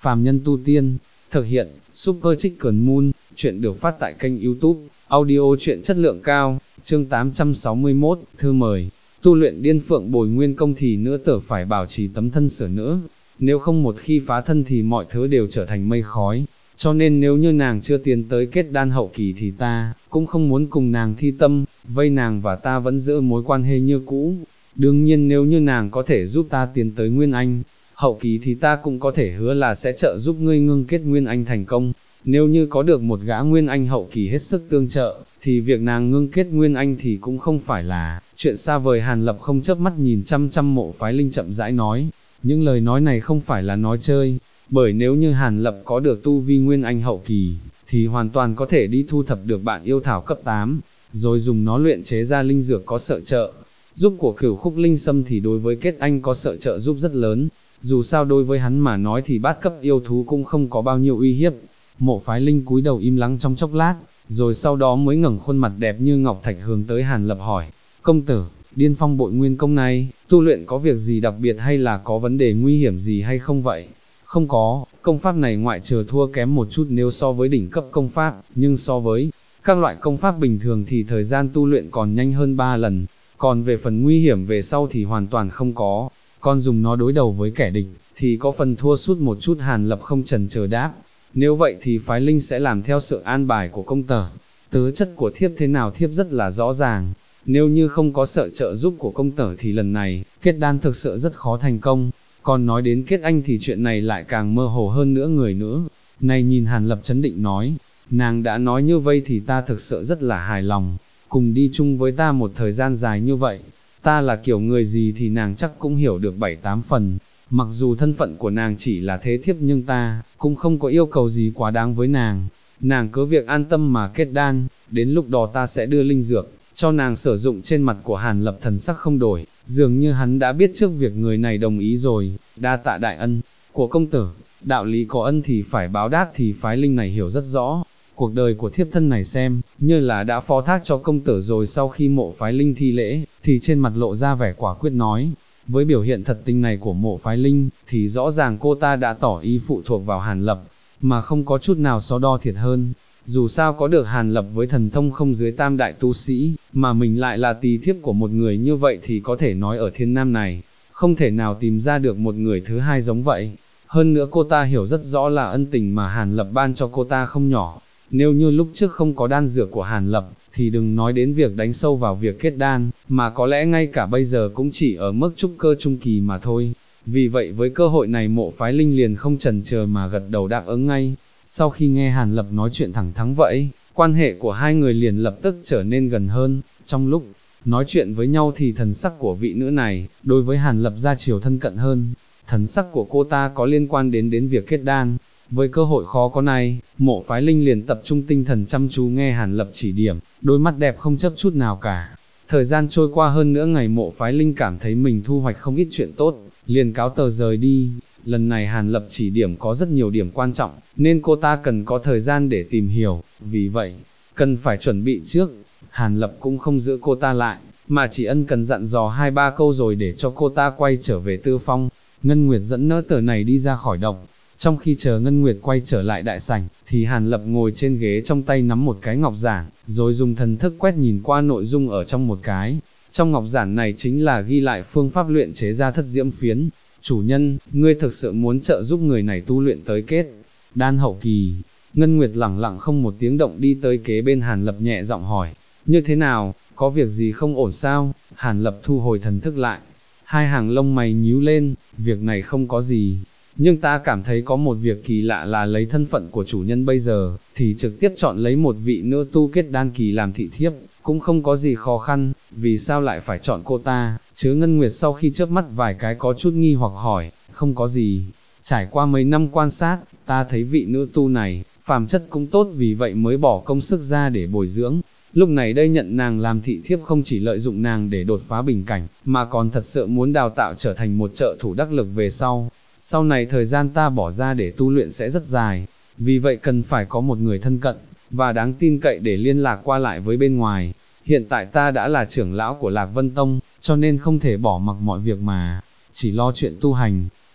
phàm nhân tu tiên, thực hiện, Super Chicken Moon, chuyện được phát tại kênh YouTube, audio chuyện chất lượng cao, chương 861, thư mời, tu luyện điên phượng bồi nguyên công thì nữa tở phải bảo trì tấm thân sở nữa, nếu không một khi phá thân thì mọi thứ đều trở thành mây khói, cho nên nếu như nàng chưa tiến tới kết đan hậu kỳ thì ta, cũng không muốn cùng nàng thi tâm, vây nàng và ta vẫn giữ mối quan hệ như cũ, đương nhiên nếu như nàng có thể giúp ta tiến tới Nguyên Anh, hậu kỳ thì ta cũng có thể hứa là sẽ trợ giúp ngươi ngưng kết Nguyên Anh thành công, nếu như có được một gã Nguyên Anh hậu kỳ hết sức tương trợ, thì việc nàng ngưng kết Nguyên Anh thì cũng không phải là chuyện xa vời. Hàn Lập không chớp mắt nhìn chăm chăm Mộ Phái Linh chậm rãi nói, những lời nói này không phải là nói chơi, bởi nếu như Hàn Lập có được tu vi Nguyên Anh hậu kỳ, thì hoàn toàn có thể đi thu thập được bạn yêu thảo cấp 8, rồi dùng nó luyện chế ra linh dược có trợ trợ, giúp của Cửu Khúc Linh Sâm thì đối với kết anh có trợ trợ giúp rất lớn, dù sao đối với hắn mà nói thì bát cấp yêu thú cũng không có bao nhiêu uy hiếp. Mộ Phái Linh cúi đầu im lặng trong chốc lát, rồi sau đó mới ngẩng khuôn mặt đẹp như ngọc thạch hướng tới Hàn Lập hỏi, công tử, điên phong bội nguyên công này, tu luyện có việc gì đặc biệt hay là có vấn đề nguy hiểm gì hay không vậy? Không có, công pháp này ngoại trừ thua kém một chút nếu so với đỉnh cấp công pháp, nhưng so với các loại công pháp bình thường thì thời gian tu luyện còn nhanh hơn 3 lần, còn về phần nguy hiểm về sau thì hoàn toàn không có, con dùng nó đối đầu với kẻ địch, thì có phần thua sút một chút. Hàn Lập không chần chờ đáp, nếu vậy thì phái linh sẽ làm theo sự an bài của công tử, tớ chất của thiếp thế nào thiếp rất là rõ ràng, nếu như không có sự trợ giúp của công tử thì lần này, kết đan thực sự rất khó thành công, còn nói đến kết anh thì chuyện này lại càng mơ hồ hơn nữa. Người nữa, này nhìn Hàn Lập chấn định nói, nàng đã nói như vậy thì ta thực sự rất là hài lòng, cùng đi chung với ta một thời gian dài như vậy, ta là kiểu người gì thì nàng chắc cũng hiểu được 7-8 phần, mặc dù thân phận của nàng chỉ là thế thiếp nhưng ta, cũng không có yêu cầu gì quá đáng với nàng cứ việc an tâm mà kết đan, đến lúc đó ta sẽ đưa linh dược, cho nàng sử dụng. Trên mặt của Hàn Lập thần sắc không đổi, dường như hắn đã biết trước việc người này đồng ý rồi, đa tạ đại ân của công tử, đạo lý có ân thì phải báo đáp thì phái linh này hiểu rất rõ, cuộc đời của thiếp thân này xem, như là đã phó thác cho công tử rồi. Sau khi Mộ Phái Linh thi lễ, thì trên mặt lộ ra vẻ quả quyết nói, với biểu hiện thật tình này của Mộ Phái Linh, thì rõ ràng cô ta đã tỏ ý phụ thuộc vào Hàn Lập, mà không có chút nào so đo thiệt hơn. Dù sao có được Hàn Lập với thần thông không dưới tam đại tu sĩ, mà mình lại là tỳ thiếp của một người như vậy thì có thể nói ở thiên nam này, không thể nào tìm ra được một người thứ hai giống vậy. Hơn nữa cô ta hiểu rất rõ là ân tình mà Hàn Lập ban cho cô ta không nhỏ, nếu như lúc trước không có đan dược của Hàn Lập, thì đừng nói đến việc đánh sâu vào việc kết đan, mà có lẽ ngay cả bây giờ cũng chỉ ở mức trúc cơ trung kỳ mà thôi. Vì vậy với cơ hội này Mộ Phái Linh liền không chần chờ mà gật đầu đáp ứng ngay. Sau khi nghe Hàn Lập nói chuyện thẳng thắn vậy, quan hệ của hai người liền lập tức trở nên gần hơn. Trong lúc nói chuyện với nhau thì thần sắc của vị nữ này, đối với Hàn Lập ra chiều thân cận hơn. Thần sắc của cô ta có liên quan đến việc kết đan. Với cơ hội khó có này, Mộ Phái Linh liền tập trung tinh thần chăm chú nghe Hàn Lập chỉ điểm, đôi mắt đẹp không chấp chút nào cả. Thời gian trôi qua hơn nữa ngày, Mộ Phái Linh cảm thấy mình thu hoạch không ít chuyện tốt, liền cáo tờ rời đi. Lần này Hàn Lập chỉ điểm có rất nhiều điểm quan trọng, nên cô ta cần có thời gian để tìm hiểu, vì vậy, cần phải chuẩn bị trước. Hàn Lập cũng không giữ cô ta lại, mà chỉ ân cần dặn dò 2-3 câu rồi để cho cô ta quay trở về Tư Phong. Ngân Nguyệt dẫn nỡ tờ này đi ra khỏi động. Trong khi chờ Ngân Nguyệt quay trở lại đại sảnh, thì Hàn Lập ngồi trên ghế trong tay nắm một cái ngọc giản, rồi dùng thần thức quét nhìn qua nội dung ở trong một cái. Trong ngọc giản này chính là ghi lại phương pháp luyện chế ra thất diễm phiến. Chủ nhân, ngươi thực sự muốn trợ giúp người này tu luyện tới kết đan hậu kỳ? Ngân Nguyệt lẳng lặng không một tiếng động đi tới kế bên Hàn Lập nhẹ giọng hỏi, như thế nào, có việc gì không ổn sao? Hàn Lập thu hồi thần thức lại, hai hàng lông mày nhíu lên, việc này không có gì, nhưng ta cảm thấy có một việc kỳ lạ là lấy thân phận của chủ nhân bây giờ, thì trực tiếp chọn lấy một vị nữ tu kết đan kỳ làm thị thiếp, cũng không có gì khó khăn, vì sao lại phải chọn cô ta, chứ? Ngân Nguyệt sau khi chớp mắt vài cái có chút nghi hoặc hỏi, không có gì, trải qua mấy năm quan sát, ta thấy vị nữ tu này, phàm chất cũng tốt, vì vậy mới bỏ công sức ra để bồi dưỡng. Lúc này đây nhận nàng làm thị thiếp không chỉ lợi dụng nàng để đột phá bình cảnh, mà còn thật sự muốn đào tạo trở thành một trợ thủ đắc lực về sau. Sau này thời gian ta bỏ ra để tu luyện sẽ rất dài, vì vậy cần phải có một người thân cận, và đáng tin cậy để liên lạc qua lại với bên ngoài. Hiện tại ta đã là trưởng lão của Lạc Vân Tông, cho nên không thể bỏ mặc mọi việc mà chỉ lo chuyện tu hành.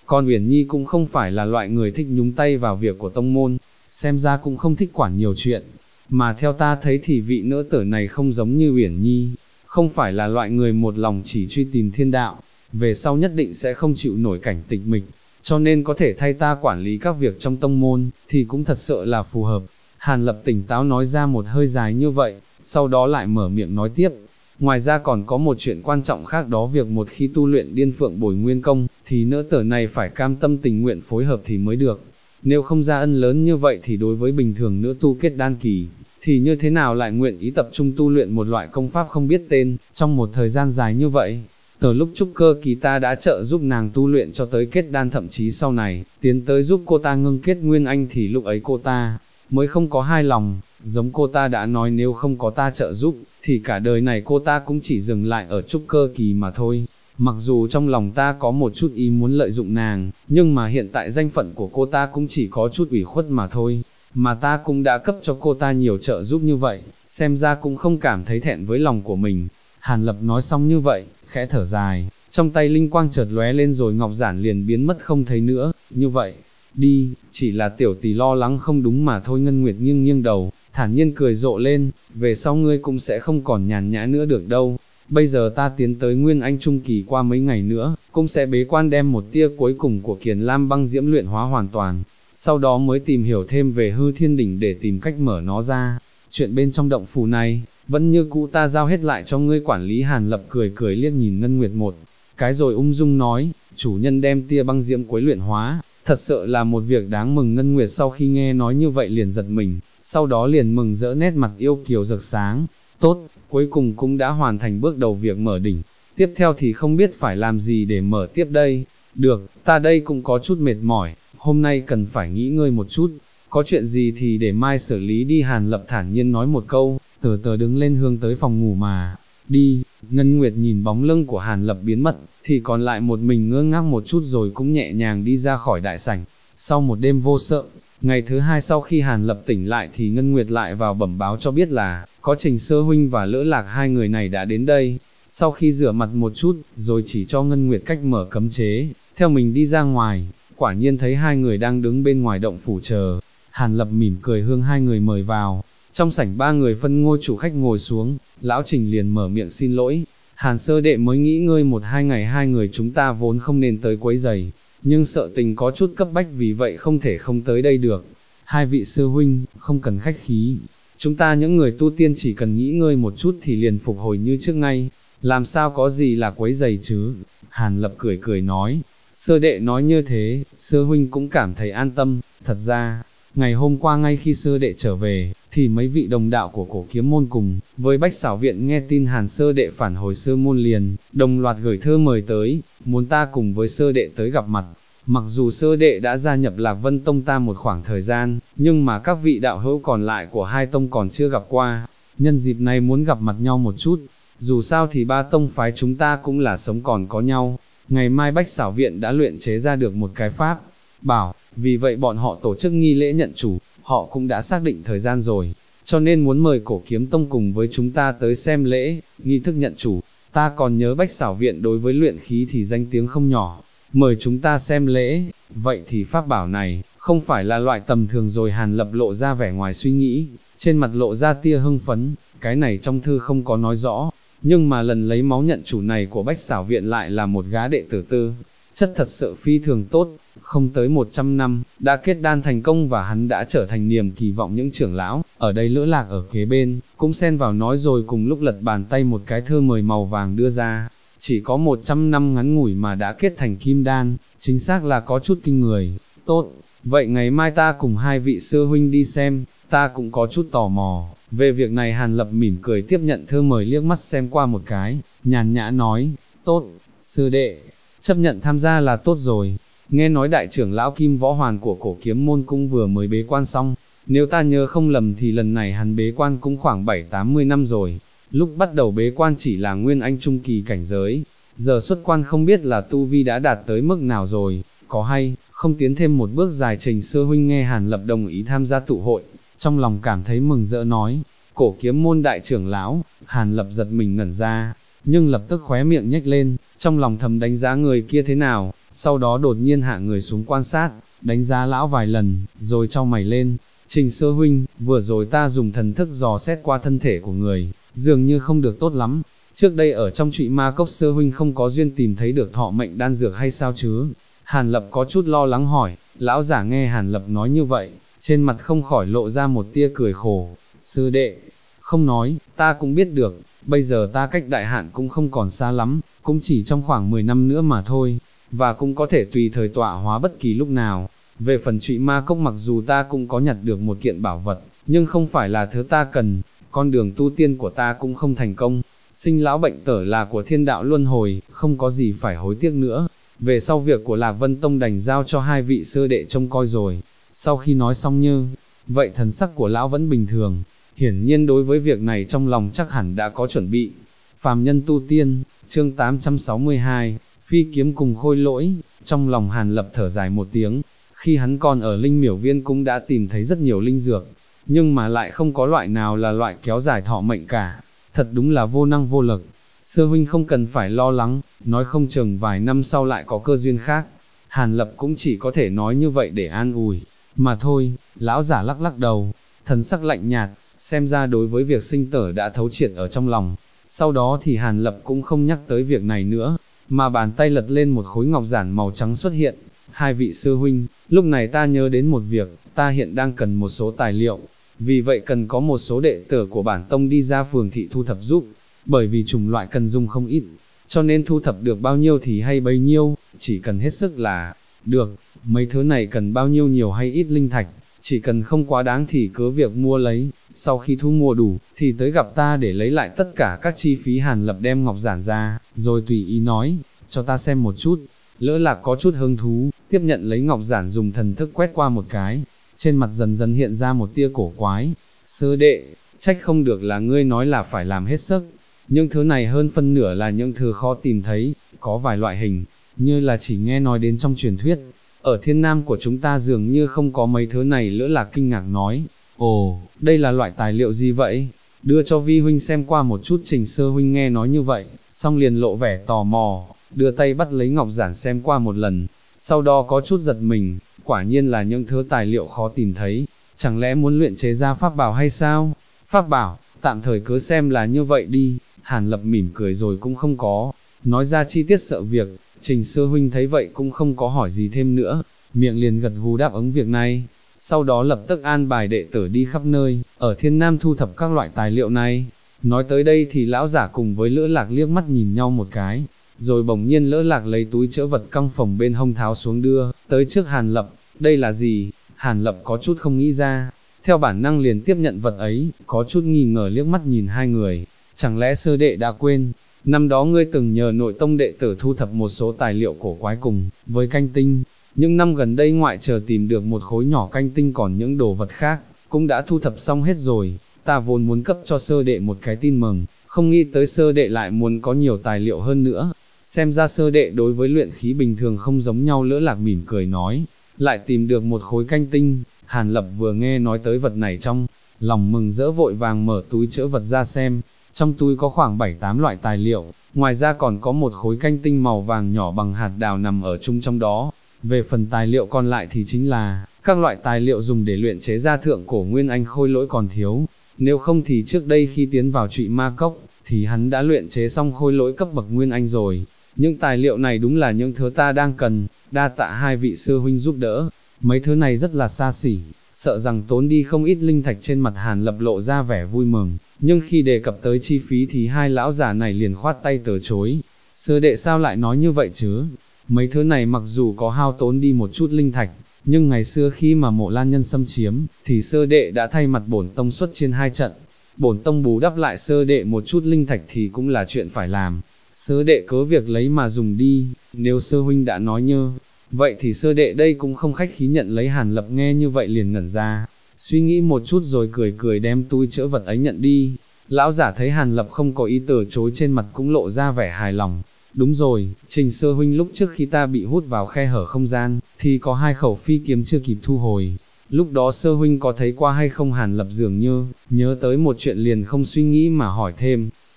Còn Uyển Nhi cũng không phải là loại người thích nhúng tay vào việc của tông môn, xem ra cũng không thích quản nhiều chuyện, mà theo ta thấy thì vị nữ tử này không giống như Uyển Nhi, không phải là loại người một lòng chỉ truy tìm thiên đạo, về sau nhất định sẽ không chịu nổi cảnh tịch mịch, cho nên có thể thay ta quản lý các việc trong tông môn, thì cũng thật sự là phù hợp. Hàn Lập tỉnh táo nói ra một hơi dài như vậy, sau đó lại mở miệng nói tiếp. Ngoài ra còn có một chuyện quan trọng khác đó, việc một khi tu luyện Điên Phượng Bồi Nguyên Công, thì nữ tử này phải cam tâm tình nguyện phối hợp thì mới được. Nếu không ra ân lớn như vậy thì đối với bình thường nữ tu kết đan kỳ, thì như thế nào lại nguyện ý tập trung tu luyện một loại công pháp không biết tên, trong một thời gian dài như vậy. Từ lúc trúc cơ kỳ ta đã trợ giúp nàng tu luyện cho tới kết đan, thậm chí sau này, tiến tới giúp cô ta ngưng kết nguyên anh, thì lúc ấy cô ta mới không có hai lòng, giống cô ta đã nói nếu không có ta trợ giúp, thì cả đời này cô ta cũng chỉ dừng lại ở trúc cơ kỳ mà thôi. Mặc dù trong lòng ta có một chút ý muốn lợi dụng nàng, nhưng mà hiện tại danh phận của cô ta cũng chỉ có chút ủy khuất mà thôi, mà ta cũng đã cấp cho cô ta nhiều trợ giúp như vậy, xem ra cũng không cảm thấy thẹn với lòng của mình. Hàn Lập nói xong như vậy, khẽ thở dài, trong tay linh quang chợt lóe lên rồi ngọc giản liền biến mất không thấy nữa. Như vậy, đi, chỉ là tiểu tỷ lo lắng không đúng mà thôi. Ngân Nguyệt nghiêng nghiêng đầu, thản nhiên cười rộ lên, về sau ngươi cũng sẽ không còn nhàn nhã nữa được đâu. Bây giờ ta tiến tới Nguyên Anh Trung Kỳ, qua mấy ngày nữa, cũng sẽ bế quan đem một tia cuối cùng của Kiền Lam băng diễm luyện hóa hoàn toàn, sau đó mới tìm hiểu thêm về Hư Thiên Đỉnh để tìm cách mở nó ra. Chuyện bên trong động phủ này, vẫn như cũ ta giao hết lại cho ngươi quản lý. Hàn Lập cười cười liếc nhìn Ngân Nguyệt một cái rồi ung dung nói, chủ nhân đem tia băng diễm cuối luyện hóa, thật sự là một việc đáng mừng. Ngân Nguyệt sau khi nghe nói như vậy liền giật mình, sau đó liền mừng rỡ, nét mặt yêu kiều rực sáng. Tốt, cuối cùng cũng đã hoàn thành bước đầu việc mở đỉnh, tiếp theo thì không biết phải làm gì để mở tiếp đây. Được, ta đây cũng có chút mệt mỏi, hôm nay cần phải nghỉ ngơi một chút, có chuyện gì thì để mai xử lý đi. Hàn Lập thản nhiên nói một câu, từ từ đứng lên hướng tới phòng ngủ mà đi. Ngân Nguyệt nhìn bóng lưng của Hàn Lập biến mất, thì còn lại một mình ngơ ngác một chút rồi cũng nhẹ nhàng đi ra khỏi đại sảnh. Sau một đêm vô sợ, ngày thứ hai sau khi Hàn Lập tỉnh lại thì Ngân Nguyệt lại vào bẩm báo cho biết là, có Trình Sơ Huynh và Lữ Lạc, hai người này đã đến đây. Sau khi rửa mặt một chút, rồi chỉ cho Ngân Nguyệt cách mở cấm chế, theo mình đi ra ngoài, quả nhiên thấy hai người đang đứng bên ngoài động phủ chờ. Hàn Lập mỉm cười hướng hai người mời vào. Trong sảnh ba người phân ngôi chủ khách ngồi xuống, lão Trình liền mở miệng xin lỗi. Hàn sơ đệ mới nghỉ ngơi một hai ngày, hai người chúng ta vốn không nên tới quấy rầy, nhưng sợ tình có chút cấp bách, vì vậy không thể không tới đây được. Hai vị sư huynh, không cần khách khí, chúng ta những người tu tiên chỉ cần nghỉ ngơi một chút thì liền phục hồi như trước ngay, làm sao có gì là quấy rầy chứ. Hàn Lập cười cười nói, sơ đệ nói như thế, sư huynh cũng cảm thấy an tâm. Thật ra, ngày hôm qua ngay khi sơ đệ trở về, thì mấy vị đồng đạo của Cổ Kiếm môn cùng với Bách Xảo viện nghe tin Hàn sơ đệ phản hồi sư môn liền đồng loạt gửi thư mời tới, muốn ta cùng với sơ đệ tới gặp mặt. Mặc dù sơ đệ đã gia nhập Lạc Vân Tông ta một khoảng thời gian, nhưng mà các vị đạo hữu còn lại của hai tông còn chưa gặp qua, nhân dịp này muốn gặp mặt nhau một chút. Dù sao thì ba tông phái chúng ta cũng là sống còn có nhau. Ngày mai Bách Xảo viện đã luyện chế ra được một cái pháp bảo, vì vậy bọn họ tổ chức nghi lễ nhận chủ, họ cũng đã xác định thời gian rồi, cho nên muốn mời Cổ Kiếm tông cùng với chúng ta tới xem lễ, nghi thức nhận chủ. Ta còn nhớ Bách Xảo viện đối với luyện khí thì danh tiếng không nhỏ, mời chúng ta xem lễ, vậy thì pháp bảo này, không phải là loại tầm thường rồi. Hàn Lập lộ ra vẻ ngoài suy nghĩ, trên mặt lộ ra tia hưng phấn, cái này trong thư không có nói rõ, nhưng mà lần lấy máu nhận chủ này của Bách Xảo viện lại là một gã đệ tử tư chất thật sự phi thường tốt, không tới 100 năm, đã kết đan thành công và hắn đã trở thành niềm kỳ vọng những trưởng lão. Ở đây Lữ Lạc ở kế bên, cũng xen vào nói rồi cùng lúc lật bàn tay một cái thư mời màu vàng đưa ra. Chỉ có 100 năm ngắn ngủi mà đã kết thành kim đan, chính xác là có chút kinh người. Tốt, vậy ngày mai ta cùng hai vị sư huynh đi xem, ta cũng có chút tò mò về việc này. Hàn Lập mỉm cười tiếp nhận thư mời, liếc mắt xem qua một cái, nhàn nhã nói, tốt, sư đệ, chấp nhận tham gia là tốt rồi. Nghe nói đại trưởng lão Kim Võ Hoàn của Cổ Kiếm môn cũng vừa mới bế quan xong, nếu ta nhớ không lầm thì lần này hắn bế quan cũng khoảng 7-80 năm rồi. Lúc bắt đầu bế quan chỉ là Nguyên Anh Trung Kỳ cảnh giới, giờ xuất quan không biết là tu vi đã đạt tới mức nào rồi, có hay không tiến thêm một bước dài. Trình sư huynh nghe Hàn Lập đồng ý tham gia tụ hội, trong lòng cảm thấy mừng rỡ nói, Cổ Kiếm môn đại trưởng lão. Hàn Lập giật mình ngẩn ra, nhưng lập tức khóe miệng nhếch lên, trong lòng thầm đánh giá người kia thế nào, sau đó đột nhiên hạ người xuống quan sát, đánh giá lão vài lần, rồi chau mày lên. Trình Sơ huynh, vừa rồi ta dùng thần thức dò xét qua thân thể của người, dường như không được tốt lắm. Trước đây ở trong Trụy Ma Cốc Sơ huynh không có duyên tìm thấy được thọ mệnh đan dược hay sao chứ? Hàn Lập có chút lo lắng hỏi. Lão giả nghe Hàn Lập nói như vậy, trên mặt không khỏi lộ ra một tia cười khổ. Sư đệ, không nói, ta cũng biết được, bây giờ ta cách đại hạn cũng không còn xa lắm, cũng chỉ trong khoảng 10 năm nữa mà thôi, và cũng có thể tùy thời tọa hóa bất kỳ lúc nào. Về phần Trụy Ma Cốc mặc dù ta cũng có nhặt được một kiện bảo vật, nhưng không phải là thứ ta cần, con đường tu tiên của ta cũng không thành công, sinh lão bệnh tử là của thiên đạo luân hồi, không có gì phải hối tiếc nữa. Về sau việc của Lạc Vân Tông đành giao cho hai vị sư đệ trông coi rồi. Sau khi nói xong như vậy thần sắc của lão vẫn bình thường, hiển nhiên đối với việc này trong lòng chắc hẳn đã có chuẩn bị. Phàm nhân tu tiên, chương 862, phi kiếm cùng khôi lỗi. Trong lòng Hàn Lập thở dài một tiếng, khi hắn còn ở Linh Miểu Viên cũng đã tìm thấy rất nhiều linh dược, nhưng mà lại không có loại nào là loại kéo dài thọ mệnh cả, thật đúng là vô năng vô lực. Sư huynh không cần phải lo lắng, nói không chừng vài năm sau lại có cơ duyên khác. Hàn Lập cũng chỉ có thể nói như vậy để an ủi, mà thôi. Lão giả lắc lắc đầu, thần sắc lạnh nhạt, xem ra đối với việc sinh tử đã thấu triệt ở trong lòng. Sau đó thì Hàn Lập cũng không nhắc tới việc này nữa, mà bàn tay lật lên một khối ngọc giản màu trắng xuất hiện. Hai vị sư huynh, lúc này ta nhớ đến một việc, ta hiện đang cần một số tài liệu, vì vậy cần có một số đệ tử của bản tông đi ra phường thị thu thập giúp, bởi vì chủng loại cần dùng không ít, cho nên thu thập được bao nhiêu thì hay bấy nhiêu, chỉ cần hết sức là được. Mấy thứ này cần bao nhiêu nhiều hay ít linh thạch, chỉ cần không quá đáng thì cứ việc mua lấy, sau khi thu mua đủ, thì tới gặp ta để lấy lại tất cả các chi phí. Hàn Lập đem ngọc giản ra, rồi tùy ý nói, cho ta xem một chút. Lỡ Lạc có chút hứng thú, tiếp nhận lấy ngọc giản dùng thần thức quét qua một cái, trên mặt dần dần hiện ra một tia cổ quái. Sư đệ, trách không được là ngươi nói là phải làm hết sức, những thứ này hơn phân nửa là những thứ khó tìm thấy, có vài loại hình, như là chỉ nghe nói đến trong truyền thuyết, ở thiên nam của chúng ta dường như không có mấy thứ này. Lỡ Lạc kinh ngạc nói, ồ, đây là loại tài liệu gì vậy? Đưa cho vi huynh xem qua một chút. Trình Sơ huynh nghe nói như vậy, xong liền lộ vẻ tò mò, đưa tay bắt lấy ngọc giản xem qua một lần, sau đó có chút giật mình, quả nhiên là những thứ tài liệu khó tìm thấy, chẳng lẽ muốn luyện chế ra pháp bảo hay sao? Pháp bảo, tạm thời cứ xem là như vậy đi. Hàn Lập mỉm cười rồi cũng không có nói ra chi tiết sợ việc. Trình Sơ huynh thấy vậy cũng không có hỏi gì thêm nữa, miệng liền gật gù đáp ứng việc này, sau đó lập tức an bài đệ tử đi khắp nơi, ở thiên nam thu thập các loại tài liệu này. Nói tới đây thì lão giả cùng với Lỡ Lạc liếc mắt nhìn nhau một cái, rồi bỗng nhiên Lỡ Lạc lấy túi trữ vật căng phòng bên hông tháo xuống đưa tới trước Hàn Lập. Đây là gì? Hàn Lập có chút không nghĩ ra, theo bản năng liền tiếp nhận vật ấy, có chút nghi ngờ liếc mắt nhìn hai người. Chẳng lẽ sư đệ đã quên, năm đó ngươi từng nhờ nội tông đệ tử thu thập một số tài liệu cổ quái cùng với canh tinh, những năm gần đây ngoại trừ tìm được một khối nhỏ canh tinh còn những đồ vật khác, cũng đã thu thập xong hết rồi. Ta vốn muốn cấp cho sơ đệ một cái tin mừng, không nghĩ tới sơ đệ lại muốn có nhiều tài liệu hơn nữa, xem ra sơ đệ đối với luyện khí bình thường không giống nhau. Lỡ Lạc mỉm cười nói, lại tìm được một khối canh tinh. Hàn Lập vừa nghe nói tới vật này trong lòng mừng rỡ, vội vàng mở túi trữ vật ra xem, trong túi có khoảng 7-8 loại tài liệu, ngoài ra còn có một khối canh tinh màu vàng nhỏ bằng hạt đào nằm ở chung trong đó. Về phần tài liệu còn lại thì chính là các loại tài liệu dùng để luyện chế ra thượng cổ nguyên anh khôi lỗi còn thiếu, nếu không thì trước đây khi tiến vào Trụy Ma Cốc, thì hắn đã luyện chế xong khôi lỗi cấp bậc nguyên anh rồi. Những tài liệu này đúng là những thứ ta đang cần, đa tạ hai vị sư huynh giúp đỡ, mấy thứ này rất là xa xỉ, sợ rằng tốn đi không ít linh thạch. Trên mặt Hàn Lập lộ ra vẻ vui mừng, nhưng khi đề cập tới chi phí thì hai lão già này liền khoát tay từ chối. Sư đệ sao lại nói như vậy chứ? Mấy thứ này mặc dù có hao tốn đi một chút linh thạch, nhưng ngày xưa khi mà Mộ Lan Nhân xâm chiếm, thì sơ đệ đã thay mặt bổn tông xuất chiến 2 trận, bổn tông bù đắp lại sơ đệ một chút linh thạch thì cũng là chuyện phải làm. Sơ đệ cứ việc lấy mà dùng đi, nếu sơ huynh đã nói như vậy thì sơ đệ đây cũng không khách khí nhận lấy. Hàn Lập nghe như vậy liền ngẩn ra, suy nghĩ một chút rồi cười cười đem túi trữ vật ấy nhận đi. Lão giả thấy Hàn Lập không có ý từ chối, trên mặt cũng lộ ra vẻ hài lòng. Đúng rồi, Trình Sơ huynh, lúc trước khi ta bị hút vào khe hở không gian, thì có 2 khẩu phi kiếm chưa kịp thu hồi, lúc đó Sơ huynh có thấy qua hay không? Hàn Lập dường như nhớ tới một chuyện liền không suy nghĩ mà hỏi thêm.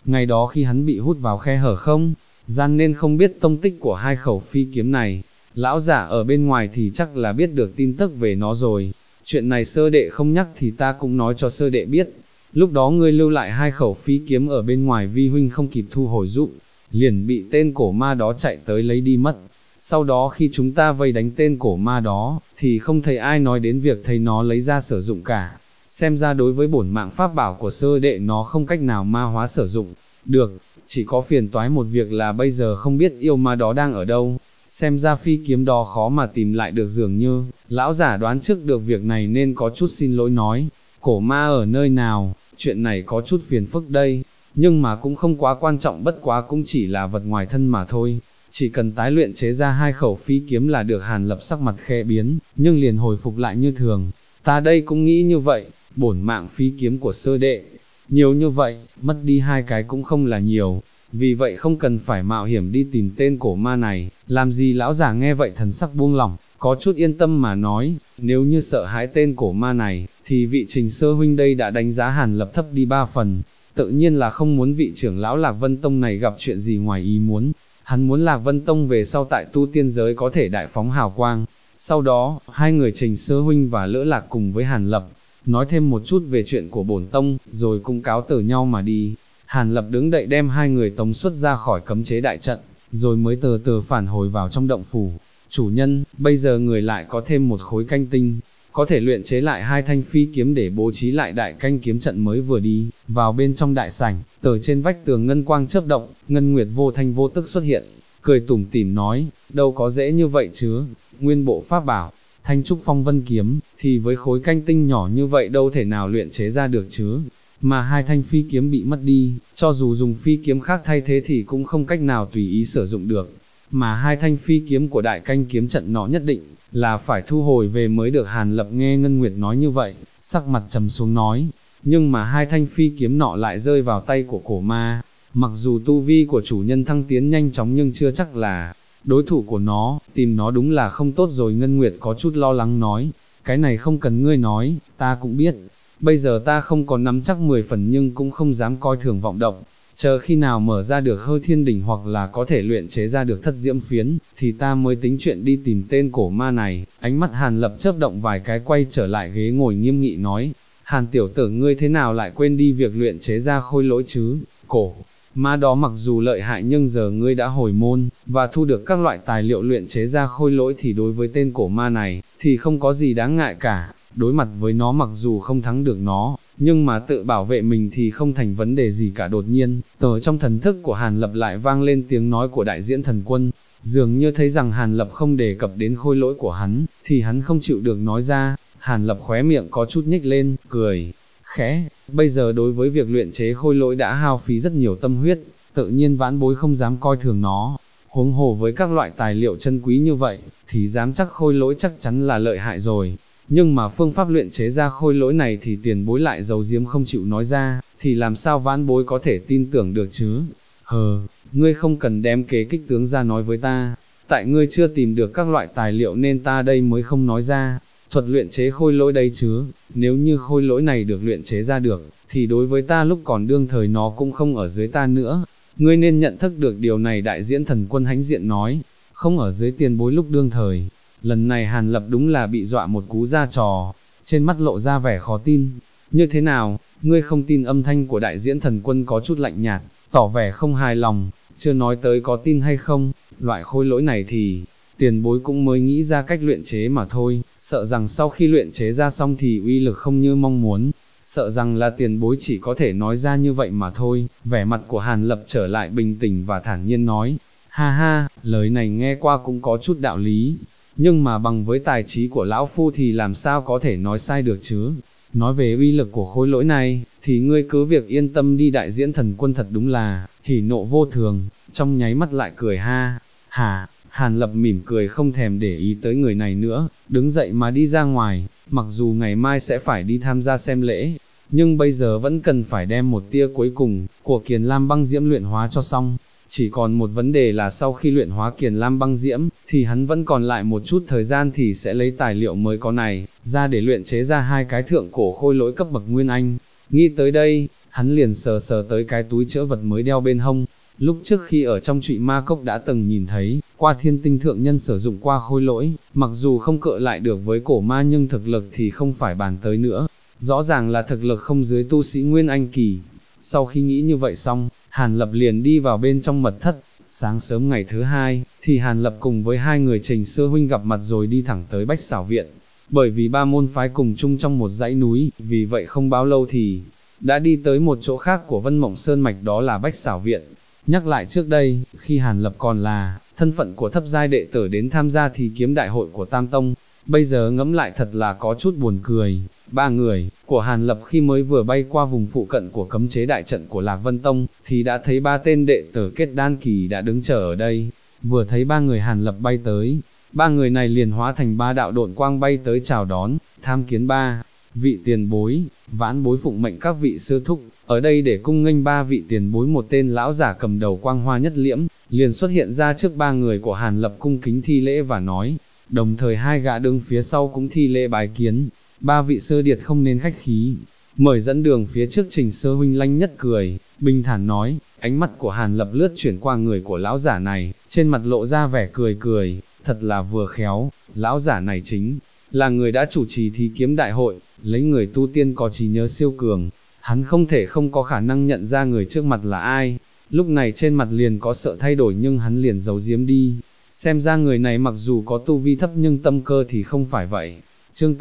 ngày đó khi hắn bị hút vào khe hở không, gian nên không biết tông tích của hai khẩu phi kiếm này, lão giả ở bên ngoài thì chắc là biết được tin tức về nó rồi, chuyện này sơ đệ không nhắc thì ta cũng nói cho sơ đệ biết, lúc đó ngươi lưu lại hai khẩu phi kiếm ở bên ngoài vi huynh không kịp thu hồi giúp, liền bị tên cổ ma đó chạy tới lấy đi mất. Sau đó khi chúng ta vây đánh tên cổ ma đó, thì không thấy ai nói đến việc thấy nó lấy ra sử dụng cả. Xem ra đối với bổn mạng pháp bảo của sơ đệ nó không cách nào ma hóa sử dụng. Được, chỉ có phiền toái một việc là bây giờ không biết yêu ma đó đang ở đâu. Xem ra phi kiếm đó khó mà tìm lại được dường như, lão giả đoán trước được việc này nên có chút xin lỗi nói. Cổ ma ở nơi nào, chuyện này có chút phiền phức đây, nhưng mà cũng không quá quan trọng, bất quá cũng chỉ là vật ngoài thân mà thôi. Chỉ cần tái luyện chế ra hai khẩu phi kiếm là được. Hàn Lập sắc mặt khẽ biến, nhưng liền hồi phục lại như thường. Ta đây cũng nghĩ như vậy, bổn mạng phi kiếm của sơ đệ, nhiều như vậy, mất đi hai cái cũng không là nhiều, vì vậy không cần phải mạo hiểm đi tìm tên cổ ma này. Làm gì? Lão giả nghe vậy thần sắc buông lỏng, có chút yên tâm mà nói, nếu như sợ hãi tên cổ ma này, thì vị Trình sơ huynh đây đã đánh giá Hàn Lập thấp đi 3 phần, tự nhiên là không muốn vị trưởng lão Lạc Vân Tông này gặp chuyện gì ngoài ý muốn. Hắn muốn Lạc Vân Tông về sau tại tu tiên giới có thể đại phóng hào quang. Sau đó, hai người Trình sơ huynh và Lỡ Lạc cùng với Hàn Lập, nói thêm một chút về chuyện của bổn tông, rồi cũng cáo từ nhau mà đi. Hàn Lập đứng đậy đem hai người tống xuất ra khỏi cấm chế đại trận, rồi mới từ từ phản hồi vào trong động phủ. Chủ nhân, bây giờ người lại có thêm một khối canh tinh, có thể luyện chế lại hai thanh phi kiếm để bố trí lại đại canh kiếm trận mới vừa đi vào bên trong đại sảnh, từ trên vách tường ngân quang chớp động, Ngân Nguyệt vô thanh vô tức xuất hiện, cười tủm tỉm nói, đâu có dễ như vậy chứ, nguyên bộ pháp bảo, Thanh Trúc Phong Vân kiếm, thì với khối canh tinh nhỏ như vậy đâu thể nào luyện chế ra được chứ, mà hai thanh phi kiếm bị mất đi, cho dù dùng phi kiếm khác thay thế thì cũng không cách nào tùy ý sử dụng được, mà hai thanh phi kiếm của đại canh kiếm trận nó nhất định là phải thu hồi về mới được. Hàn Lập nghe Ngân Nguyệt nói như vậy, sắc mặt trầm xuống nói, nhưng mà hai thanh phi kiếm nọ lại rơi vào tay của cổ ma, mặc dù tu vi của chủ nhân thăng tiến nhanh chóng nhưng chưa chắc là đối thủ của nó, tìm nó đúng là không tốt rồi. Ngân Nguyệt có chút lo lắng nói, cái này không cần ngươi nói, ta cũng biết, bây giờ ta không có nắm chắc 10 phần nhưng cũng không dám coi thường vọng động, chờ khi nào mở ra được Hơi Thiên Đỉnh hoặc là có thể luyện chế ra được Thất Diễm Phiến, thì ta mới tính chuyện đi tìm tên cổ ma này. Ánh mắt Hàn Lập chớp động vài cái, quay trở lại ghế ngồi nghiêm nghị nói, Hàn tiểu tử, ngươi thế nào lại quên đi việc luyện chế ra khôi lỗi chứ? Cổ ma đó mặc dù lợi hại nhưng giờ ngươi đã hồi môn, và thu được các loại tài liệu luyện chế ra khôi lỗi thì đối với tên cổ ma này, thì không có gì đáng ngại cả. Đối mặt với nó mặc dù không thắng được nó, nhưng mà tự bảo vệ mình thì không thành vấn đề gì cả. Đột nhiên, trong thần thức của Hàn Lập lại vang lên tiếng nói của đại diễn thần quân, dường như thấy rằng Hàn Lập không đề cập đến khôi lỗi của hắn, thì hắn không chịu được nói ra. Hàn Lập khóe miệng có chút nhếch lên, cười khẽ, bây giờ đối với việc luyện chế khôi lỗi đã hao phí rất nhiều tâm huyết, tự nhiên vãn bối không dám coi thường nó, huống hồ với các loại tài liệu chân quý như vậy, thì dám chắc khôi lỗi chắc chắn là lợi hại rồi. Nhưng mà phương pháp luyện chế ra khôi lỗi này thì tiền bối lại giấu giếm không chịu nói ra, thì làm sao vãn bối có thể tin tưởng được chứ? Ngươi không cần đem kế kích tướng ra nói với ta, tại ngươi chưa tìm được các loại tài liệu nên ta đây mới không nói ra. Thuật luyện chế khôi lỗi đây chứ, nếu như khôi lỗi này được luyện chế ra được, thì đối với ta lúc còn đương thời nó cũng không ở dưới ta nữa. Ngươi nên nhận thức được điều này. Đại diễn thần quân hãnh diện nói, không ở dưới tiền bối lúc đương thời. Lần này Hàn Lập đúng là bị dọa một cú ra trò, trên mắt lộ ra vẻ khó tin. Như thế nào, ngươi không tin? Âm thanh của đại diễn thần quân có chút lạnh nhạt, tỏ vẻ không hài lòng, chưa nói tới có tin hay không, loại khôi lỗi này thì tiền bối cũng mới nghĩ ra cách luyện chế mà thôi, sợ rằng sau khi luyện chế ra xong thì uy lực không như mong muốn, sợ rằng là tiền bối chỉ có thể nói ra như vậy mà thôi. Vẻ mặt của Hàn Lập trở lại bình tĩnh và thản nhiên nói, ha ha, lời này nghe qua cũng có chút đạo lý, nhưng mà bằng với tài trí của lão phu thì làm sao có thể nói sai được chứ. Nói về uy lực của khối lỗi này, thì ngươi cứ việc yên tâm đi. Đại diễn thần quân thật đúng là hỉ nộ vô thường, trong nháy mắt lại cười ha hả. Hàn Lập mỉm cười không thèm để ý tới người này nữa, đứng dậy mà đi ra ngoài. Mặc dù ngày mai sẽ phải đi tham gia xem lễ, nhưng bây giờ vẫn cần phải đem một tia cuối cùng của Kiền Lam băng diễm luyện hóa cho xong. Chỉ còn một vấn đề là sau khi luyện hóa Kiền Lam băng diễm, thì hắn vẫn còn lại một chút thời gian thì sẽ lấy tài liệu mới có này ra để luyện chế ra hai cái thượng cổ khôi lỗi cấp bậc Nguyên Anh. Nghĩ tới đây, hắn liền sờ sờ tới cái túi chữ vật mới đeo bên hông. Lúc trước khi ở trong trụy ma cốc đã từng nhìn thấy, qua thiên tinh thượng nhân sử dụng qua khôi lỗi, mặc dù không cựa lại được với cổ ma nhưng thực lực thì không phải bàn tới nữa, rõ ràng là thực lực không dưới tu sĩ Nguyên Anh kỳ. Sau khi nghĩ như vậy xong, Hàn Lập liền đi vào bên trong mật thất. Sáng sớm ngày thứ hai, thì Hàn Lập cùng với hai người Trình Sư huynh gặp mặt rồi đi thẳng tới Bách Xảo Viện. Bởi vì ba môn phái cùng chung trong một dãy núi, vì vậy không bao lâu thì đã đi tới một chỗ khác của Vân Mộng Sơn Mạch, đó là Bách Xảo Viện. Nhắc lại trước đây, khi Hàn Lập còn là thân phận của thấp giai đệ tử đến tham gia thì kiếm đại hội của Tam Tông, bây giờ ngẫm lại thật là có chút buồn cười. Ba người của Hàn Lập khi mới vừa bay qua vùng phụ cận của cấm chế đại trận của Lạc Vân Tông, thì đã thấy ba tên đệ tử kết đan kỳ đã đứng chờ ở đây. Vừa thấy ba người Hàn Lập bay tới, ba người này liền hóa thành ba đạo độn quang bay tới chào đón, tham kiến ba vị tiền bối. Vãn bối phụng mệnh các vị sư thúc, ở đây để cung nghênh ba vị tiền bối. Một tên lão giả cầm đầu quang hoa nhất liễm, liền xuất hiện ra trước ba người của Hàn Lập cung kính thi lễ và nói, đồng thời hai gã đứng phía sau cũng thi lễ bái kiến. Ba vị sư điệt không nên khách khí, mời dẫn đường phía trước. Trình Sơ huynh lanh nhất cười, bình thản nói, ánh mắt của Hàn Lập lướt chuyển qua người của lão giả này, trên mặt lộ ra vẻ cười cười, thật là vừa khéo, lão giả này chính là người đã chủ trì thí kiếm đại hội, lấy người tu tiên có trí nhớ siêu cường, hắn không thể không có khả năng nhận ra người trước mặt là ai. Lúc này trên mặt liền có sợ thay đổi nhưng hắn liền giấu giếm đi, xem ra người này mặc dù có tu vi thấp nhưng tâm cơ thì không phải vậy. Chương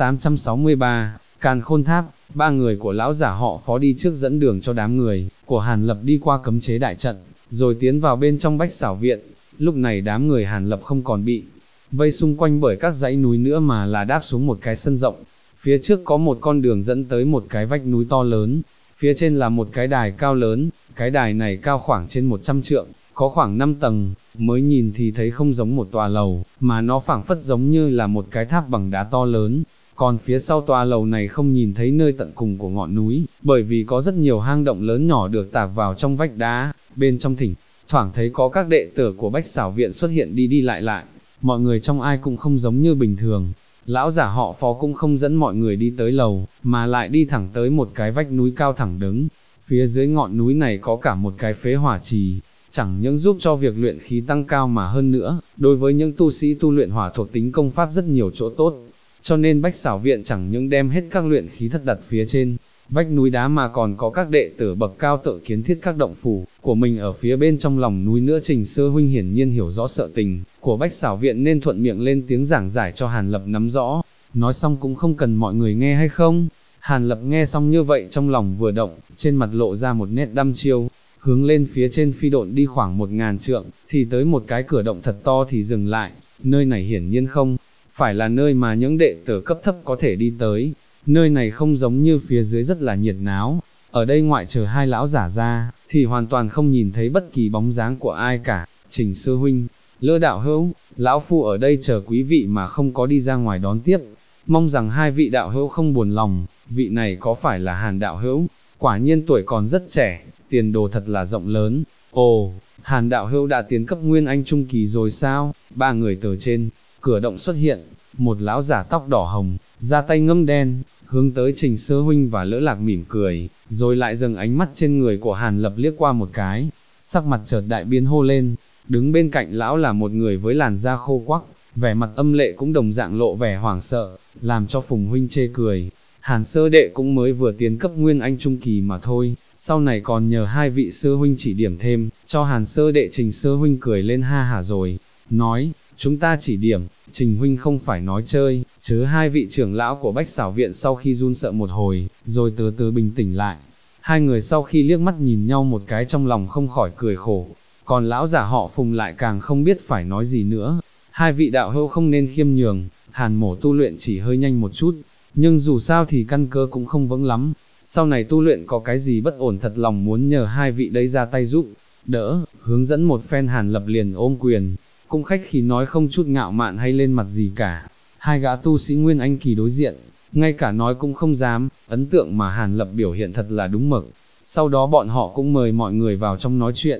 863, Càn Khôn Tháp. Ba người của lão giả họ Phó đi trước dẫn đường cho đám người của Hàn Lập đi qua cấm chế đại trận, rồi tiến vào bên trong Bách Xảo Viện. Lúc này đám người Hàn Lập không còn bị vây xung quanh bởi các dãy núi nữa mà là đáp xuống một cái sân rộng. Phía trước có một con đường dẫn tới một cái vách núi to lớn, phía trên là một cái đài cao lớn, cái đài này cao khoảng trên 100 trượng, có khoảng 5 tầng, mới nhìn thì thấy không giống một tòa lầu, mà nó phảng phất giống như là một cái tháp bằng đá to lớn. Còn phía sau tòa lầu này không nhìn thấy nơi tận cùng của ngọn núi, bởi vì có rất nhiều hang động lớn nhỏ được tạc vào trong vách đá, bên trong thỉnh thoảng thấy có các đệ tử của Bách Xảo Viện xuất hiện đi đi lại lại, mọi người trong ai cũng không giống như bình thường. Lão giả họ Phó cũng không dẫn mọi người đi tới lầu, mà lại đi thẳng tới một cái vách núi cao thẳng đứng. Phía dưới ngọn núi này có cả một cái phế hỏa trì, chẳng những giúp cho việc luyện khí tăng cao mà hơn nữa, đối với những tu sĩ tu luyện hỏa thuộc tính công pháp rất nhiều chỗ tốt. Cho nên Bách Xảo Viện chẳng những đem hết các luyện khí thất đặt phía trên vách núi đá mà còn có các đệ tử bậc cao tự kiến thiết các động phủ của mình ở phía bên trong lòng núi nữa. Trình Sơ huynh hiển nhiên hiểu rõ sợ tình của Bách Xảo Viện nên thuận miệng lên tiếng giảng giải cho Hàn Lập nắm rõ. Nói xong cũng không cần mọi người nghe hay không? Hàn Lập nghe xong như vậy trong lòng vừa động, trên mặt lộ ra một nét đăm chiêu, hướng lên phía trên phi độn đi khoảng 1000 trượng, thì tới một cái cửa động thật to thì dừng lại. Nơi này hiển nhiên không phải là nơi mà những đệ tử cấp thấp có thể đi tới. Nơi này không giống như phía dưới rất là nhiệt náo, ở đây ngoại trừ hai lão giả ra, thì hoàn toàn không nhìn thấy bất kỳ bóng dáng của ai cả. Trình Sư huynh, Lỡ đạo hữu, lão phu ở đây chờ quý vị mà không có đi ra ngoài đón tiếp, mong rằng hai vị đạo hữu không buồn lòng. Vị này có phải là Hàn đạo hữu? Quả nhiên tuổi còn rất trẻ, tiền đồ thật là rộng lớn. Ồ, Hàn đạo hữu đã tiến cấp Nguyên Anh trung kỳ rồi sao? Ba người từ trên cửa động xuất hiện, một lão giả tóc đỏ hồng, da tay ngâm đen, hướng tới Trình Sơ huynh và Lỡ Lạc mỉm cười, rồi lại dừng ánh mắt trên người của Hàn Lập liếc qua một cái, sắc mặt chợt đại biến hô lên. Đứng bên cạnh lão là một người với làn da khô quắc, vẻ mặt âm lệ cũng đồng dạng lộ vẻ hoảng sợ, làm cho Phùng huynh chê cười. Hàn sơ đệ cũng mới vừa tiến cấp Nguyên Anh trung kỳ mà thôi, sau này còn nhờ hai vị sư huynh chỉ điểm thêm, cho Hàn sơ đệ. Trình Sơ huynh cười lên ha hả rồi nói, chúng ta chỉ điểm, Trình huynh không phải nói chơi, chứ. Hai vị trưởng lão của Bách Xảo Viện sau khi run sợ một hồi, rồi từ từ bình tĩnh lại. Hai người sau khi liếc mắt nhìn nhau một cái trong lòng không khỏi cười khổ, còn lão giả họ Phùng lại càng không biết phải nói gì nữa. Hai vị đạo hữu không nên khiêm nhường, Hàn mổ tu luyện chỉ hơi nhanh một chút, nhưng dù sao thì căn cơ cũng không vững lắm, sau này tu luyện có cái gì bất ổn thật lòng muốn nhờ hai vị đấy ra tay giúp đỡ, hướng dẫn một phen. Hàn Lập liền ôm quyền, cũng khách khí nói không chút ngạo mạn hay lên mặt gì cả. Hai gã tu sĩ Nguyên Anh kỳ đối diện, ngay cả nói cũng không dám. Ấn tượng mà Hàn Lập biểu hiện thật là đúng mực. Sau đó bọn họ cũng mời mọi người vào trong nói chuyện.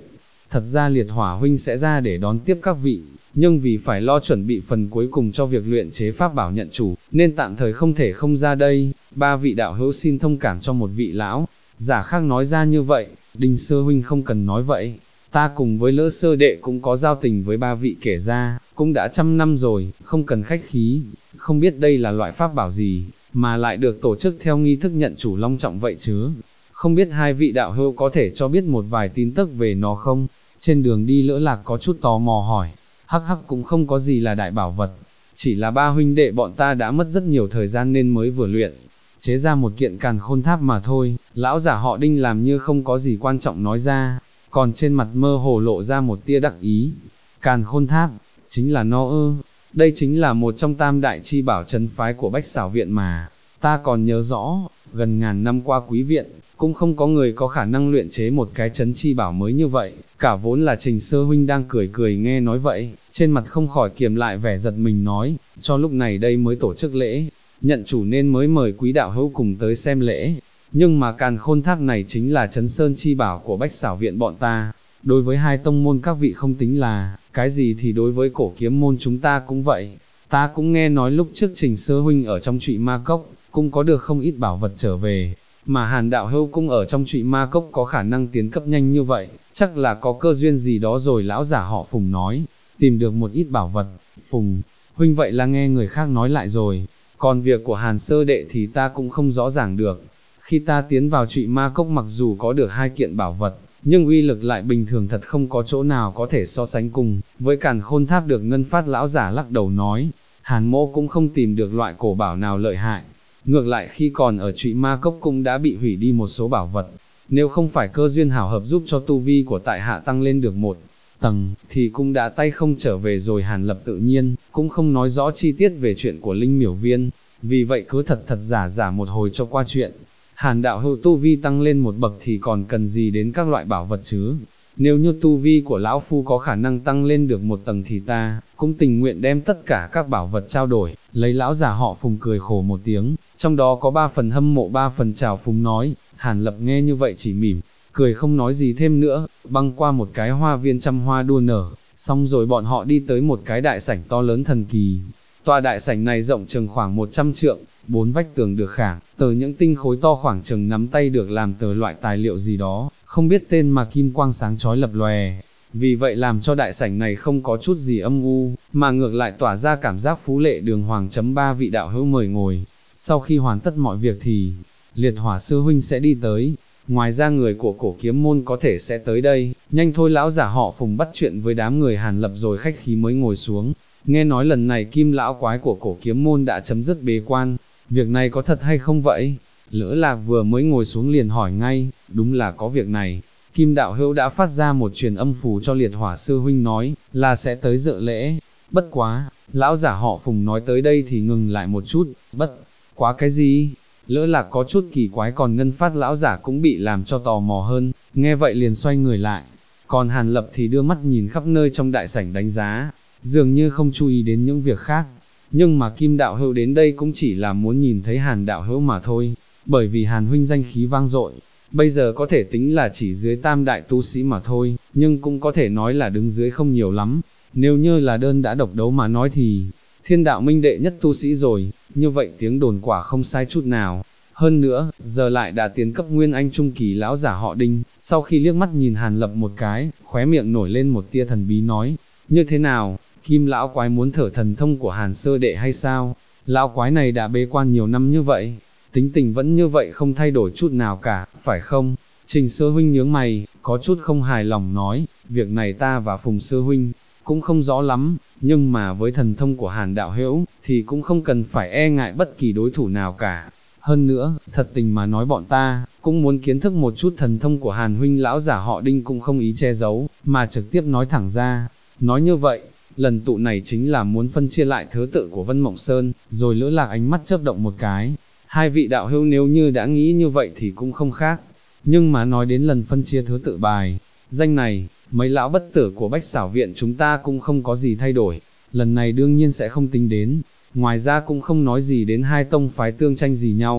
thật ra liệt hỏa huynh sẽ ra để đón tiếp các vị, nhưng vì phải lo chuẩn bị phần cuối cùng cho việc luyện chế pháp bảo nhận chủ, nên tạm thời không thể không ra đây, ba vị đạo hữu xin thông cảm cho một vị lão giả khác nói ra như vậy. Đinh sơ huynh không cần nói vậy, ta cùng với Lỡ sơ đệ cũng có giao tình với ba vị kể ra, cũng đã 100 năm rồi, không cần khách khí, không biết đây là loại pháp bảo gì, mà lại được tổ chức theo nghi thức nhận chủ long trọng vậy chứ, không biết hai vị đạo hữu có thể cho biết một vài tin tức về nó không? Trên đường đi Lỡ Lạc có chút tò mò hỏi, hắc hắc cũng không có gì là đại bảo vật, chỉ là ba huynh đệ bọn ta đã mất rất nhiều thời gian nên mới vừa luyện chế ra một kiện càn khôn tháp mà thôi. Lão giả họ Đinh làm như không có gì quan trọng nói ra, còn trên mặt mơ hồ lộ ra một tia đắc ý. Càn khôn tháp, chính là nó ư? Đây chính là một trong tam đại chi bảo trấn phái của Bách Xảo Viện mà, ta còn nhớ rõ, gần ngàn năm qua quý viện, cũng không có người có khả năng luyện chế một cái trấn chi bảo mới như vậy. Cả vốn là Trình Sơ huynh đang cười cười nghe nói vậy, trên mặt không khỏi kiềm lại vẻ giật mình nói, cho lúc này đây mới tổ chức lễ nhận chủ nên mới mời quý đạo hữu cùng tới xem lễ, nhưng mà càn khôn tháp này chính là trấn sơn chi bảo của Bách Xảo Viện bọn ta, đối với hai tông môn các vị không tính là cái gì thì đối với Cổ Kiếm môn chúng ta cũng vậy. Ta cũng nghe nói lúc trước Trình Sơ huynh ở trong Trụy Ma Cốc, cũng có được không ít bảo vật trở về, mà Hàn đạo hữu cũng ở trong Trụy Ma Cốc có khả năng tiến cấp nhanh như vậy, chắc là có cơ duyên gì đó rồi. Lão giả họ Phùng nói, tìm được một ít bảo vật. Phùng huynh vậy là nghe người khác nói lại rồi, còn việc của Hàn sơ đệ thì ta cũng không rõ ràng được. Khi ta tiến vào Trụy Ma Cốc mặc dù có được hai kiện bảo vật, nhưng uy lực lại bình thường thật, không có chỗ nào có thể so sánh cùng với càn khôn tháp được ngân phát. Lão giả lắc đầu nói, Hàn mỗ cũng không tìm được loại cổ bảo nào lợi hại, ngược lại khi còn ở Trụy Ma Cốc cũng đã bị hủy đi một số bảo vật, nếu không phải cơ duyên hảo hợp giúp cho tu vi của tại hạ tăng lên được một tầng, thì cũng đã tay không trở về rồi. Hàn Lập tự nhiên cũng không nói rõ chi tiết về chuyện của Linh Miểu Viên, vì vậy cứ thật thật giả giả một hồi cho qua chuyện. Hàn đạo hữu tu vi tăng lên một bậc thì còn cần gì đến các loại bảo vật chứ? Nếu như tu vi của lão phu có khả năng tăng lên được một tầng thì ta cũng tình nguyện đem tất cả các bảo vật trao đổi. Lấy lão giả họ Phùng cười khổ một tiếng, trong đó có 3 phần hâm mộ 3 phần trào phúng nói. Hàn Lập nghe như vậy chỉ mỉm cười không nói gì thêm nữa, băng qua một cái hoa viên trăm hoa đua nở, xong rồi bọn họ đi tới một cái đại sảnh to lớn thần kỳ. Tòa đại sảnh này rộng chừng khoảng 100 trượng, 4 vách tường được khảm từ những tinh khối to khoảng chừng nắm tay được làm từ loại tài liệu gì đó, không biết tên mà kim quang sáng chói lập lòe. Vì vậy làm cho đại sảnh này không có chút gì âm u, mà ngược lại tỏa ra cảm giác phú lệ đường hoàng. Ba vị đạo hữu mời ngồi. Sau khi hoàn tất mọi việc thì Liệt Hỏa sư huynh sẽ đi tới. Ngoài ra người của Cổ Kiếm môn có thể sẽ tới đây. Nhanh thôi. Lão giả họ Phùng bắt chuyện với đám người Hàn Lập rồi khách khí mới ngồi xuống. Nghe nói lần này Kim lão quái của Cổ Kiếm môn đã chấm dứt bế quan, việc này có thật hay không vậy? Lỡ Lạc vừa mới ngồi xuống liền hỏi ngay, đúng là có việc này. Kim đạo hữu đã phát ra một truyền âm phù cho Liệt Hỏa sư huynh nói là sẽ tới dự lễ. Bất quá, lão giả họ Phùng nói tới đây thì ngừng lại một chút. Bất quá cái gì? Lỡ Lạc có chút kỳ quái, còn ngân phát lão giả cũng bị làm cho tò mò hơn, nghe vậy liền xoay người lại. Còn Hàn Lập thì đưa mắt nhìn khắp nơi trong đại sảnh đánh giá, dường như không chú ý đến những việc khác. Nhưng mà Kim đạo hữu đến đây cũng chỉ là muốn nhìn thấy Hàn đạo hữu mà thôi, bởi vì Hàn huynh danh khí vang dội, bây giờ có thể tính là chỉ dưới tam đại tu sĩ mà thôi, nhưng cũng có thể nói là đứng dưới không nhiều lắm. Nếu như là đơn đã độc đấu mà nói thì Thiên đạo minh đệ nhất tu sĩ rồi, như vậy tiếng đồn quả không sai chút nào. Hơn nữa, giờ lại đã tiến cấp nguyên anh trung kỳ. Lão giả họ Đinh, sau khi liếc mắt nhìn Hàn Lập một cái, khóe miệng nổi lên một tia thần bí nói, như thế nào, Kim lão quái muốn thở thần thông của Hàn sơ đệ hay sao? Lão quái này đã bế quan nhiều năm như vậy, tính tình vẫn như vậy không thay đổi chút nào cả, phải không? Trình sơ huynh nhướng mày, có chút không hài lòng nói, việc này ta và Phùng sơ huynh cũng không rõ lắm, nhưng mà với thần thông của Hàn đạo hữu thì cũng không cần phải e ngại bất kỳ đối thủ nào cả. Hơn nữa, thật tình mà nói bọn ta cũng muốn kiến thức một chút thần thông của Hàn huynh. Lão giả họ Đinh cũng không ý che giấu, mà trực tiếp nói thẳng ra. Nói như vậy, lần tụ này chính là muốn phân chia lại thứ tự của Vân Mộng Sơn. Rồi Lỡ Lạc ánh mắt chớp động một cái, hai vị đạo hữu nếu như đã nghĩ như vậy thì cũng không khác. Nhưng mà nói đến lần phân chia thứ tự bài danh này, mấy lão bất tử của Bách Xảo Viện chúng ta cũng không có gì thay đổi, lần này đương nhiên sẽ không tính đến. Ngoài ra cũng không nói gì đến hai tông phái tương tranh gì nhau,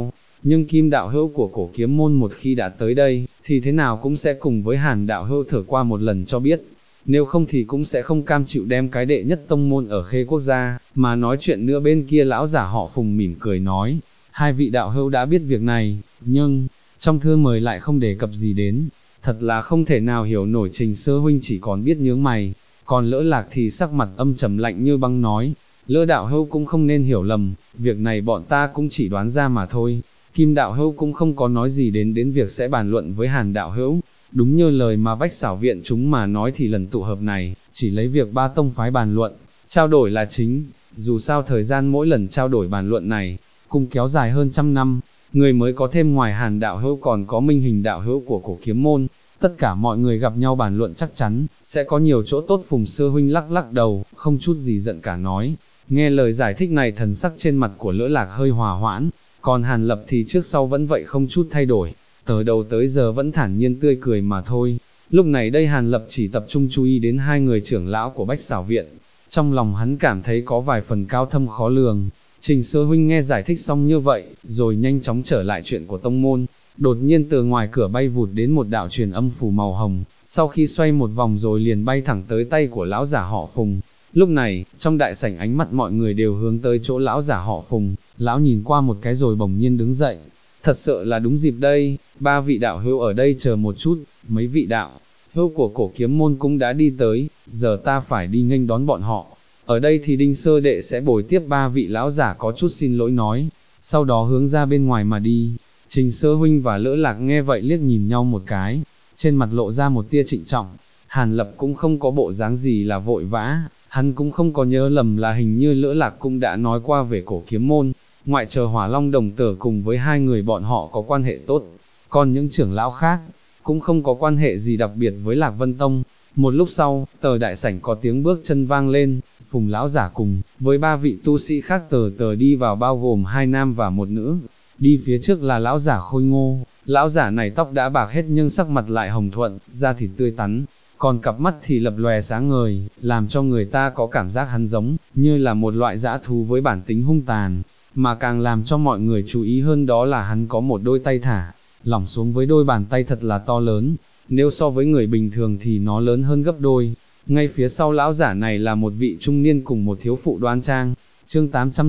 nhưng Kim đạo hữu của cổ kiếm môn một khi đã tới đây, thì thế nào cũng sẽ cùng với Hàn đạo hữu thử qua một lần cho biết, nếu không thì cũng sẽ không cam chịu đem cái đệ nhất tông môn ở Khê Quốc gia, mà nói chuyện nữa. Bên kia lão giả họ Phùng mỉm cười nói, hai vị đạo hữu đã biết việc này, nhưng, trong thư mời lại không đề cập gì đến, thật là không thể nào hiểu nổi. Trình Sơ huynh chỉ còn biết nhướng mày, còn Lỡ Lạc thì sắc mặt âm trầm lạnh như băng nói, Lỡ đạo hữu cũng không nên hiểu lầm, việc này bọn ta cũng chỉ đoán ra mà thôi. Kim đạo hữu cũng không có nói gì đến việc sẽ bàn luận với Hàn đạo hữu. Đúng như lời mà Bách Xảo Viện chúng mà nói thì lần tụ hợp này, chỉ lấy việc ba tông phái bàn luận, trao đổi là chính. Dù sao thời gian mỗi lần trao đổi bàn luận này, cùng kéo dài hơn 100 năm, người mới có thêm ngoài Hàn đạo hữu còn có Minh Hình đạo hữu của cổ kiếm môn. Tất cả mọi người gặp nhau bàn luận chắc chắn, sẽ có nhiều chỗ tốt. Phùng Sơ huynh lắc lắc đầu, không chút gì giận cả nói. Nghe lời giải thích này thần sắc trên mặt của Lỡ Lạc hơi hòa hoãn, còn Hàn Lập thì trước sau vẫn vậy không chút thay đổi, từ đầu tới giờ vẫn thản nhiên tươi cười mà thôi. Lúc này đây Hàn Lập chỉ tập trung chú ý đến hai người trưởng lão của Bách Xảo Viện, trong lòng hắn cảm thấy có vài phần cao thâm khó lường. Trình Sơ huynh nghe giải thích xong như vậy, rồi nhanh chóng trở lại chuyện của tông môn. Đột nhiên từ ngoài cửa bay vụt đến một đạo truyền âm phù màu hồng, sau khi xoay một vòng rồi liền bay thẳng tới tay của lão giả họ Phùng. Lúc này, trong đại sảnh ánh mắt mọi người đều hướng tới chỗ lão giả họ Phùng, lão nhìn qua một cái rồi bỗng nhiên đứng dậy. Thật sự là đúng dịp đây, ba vị đạo hữu ở đây chờ một chút, mấy vị đạo hữu của cổ kiếm môn cũng đã đi tới, giờ ta phải đi nghênh đón bọn họ. Ở đây thì Đinh Sơ đệ sẽ bồi tiếp. Ba vị lão giả có chút xin lỗi nói, sau đó hướng ra bên ngoài mà đi. Trình Sơ huynh và Lỡ Lạc nghe vậy liếc nhìn nhau một cái, trên mặt lộ ra một tia trịnh trọng. Hàn Lập cũng không có bộ dáng gì là vội vã, hắn cũng không có nhớ lầm là hình như Lỡ Lạc cũng đã nói qua về cổ kiếm môn, ngoại trừ Hỏa Long đồng tử cùng với hai người bọn họ có quan hệ tốt, còn những trưởng lão khác, cũng không có quan hệ gì đặc biệt với Lạc Vân Tông. Một lúc sau, tờ đại sảnh có tiếng bước chân vang lên, Phùng lão giả cùng với ba vị tu sĩ khác tờ đi vào, bao gồm hai nam và một nữ. Đi phía trước là lão giả Khôi Ngô, lão giả này tóc đã bạc hết nhưng sắc mặt lại hồng thuận, da thịt tươi tắn, còn cặp mắt thì lập lòe sáng ngời, làm cho người ta có cảm giác hắn giống như là một loại dã thú với bản tính hung tàn. Mà càng làm cho mọi người chú ý hơn đó là hắn có một đôi tay thả lỏng xuống với đôi bàn tay thật là to lớn, nếu so với người bình thường thì nó lớn hơn gấp đôi. Ngay phía sau lão giả này là một vị trung niên cùng một thiếu phụ đoan trang. Chương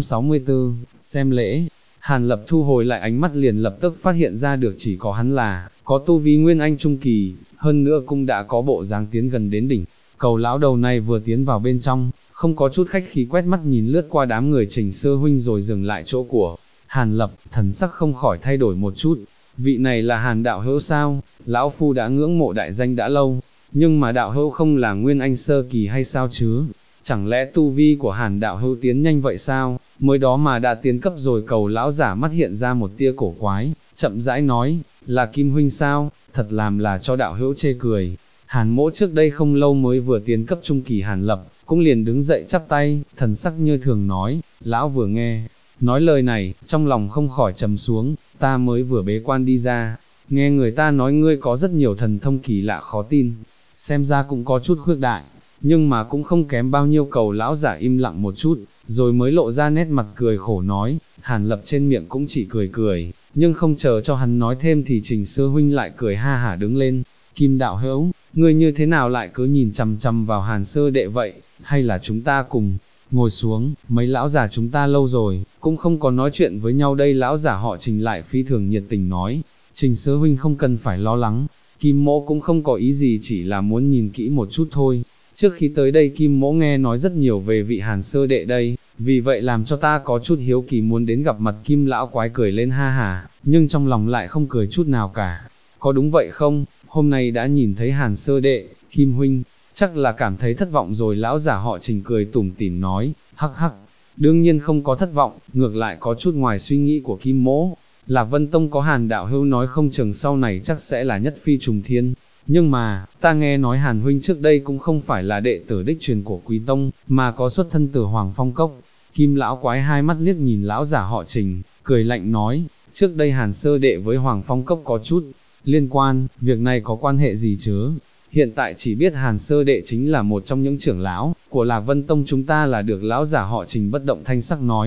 864, xem lễ. Hàn Lập thu hồi lại ánh mắt liền lập tức phát hiện ra được chỉ có hắn là có tu vi Nguyên Anh trung kỳ, hơn nữa cũng đã có bộ dáng tiến gần đến đỉnh. Cầu lão đầu này vừa tiến vào bên trong, không có chút khách khí quét mắt nhìn lướt qua đám người Trình Sơ huynh rồi dừng lại chỗ của Hàn Lập, thần sắc không khỏi thay đổi một chút. Vị này là Hàn đạo hữu sao? Lão phu đã ngưỡng mộ đại danh đã lâu, nhưng mà đạo hữu không là Nguyên Anh sơ kỳ hay sao chứ? Chẳng lẽ tu vi của Hàn đạo hữu tiến nhanh vậy sao? Mới đó mà đã tiến cấp rồi. Cầu lão giả mắt hiện ra một tia cổ quái, chậm rãi nói, là Kim huynh sao? Thật làm là cho đạo hữu chê cười. Hàn mỗ trước đây không lâu mới vừa tiến cấp trung kỳ. Hàn Lập cũng liền đứng dậy chắp tay, thần sắc như thường nói. Lão vừa nghe nói lời này, trong lòng không khỏi trầm xuống. Ta mới vừa bế quan đi ra, nghe người ta nói ngươi có rất nhiều thần thông kỳ lạ khó tin, xem ra cũng có chút khuyết đại, nhưng mà cũng không kém bao nhiêu. Cầu lão giả im lặng một chút, rồi mới lộ ra nét mặt cười khổ nói. Hàn Lập trên miệng cũng chỉ cười cười, nhưng không chờ cho hắn nói thêm thì Trình Sơ huynh lại cười ha hả đứng lên. Kim đạo hữu, ngươi như thế nào lại cứ nhìn chằm chằm vào Hàn sơ đệ vậy, hay là chúng ta cùng ngồi xuống, mấy lão già chúng ta lâu rồi, cũng không có nói chuyện với nhau đây. Lão giả họ Trình lại phi thường nhiệt tình nói, Trình Sơ huynh không cần phải lo lắng, Kim mỗ cũng không có ý gì, chỉ là muốn nhìn kỹ một chút thôi. Trước khi tới đây Kim mỗ nghe nói rất nhiều về vị Hàn sơ đệ đây, vì vậy làm cho ta có chút hiếu kỳ muốn đến gặp mặt. Kim lão quái cười lên ha hả, nhưng trong lòng lại không cười chút nào cả. Có đúng vậy không? Hôm nay đã nhìn thấy Hàn sơ đệ, Kim huynh chắc là cảm thấy thất vọng rồi. Lão giả họ Trình cười tủm tỉm nói, hắc hắc, đương nhiên không có thất vọng, ngược lại có chút ngoài suy nghĩ của Kim mỗ. Lạc Vân Tông có Hàn đạo hữu nói không chừng sau này chắc sẽ là nhất phi trùng thiên, nhưng mà, ta nghe nói Hàn huynh trước đây cũng không phải là đệ tử đích truyền của Quý Tông, mà có xuất thân từ Hoàng Phong Cốc. Kim lão quái hai mắt liếc nhìn lão giả họ Trình, cười lạnh nói, trước đây Hàn sơ đệ với Hoàng Phong Cốc có chút liên quan, việc này có quan hệ gì chứ? Hiện tại chỉ biết Hàn sơ đệ chính là một trong những trưởng lão của Lạc Vân Tông chúng ta là được. Lão giả họ Trình bất động thanh sắc nói.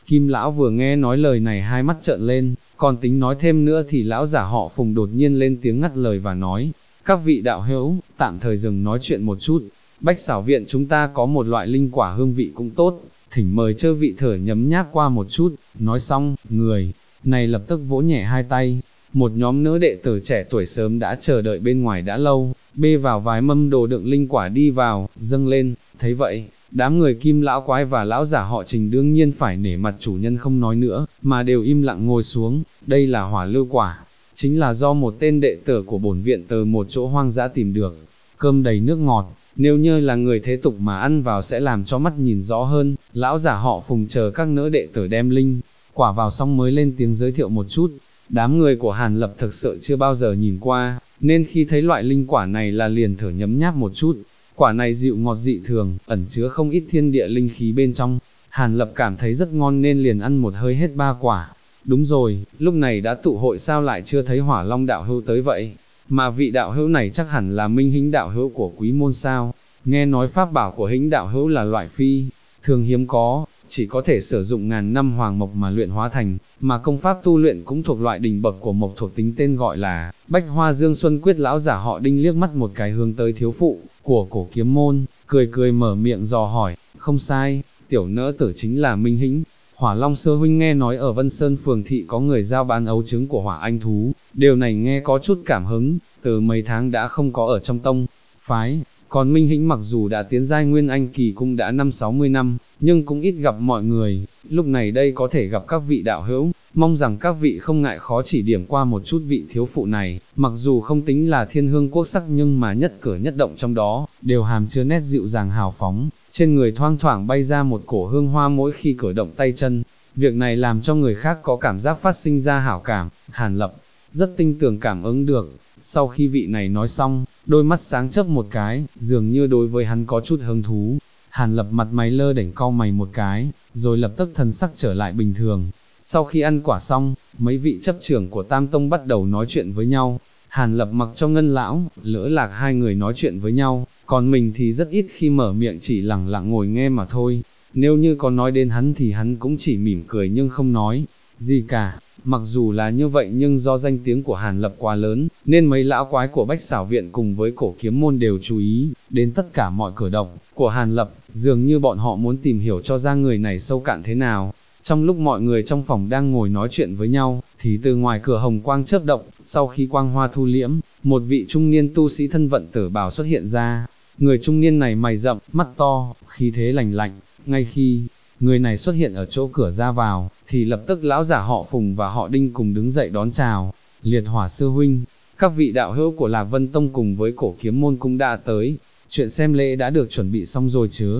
Kim lão vừa nghe nói lời này hai mắt trợn lên, còn tính nói thêm nữa thì lão giả họ Phùng đột nhiên lên tiếng ngắt lời và nói, các vị đạo hữu, tạm thời dừng nói chuyện một chút, Bách Xảo Viện chúng ta có một loại linh quả hương vị cũng tốt, thỉnh mời chư vị thử nhấm nháp qua một chút. Nói xong, người này lập tức vỗ nhẹ hai tay, một nhóm nữ đệ tử trẻ tuổi sớm đã chờ đợi bên ngoài đã lâu, bê vào vài mâm đồ đựng linh quả đi vào, dâng lên. Thấy vậy, đám người Kim lão quái và lão giả họ Trình đương nhiên phải nể mặt chủ nhân không nói nữa, mà đều im lặng ngồi xuống. Đây là hỏa lưu quả, chính là do một tên đệ tử của bổn viện từ một chỗ hoang dã tìm được, cơm đầy nước ngọt, nếu như là người thế tục mà ăn vào sẽ làm cho mắt nhìn rõ hơn. Lão giả họ Phùng chờ các nữ đệ tử đem linh quả vào xong mới lên tiếng giới thiệu một chút. Đám người của Hàn Lập thực sự chưa bao giờ nhìn qua, nên khi thấy loại linh quả này là liền thử nhấm nháp một chút. Quả này dịu ngọt dị thường, ẩn chứa không ít thiên địa linh khí bên trong. Hàn Lập cảm thấy rất ngon nên liền ăn một hơi hết 3 quả. Đúng rồi, lúc này đã tụ hội sao lại chưa thấy Hỏa Long đạo hữu tới vậy? Mà vị đạo hữu này chắc hẳn là Minh Hĩnh đạo hữu của Quý môn sao? Nghe nói pháp bảo của Hĩnh đạo hữu là loại phi thường hiếm có, chỉ có thể sử dụng ngàn năm hoàng mộc mà luyện hóa thành, mà công pháp tu luyện cũng thuộc loại đỉnh bậc của mộc thuộc tính, tên gọi là Bách Hoa Dương Xuân Quyết. Lão giả họ Đinh liếc mắt một cái hướng tới thiếu phụ của Cổ Kiếm môn, cười cười mở miệng dò hỏi, không sai, tiểu nỡ tử chính là Minh Hĩnh. Hỏa Long sư huynh nghe nói ở Vân Sơn phường thị có người giao bán ấu trứng của hỏa anh thú, điều này nghe có chút cảm hứng, từ mấy tháng đã không có ở trong tông phái. Còn Minh Hĩnh mặc dù đã tiến giai Nguyên Anh kỳ cũng đã 50-60 năm, nhưng cũng ít gặp mọi người, lúc này đây có thể gặp các vị đạo hữu, mong rằng các vị không ngại khó chỉ điểm qua một chút vị thiếu phụ này, mặc dù không tính là thiên hương quốc sắc nhưng mà nhất cử nhất động trong đó, đều hàm chứa nét dịu dàng hào phóng, trên người thoang thoảng bay ra một cổ hương hoa mỗi khi cử động tay chân, việc này làm cho người khác có cảm giác phát sinh ra hảo cảm. Hàn Lập rất tinh tường cảm ứng được. Sau khi vị này nói xong, đôi mắt sáng chớp một cái, dường như đối với hắn có chút hứng thú. Hàn Lập mặt mày lơ đễnh cau mày một cái, rồi lập tức thần sắc trở lại bình thường. Sau khi ăn quả xong, mấy vị chấp trưởng của Tam Tông bắt đầu nói chuyện với nhau. Hàn Lập mặc cho Ngân lão, Lỡ Lạc hai người nói chuyện với nhau, còn mình thì rất ít khi mở miệng, chỉ lặng lặng ngồi nghe mà thôi. Nếu như có nói đến hắn thì hắn cũng chỉ mỉm cười nhưng không nói gì cả. Mặc dù là như vậy nhưng do danh tiếng của Hàn Lập quá lớn, nên mấy lão quái của Bách Xảo Viện cùng với Cổ Kiếm môn đều chú ý đến tất cả mọi cử động của Hàn Lập, dường như bọn họ muốn tìm hiểu cho ra người này sâu cạn thế nào. Trong lúc mọi người trong phòng đang ngồi nói chuyện với nhau, thì từ ngoài cửa hồng quang chớp động, sau khi quang hoa thu liễm, một vị trung niên tu sĩ thân vận tử bào xuất hiện ra. Người trung niên này mày rậm, mắt to, khí thế lành lạnh. Ngay khi người này xuất hiện ở chỗ cửa ra vào, thì lập tức lão giả họ Phùng và họ Đinh cùng đứng dậy đón chào. Liệt Hỏa sư huynh, các vị đạo hữu của Lạc Vân Tông cùng với Cổ Kiếm môn cũng đã tới, chuyện xem lễ đã được chuẩn bị xong rồi chứ?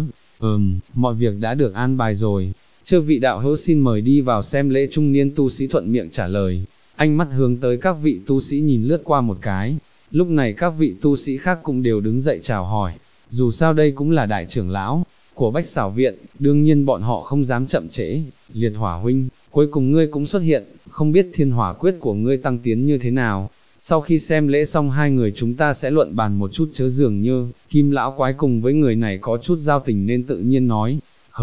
Mọi việc đã được an bài rồi, chư vị đạo hữu xin mời đi vào xem lễ. Trung niên tu sĩ thuận miệng trả lời, ánh mắt hướng tới các vị tu sĩ nhìn lướt qua một cái. Lúc này các vị tu sĩ khác cũng đều đứng dậy chào hỏi, dù sao đây cũng là đại trưởng lão của Bách Xảo Viện, đương nhiên bọn họ không dám chậm trễ. Liệt Hỏa huynh, cuối cùng ngươi cũng xuất hiện, không biết thiên hỏa quyết của ngươi tăng tiến như thế nào? Sau khi xem lễ xong hai người chúng ta sẽ luận bàn một chút, chớ dường như Kim lão quái cùng với người này có chút giao tình nên tự nhiên nói,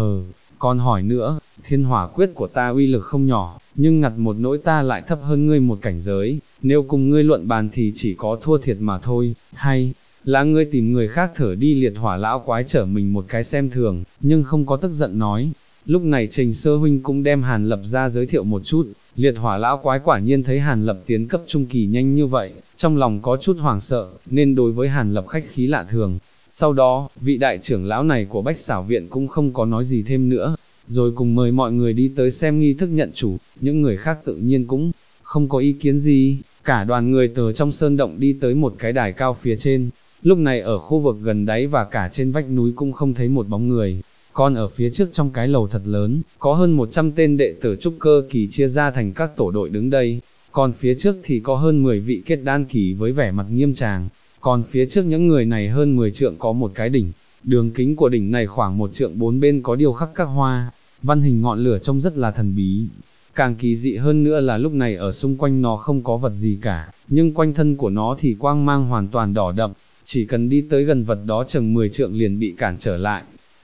còn hỏi nữa, thiên hỏa quyết của ta uy lực không nhỏ, nhưng ngặt một nỗi ta lại thấp hơn ngươi một cảnh giới, nếu cùng ngươi luận bàn thì chỉ có thua thiệt mà thôi, hay là ngươi tìm người khác thử đi. Liệt Hỏa lão quái trở mình một cái xem thường, nhưng không có tức giận nói. Lúc này Trình Sơ huynh cũng đem Hàn Lập ra giới thiệu một chút. Liệt Hỏa lão quái quả nhiên thấy Hàn Lập tiến cấp trung kỳ nhanh như vậy, trong lòng có chút hoảng sợ, nên đối với Hàn Lập khách khí lạ thường. Sau đó, vị đại trưởng lão này của Bách Xảo Viện cũng không có nói gì thêm nữa, rồi cùng mời mọi người đi tới xem nghi thức nhận chủ. Những người khác tự nhiên cũng không có ý kiến gì, cả đoàn người từ trong sơn động đi tới một cái đài cao phía trên. Lúc này ở khu vực gần đáy và cả trên vách núi cũng không thấy một bóng người, còn ở phía trước trong cái lầu thật lớn, có hơn 100 tên đệ tử trúc cơ kỳ chia ra thành các tổ đội đứng đây, còn phía trước thì có hơn 10 vị kết đan kỳ với vẻ mặt nghiêm tràng, còn phía trước những người này hơn 10 trượng có một cái đỉnh, đường kính của đỉnh này khoảng 1 trượng, 4 bên có điêu khắc các hoa, văn hình ngọn lửa trông rất là thần bí. Càng kỳ dị hơn nữa là lúc này ở xung quanh nó không có vật gì cả, nhưng quanh thân của nó thì quang mang hoàn toàn đỏ đậm, chỉ cần đi tới gần vật đó chừng 10 trượng liền bị cản trở lại.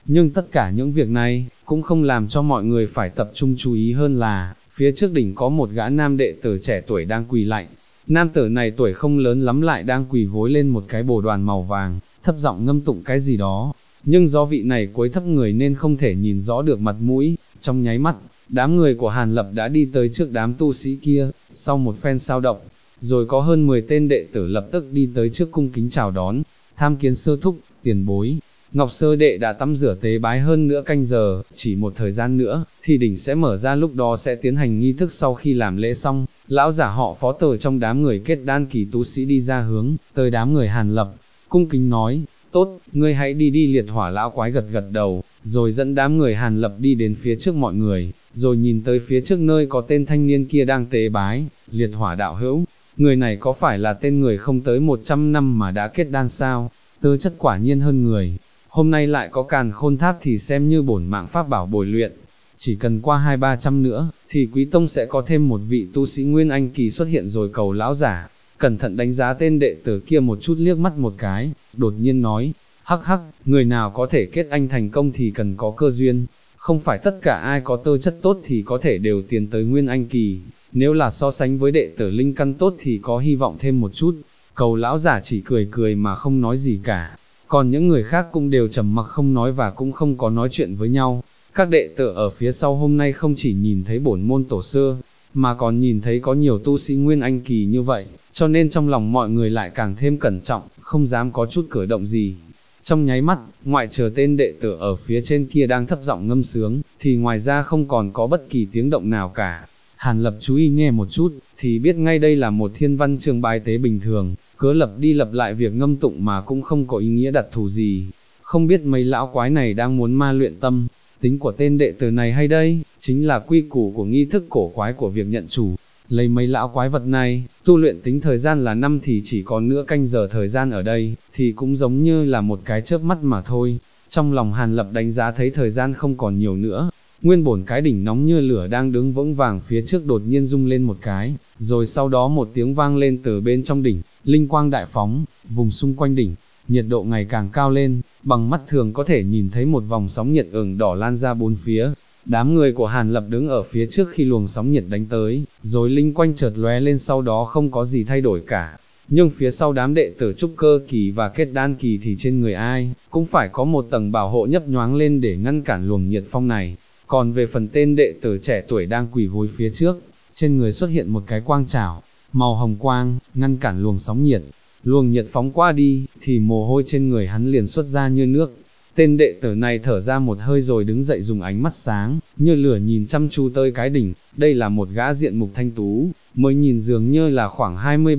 Nhưng tất cả những việc này, cũng không làm cho mọi người phải tập trung chú ý hơn là, phía trước đỉnh có một gã nam đệ tử trẻ tuổi đang quỳ lạy. Nam tử này tuổi không lớn lắm lại đang quỳ gối lên một cái bồ đoàn màu vàng, thấp giọng ngâm tụng cái gì đó. Nhưng do vị này cúi thấp người nên không thể nhìn rõ được mặt mũi, trong nháy mắt, đám người của Hàn Lập đã đi tới trước đám tu sĩ kia, sau một phen sao động, rồi có hơn 10 tên đệ tử lập tức đi tới trước cung kính chào đón, tham kiến sư thúc, tiền bối. Ngọc Sơ Đệ đã tắm rửa tế bái hơn nửa canh giờ, chỉ một thời gian nữa, thì đỉnh sẽ mở ra, lúc đó sẽ tiến hành nghi thức. Sau khi làm lễ xong, lão giả họ Phó từ trong đám người kết đan kỳ tu sĩ đi ra hướng tới đám người Hàn Lập, cung kính nói, tốt, ngươi hãy đi đi. Liệt hỏa lão quái gật gật đầu, rồi dẫn đám người Hàn Lập đi đến phía trước mọi người, rồi nhìn tới phía trước nơi có tên thanh niên kia đang tế bái. Liệt hỏa đạo hữu, người này có phải là tên người không tới 100 năm mà đã kết đan sao? Ttư chất quả nhiên hơn người, hôm nay lại có càn khôn tháp thì xem như bổn mạng pháp bảo bồi luyện. Chỉ cần qua 2-300 nữa, thì quý tông sẽ có thêm một vị tu sĩ Nguyên Anh kỳ xuất hiện rồi. Cầu lão giả cẩn thận đánh giá tên đệ tử kia một chút, liếc mắt một cái, đột nhiên nói, hắc hắc, người nào có thể kết anh thành công thì cần có cơ duyên, không phải tất cả ai có tơ chất tốt thì có thể đều tiến tới Nguyên Anh kỳ, nếu là so sánh với đệ tử linh căn tốt thì có hy vọng thêm một chút. Cầu lão giả chỉ cười cười mà không nói gì cả, còn những người khác cũng đều trầm mặc không nói và cũng không có nói chuyện với nhau. Các đệ tử ở phía sau hôm nay không chỉ nhìn thấy bổn môn tổ sư, mà còn nhìn thấy có nhiều tu sĩ Nguyên Anh kỳ như vậy, cho nên trong lòng mọi người lại càng thêm cẩn trọng, không dám có chút cử động gì. Trong nháy mắt, ngoại trừ tên đệ tử ở phía trên kia đang thấp giọng ngâm sướng, thì ngoài ra không còn có bất kỳ tiếng động nào cả. Hàn Lập chú ý nghe một chút, thì biết ngay đây là một thiên văn chương bài tế bình thường, cứ lặp đi lặp lại việc ngâm tụng mà cũng không có ý nghĩa đặc thù gì. Không biết mấy lão quái này đang muốn ma luyện tâm tính của tên đệ tử này hay đây, chính là quy củ của nghi thức cổ quái của việc nhận chủ. Lấy mấy lão quái vật này, tu luyện tính thời gian là năm thì chỉ còn nửa canh giờ thời gian ở đây, thì cũng giống như là một cái chớp mắt mà thôi. Trong lòng Hàn Lập đánh giá thấy thời gian không còn nhiều nữa, nguyên bổn cái đỉnh nóng như lửa đang đứng vững vàng phía trước đột nhiên rung lên một cái, rồi sau đó một tiếng vang lên từ bên trong đỉnh, linh quang đại phóng, vùng xung quanh đỉnh, nhiệt độ ngày càng cao lên, bằng mắt thường có thể nhìn thấy một vòng sóng nhiệt ửng đỏ lan ra bốn phía. Đám người của Hàn Lập đứng ở phía trước khi luồng sóng nhiệt đánh tới, rồi linh quanh chợt lóe lên, sau đó không có gì thay đổi cả. Nhưng phía sau đám đệ tử trúc cơ kỳ và kết đan kỳ thì trên người ai, cũng phải có một tầng bảo hộ nhấp nhoáng lên để ngăn cản luồng nhiệt phong này. Còn về phần tên đệ tử trẻ tuổi đang quỳ gối phía trước, trên người xuất hiện một cái quang trảo, màu hồng quang, ngăn cản luồng sóng nhiệt. Luồng nhiệt phóng qua đi, thì mồ hôi trên người hắn liền xuất ra như nước. Tên đệ tử này thở ra một hơi rồi đứng dậy, dùng ánh mắt sáng như lửa nhìn chăm chú tới cái đỉnh. Đây là một gã diện mục thanh tú, mới nhìn dường như là khoảng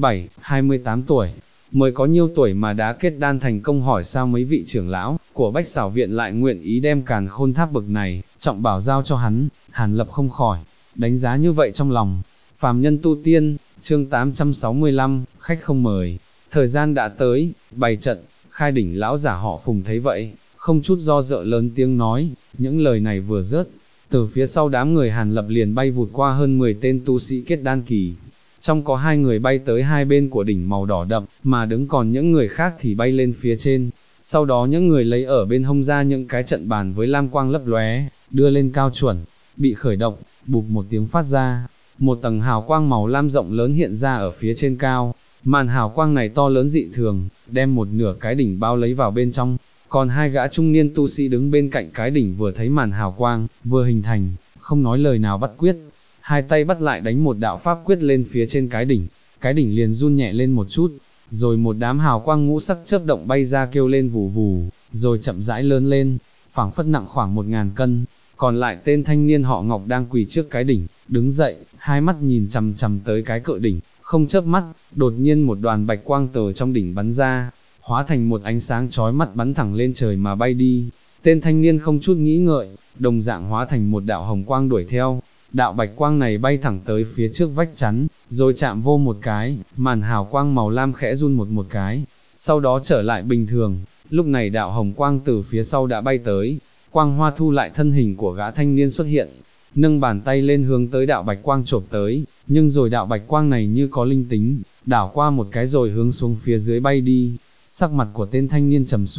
27-28 tuổi. Mới có nhiêu tuổi mà đã kết đan thành công, hỏi sao mấy vị trưởng lão của Bách Xảo Viện lại nguyện ý đem càn khôn tháp bực này, trọng bảo giao cho hắn. Hàn Lập không khỏi đánh giá như vậy trong lòng. Phàm nhân tu tiên, chương 865, khách không mời. Thời gian đã tới, bày trận, khai đỉnh. Lão giả họ Phùng thấy vậy, không chút do dự lớn tiếng nói. Những lời này vừa dứt, từ phía sau đám người Hàn Lập liền bay vụt qua hơn 10 tên tu sĩ kết đan kỳ. Trong có 2 người bay tới hai bên của đỉnh màu đỏ đậm, mà đứng còn những người khác thì bay lên phía trên. Sau đó những người lấy ở bên hông ra những cái trận bàn với lam quang lấp lóe, đưa lên cao chuẩn, bị khởi động, bụp một tiếng phát ra. Một tầng hào quang màu lam rộng lớn hiện ra ở phía trên cao. Màn hào quang này to lớn dị thường, đem một nửa cái đỉnh bao lấy vào bên trong. Còn hai gã trung niên tu sĩ đứng bên cạnh cái đỉnh vừa thấy màn hào quang vừa hình thành, không nói lời nào bắt quyết, hai tay bắt lại đánh một đạo pháp quyết lên phía trên cái đỉnh liền run nhẹ lên một chút, rồi một đám hào quang ngũ sắc chớp động bay ra kêu lên vù vù, rồi chậm rãi lớn lên, phảng phất nặng khoảng 1000 cân. Còn lại tên thanh niên họ Ngọc đang quỳ trước cái đỉnh, đứng dậy, hai mắt nhìn chằm chằm tới cái cự đỉnh, không chớp mắt. Đột nhiên một đoàn bạch quang từ trong đỉnh bắn ra, hóa thành một ánh sáng chói mắt bắn thẳng lên trời mà bay đi. Tên thanh niên không chút nghĩ ngợi, đồng dạng hóa thành một đạo hồng quang đuổi theo. Đạo bạch quang này bay thẳng tới phía trước vách chắn, rồi chạm vô một cái, màn hào quang màu lam khẽ run một cái, sau đó trở lại bình thường. Lúc này đạo hồng quang từ phía sau đã bay tới, quang hoa thu lại thân hình của gã thanh niên xuất hiện, nâng bàn tay lên hướng tới đạo bạch quang chộp tới, nhưng rồi đạo bạch quang này như có linh tính, đảo qua một cái rồi hướng xuống phía dưới bay đi. Sắc mặt của tên thanh niên trầm xuống,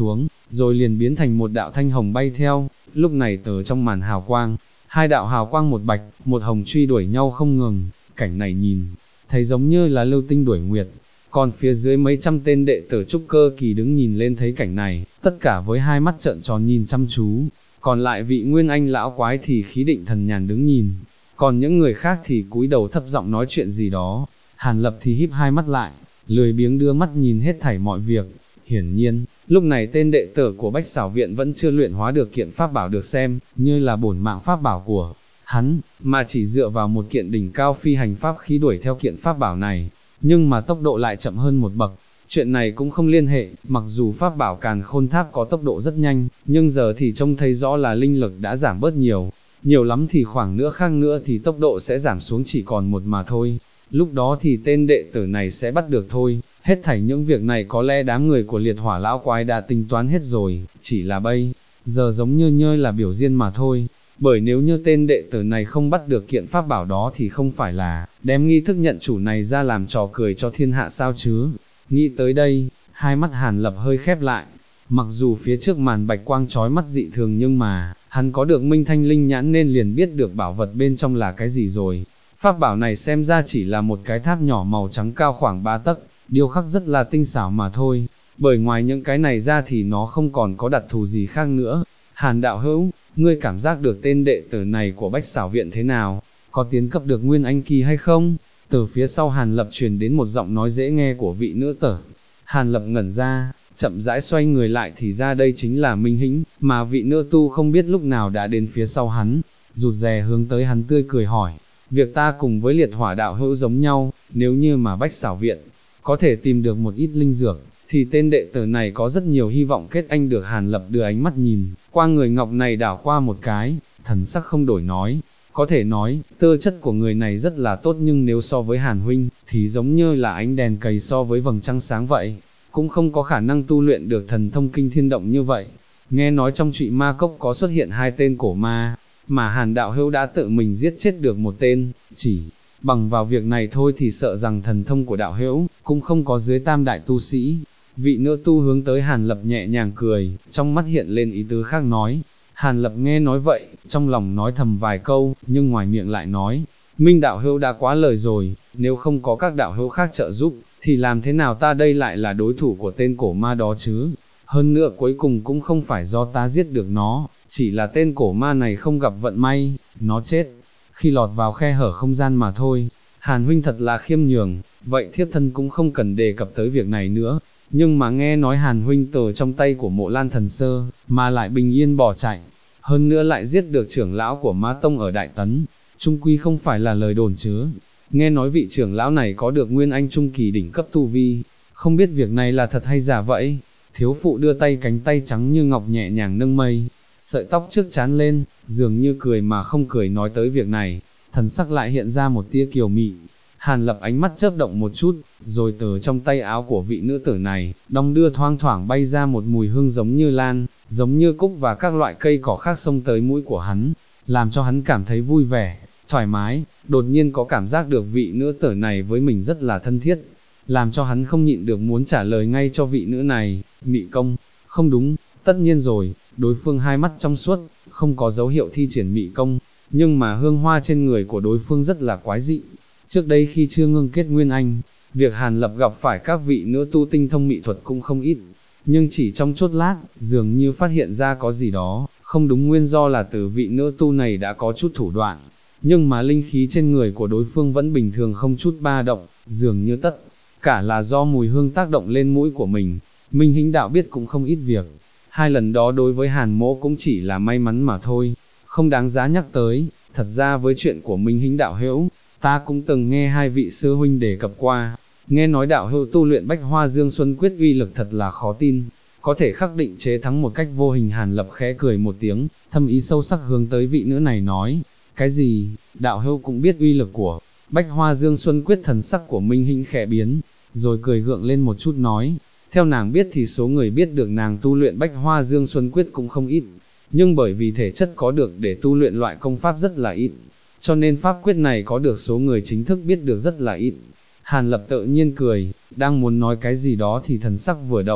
rồi liền biến thành một đạo thanh hồng bay theo, lúc này từ trong màn hào quang, hai đạo hào quang một bạch, một hồng truy đuổi nhau không ngừng, cảnh này nhìn, thấy giống như là lưu tinh đuổi nguyệt. Còn phía dưới mấy trăm tên đệ tử trúc cơ kỳ đứng nhìn lên thấy cảnh này, tất cả với hai mắt trợn tròn nhìn chăm chú, còn lại vị Nguyên Anh lão quái thì khí định thần nhàn đứng nhìn, còn những người khác thì cúi đầu thấp giọng nói chuyện gì đó. Hàn Lập thì híp hai mắt lại, lười biếng đưa mắt nhìn hết thảy mọi việc. Hiển nhiên, lúc này tên đệ tử của Bách Xảo Viện vẫn chưa luyện hóa được kiện pháp bảo được xem như là bổn mạng pháp bảo của hắn, mà chỉ dựa vào một kiện đỉnh cao phi hành pháp khí đuổi theo kiện pháp bảo này, nhưng mà tốc độ lại chậm hơn một bậc. Chuyện này cũng không liên hệ, mặc dù pháp bảo Càn Khôn Tháp có tốc độ rất nhanh, nhưng giờ thì trông thấy rõ là linh lực đã giảm bớt nhiều, nhiều lắm thì khoảng nửa khắc nữa thì tốc độ sẽ giảm xuống chỉ còn một mà thôi. Lúc đó thì tên đệ tử này sẽ bắt được thôi. Hết thảy những việc này có lẽ đám người của liệt hỏa lão quái đã tính toán hết rồi, chỉ là bây giờ giống như là biểu diễn mà thôi. Bởi nếu như tên đệ tử này không bắt được kiện pháp bảo đó thì không phải là đem nghi thức nhận chủ này ra làm trò cười cho thiên hạ sao chứ. Nghĩ tới đây, hai mắt Hàn Lập hơi khép lại. Mặc dù phía trước màn bạch quang chói mắt dị thường nhưng mà, hắn có được Minh Thanh Linh nhãn nên liền biết được bảo vật bên trong là cái gì rồi. Pháp bảo này xem ra chỉ là một cái tháp nhỏ màu trắng cao khoảng 3 tấc, điêu khắc rất là tinh xảo mà thôi. Bởi ngoài những cái này ra thì nó không còn có đặc thù gì khác nữa. Hàn đạo hữu, ngươi cảm giác được tên đệ tử này của Bách Xảo Viện thế nào? Có tiến cấp được Nguyên Anh kỳ hay không? Từ phía sau Hàn Lập truyền đến một giọng nói dễ nghe của vị nữ tử. Hàn Lập ngẩn ra, chậm rãi xoay người lại thì ra đây chính là Minh Hĩnh, mà vị nữ tu không biết lúc nào đã đến phía sau hắn, rụt rè hướng tới hắn tươi cười hỏi, việc ta cùng với liệt hỏa đạo hữu giống nhau, nếu như mà Bách Xảo Viện có thể tìm được một ít linh dược, thì tên đệ tử này có rất nhiều hy vọng kết anh được. Hàn Lập đưa ánh mắt nhìn qua người ngọc này đảo qua một cái, thần sắc không đổi nói, có thể nói, tơ chất của người này rất là tốt nhưng nếu so với Hàn huynh, thì giống như là ánh đèn cầy so với vầng trăng sáng vậy, cũng không có khả năng tu luyện được thần thông kinh thiên động như vậy. Nghe nói trong Trụy Ma Cốc có xuất hiện 2 tên cổ ma, mà Hàn đạo hữu đã tự mình giết chết được một tên, chỉ bằng vào việc này thôi thì sợ rằng thần thông của đạo hữu cũng không có dưới tam đại tu sĩ. Vị nữ tu hướng tới Hàn Lập nhẹ nhàng cười, trong mắt hiện lên ý tứ khác nói. Hàn Lập nghe nói vậy, trong lòng nói thầm vài câu, nhưng ngoài miệng lại nói, Minh đạo hữu đã quá lời rồi, nếu không có các đạo hữu khác trợ giúp, thì làm thế nào ta đây lại là đối thủ của tên cổ ma đó chứ? Hơn nữa cuối cùng cũng không phải do ta giết được nó, chỉ là tên cổ ma này không gặp vận may, nó chết khi lọt vào khe hở không gian mà thôi. Hàn huynh thật là khiêm nhường, vậy thiếp thân cũng không cần đề cập tới việc này nữa. Nhưng mà nghe nói Hàn huynh từ trong tay của Mộ Lan thần sơ, mà lại bình yên bỏ chạy, hơn nữa lại giết được trưởng lão của Ma Tông ở Đại Tấn, trung quy không phải là lời đồn chứ? Nghe nói vị trưởng lão này có được Nguyên Anh trung kỳ đỉnh cấp tu vi, không biết việc này là thật hay giả vậy? Thiếu phụ đưa tay cánh tay trắng như ngọc nhẹ nhàng nâng mây, sợi tóc trước trán lên, dường như cười mà không cười nói tới việc này, thần sắc lại hiện ra một tia kiều mị. Hàn Lập ánh mắt chớp động một chút, rồi từ trong tay áo của vị nữ tử này, đong đưa thoang thoảng bay ra một mùi hương giống như lan, giống như cúc và các loại cây cỏ khác xông tới mũi của hắn, làm cho hắn cảm thấy vui vẻ, thoải mái, đột nhiên có cảm giác được vị nữ tử này với mình rất là thân thiết, làm cho hắn không nhịn được muốn trả lời ngay cho vị nữ này, mị công, không đúng, tất nhiên rồi, đối phương hai mắt trong suốt, không có dấu hiệu thi triển mị công, nhưng mà hương hoa trên người của đối phương rất là quái dị. Trước đây khi chưa ngưng kết Nguyên Anh, việc Hàn Lập gặp phải các vị nữ tu tinh thông mị thuật cũng không ít, nhưng chỉ trong chốc lát, dường như phát hiện ra có gì đó, không đúng, nguyên do là từ vị nữ tu này đã có chút thủ đoạn, nhưng mà linh khí trên người của đối phương vẫn bình thường không chút ba động, dường như tất cả là do mùi hương tác động lên mũi của mình. Minh Hĩnh đạo biết cũng không ít việc, 2 lần đó đối với Hàn Mỗ cũng chỉ là may mắn mà thôi, không đáng giá nhắc tới. Thật ra với chuyện của Minh Hĩnh đạo hữu, ta cũng từng nghe 2 vị sư huynh đề cập qua, nghe nói đạo hữu tu luyện Bách Hoa Dương Xuân Quyết uy lực thật là khó tin, có thể khắc định chế thắng một cách vô hình. Hàn Lập khẽ cười một tiếng, thâm ý sâu sắc hướng tới vị nữ này nói, cái gì, đạo hữu cũng biết uy lực của Bách Hoa Dương Xuân Quyết? Thần sắc của Minh Hĩnh khẽ biến, rồi cười gượng lên một chút nói, theo nàng biết thì số người biết được nàng tu luyện Bách Hoa Dương Xuân Quyết cũng không ít, nhưng bởi vì thể chất có được để tu luyện loại công pháp rất là ít, cho nên pháp quyết này có được số người chính thức biết được rất là ít. Hàn Lập tự nhiên cười, đang muốn nói cái gì đó thì thần sắc vừa động,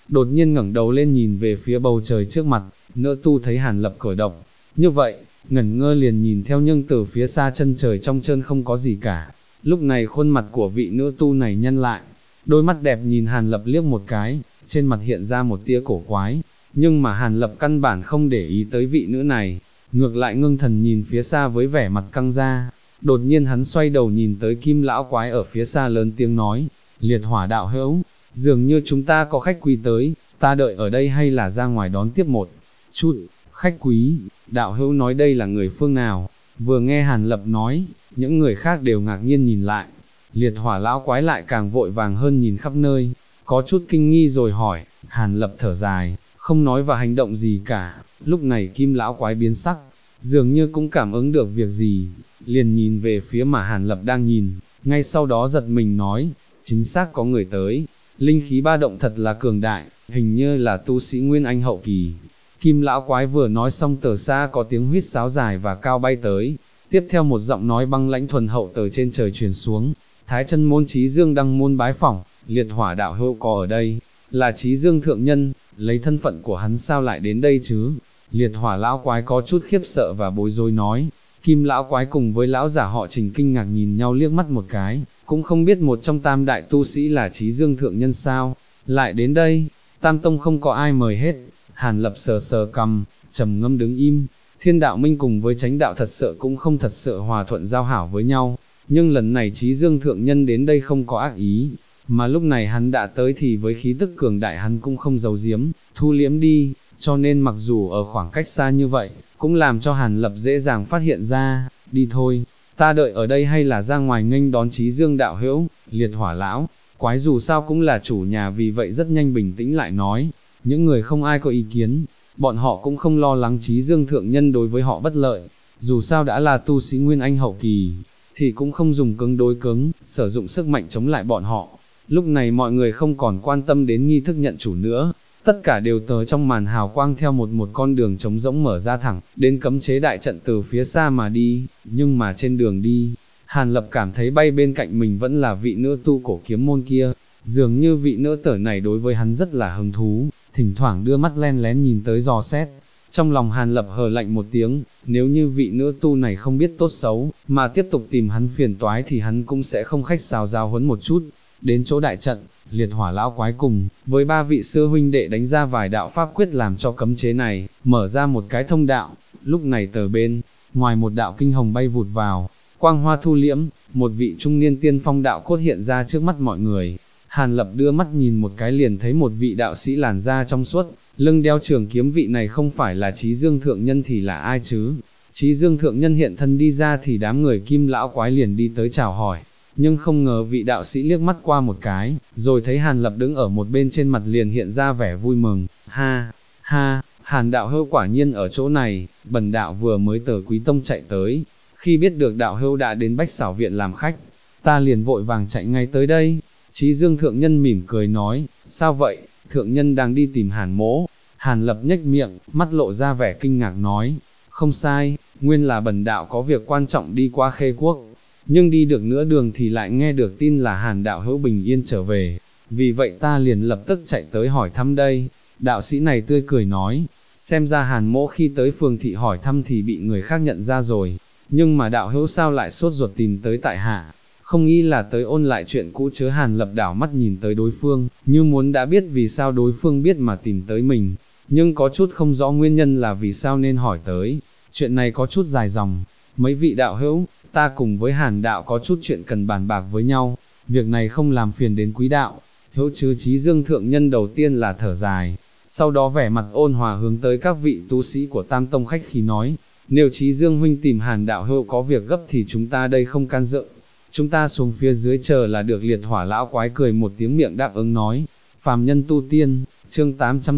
đột nhiên ngẩng đầu lên nhìn về phía bầu trời trước mặt, nữ tu thấy Hàn Lập cử động, như vậy, ngẩn ngơ liền nhìn theo nhưng từ phía xa chân trời trong trơn không có gì cả. Lúc này khuôn mặt của vị nữ tu này nhăn lại, đôi mắt đẹp nhìn Hàn Lập liếc một cái, trên mặt hiện ra một tia cổ quái, nhưng mà Hàn Lập căn bản không để ý tới vị nữ này, ngược lại ngưng thần nhìn phía xa với vẻ mặt căng ra. Đột nhiên hắn xoay đầu nhìn tới Kim lão quái ở phía xa lớn tiếng nói, Liệt Hỏa đạo hữu, dường như chúng ta có khách quý tới, ta đợi ở đây hay là ra ngoài đón tiếp một chút. Khách quý, đạo hữu nói đây là người phương nào? Vừa nghe Hàn Lập nói, những người khác đều ngạc nhiên nhìn lại, Liệt Hỏa lão quái lại càng vội vàng hơn nhìn khắp nơi, có chút kinh nghi rồi hỏi. Hàn Lập thở dài, không nói và hành động gì cả. Lúc này Kim lão quái biến sắc, dường như cũng cảm ứng được việc gì, liền nhìn về phía mà Hàn Lập đang nhìn, ngay sau đó giật mình nói, chính xác có người tới, linh khí ba động thật là cường đại, hình như là tu sĩ Nguyên Anh hậu kỳ. Kim lão quái vừa nói xong từ xa có tiếng huýt sáo dài và cao bay tới, tiếp theo một giọng nói băng lãnh thuần hậu từ trên trời truyền xuống, Thái chân môn Chí Dương đăng môn bái phỏng, Liệt Hỏa đạo hữu có ở đây, là Chí Dương thượng nhân, lấy thân phận của hắn sao lại đến đây chứ? Liệt Hỏa lão quái có chút khiếp sợ và bối rối nói. Kim lão quái cùng với lão giả họ Trình kinh ngạc nhìn nhau liếc mắt một cái, cũng không biết một trong tam đại tu sĩ là Chí Dương thượng nhân sao, lại đến đây. Tam tông không có ai mời hết. Hàn Lập sờ sờ cằm, trầm ngâm đứng im. Thiên đạo minh cùng với Chánh đạo thật sự cũng không thật sự hòa thuận giao hảo với nhau, nhưng lần này Chí Dương thượng nhân đến đây không có ác ý, mà lúc này hắn đã tới thì với khí tức cường đại hắn cũng không giấu giếm, thu liễm đi, cho nên mặc dù ở khoảng cách xa như vậy, cũng làm cho Hàn Lập dễ dàng phát hiện ra. Đi thôi, ta đợi ở đây hay là ra ngoài nghênh đón Chí Dương đạo hữu? Liệt Hỏa lão quái dù sao cũng là chủ nhà, vì vậy rất nhanh bình tĩnh lại nói. Những người không ai có ý kiến, bọn họ cũng không lo lắng Chí Dương thượng nhân đối với họ bất lợi, dù sao đã là tu sĩ Nguyên Anh hậu kỳ, thì cũng không dùng cứng đối cứng, sử dụng sức mạnh chống lại bọn họ. Lúc này mọi người không còn quan tâm đến nghi thức nhận chủ nữa, tất cả đều tới trong màn hào quang theo một con đường trống rỗng mở ra thẳng, đến cấm chế đại trận từ phía xa mà đi, nhưng mà trên đường đi, Hàn Lập cảm thấy bay bên cạnh mình vẫn là vị nữ tu cổ kiếm môn kia, dường như vị nữ tử này đối với hắn rất là hứng thú, thỉnh thoảng đưa mắt len lén nhìn tới dò xét. Trong lòng Hàn Lập hờ lạnh một tiếng, nếu như vị nữ tu này không biết tốt xấu, mà tiếp tục tìm hắn phiền toái thì hắn cũng sẽ không khách sáo giáo huấn một chút. Đến chỗ đại trận, Liệt Hỏa lão quái cùng với ba vị sư huynh đệ đánh ra vài đạo pháp quyết làm cho cấm chế này mở ra một cái thông đạo. Lúc này từ bên ngoài một đạo kinh hồng bay vụt vào, quang hoa thu liễm, một vị trung niên tiên phong đạo cốt hiện ra trước mắt mọi người. Hàn Lập đưa mắt nhìn một cái liền thấy một vị đạo sĩ làn da trong suốt, lưng đeo trường kiếm, vị này không phải là Chí Dương thượng nhân thì là ai chứ? Chí Dương thượng nhân hiện thân đi ra thì đám người Kim lão quái liền đi tới chào hỏi, nhưng không ngờ vị đạo sĩ liếc mắt qua một cái, rồi thấy Hàn Lập đứng ở một bên, trên mặt liền hiện ra vẻ vui mừng. Ha, ha, Hàn đạo hữu quả nhiên ở chỗ này, bần đạo vừa mới từ Quý Tông chạy tới, khi biết được đạo hữu đã đến Bách Xảo viện làm khách, ta liền vội vàng chạy ngay tới đây. Chí Dương thượng nhân mỉm cười nói, sao vậy, thượng nhân đang đi tìm Hàn mỗ? Hàn Lập nhếch miệng, mắt lộ ra vẻ kinh ngạc nói, không sai, nguyên là bần đạo có việc quan trọng đi qua Khê Quốc, nhưng đi được nửa đường thì lại nghe được tin là Hàn đạo hữu bình yên trở về, vì vậy ta liền lập tức chạy tới hỏi thăm đây. Đạo sĩ này tươi cười nói, xem ra Hàn mỗ khi tới phường thị hỏi thăm thì bị người khác nhận ra rồi, nhưng mà đạo hữu sao lại sốt ruột tìm tới tại hạ? Không nghĩ là tới ôn lại chuyện cũ chớ? Hàn Lập đảo mắt nhìn tới đối phương, như muốn đã biết vì sao đối phương biết mà tìm tới mình, nhưng có chút không rõ nguyên nhân là vì sao nên hỏi tới. Chuyện này có chút dài dòng, mấy vị đạo hữu, ta cùng với Hàn đạo có chút chuyện cần bàn bạc với nhau, việc này không làm phiền đến quý đạo hữu chứ? Chí Dương thượng nhân đầu tiên là thở dài, sau đó vẻ mặt ôn hòa hướng tới các vị tu sĩ của Tam Tông khách khí nói, nếu Chí Dương huynh tìm Hàn đạo hữu có việc gấp thì chúng ta đây không can dự, chúng ta xuống phía dưới chờ là được. Liệt Hỏa lão quái cười một tiếng miệng đáp ứng nói. Phàm nhân tu tiên, chương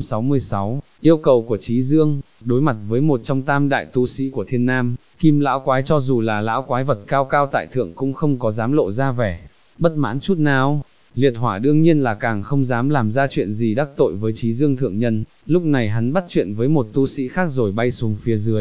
866, yêu cầu của Chí Dương. Đối mặt với một trong tam đại tu sĩ của Thiên Nam, Kim lão quái cho dù là lão quái vật cao cao tại thượng cũng không có dám lộ ra vẻ bất mãn chút nào. Liệt Hỏa đương nhiên là càng không dám làm ra chuyện gì đắc tội với Chí Dương thượng nhân. Lúc này hắn bắt chuyện với một tu sĩ khác rồi bay xuống phía dưới.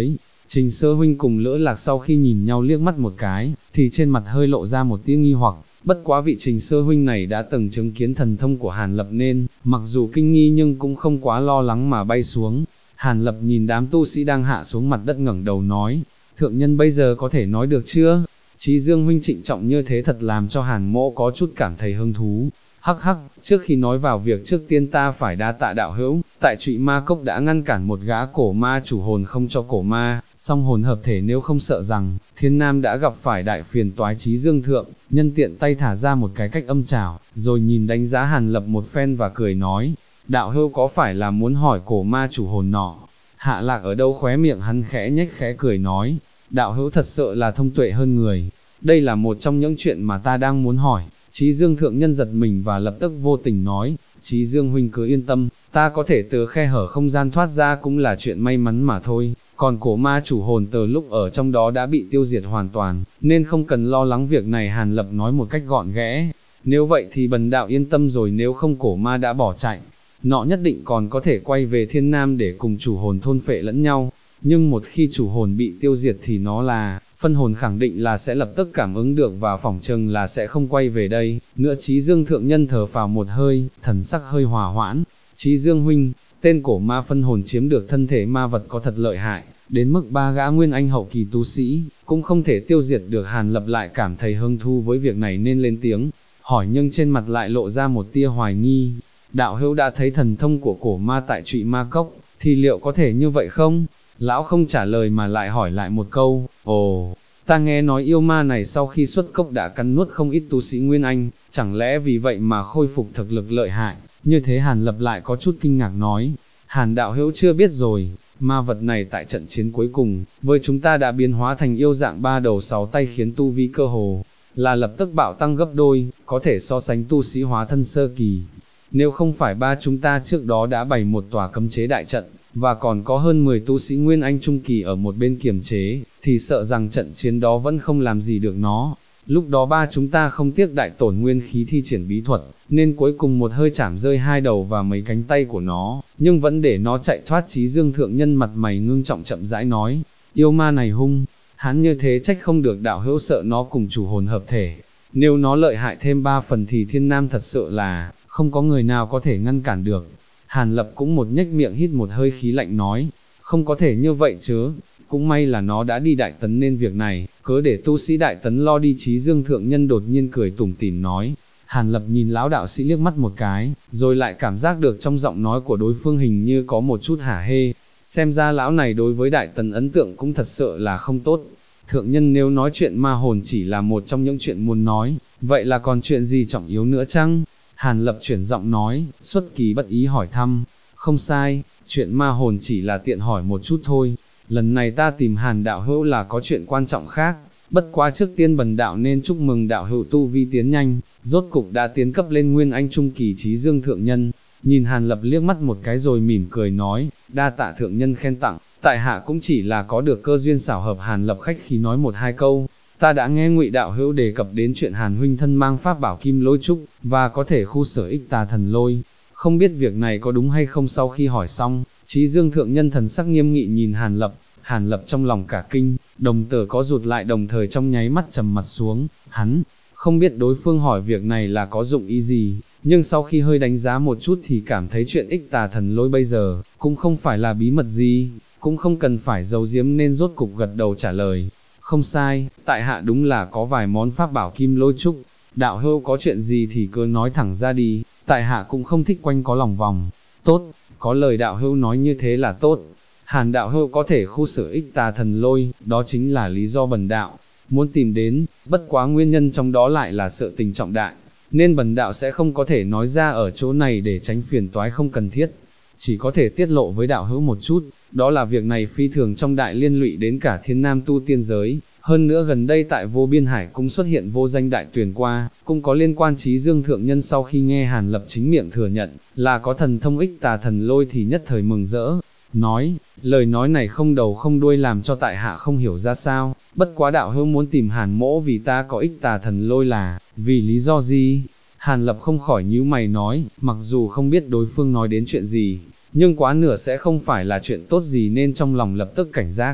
Trình Sơ Huynh cùng Lữ Lạc sau khi nhìn nhau liếc mắt một cái, thì trên mặt hơi lộ ra một tia nghi hoặc, bất quá vị Trình Sơ Huynh này đã từng chứng kiến thần thông của Hàn Lập nên, mặc dù kinh nghi nhưng cũng không quá lo lắng mà bay xuống. Hàn Lập nhìn đám tu sĩ đang hạ xuống mặt đất ngẩng đầu nói, thượng nhân bây giờ có thể nói được chưa? Chí Dương Huynh trịnh trọng như thế thật làm cho Hàn Mỗ có chút cảm thấy hứng thú. Hắc hắc, trước khi nói vào việc trước tiên ta phải đa tạ đạo hữu, tại Trụy Ma Cốc đã ngăn cản một gã cổ ma chủ hồn không cho cổ ma, song hồn hợp thể, nếu không sợ rằng, Thiên Nam đã gặp phải đại phiền toái. Chí Dương thượng, nhân tiện tay thả ra một cái cách âm chảo, rồi nhìn đánh giá Hàn Lập một phen và cười nói, đạo hữu có phải là muốn hỏi cổ ma chủ hồn nọ? Hạ Lạc ở đâu khóe miệng hắn khẽ nhếch khẽ cười nói, đạo hữu thật sự là thông tuệ hơn người, đây là một trong những chuyện mà ta đang muốn hỏi. Chí Dương thượng nhân giật mình và lập tức vô tình nói, Chí Dương huynh cứ yên tâm, ta có thể từ khe hở không gian thoát ra cũng là chuyện may mắn mà thôi, còn cổ ma chủ hồn từ lúc ở trong đó đã bị tiêu diệt hoàn toàn, nên không cần lo lắng việc này. Hàn Lập nói một cách gọn ghẽ, nếu vậy thì bần đạo yên tâm rồi, nếu không cổ ma đã bỏ chạy, nọ nhất định còn có thể quay về Thiên Nam để cùng chủ hồn thôn phệ lẫn nhau, nhưng một khi chủ hồn bị tiêu diệt thì nó là, phân hồn khẳng định là sẽ lập tức cảm ứng được và phỏng chừng là sẽ không quay về đây. Nữa Chí Dương thượng nhân thở phào một hơi, thần sắc hơi hòa hoãn, Chí Dương huynh, tên cổ ma phân hồn chiếm được thân thể ma vật có thật lợi hại, đến mức 3 gã nguyên anh hậu kỳ tu sĩ, cũng không thể tiêu diệt được. Hàn Lập lại cảm thấy hứng thú với việc này nên lên tiếng, hỏi nhưng trên mặt lại lộ ra một tia hoài nghi, đạo hữu đã thấy thần thông của cổ ma tại Trụy Ma Cốc, thì liệu có thể như vậy không? Lão không trả lời mà lại hỏi lại một câu, ồ, ta nghe nói yêu ma này sau khi xuất cốc đã cắn nuốt không ít tu sĩ Nguyên Anh, chẳng lẽ vì vậy mà khôi phục thực lực lợi hại, như thế? Hàn Lập lại có chút kinh ngạc nói, Hàn đạo hữu chưa biết rồi, ma vật này tại trận chiến cuối cùng, với chúng ta đã biến hóa thành yêu dạng 3 đầu 6 tay, khiến tu vi cơ hồ là lập tức bạo tăng gấp đôi, có thể so sánh tu sĩ hóa thân sơ kỳ. Nếu không phải ba chúng ta trước đó đã bày một tòa cấm chế đại trận, và còn có hơn 10 tu sĩ Nguyên Anh Trung Kỳ ở một bên kiềm chế, thì sợ rằng trận chiến đó vẫn không làm gì được nó. Lúc đó ba chúng ta không tiếc đại tổn nguyên khí thi triển bí thuật, nên cuối cùng một hơi chảm rơi 2 đầu và mấy cánh tay của nó, nhưng vẫn để nó chạy thoát. Chí Dương thượng nhân mặt mày ngưng trọng chậm rãi nói, yêu ma này hung, hắn như thế trách không được đạo hữu sợ nó cùng chủ hồn hợp thể. Nếu nó lợi hại thêm 3 phần thì Thiên Nam thật sự là, không có người nào có thể ngăn cản được. Hàn Lập cũng một nhếch miệng hít một hơi khí lạnh nói, không có thể như vậy chứ, cũng may là nó đã đi Đại Tấn nên việc này, cứ để tu sĩ Đại Tấn lo đi. Chí Dương thượng nhân đột nhiên cười tủm tỉm nói. Hàn Lập nhìn lão đạo sĩ liếc mắt một cái, rồi lại cảm giác được trong giọng nói của đối phương hình như có một chút hả hê, xem ra lão này đối với Đại Tấn ấn tượng cũng thật sự là không tốt. Thượng nhân nếu nói chuyện ma hồn chỉ là một trong những chuyện muốn nói, vậy là còn chuyện gì trọng yếu nữa chăng? Hàn Lập chuyển giọng nói, xuất kỳ bất ý hỏi thăm, không sai, chuyện ma hồn chỉ là tiện hỏi một chút thôi, lần này ta tìm Hàn đạo hữu là có chuyện quan trọng khác, bất quá trước tiên bần đạo nên chúc mừng đạo hữu tu vi tiến nhanh, rốt cục đã tiến cấp lên Nguyên Anh Trung Kỳ. Chí Dương thượng nhân nhìn Hàn Lập liếc mắt một cái rồi mỉm cười nói, đa tạ thượng nhân khen tặng, tại hạ cũng chỉ là có được cơ duyên xảo hợp. Hàn Lập khách khí nói một hai câu, ta đã nghe Ngụy đạo hữu đề cập đến chuyện Hàn huynh thân mang pháp bảo Kim Lôi Trúc, và có thể khu sở ích tà thần lôi, không biết việc này có đúng hay không? Sau khi hỏi xong, Chí Dương thượng nhân thần sắc nghiêm nghị nhìn Hàn Lập, Hàn Lập trong lòng cả kinh, đồng tử có rụt lại, đồng thời trong nháy mắt trầm mặt xuống. Hắn không biết đối phương hỏi việc này là có dụng ý gì, nhưng sau khi hơi đánh giá một chút thì cảm thấy chuyện ích tà thần lôi bây giờ cũng không phải là bí mật gì, cũng không cần phải giấu giếm, nên rốt cục gật đầu trả lời, không sai, tại hạ đúng là có vài món pháp bảo Kim Lôi Trúc, đạo hữu có chuyện gì thì cứ nói thẳng ra đi, tại hạ cũng không thích quanh có lòng vòng. Tốt, có lời đạo hữu nói như thế là tốt. Hàn đạo hữu có thể khu xử ích tà thần lôi, đó chính là lý do bần đạo muốn tìm đến, bất quá nguyên nhân trong đó lại là sự tình trọng đại, nên bần đạo sẽ không có thể nói ra ở chỗ này để tránh phiền toái không cần thiết, chỉ có thể tiết lộ với đạo hữu một chút, đó là việc này phi thường trong đại, liên lụy đến cả Thiên Nam tu tiên giới, hơn nữa gần đây tại Vô Biên Hải cũng xuất hiện vô danh đại tuyển qua, cũng có liên quan. Chí Dương thượng nhân sau khi nghe Hàn Lập chính miệng thừa nhận là có thần thông ích tà thần lôi thì nhất thời mừng rỡ, nói, lời nói này không đầu không đuôi làm cho tại hạ không hiểu ra sao, bất quá đạo hữu muốn tìm Hàn mỗ vì ta có ích tà thần lôi là, vì lý do gì? Hàn Lập không khỏi nhíu mày nói, mặc dù không biết đối phương nói đến chuyện gì, nhưng quá nửa sẽ không phải là chuyện tốt gì nên trong lòng lập tức cảnh giác.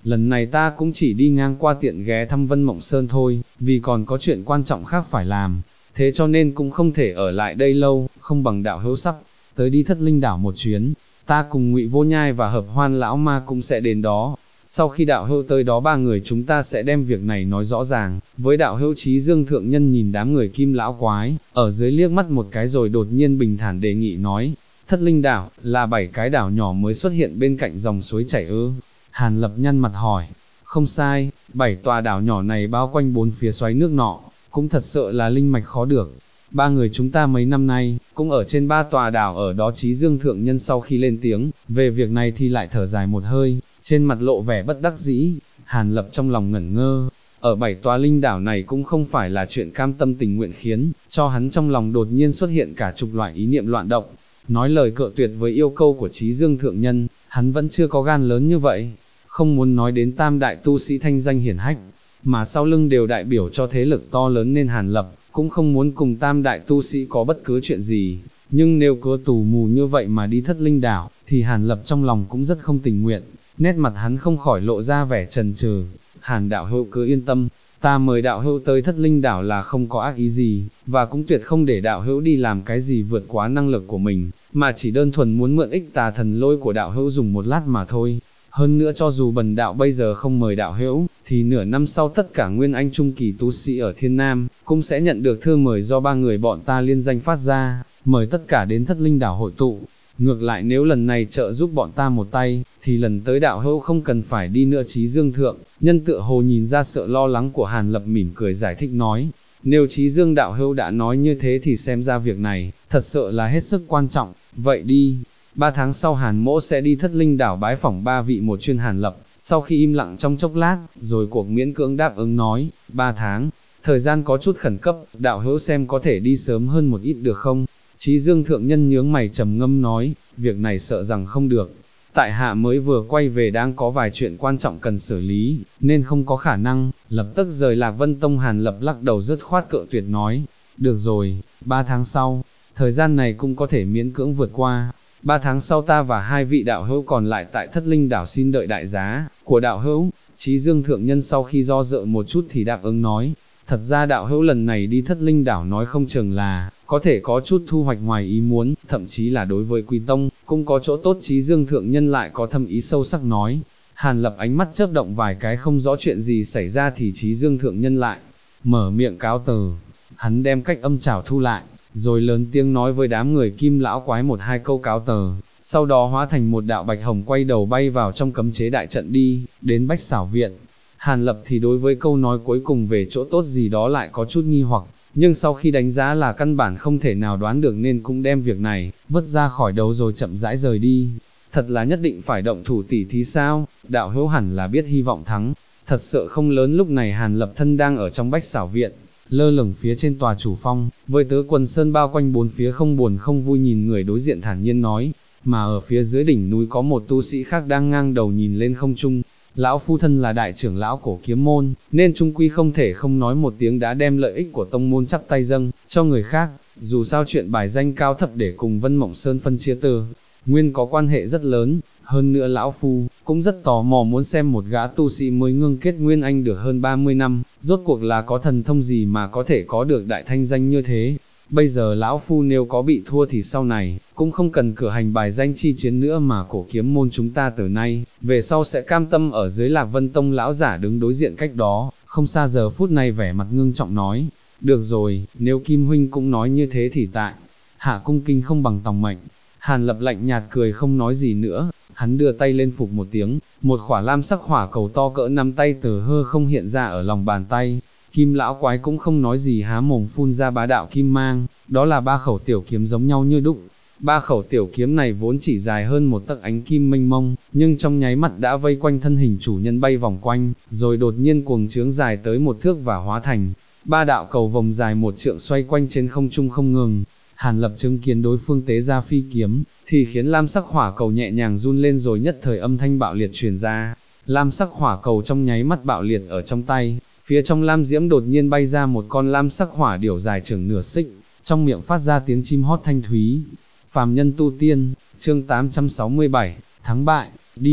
lần này ta cũng chỉ đi ngang qua tiện ghé thăm Vân Mộng Sơn thôi, vì còn có chuyện quan trọng khác phải làm, thế cho nên cũng không thể ở lại đây lâu, không bằng đạo hữu sắp tới đi Thất Linh Đảo một chuyến, ta cùng Ngụy Vô Nhai và Hợp Hoan lão ma cũng sẽ đến đó. Sau khi đạo hữu tới đó ba người chúng ta sẽ đem việc này nói rõ ràng, với đạo hữu Chí Dương thượng nhân nhìn đám người Kim lão quái, ở dưới liếc mắt một cái rồi đột nhiên bình thản đề nghị nói, Thất Linh Đảo, là 7 cái đảo nhỏ mới xuất hiện bên cạnh dòng suối chảy ư? Hàn Lập nhăn mặt hỏi, không sai, 7 tòa đảo nhỏ này bao quanh 4 phía xoáy nước nọ, cũng thật sự là linh mạch khó được. Ba người chúng ta mấy năm nay, cũng ở trên 3 tòa đảo ở đó. Chí Dương thượng nhân sau khi lên tiếng, về việc này thì lại thở dài một hơi, trên mặt lộ vẻ bất đắc dĩ. Hàn Lập trong lòng ngẩn ngơ, ở 7 tòa linh đảo này cũng không phải là chuyện cam tâm tình nguyện, khiến cho hắn trong lòng đột nhiên xuất hiện cả chục loại ý niệm loạn động. Nói lời cự tuyệt với yêu cầu của Chí Dương thượng nhân, hắn vẫn chưa có gan lớn như vậy. Không muốn nói đến tam đại tu sĩ thanh danh hiển hách, mà sau lưng đều đại biểu cho thế lực to lớn, nên Hàn Lập cũng không muốn cùng tam đại tu sĩ có bất cứ chuyện gì. Nhưng nếu cứ tù mù như vậy mà đi Thất Linh Đảo, thì Hàn Lập trong lòng cũng rất không tình nguyện. Nét mặt hắn không khỏi lộ ra vẻ chần chừ. Hàn đạo hữu cứ yên tâm, ta mời đạo hữu tới Thất Linh Đảo là không có ác ý gì, và cũng tuyệt không để đạo hữu đi làm cái gì vượt quá năng lực của mình, mà chỉ đơn thuần muốn mượn ích tà thần lôi của đạo hữu dùng một lát mà thôi. Hơn nữa cho dù bần đạo bây giờ không mời đạo hữu, thì nửa năm sau tất cả nguyên anh trung kỳ tu sĩ ở Thiên Nam, cũng sẽ nhận được thư mời do ba người bọn ta liên danh phát ra, mời tất cả đến Thất Linh Đảo hội tụ. Ngược lại nếu lần này trợ giúp bọn ta một tay, thì lần tới đạo hữu không cần phải đi nữa. Chí Dương thượng nhân tựa hồ nhìn ra sự lo lắng của Hàn Lập, mỉm cười giải thích nói, nếu Chí Dương đạo hữu đã nói như thế thì xem ra việc này, thật sự là hết sức quan trọng, vậy đi. 3 tháng sau Hàn mỗ sẽ đi Thất Linh Đảo bái phỏng ba vị một chuyên. Hàn Lập, sau khi im lặng trong chốc lát, rồi cuộc miễn cưỡng đáp ứng nói, 3 tháng, thời gian có chút khẩn cấp, đạo hữu xem có thể đi sớm hơn một ít được không? Chí Dương thượng nhân nhướng mày trầm ngâm nói, việc này sợ rằng không được. Tại hạ mới vừa quay về đang có vài chuyện quan trọng cần xử lý, nên không có khả năng. Lập tức rời Lạc Vân Tông. Hàn Lập lắc đầu dứt khoát cự tuyệt nói, được rồi, 3 tháng sau, thời gian này cũng có thể miễn cưỡng vượt qua. 3 tháng sau ta và hai vị đạo hữu còn lại tại Thất Linh Đảo xin đợi đại giá của đạo hữu. Chí Dương thượng nhân sau khi do dự một chút thì đáp ứng nói, thật ra đạo hữu lần này đi Thất Linh Đảo nói không chừng là có thể có chút thu hoạch ngoài ý muốn, thậm chí là đối với Quy Tông cũng có chỗ tốt. Chí Dương thượng nhân lại có thâm ý sâu sắc nói. Hàn Lập ánh mắt chớp động vài cái không rõ chuyện gì xảy ra, thì Chí Dương thượng nhân lại mở miệng cáo từ. Hắn đem cách âm trảo thu lại, rồi lớn tiếng nói với đám người Kim lão quái một hai câu cáo từ, sau đó hóa thành một đạo bạch hồng quay đầu bay vào trong cấm chế đại trận đi đến Bách Xảo Viện. Hàn Lập thì đối với câu nói cuối cùng về chỗ tốt gì đó lại có chút nghi hoặc, nhưng sau khi đánh giá là căn bản không thể nào đoán được nên cũng đem việc này vứt ra khỏi đầu rồi chậm rãi rời đi. Thật là nhất định phải động thủ tỉ thí sao? Đạo hữu hẳn là biết hy vọng thắng thật sự không lớn. Lúc này Hàn Lập thân đang ở trong Bách Xảo Viện, lơ lửng phía trên tòa chủ phong, với tứ quần sơn bao quanh bốn phía, không buồn không vui nhìn người đối diện thản nhiên nói, mà ở phía dưới đỉnh núi có một tu sĩ khác đang ngang đầu nhìn lên không trung. Lão phu thân là đại trưởng lão Cổ Kiếm môn, nên trung quy không thể không nói một tiếng, đã đem lợi ích của tông môn chắp tay dâng cho người khác. Dù sao chuyện bài danh cao thấp để cùng Vân Mộng Sơn phân chia từ nguyên có quan hệ rất lớn, hơn nữa lão phu cũng rất tò mò muốn xem một gã tu sĩ mới ngưng kết nguyên anh được hơn 30 năm, rốt cuộc là có thần thông gì mà có thể có được đại thanh danh như thế. Bây giờ lão phu nếu có bị thua thì sau này cũng không cần cử hành bài danh chi chiến nữa, mà Cổ Kiếm môn chúng ta từ nay về sau sẽ cam tâm ở dưới Lạc Vân Tông. Lão giả đứng đối diện cách đó không xa giờ phút này vẻ mặt ngưng trọng nói, được rồi, nếu Kim huynh cũng nói như thế thì tại hạ cung kinh không bằng tòng mệnh. Hàn Lập lạnh nhạt cười không nói gì nữa, hắn đưa tay lên phục một tiếng, một khỏa lam sắc hỏa cầu to cỡ nắm tay từ hư không hiện ra ở lòng bàn tay. Kim lão quái cũng không nói gì, há mồm phun ra bá đạo kim mang, đó là 3 khẩu tiểu kiếm giống nhau như đúc. 3 khẩu tiểu kiếm này vốn chỉ dài hơn một tấc ánh kim mênh mông, nhưng trong nháy mắt đã vây quanh thân hình chủ nhân bay vòng quanh, rồi đột nhiên cuồng trướng dài tới 1 thước và hóa thành 3 đạo cầu vồng dài 1 trượng xoay quanh trên không trung không ngừng. Hàn Lập chứng kiến đối phương tế ra phi kiếm, thì khiến lam sắc hỏa cầu nhẹ nhàng run lên, rồi nhất thời âm thanh bạo liệt truyền ra. Lam sắc hỏa cầu trong nháy mắt bạo liệt ở trong tay, phía trong lam diễm đột nhiên bay ra một con lam sắc hỏa điểu dài chừng nửa xích, trong miệng phát ra tiếng chim hót thanh thúy. Phàm nhân tu tiên, chương 867, thắng bại, đi.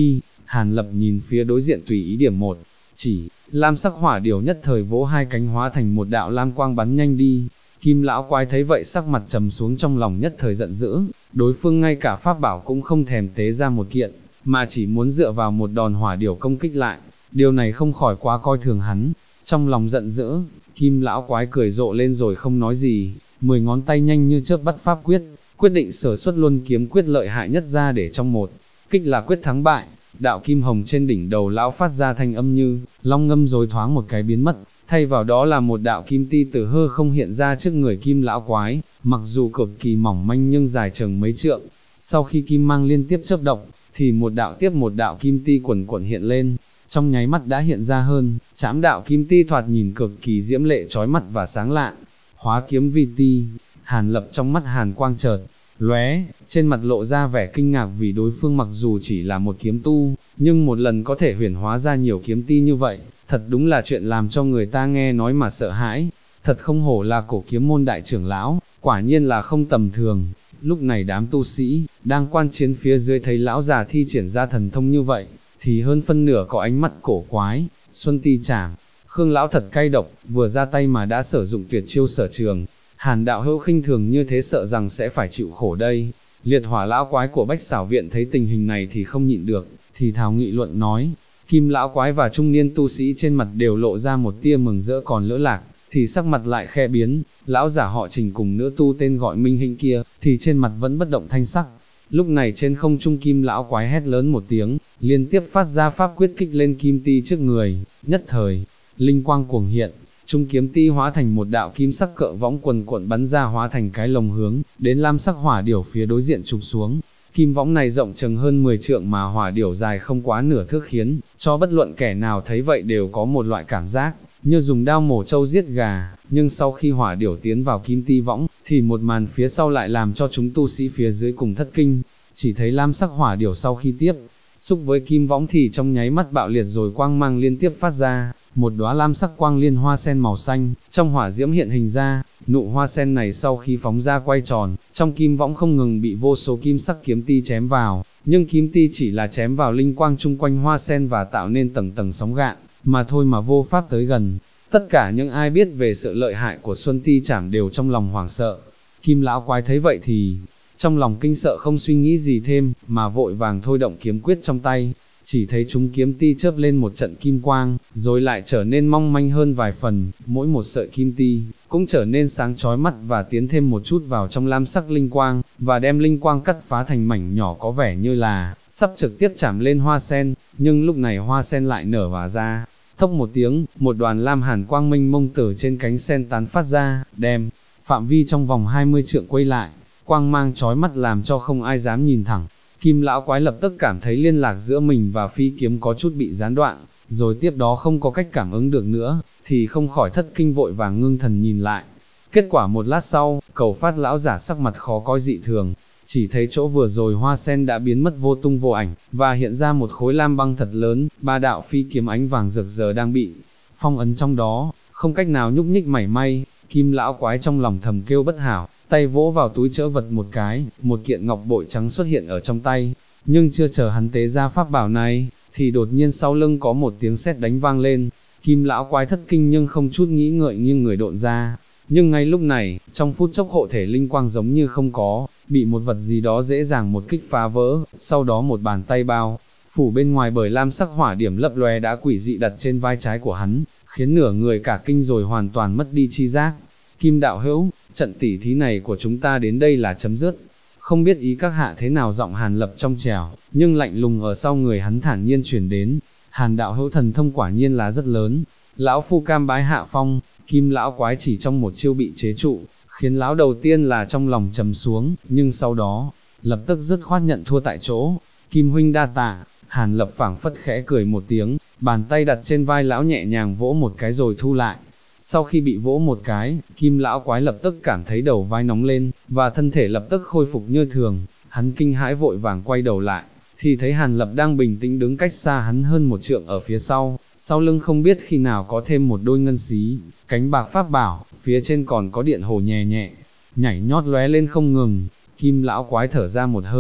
Hàn Lập nhìn phía đối diện tùy ý điểm một, chỉ, lam sắc hỏa điểu nhất thời vỗ hai cánh hóa thành một đạo lam quang bắn nhanh đi. Kim lão quái thấy vậy sắc mặt trầm xuống, trong lòng nhất thời giận dữ, đối phương ngay cả pháp bảo cũng không thèm tế ra một kiện, mà chỉ muốn dựa vào một đòn hỏa điểu công kích lại, điều này không khỏi quá coi thường hắn. Trong lòng giận dữ, Kim lão quái cười rộ lên rồi không nói gì, 10 ngón tay nhanh như chớp bắt pháp quyết, quyết định sử xuất luân kiếm quyết lợi hại nhất ra để trong một kích là quyết thắng bại. Đạo kim hồng trên đỉnh đầu lão phát ra thanh âm như long ngâm rồi thoáng một cái biến mất, thay vào đó là một đạo kim ti từ hư không hiện ra trước người Kim lão quái, mặc dù cực kỳ mỏng manh nhưng dài chừng mấy trượng. Sau khi kim mang liên tiếp chớp động, thì một đạo tiếp một đạo kim ti quần quần hiện lên, trong nháy mắt đã hiện ra hơn, trảm đạo kim ti thoạt nhìn cực kỳ diễm lệ chói mắt và sáng lạn. Hóa kiếm vi ti, Hàn Lập trong mắt hàn quang chợt lóe, trên mặt lộ ra vẻ kinh ngạc vì đối phương mặc dù chỉ là một kiếm tu, nhưng một lần có thể huyền hóa ra nhiều kiếm ti như vậy, thật đúng là chuyện làm cho người ta nghe nói mà sợ hãi. Thật không hổ là cổ kiếm môn đại trưởng lão, quả nhiên là không tầm thường. Lúc này đám tu sĩ đang quan chiến phía dưới thấy lão già thi triển ra thần thông như vậy, thì hơn phân nửa có ánh mắt cổ quái. Xuân ti trảm, Khương lão thật cay độc, vừa ra tay mà đã sử dụng tuyệt chiêu sở trường. Hàn đạo hữu khinh thường như thế sợ rằng sẽ phải chịu khổ đây. Liệt hỏa lão quái của Bách Xảo Viện thấy tình hình này thì không nhịn được, thì thào nghị luận nói. Kim lão quái và trung niên tu sĩ trên mặt đều lộ ra một tia mừng rỡ, còn lỡ lạc thì sắc mặt lại khe biến. Lão giả họ Trình cùng nữ tu tên gọi Minh Hinh kia thì trên mặt vẫn bất động thanh sắc. Lúc này trên không trung Kim lão quái hét lớn một tiếng, liên tiếp phát ra pháp quyết kích lên kim ti trước người, nhất thời linh quang cuồng hiện, trung kiếm ti hóa thành một đạo kim sắc cỡ võng quần cuộn bắn ra, hóa thành cái lồng hướng đến lam sắc hỏa điểu phía đối diện chụp xuống. Kim võng này rộng chừng hơn 10 trượng mà hỏa điểu dài không quá nửa thước, khiến cho bất luận kẻ nào thấy vậy đều có một loại cảm giác như dùng đao mổ trâu giết gà. Nhưng sau khi hỏa điểu tiến vào kim ti võng, thì một màn phía sau lại làm cho chúng tu sĩ phía dưới cùng thất kinh. Chỉ thấy lam sắc hỏa điểu sau khi tiếp xúc với kim võng thì trong nháy mắt bạo liệt rồi quang mang liên tiếp phát ra, một đóa lam sắc quang liên hoa sen màu xanh trong hỏa diễm hiện hình ra. Nụ hoa sen này sau khi phóng ra quay tròn, trong kim võng không ngừng bị vô số kim sắc kiếm ti chém vào, nhưng kim ti chỉ là chém vào linh quang chung quanh hoa sen và tạo nên tầng tầng sóng gợn mà thôi, mà vô pháp tới gần. Tất cả những ai biết về sự lợi hại của Xuân Ti Trảm đều trong lòng hoảng sợ. Kim lão quái thấy vậy thì trong lòng kinh sợ, không suy nghĩ gì thêm, mà vội vàng thôi động kiếm quyết trong tay. Chỉ thấy chúng kiếm ti chớp lên một trận kim quang, rồi lại trở nên mong manh hơn vài phần, mỗi một sợi kim ti cũng trở nên sáng chói mắt và tiến thêm một chút vào trong lam sắc linh quang, và đem linh quang cắt phá thành mảnh nhỏ, có vẻ như là sắp trực tiếp chạm lên hoa sen. Nhưng lúc này hoa sen lại nở và ra, thốc một tiếng, một đoàn lam hàn quang mênh mông từ trên cánh sen tán phát ra, đem phạm vi trong vòng 20 trượng quay lại, quang mang chói mắt làm cho không ai dám nhìn thẳng. Kim lão quái lập tức cảm thấy liên lạc giữa mình và phi kiếm có chút bị gián đoạn, rồi tiếp đó không có cách cảm ứng được nữa, thì không khỏi thất kinh, vội vàng ngưng thần nhìn lại. Kết quả một lát sau, Cầu Phát lão giả sắc mặt khó coi dị thường, chỉ thấy chỗ vừa rồi hoa sen đã biến mất vô tung vô ảnh, và hiện ra một khối lam băng thật lớn, 3 đạo phi kiếm ánh vàng rực rỡ đang bị phong ấn trong đó, không cách nào nhúc nhích mảy may. Kim lão quái trong lòng thầm kêu bất hảo, tay vỗ vào túi trữ vật một cái, một kiện ngọc bội trắng xuất hiện ở trong tay. Nhưng chưa chờ hắn tế ra pháp bảo này, thì đột nhiên sau lưng có một tiếng sét đánh vang lên. Kim lão quái thất kinh nhưng không chút nghĩ ngợi nghiêng người độn ra. Nhưng ngay lúc này, trong phút chốc hộ thể linh quang giống như không có, bị một vật gì đó dễ dàng một kích phá vỡ, sau đó một bàn tay bao phủ bên ngoài bởi lam sắc hỏa điểm lấp lóe đã quỷ dị đặt trên vai trái của hắn, khiến nửa người cả kinh rồi hoàn toàn mất đi chi giác. Kim đạo hữu, trận tỉ thí này của chúng ta đến đây là chấm dứt, không biết ý các hạ thế nào? Giọng Hàn Lập trong trẻo, nhưng lạnh lùng ở sau người hắn thản nhiên truyền đến. Hàn đạo hữu thần thông quả nhiên là rất lớn, lão phu cam bái hạ phong. Kim lão quái chỉ trong một chiêu bị chế trụ, khiến lão đầu tiên là trong lòng trầm xuống, nhưng sau đó, lập tức dứt khoát nhận thua tại chỗ. Kim huynh đa tạ. Hàn Lập phảng phất khẽ cười một tiếng, bàn tay đặt trên vai lão nhẹ nhàng vỗ một cái rồi thu lại. Sau khi bị vỗ một cái, Kim lão quái lập tức cảm thấy đầu vai nóng lên, và thân thể lập tức khôi phục như thường. Hắn kinh hãi vội vàng quay đầu lại, thì thấy Hàn Lập đang bình tĩnh đứng cách xa hắn hơn một trượng ở phía sau lưng không biết khi nào có thêm một đôi ngân xí, cánh bạc pháp bảo, phía trên còn có điện hồ nhẹ nhẹ, nhảy nhót lóe lên không ngừng. Kim lão quái thở ra một hơi,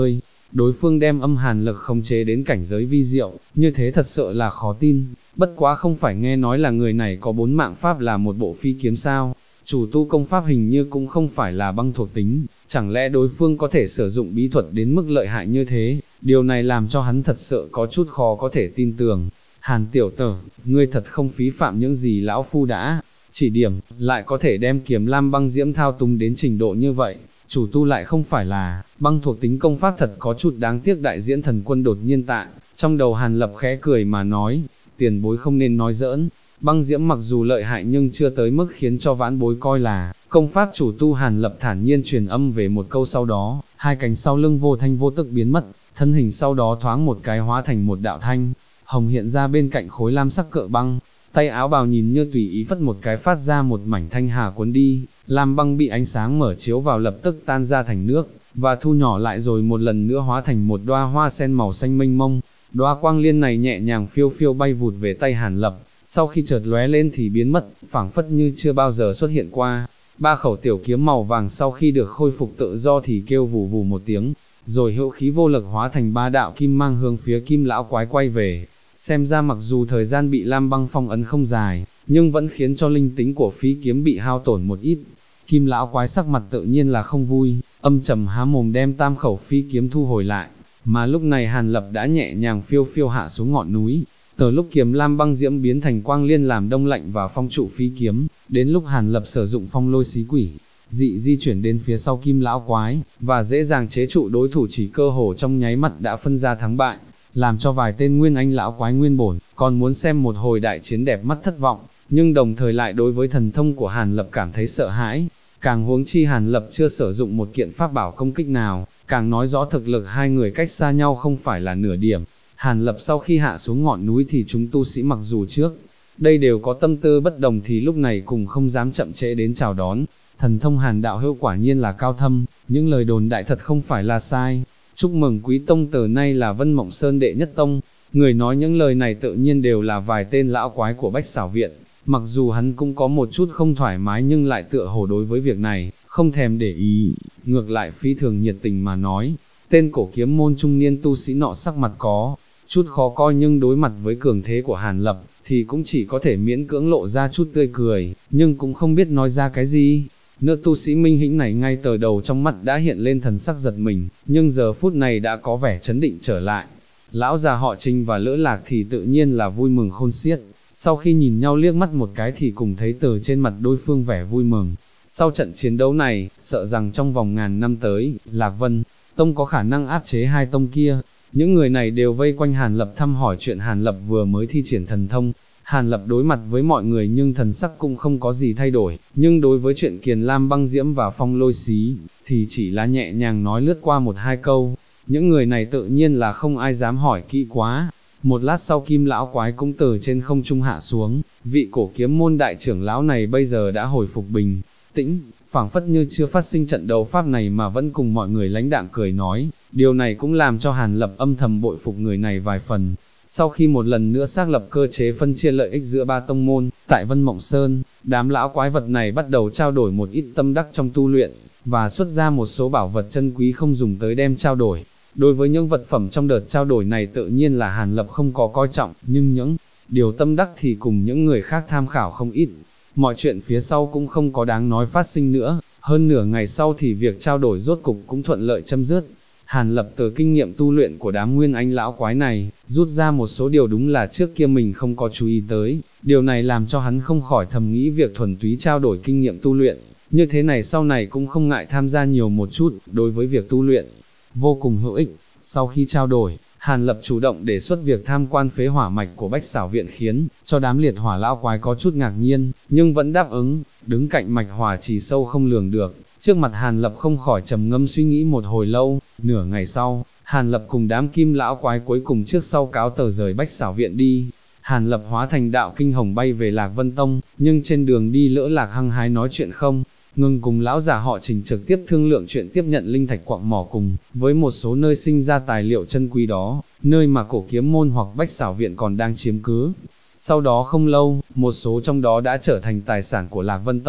đối phương đem âm hàn lực khống chế đến cảnh giới vi diệu, như thế thật sự là khó tin, bất quá không phải nghe nói là người này có 4 mạng pháp là một bộ phi kiếm sao, chủ tu công pháp hình như cũng không phải là băng thuộc tính, chẳng lẽ đối phương có thể sử dụng bí thuật đến mức lợi hại như thế, điều này làm cho hắn thật sự có chút khó có thể tin tưởng. Hàn tiểu tử, ngươi thật không phí phạm những gì lão phu đã chỉ điểm, lại có thể đem kiếm lam băng diễm thao túng đến trình độ như vậy, chủ tu lại không phải là băng thuộc tính công pháp, thật có chút đáng tiếc. Đại diễn thần quân đột nhiên tại trong đầu Hàn Lập khẽ cười mà nói, tiền bối không nên nói giỡn, băng diễm mặc dù lợi hại nhưng chưa tới mức khiến cho vãn bối coi là công pháp chủ tu. Hàn Lập thản nhiên truyền âm về một câu, sau đó, hai cánh sau lưng vô thanh vô tức biến mất, thân hình sau đó thoáng một cái hóa thành một đạo thanh hồng hiện ra bên cạnh khối lam sắc cự băng, tay áo bào nhìn như tùy ý phất một cái phát ra một mảnh thanh hà cuốn đi, lam băng bị ánh sáng mở chiếu vào lập tức tan ra thành nước, và thu nhỏ lại rồi một lần nữa hóa thành một đóa hoa sen màu xanh mênh mông. Đóa quang liên này nhẹ nhàng phiêu phiêu bay vụt về tay Hàn Lập, sau khi chợt lóe lên thì biến mất, phảng phất như chưa bao giờ xuất hiện qua. Ba khẩu tiểu kiếm màu vàng sau khi được khôi phục tự do thì kêu vù vù một tiếng, rồi hữu khí vô lực hóa thành ba đạo kim mang hướng phía Kim lão quái quay về. Xem ra mặc dù thời gian bị lam băng phong ấn không dài, nhưng vẫn khiến cho linh tính của phi kiếm bị hao tổn một ít. Kim lão quái sắc mặt tự nhiên là không vui, âm trầm há mồm đem tam khẩu phi kiếm thu hồi lại, mà lúc này Hàn Lập đã nhẹ nhàng phiêu phiêu hạ xuống ngọn núi. Từ lúc kiếm lam băng diễm biến thành quang liên làm đông lạnh và phong trụ phi kiếm, đến lúc Hàn Lập sử dụng phong lôi xí quỷ, dị di chuyển đến phía sau Kim lão quái, và dễ dàng chế trụ đối thủ, chỉ cơ hồ trong nháy mắt đã phân ra thắng bại, làm cho vài tên nguyên anh lão quái nguyên bổn còn muốn xem một hồi đại chiến đẹp mắt thất vọng, nhưng đồng thời lại đối với thần thông của Hàn Lập cảm thấy sợ hãi. Càng huống chi Hàn Lập chưa sử dụng một kiện pháp bảo công kích nào, càng nói rõ thực lực hai người cách xa nhau không phải là nửa điểm. Hàn Lập sau khi hạ xuống ngọn núi thì chúng tu sĩ mặc dù trước đây đều có tâm tư bất đồng thì lúc này cùng không dám chậm trễ đến chào đón. Thần thông Hàn đạo hữu quả nhiên là cao thâm, những lời đồn đại thật không phải là sai. Chúc mừng quý tông từ nay là Vân Mộng Sơn đệ nhất tông. Người nói những lời này tự nhiên đều là vài tên lão quái của Bách Xảo Viện. Mặc dù hắn cũng có một chút không thoải mái nhưng lại tựa hồ đối với việc này không thèm để ý, ngược lại phi thường nhiệt tình mà nói. Tên cổ kiếm môn trung niên tu sĩ nọ sắc mặt có chút khó coi, nhưng đối mặt với cường thế của Hàn Lập thì cũng chỉ có thể miễn cưỡng lộ ra chút tươi cười, nhưng cũng không biết nói ra cái gì. Nữ tu sĩ minh hĩnh này ngay từ đầu trong mắt đã hiện lên thần sắc giật mình, nhưng giờ phút này đã có vẻ chấn định trở lại. Lão già họ Trình và Lữ Lạc thì tự nhiên là vui mừng khôn xiết, sau khi nhìn nhau liếc mắt một cái thì cùng thấy từ trên mặt đối phương vẻ vui mừng. Sau trận chiến đấu này, sợ rằng trong vòng ngàn năm tới, Lạc Vân Tông có khả năng áp chế hai tông kia. Những người này đều vây quanh Hàn Lập thăm hỏi chuyện Hàn Lập vừa mới thi triển thần thông. Hàn Lập đối mặt với mọi người nhưng thần sắc cũng không có gì thay đổi, nhưng đối với chuyện Kiền Lam băng diễm và phong lôi xí, thì chỉ là nhẹ nhàng nói lướt qua một hai câu. Những người này tự nhiên là không ai dám hỏi kỹ quá. Một lát sau Kim lão quái cũng từ trên không trung hạ xuống, vị cổ kiếm môn đại trưởng lão này bây giờ đã hồi phục bình tĩnh, phảng phất như chưa phát sinh trận đấu pháp này mà vẫn cùng mọi người lãnh đạm cười nói. Điều này cũng làm cho Hàn Lập âm thầm bội phục người này vài phần. Sau khi một lần nữa xác lập cơ chế phân chia lợi ích giữa ba tông môn, tại Vân Mộng Sơn, đám lão quái vật này bắt đầu trao đổi một ít tâm đắc trong tu luyện, và xuất ra một số bảo vật chân quý không dùng tới đem trao đổi. Đối với những vật phẩm trong đợt trao đổi này tự nhiên là Hàn Lập không có coi trọng, nhưng những điều tâm đắc thì cùng những người khác tham khảo không ít. Mọi chuyện phía sau cũng không có đáng nói phát sinh nữa, hơn nửa ngày sau thì việc trao đổi rốt cục cũng thuận lợi chấm dứt. Hàn Lập từ kinh nghiệm tu luyện của đám nguyên anh lão quái này, rút ra một số điều đúng là trước kia mình không có chú ý tới, điều này làm cho hắn không khỏi thầm nghĩ việc thuần túy trao đổi kinh nghiệm tu luyện, như thế này sau này cũng không ngại tham gia nhiều một chút, đối với việc tu luyện, vô cùng hữu ích. Sau khi trao đổi, Hàn Lập chủ động đề xuất việc tham quan phế hỏa mạch của Bách Xảo Viện khiến cho đám liệt hỏa lão quái có chút ngạc nhiên, nhưng vẫn đáp ứng. Đứng cạnh mạch hỏa chỉ sâu không lường được, trước mặt Hàn Lập không khỏi trầm ngâm suy nghĩ một hồi lâu. Nửa ngày sau, Hàn Lập cùng đám kim lão quái cuối cùng trước sau cáo tờ rời Bách Xảo Viện đi. Hàn Lập hóa thành đạo kinh hồng bay về Lạc Vân Tông, nhưng trên đường đi Lữ Lạc hăng hái nói chuyện không ngừng cùng lão già họ Trình trực tiếp thương lượng chuyện tiếp nhận linh thạch quặng mỏ cùng với một số nơi sinh ra tài liệu chân quý đó, nơi mà cổ kiếm môn hoặc Bách Xảo Viện còn đang chiếm cứ. Sau đó không lâu, một số trong đó đã trở thành tài sản của Lạc Vân Tông.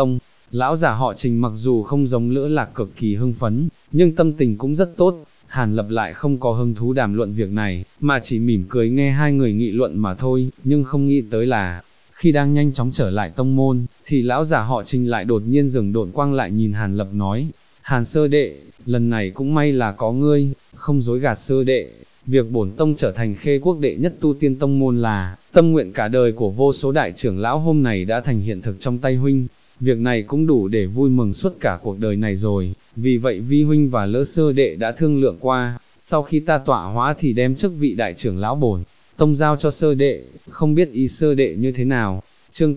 Lão giả họ Trình mặc dù không giống Lữ Lạc cực kỳ hưng phấn, nhưng tâm tình cũng rất tốt. Hàn Lập lại không có hứng thú đàm luận việc này, mà chỉ mỉm cười nghe hai người nghị luận mà thôi, nhưng không nghĩ tới là, khi đang nhanh chóng trở lại tông môn, thì lão giả họ Trình lại đột nhiên dừng độn quang lại nhìn Hàn Lập nói, Hàn sơ đệ, lần này cũng may là có ngươi, không dối gạt sơ đệ, việc bổn tông trở thành Khê Quốc đệ nhất tu tiên tông môn là, tâm nguyện cả đời của vô số đại trưởng lão hôm này đã thành hiện thực trong tay huynh. Việc này cũng đủ để vui mừng suốt cả cuộc đời này rồi, vì vậy vi huynh và Lỡ sơ đệ đã thương lượng qua, sau khi ta tọa hóa thì đem chức vị đại trưởng lão bổn tông giao cho sơ đệ, không biết ý sơ đệ như thế nào. Chương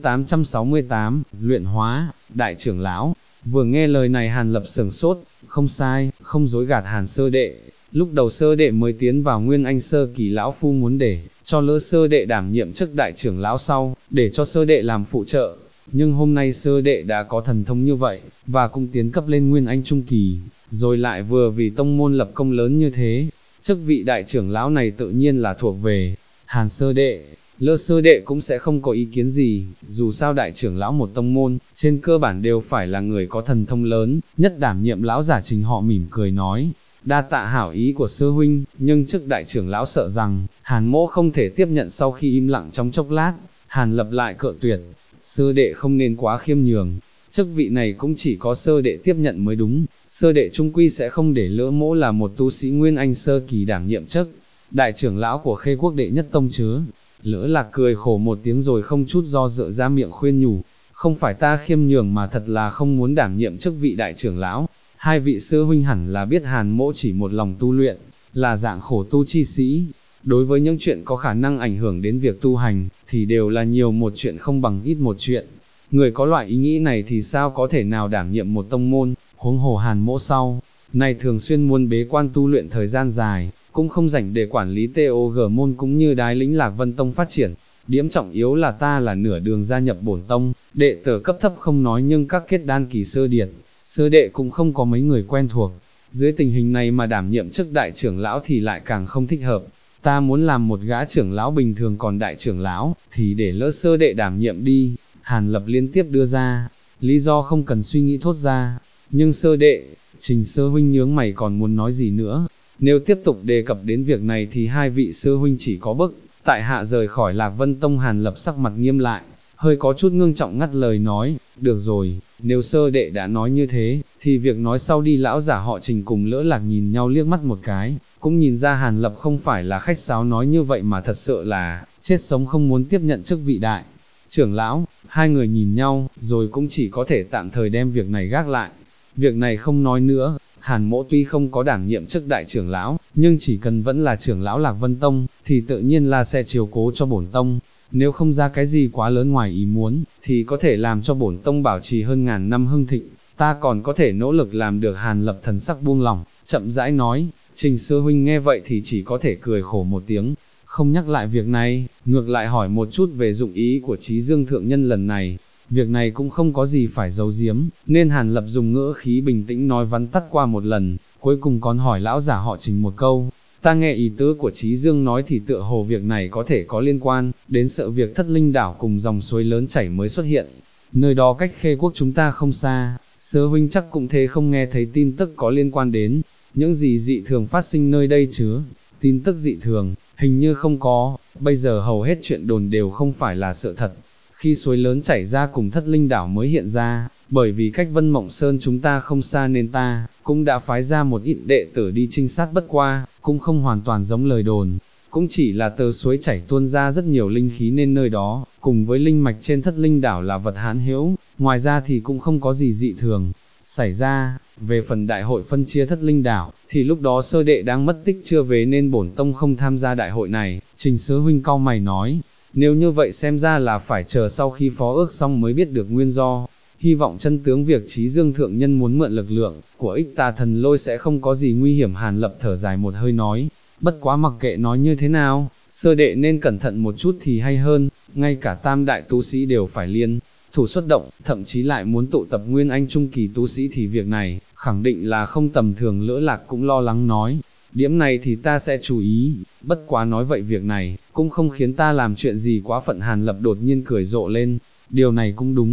868, luyện hóa, đại trưởng lão. Vừa nghe lời này Hàn Lập sửng sốt, không sai, không dối gạt Hàn sơ đệ. Lúc đầu sơ đệ mới tiến vào Nguyên Anh sơ kỳ lão phu muốn để cho Lỡ sơ đệ đảm nhiệm chức đại trưởng lão sau, để cho sơ đệ làm phụ trợ. Nhưng hôm nay sơ đệ đã có thần thông như vậy, và cũng tiến cấp lên Nguyên Anh trung kỳ, rồi lại vừa vì tông môn lập công lớn như thế, chức vị đại trưởng lão này tự nhiên là thuộc về Hàn sơ đệ. Lỡ sơ đệ cũng sẽ không có ý kiến gì, dù sao đại trưởng lão một tông môn, trên cơ bản đều phải là người có thần thông lớn, nhất đảm nhiệm. Lão giả Trình họ mỉm cười nói, đa tạ hảo ý của sư huynh, nhưng chức đại trưởng lão sợ rằng, Hàn mỗ không thể tiếp nhận. Sau khi im lặng trong chốc lát, Hàn Lập lại cự tuyệt, sơ đệ không nên quá khiêm nhường, chức vị này cũng chỉ có sơ đệ tiếp nhận mới đúng, sơ đệ trung quy sẽ không để Lỡ mỗ là một tu sĩ Nguyên Anh sơ kỳ đảm nhiệm chức đại trưởng lão của Khê Quốc đệ nhất tông chứ. Lữ Lạc cười khổ một tiếng rồi không chút do dự ra miệng khuyên nhủ, không phải ta khiêm nhường mà thật là không muốn đảm nhiệm chức vị đại trưởng lão. Hai vị sư huynh hẳn là biết Hàn mỗ chỉ một lòng tu luyện, là dạng khổ tu chi sĩ. Đối với những chuyện có khả năng ảnh hưởng đến việc tu hành, thì đều là nhiều một chuyện không bằng ít một chuyện. Người có loại ý nghĩ này thì sao có thể nào đảm nhiệm một tông môn, huống hồ Hàn mỗ sau này thường xuyên muốn bế quan tu luyện thời gian dài, cũng không rảnh để quản lý TOG môn cũng như đái lĩnh Lạc Vân Tông phát triển. Điểm trọng yếu là ta là nửa đường gia nhập bổn tông, đệ tử cấp thấp không nói nhưng các kết đan kỳ sơ điệt, sơ đệ cũng không có mấy người quen thuộc. Dưới tình hình này mà đảm nhiệm chức đại trưởng lão thì lại càng không thích hợp. Ta muốn làm một gã trưởng lão bình thường, còn đại trưởng lão thì để Lỡ sơ đệ đảm nhiệm đi. Hàn Lập liên tiếp đưa ra lý do không cần suy nghĩ thốt ra. Nhưng sơ đệ, Trình sư huynh nhướng mày còn muốn nói gì nữa. Nếu tiếp tục đề cập đến việc này thì hai vị sư huynh chỉ có bức tại hạ rời khỏi Lạc Vân Tông. Hàn Lập sắc mặt nghiêm lại, hơi có chút ngưng trọng ngắt lời nói, được rồi, nếu sơ đệ đã nói như thế, thì việc nói sau đi. Lão giả họ Trình cùng Lỡ Lạc nhìn nhau liếc mắt một cái, cũng nhìn ra Hàn Lập không phải là khách sáo nói như vậy mà thật sự là chết sống không muốn tiếp nhận chức vị đại trưởng lão. Hai người nhìn nhau, rồi cũng chỉ có thể tạm thời đem việc này gác lại. Việc này không nói nữa, Hàn mỗ tuy không có đảm nhiệm chức đại trưởng lão, nhưng chỉ cần vẫn là trưởng lão Lạc Vân Tông, thì tự nhiên là sẽ chiếu cố cho bổn tông. Nếu không ra cái gì quá lớn ngoài ý muốn, thì có thể làm cho bổn tông bảo trì hơn ngàn năm hưng thịnh, ta còn có thể nỗ lực làm được. Hàn Lập thần sắc buông lỏng, chậm rãi nói. Trình sư huynh nghe vậy thì chỉ có thể cười khổ một tiếng, không nhắc lại việc này, ngược lại hỏi một chút về dụng ý của Chí Dương thượng nhân lần này. Việc này cũng không có gì phải giấu giếm, nên Hàn Lập dùng ngữ khí bình tĩnh nói vắn tắt qua một lần, cuối cùng còn hỏi lão giả họ Trình một câu. Ta nghe ý tứ của Chí Dương nói thì tựa hồ việc này có thể có liên quan đến sự việc Thất Linh đảo cùng dòng suối lớn chảy mới xuất hiện. Nơi đó cách Khê Quốc chúng ta không xa, sư huynh chắc cũng thế không nghe thấy tin tức có liên quan đến những gì dị thường phát sinh nơi đây chứ. Tin tức dị thường, hình như không có, bây giờ hầu hết chuyện đồn đều không phải là sự thật. Khi suối lớn chảy ra cùng Thất Linh đảo mới hiện ra, bởi vì cách Vân Mộng Sơn chúng ta không xa nên ta cũng đã phái ra một ít đệ tử đi trinh sát, bất qua cũng không hoàn toàn giống lời đồn, cũng chỉ là từ suối chảy tuôn ra rất nhiều linh khí nên nơi đó, cùng với linh mạch trên Thất Linh đảo là vật hãn hữu, ngoài ra thì cũng không có gì dị thường xảy ra. Về phần đại hội phân chia Thất Linh đảo, thì lúc đó sơ đệ đang mất tích chưa về nên bổn tông không tham gia đại hội này. Trình sư huynh cau mày nói, nếu như vậy xem ra là phải chờ sau khi phó ước xong mới biết được nguyên do. Hy vọng chân tướng việc Chí Dương thượng nhân muốn mượn lực lượng của Ích Tà Thần Lôi sẽ không có gì nguy hiểm. Hàn Lập thở dài một hơi nói, bất quá mặc kệ nói như thế nào, sơ đệ nên cẩn thận một chút thì hay hơn. Ngay cả tam đại tu sĩ đều phải liên thủ xuất động, thậm chí lại muốn tụ tập Nguyên Anh trung kỳ tu sĩ thì việc này khẳng định là không tầm thường. Lữ Lạc cũng lo lắng nói, điểm này thì ta sẽ chú ý, bất quá nói vậy việc này cũng không khiến ta làm chuyện gì quá phận. Hàn Lập đột nhiên cười rộ lên, điều này cũng đúng,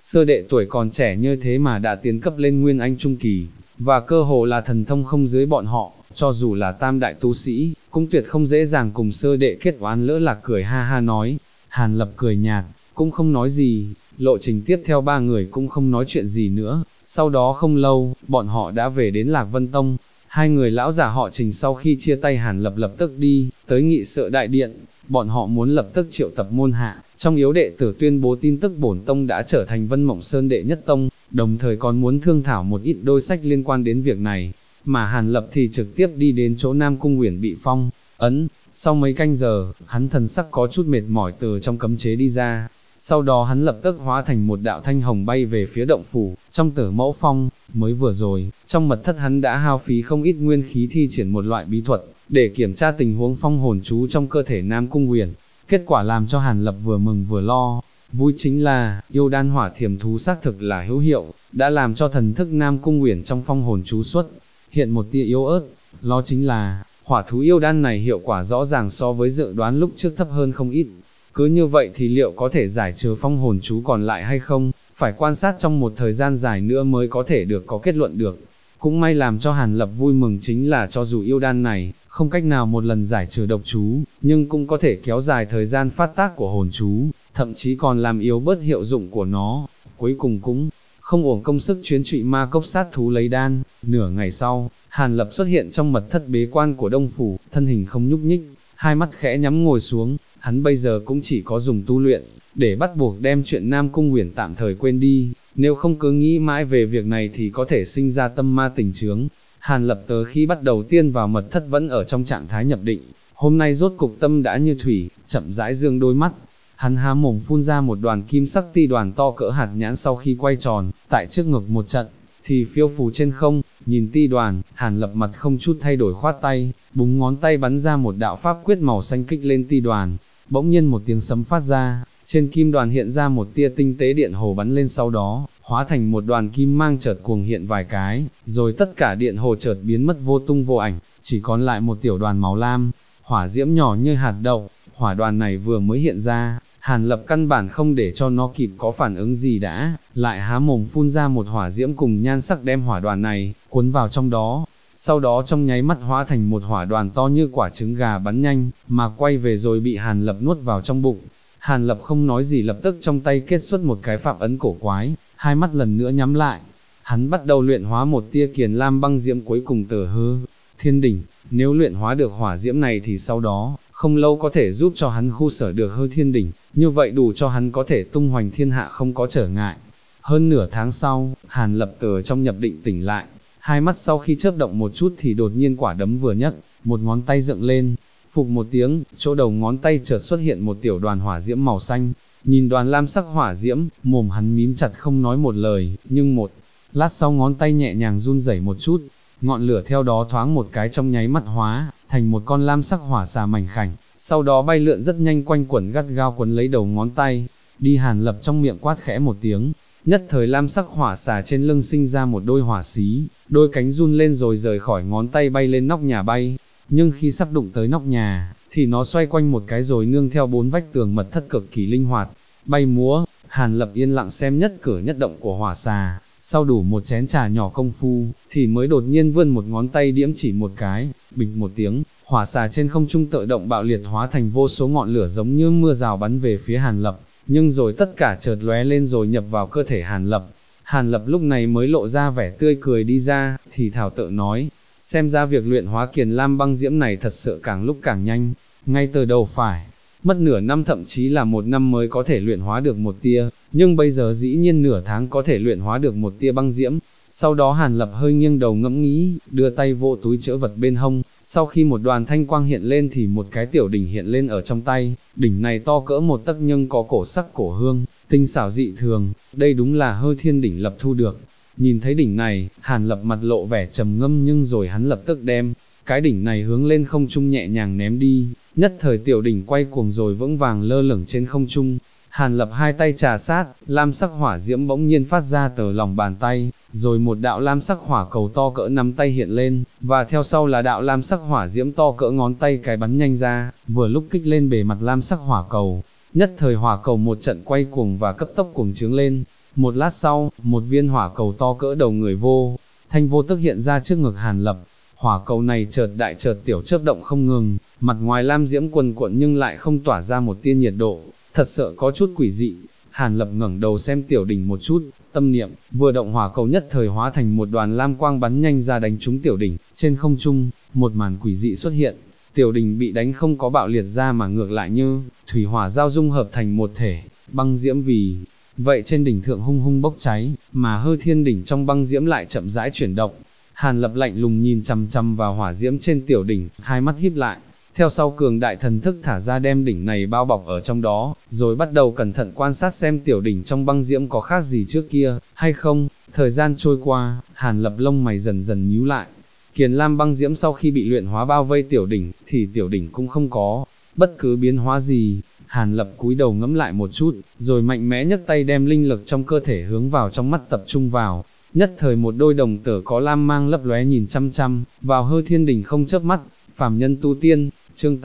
sơ đệ tuổi còn trẻ như thế mà đã tiến cấp lên Nguyên Anh Trung Kỳ, và cơ hồ là thần thông không dưới bọn họ, cho dù là tam đại tu sĩ, cũng tuyệt không dễ dàng cùng sơ đệ kết oán. Lỡ Lạc cười ha ha nói. Hàn Lập cười nhạt, cũng không nói gì, lộ trình tiếp theo ba người cũng không nói chuyện gì nữa. Sau đó không lâu, bọn họ đã về đến Lạc Vân Tông. Hai người lão giả họ Trình sau khi chia tay Hàn Lập lập tức đi tới nghị sự đại điện, bọn họ muốn lập tức triệu tập môn hạ, trong yếu đệ tử tuyên bố tin tức bổn tông đã trở thành Vân Mộng Sơn đệ nhất tông, đồng thời còn muốn thương thảo một ít đôi sách liên quan đến việc này, mà Hàn Lập thì trực tiếp đi đến chỗ Nam Cung Uyển bị phong ấn. Sau mấy canh giờ, hắn thần sắc có chút mệt mỏi từ trong cấm chế đi ra, sau đó hắn lập tức hóa thành một đạo thanh hồng bay về phía động phủ, trong Tử Mẫu Phong. Mới vừa rồi, trong mật thất hắn đã hao phí không ít nguyên khí thi triển một loại bí thuật, để kiểm tra tình huống phong hồn chú trong cơ thể Nam Cung Uyển. Kết quả làm cho Hàn Lập vừa mừng vừa lo, vui chính là, yêu đan hỏa thiềm thú xác thực là hữu hiệu, đã làm cho thần thức Nam Cung Uyển trong phong hồn chú xuất hiện một tia yếu ớt, lo chính là, hỏa thú yêu đan này hiệu quả rõ ràng so với dự đoán lúc trước thấp hơn không ít. Cứ như vậy thì liệu có thể giải trừ phong hồn chú còn lại hay không, phải quan sát trong một thời gian dài nữa mới có thể có kết luận được. Cũng may làm cho Hàn Lập vui mừng chính là cho dù yêu đan này, không cách nào một lần giải trừ độc chú, nhưng cũng có thể kéo dài thời gian phát tác của hồn chú, thậm chí còn làm yếu bớt hiệu dụng của nó. Cuối cùng cũng không uổng công sức chuyến trụy ma cốc sát thú lấy đan. Nửa ngày sau, Hàn Lập xuất hiện trong mật thất bế quan của Đông Phủ, thân hình không nhúc nhích, hai mắt khẽ nhắm ngồi xuống. Hắn bây giờ cũng chỉ có dùng tu luyện, để bắt buộc đem chuyện Nam Cung Uyển tạm thời quên đi, nếu không cứ nghĩ mãi về việc này thì có thể sinh ra tâm ma tình chướng. Hàn Lập từ khi bắt đầu tiên vào mật thất vẫn ở trong trạng thái nhập định, hôm nay rốt cục tâm đã như thủy, chậm rãi dương đôi mắt. Hắn há mồm phun ra một đoàn kim sắc ti đoàn to cỡ hạt nhãn, sau khi quay tròn, tại trước ngực một trận, thì phiêu phù trên không. Nhìn ti đoàn, Hàn Lập mặt không chút thay đổi khoát tay, búng ngón tay bắn ra một đạo pháp quyết màu xanh kích lên ti đoàn. Bỗng nhiên một tiếng sấm phát ra, trên kim đoàn hiện ra một tia tinh tế điện hồ bắn lên, sau đó, hóa thành một đoàn kim mang chợt cuồng hiện vài cái, rồi tất cả điện hồ chợt biến mất vô tung vô ảnh, chỉ còn lại một tiểu đoàn màu lam, hỏa diễm nhỏ như hạt đậu. Hỏa đoàn này vừa mới hiện ra, Hàn Lập căn bản không để cho nó kịp có phản ứng gì đã, lại há mồm phun ra một hỏa diễm cùng nhan sắc đem hỏa đoàn này, cuốn vào trong đó. Sau đó trong nháy mắt hóa thành một hỏa đoàn to như quả trứng gà bắn nhanh, mà quay về rồi bị Hàn Lập nuốt vào trong bụng. Hàn Lập không nói gì, lập tức trong tay kết xuất một cái phạm ấn cổ quái, hai mắt lần nữa nhắm lại. Hắn bắt đầu luyện hóa một tia kiền lam băng diễm cuối cùng từ Hư Thiên Đỉnh. Nếu luyện hóa được hỏa diễm này thì sau đó, không lâu có thể giúp cho hắn khu sở được Hư Thiên Đỉnh, như vậy đủ cho hắn có thể tung hoành thiên hạ không có trở ngại. Hơn nửa tháng sau, Hàn Lập từ trong nhập định tỉnh lại, hai mắt sau khi chớp động một chút thì đột nhiên quả đấm vừa nhấc, một ngón tay dựng lên, phụt một tiếng, chỗ đầu ngón tay chợt xuất hiện một tiểu đoàn hỏa diễm màu xanh. Nhìn đoàn lam sắc hỏa diễm, mồm hắn mím chặt không nói một lời, nhưng một lát sau ngón tay nhẹ nhàng run rẩy một chút, ngọn lửa theo đó thoáng một cái trong nháy mắt hóa thành một con lam sắc hỏa xà mảnh khảnh, sau đó bay lượn rất nhanh quanh quẩn gắt gao quấn lấy đầu ngón tay. Đi. Hàn Lập trong miệng quát khẽ một tiếng, nhất thời lam sắc hỏa xà trên lưng sinh ra một đôi hỏa xí, đôi cánh run lên rồi rời khỏi ngón tay bay lên nóc nhà bay. Nhưng khi sắp đụng tới nóc nhà, thì nó xoay quanh một cái rồi nương theo bốn vách tường mật thất cực kỳ linh hoạt, bay múa. Hàn Lập yên lặng xem nhất cử nhất động của hỏa xà, sau đủ một chén trà nhỏ công phu, thì mới đột nhiên vươn một ngón tay điểm chỉ một cái, bịch một tiếng, hỏa xà trên không trung tự động bạo liệt hóa thành vô số ngọn lửa giống như mưa rào bắn về phía Hàn Lập, nhưng rồi tất cả chợt lóe lên rồi nhập vào cơ thể Hàn Lập. Hàn Lập lúc này mới lộ ra vẻ tươi cười đi ra, thì thảo tự nói, xem ra việc luyện hóa kiền lam băng diễm này thật sự càng lúc càng nhanh, ngay từ đầu phải mất nửa năm thậm chí là một năm mới có thể luyện hóa được một tia, nhưng bây giờ dĩ nhiên nửa tháng có thể luyện hóa được một tia băng diễm. Sau đó Hàn Lập hơi nghiêng đầu ngẫm nghĩ, đưa tay vô túi trữ vật bên hông, sau khi một đoàn thanh quang hiện lên thì một cái tiểu đỉnh hiện lên ở trong tay, đỉnh này to cỡ một tấc nhưng có cổ sắc cổ hương, tinh xảo dị thường, đây đúng là Hư Thiên Đỉnh Lập thu được. Nhìn thấy đỉnh này, Hàn Lập mặt lộ vẻ trầm ngâm, nhưng rồi hắn lập tức đem cái đỉnh này hướng lên không trung nhẹ nhàng ném đi, nhất thời tiểu đỉnh quay cuồng rồi vững vàng lơ lửng trên không trung. Hàn Lập hai tay trà sát, lam sắc hỏa diễm bỗng nhiên phát ra từ lòng bàn tay, rồi một đạo lam sắc hỏa cầu to cỡ nắm tay hiện lên, và theo sau là đạo lam sắc hỏa diễm to cỡ ngón tay cái bắn nhanh ra, vừa lúc kích lên bề mặt lam sắc hỏa cầu. Nhất thời hỏa cầu một trận quay cuồng và cấp tốc cuồng trướng lên, Một lát sau, một viên hỏa cầu to cỡ đầu người vô, thanh vô tức hiện ra trước ngực Hàn Lập. Hỏa cầu này chợt đại chợt tiểu chớp động không ngừng, mặt ngoài lam diễm quần cuộn nhưng lại không tỏa ra một tia nhiệt độ, thật sợ có chút quỷ dị. Hàn Lập ngẩng đầu xem tiểu đỉnh một chút, tâm niệm vừa động, hỏa cầu nhất thời hóa thành một đoàn lam quang bắn nhanh ra đánh trúng tiểu đỉnh. Trên không trung, một màn quỷ dị xuất hiện, tiểu đỉnh bị đánh không có bạo liệt ra mà ngược lại như thủy hỏa giao dung hợp thành một thể, băng diễm vì vậy trên đỉnh thượng hung hung bốc cháy, mà hư thiên đỉnh trong băng diễm lại chậm rãi chuyển động. Hàn Lập lạnh lùng nhìn chằm chằm vào hỏa diễm trên tiểu đỉnh, hai mắt híp lại, theo sau cường đại thần thức thả ra đem đỉnh này bao bọc ở trong đó, rồi bắt đầu cẩn thận quan sát xem tiểu đỉnh trong băng diễm có khác gì trước kia, hay không. Thời gian trôi qua, Hàn Lập lông mày dần dần nhíu lại. Kiền lam băng diễm sau khi bị luyện hóa bao vây tiểu đỉnh, thì tiểu đỉnh cũng không có bất cứ biến hóa gì. Hàn Lập cúi đầu ngẫm lại một chút, rồi mạnh mẽ nhấc tay đem linh lực trong cơ thể hướng vào trong mắt tập trung vào. Nhất thời một đôi đồng tử có lam mang lấp lóe nhìn chăm chăm vào hư thiên đỉnh không chớp mắt. Phàm nhân tu tiên, chương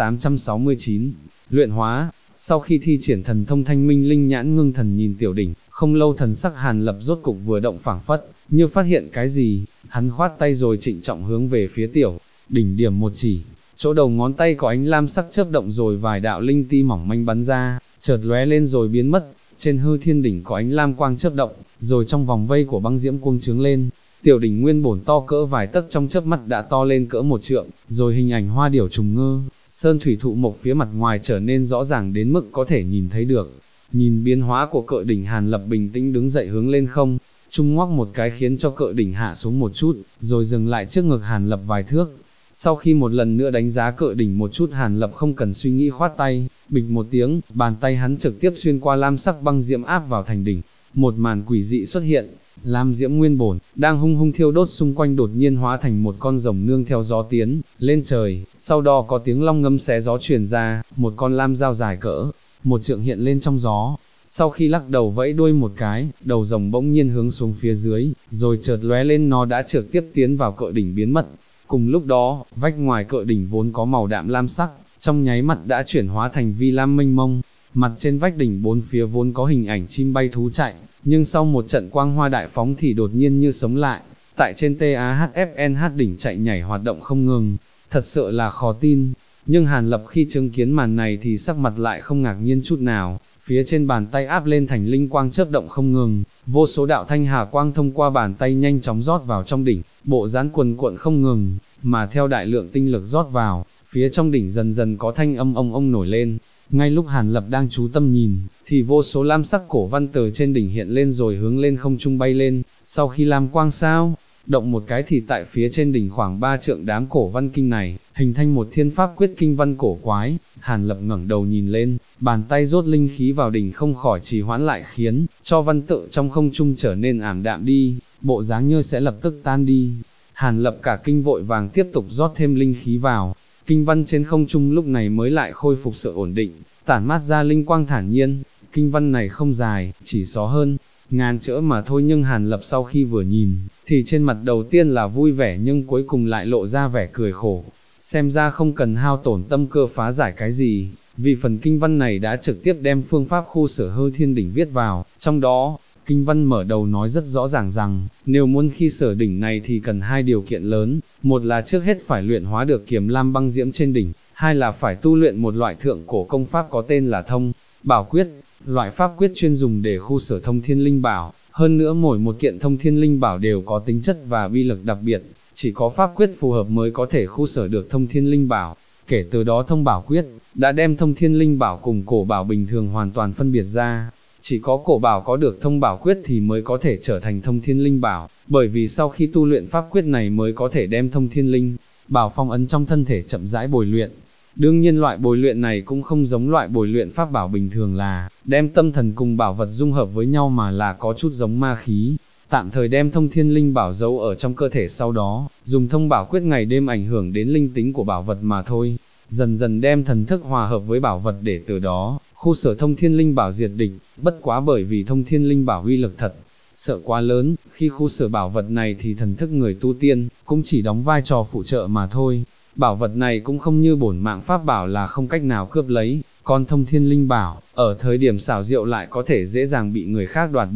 869, luyện hóa. Sau khi thi triển thần thông thanh minh linh nhãn ngưng thần nhìn tiểu đỉnh, không lâu thần sắc Hàn Lập rốt cục vừa động phảng phất, như phát hiện cái gì, hắn khoát tay rồi trịnh trọng hướng về phía tiểu đỉnh điểm một chỉ, chỗ đầu ngón tay có ánh lam sắc chớp động rồi vài đạo linh ti mỏng manh bắn ra, chợt lóe lên rồi biến mất. Trên hư thiên đỉnh có ánh lam quang chớp động, rồi trong vòng vây của băng diễm cuồng trướng lên. Tiểu đỉnh nguyên bổn to cỡ vài tấc trong chớp mắt đã to lên cỡ một trượng, rồi hình ảnh hoa điểu trùng ngư, sơn thủy thụ mộc phía mặt ngoài trở nên rõ ràng đến mức có thể nhìn thấy được. Nhìn biến hóa của cự đỉnh, Hàn Lập bình tĩnh đứng dậy hướng lên không trung ngoắc một cái khiến cho cự đỉnh hạ xuống một chút, rồi dừng lại trước ngực Hàn Lập vài thước. Sau khi một lần nữa đánh giá cự đỉnh một chút, Hàn Lập không cần suy nghĩ khoát tay, bịch một tiếng, bàn tay hắn trực tiếp xuyên qua lam sắc băng diễm áp vào thành đỉnh. Một màn quỷ dị xuất hiện, lam diễm nguyên bổn đang hung hung thiêu đốt xung quanh đột nhiên hóa thành một con rồng nương theo gió tiến lên trời, sau đó có tiếng long ngâm xé gió truyền ra, một con lam dao dài cỡ một trượng hiện lên trong gió. Sau khi lắc đầu vẫy đuôi một cái, đầu rồng bỗng nhiên hướng xuống phía dưới, rồi chợt lóe lên, nó đã trực tiếp tiến vào cự đỉnh biến mất. Cùng lúc đó, vách ngoài cự đỉnh vốn có màu đạm lam sắc, trong nháy mắt đã chuyển hóa thành vi lam mênh mông. Mặt trên vách đỉnh bốn phía vốn có hình ảnh chim bay thú chạy, nhưng sau một trận quang hoa đại phóng thì đột nhiên như sống lại. Tại trên TAHFNH đỉnh chạy nhảy hoạt động không ngừng, thật sự là khó tin. Nhưng Hàn Lập khi chứng kiến màn này thì sắc mặt lại không ngạc nhiên chút nào. Phía trên bàn tay áp lên thành linh quang chớp động không ngừng, vô số đạo thanh hà quang thông qua bàn tay nhanh chóng rót vào trong đỉnh, bộ dáng quần cuộn không ngừng, mà theo đại lượng tinh lực rót vào, phía trong đỉnh dần dần có thanh âm ông ông nổi lên. Ngay lúc Hàn Lập đang chú tâm nhìn, thì vô số lam sắc cổ văn từ trên đỉnh hiện lên rồi hướng lên không trung bay lên. Sau khi lam quang sao động một cái thì tại phía trên đỉnh khoảng 3 trượng đám cổ văn kinh này, hình thành một thiên pháp quyết kinh văn cổ quái. Hàn Lập ngẩng đầu nhìn lên, bàn tay rót linh khí vào đỉnh không khỏi trì hoãn lại, khiến cho văn tự trong không trung trở nên ảm đạm đi, bộ dáng như sẽ lập tức tan đi. Hàn Lập cả kinh vội vàng tiếp tục rót thêm linh khí vào, kinh văn trên không trung lúc này mới lại khôi phục sự ổn định, tản mát ra linh quang thản nhiên. Kinh văn này không dài, chỉ xó hơn ngàn chữ mà thôi, nhưng Hàn Lập sau khi vừa nhìn, thì trên mặt đầu tiên là vui vẻ nhưng cuối cùng lại lộ ra vẻ cười khổ. Xem ra không cần hao tổn tâm cơ phá giải cái gì, vì phần kinh văn này đã trực tiếp đem phương pháp khu sở hư thiên đỉnh viết vào, trong đó, kinh văn mở đầu nói rất rõ ràng rằng, nếu muốn khi sở đỉnh này thì cần hai điều kiện lớn, một là trước hết phải luyện hóa được kiềm lam băng diễm trên đỉnh, hai là phải tu luyện một loại thượng cổ công pháp có tên là thông bảo quyết. Loại pháp quyết chuyên dùng để khu sở thông thiên linh bảo, hơn nữa mỗi một kiện thông thiên linh bảo đều có tính chất và uy lực đặc biệt, chỉ có pháp quyết phù hợp mới có thể khu sở được thông thiên linh bảo. Kể từ đó thông bảo quyết đã đem thông thiên linh bảo cùng cổ bảo bình thường hoàn toàn phân biệt ra. Chỉ có cổ bảo có được thông bảo quyết thì mới có thể trở thành thông thiên linh bảo, bởi vì sau khi tu luyện pháp quyết này mới có thể đem thông thiên linh bảo phong ấn trong thân thể chậm rãi bồi luyện. Đương nhiên loại bồi luyện này cũng không giống loại bồi luyện pháp bảo bình thường là đem tâm thần cùng bảo vật dung hợp với nhau, mà là có chút giống ma khí, tạm thời đem thông thiên linh bảo giấu ở trong cơ thể, sau đó dùng thông bảo quyết ngày đêm ảnh hưởng đến linh tính của bảo vật mà thôi, dần dần đem thần thức hòa hợp với bảo vật để từ đó khu sở thông thiên linh bảo diệt địch. Bất quá bởi vì thông thiên linh bảo uy lực thật sợ quá lớn, khi khu sở bảo vật này thì thần thức người tu tiên cũng chỉ đóng vai trò phụ trợ mà thôi. Bảo vật này cũng không như bổn mạng pháp bảo là không cách nào cướp lấy, còn thông thiên linh bảo, ở thời điểm xảo diệu lại có thể dễ dàng bị người khác đoạt đi.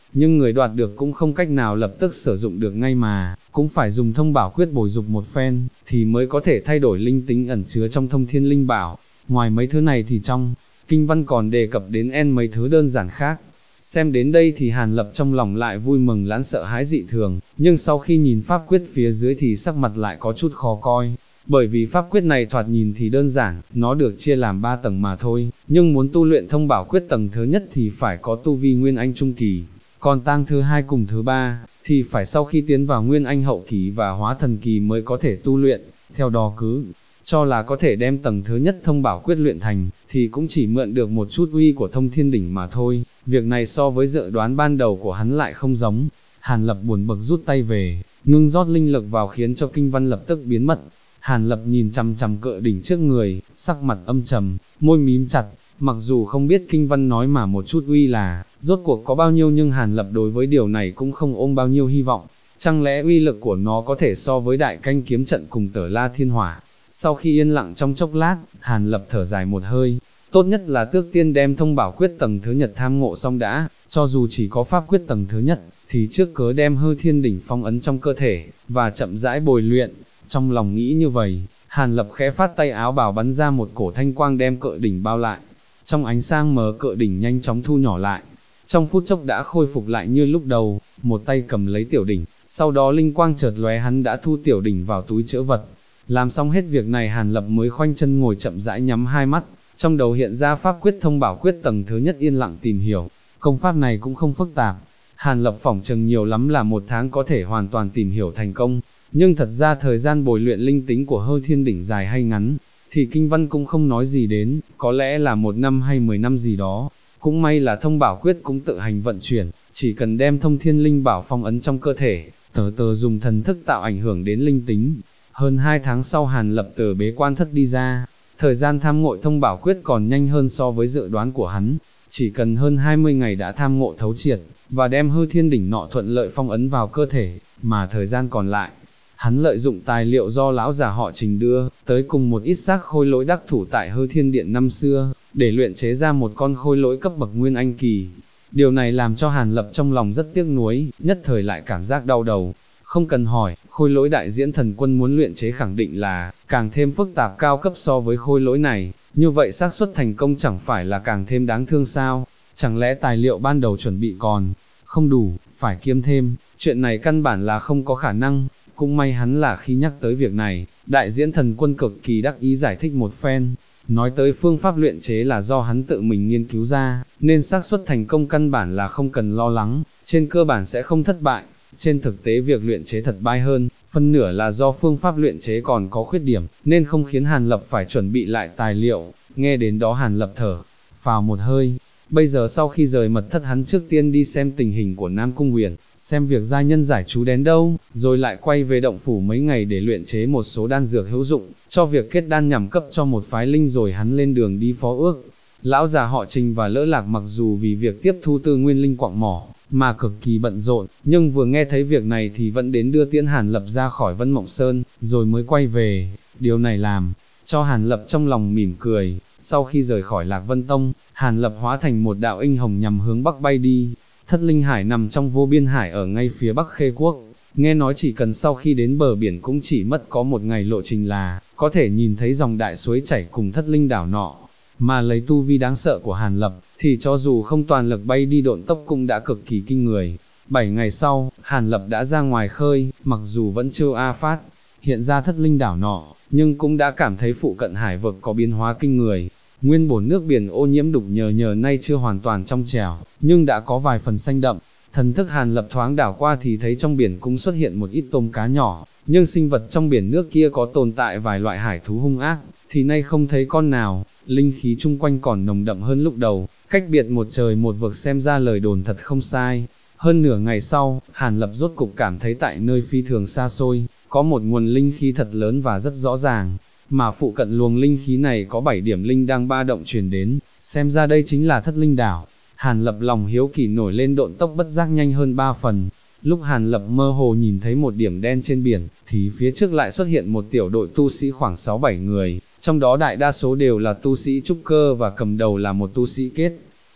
nhưng người đoạt được cũng không cách nào lập tức sử dụng được ngay mà, cũng phải dùng thông bảo quyết bồi dục một phen, thì mới có thể thay đổi linh tính ẩn chứa trong thông thiên linh bảo. Ngoài mấy thứ này thì trong kinh văn còn đề cập đến n mấy thứ đơn giản khác. Xem đến đây thì Hàn Lập trong lòng lại vui mừng lẫn sợ hãi dị thường, nhưng sau khi nhìn pháp quyết phía dưới thì sắc mặt lại có chút khó coi. Bởi vì pháp quyết này thoạt nhìn thì đơn giản, nó được chia làm 3 tầng mà thôi, nhưng muốn tu luyện thông bảo quyết tầng thứ nhất thì phải có tu vi Nguyên Anh Trung Kỳ, còn tầng thứ 2 cùng thứ 3, thì phải sau khi tiến vào Nguyên Anh Hậu Kỳ và Hóa Thần Kỳ mới có thể tu luyện, theo đó cứ cho là có thể đem tầng thứ nhất thông bảo quyết luyện thành, thì cũng chỉ mượn được một chút uy của thông thiên đỉnh mà thôi, việc này so với dự đoán ban đầu của hắn lại không giống. Hàn Lập buồn bực rút tay về, ngưng rót linh lực vào khiến cho kinh văn lập tức biến mất. Hàn Lập nhìn chằm chằm cự đỉnh trước người, sắc mặt âm trầm, môi mím chặt, mặc dù không biết kinh văn nói mà một chút uy là, rốt cuộc có bao nhiêu nhưng Hàn Lập đối với điều này cũng không ôm bao nhiêu hy vọng. Chẳng lẽ uy lực của nó có thể so với đại canh kiếm trận cùng Tở La Thiên Hỏa? Sau khi yên lặng trong chốc lát, Hàn Lập thở dài một hơi, tốt nhất là trước tiên đem thông bảo quyết tầng thứ nhất tham ngộ xong đã, cho dù chỉ có pháp quyết tầng thứ nhất, thì trước cớ đem hư thiên đỉnh phong ấn trong cơ thể, và chậm rãi bồi luyện. Trong lòng nghĩ như vậy, Hàn Lập khẽ phát tay áo bào bắn ra một cổ thanh quang đem cự đỉnh bao lại. Trong ánh sáng mờ cự đỉnh nhanh chóng thu nhỏ lại, trong phút chốc đã khôi phục lại như lúc đầu, một tay cầm lấy tiểu đỉnh, sau đó linh quang chợt lóe hắn đã thu tiểu đỉnh vào túi trữ vật. Làm xong hết việc này Hàn Lập mới khoanh chân ngồi chậm rãi nhắm hai mắt, trong đầu hiện ra pháp quyết thông bảo quyết tầng thứ nhất yên lặng tìm hiểu. Công pháp này cũng không phức tạp, Hàn Lập phỏng chừng nhiều lắm là 1 tháng có thể hoàn toàn tìm hiểu thành công, nhưng thật ra thời gian bồi luyện linh tính của hư thiên đỉnh dài hay ngắn, thì kinh văn cũng không nói gì đến, có lẽ là 1 năm hay 10 năm gì đó. Cũng may là thông bảo quyết cũng tự hành vận chuyển, chỉ cần đem thông thiên linh bảo phong ấn trong cơ thể, từ từ dùng thần thức tạo ảnh hưởng đến linh tính. Hơn 2 tháng sau Hàn Lập từ bế quan thất đi ra, thời gian tham ngộ thông bảo quyết còn nhanh hơn so với dự đoán của hắn, chỉ cần hơn 20 ngày đã tham ngộ thấu triệt, và đem hư thiên đỉnh nọ thuận lợi phong ấn vào cơ thể, mà thời gian còn lại, hắn lợi dụng tài liệu do lão già họ Trình đưa, tới cùng một ít xác khôi lỗi đắc thủ tại hư thiên điện năm xưa, để luyện chế ra một con khôi lỗi cấp bậc Nguyên Anh Kỳ. Điều này làm cho Hàn Lập trong lòng rất tiếc nuối, nhất thời lại cảm giác đau đầu. Không cần hỏi, khôi lỗi đại diễn thần quân muốn luyện chế khẳng định là càng thêm phức tạp cao cấp so với khôi lỗi này, như vậy xác suất thành công chẳng phải là càng thêm đáng thương sao? Chẳng lẽ tài liệu ban đầu chuẩn bị còn không đủ, phải kiêm thêm, chuyện này căn bản là không có khả năng. Cũng may hắn là khi nhắc tới việc này, đại diễn thần quân cực kỳ đắc ý giải thích một phen, nói tới phương pháp luyện chế là do hắn tự mình nghiên cứu ra, nên xác suất thành công căn bản là không cần lo lắng, trên cơ bản sẽ không thất bại. Trên thực tế việc luyện chế thật bay hơn, phân nửa là do phương pháp luyện chế còn có khuyết điểm, nên không khiến Hàn Lập phải chuẩn bị lại tài liệu. Nghe đến đó Hàn Lập thở phào một hơi. Bây giờ sau khi rời mật thất hắn trước tiên đi xem tình hình của Nam Cung Uyển, xem việc gia nhân giải chú đến đâu, rồi lại quay về động phủ mấy ngày để luyện chế một số đan dược hữu dụng, cho việc kết đan nhằm cấp cho một phái linh rồi hắn lên đường đi phó ước. Lão già họ Trình và Lỡ Lạc mặc dù vì việc tiếp thu tư nguyên linh quạng mỏ, mà cực kỳ bận rộn, nhưng vừa nghe thấy việc này thì vẫn đến đưa tiễn Hàn Lập ra khỏi Vân Mộng Sơn, rồi mới quay về. Điều này làm cho Hàn Lập trong lòng mỉm cười. Sau khi rời khỏi Lạc Vân Tông, Hàn Lập hóa thành một đạo inh hồng nhằm hướng bắc bay đi. Thất Linh Hải nằm trong vô biên hải ở ngay phía bắc Khê Quốc, nghe nói chỉ cần sau khi đến bờ biển cũng chỉ mất có 1 ngày lộ trình là có thể nhìn thấy dòng đại suối chảy cùng Thất Linh đảo nọ. Mà lấy tu vi đáng sợ của Hàn Lập, thì cho dù không toàn lực bay đi độn tốc cũng đã cực kỳ kinh người. 7 ngày sau, Hàn Lập đã ra ngoài khơi, mặc dù vẫn chưa phát hiện ra Thất Linh đảo nọ, nhưng cũng đã cảm thấy phụ cận hải vực có biến hóa kinh người. Nguyên bổn nước biển ô nhiễm đục nhờ nay chưa hoàn toàn trong trẻo, nhưng đã có vài phần xanh đậm. Thần thức Hàn Lập thoáng đảo qua thì thấy trong biển cũng xuất hiện một ít tôm cá nhỏ, nhưng sinh vật trong biển nước kia có tồn tại vài loại hải thú hung ác, thì nay không thấy con nào. Linh khí chung quanh còn nồng đậm hơn lúc đầu, cách biệt một trời một vực, xem ra lời đồn thật không sai. Hơn nửa ngày sau, Hàn Lập rốt cục cảm thấy tại nơi phi thường xa xôi, có một nguồn linh khí thật lớn và rất rõ ràng, mà phụ cận luồng linh khí này có 7 điểm linh đang ba động truyền đến, xem ra đây chính là Thất Linh đảo. Hàn Lập lòng hiếu kỳ nổi lên, độn tốc bất giác nhanh hơn 3 phần. Lúc Hàn Lập mơ hồ nhìn thấy một điểm đen trên biển, thì phía trước lại xuất hiện một tiểu đội tu sĩ khoảng 6-7 người, trong đó đại đa số đều là tu sĩ trúc cơ và cầm đầu là một tu sĩ kết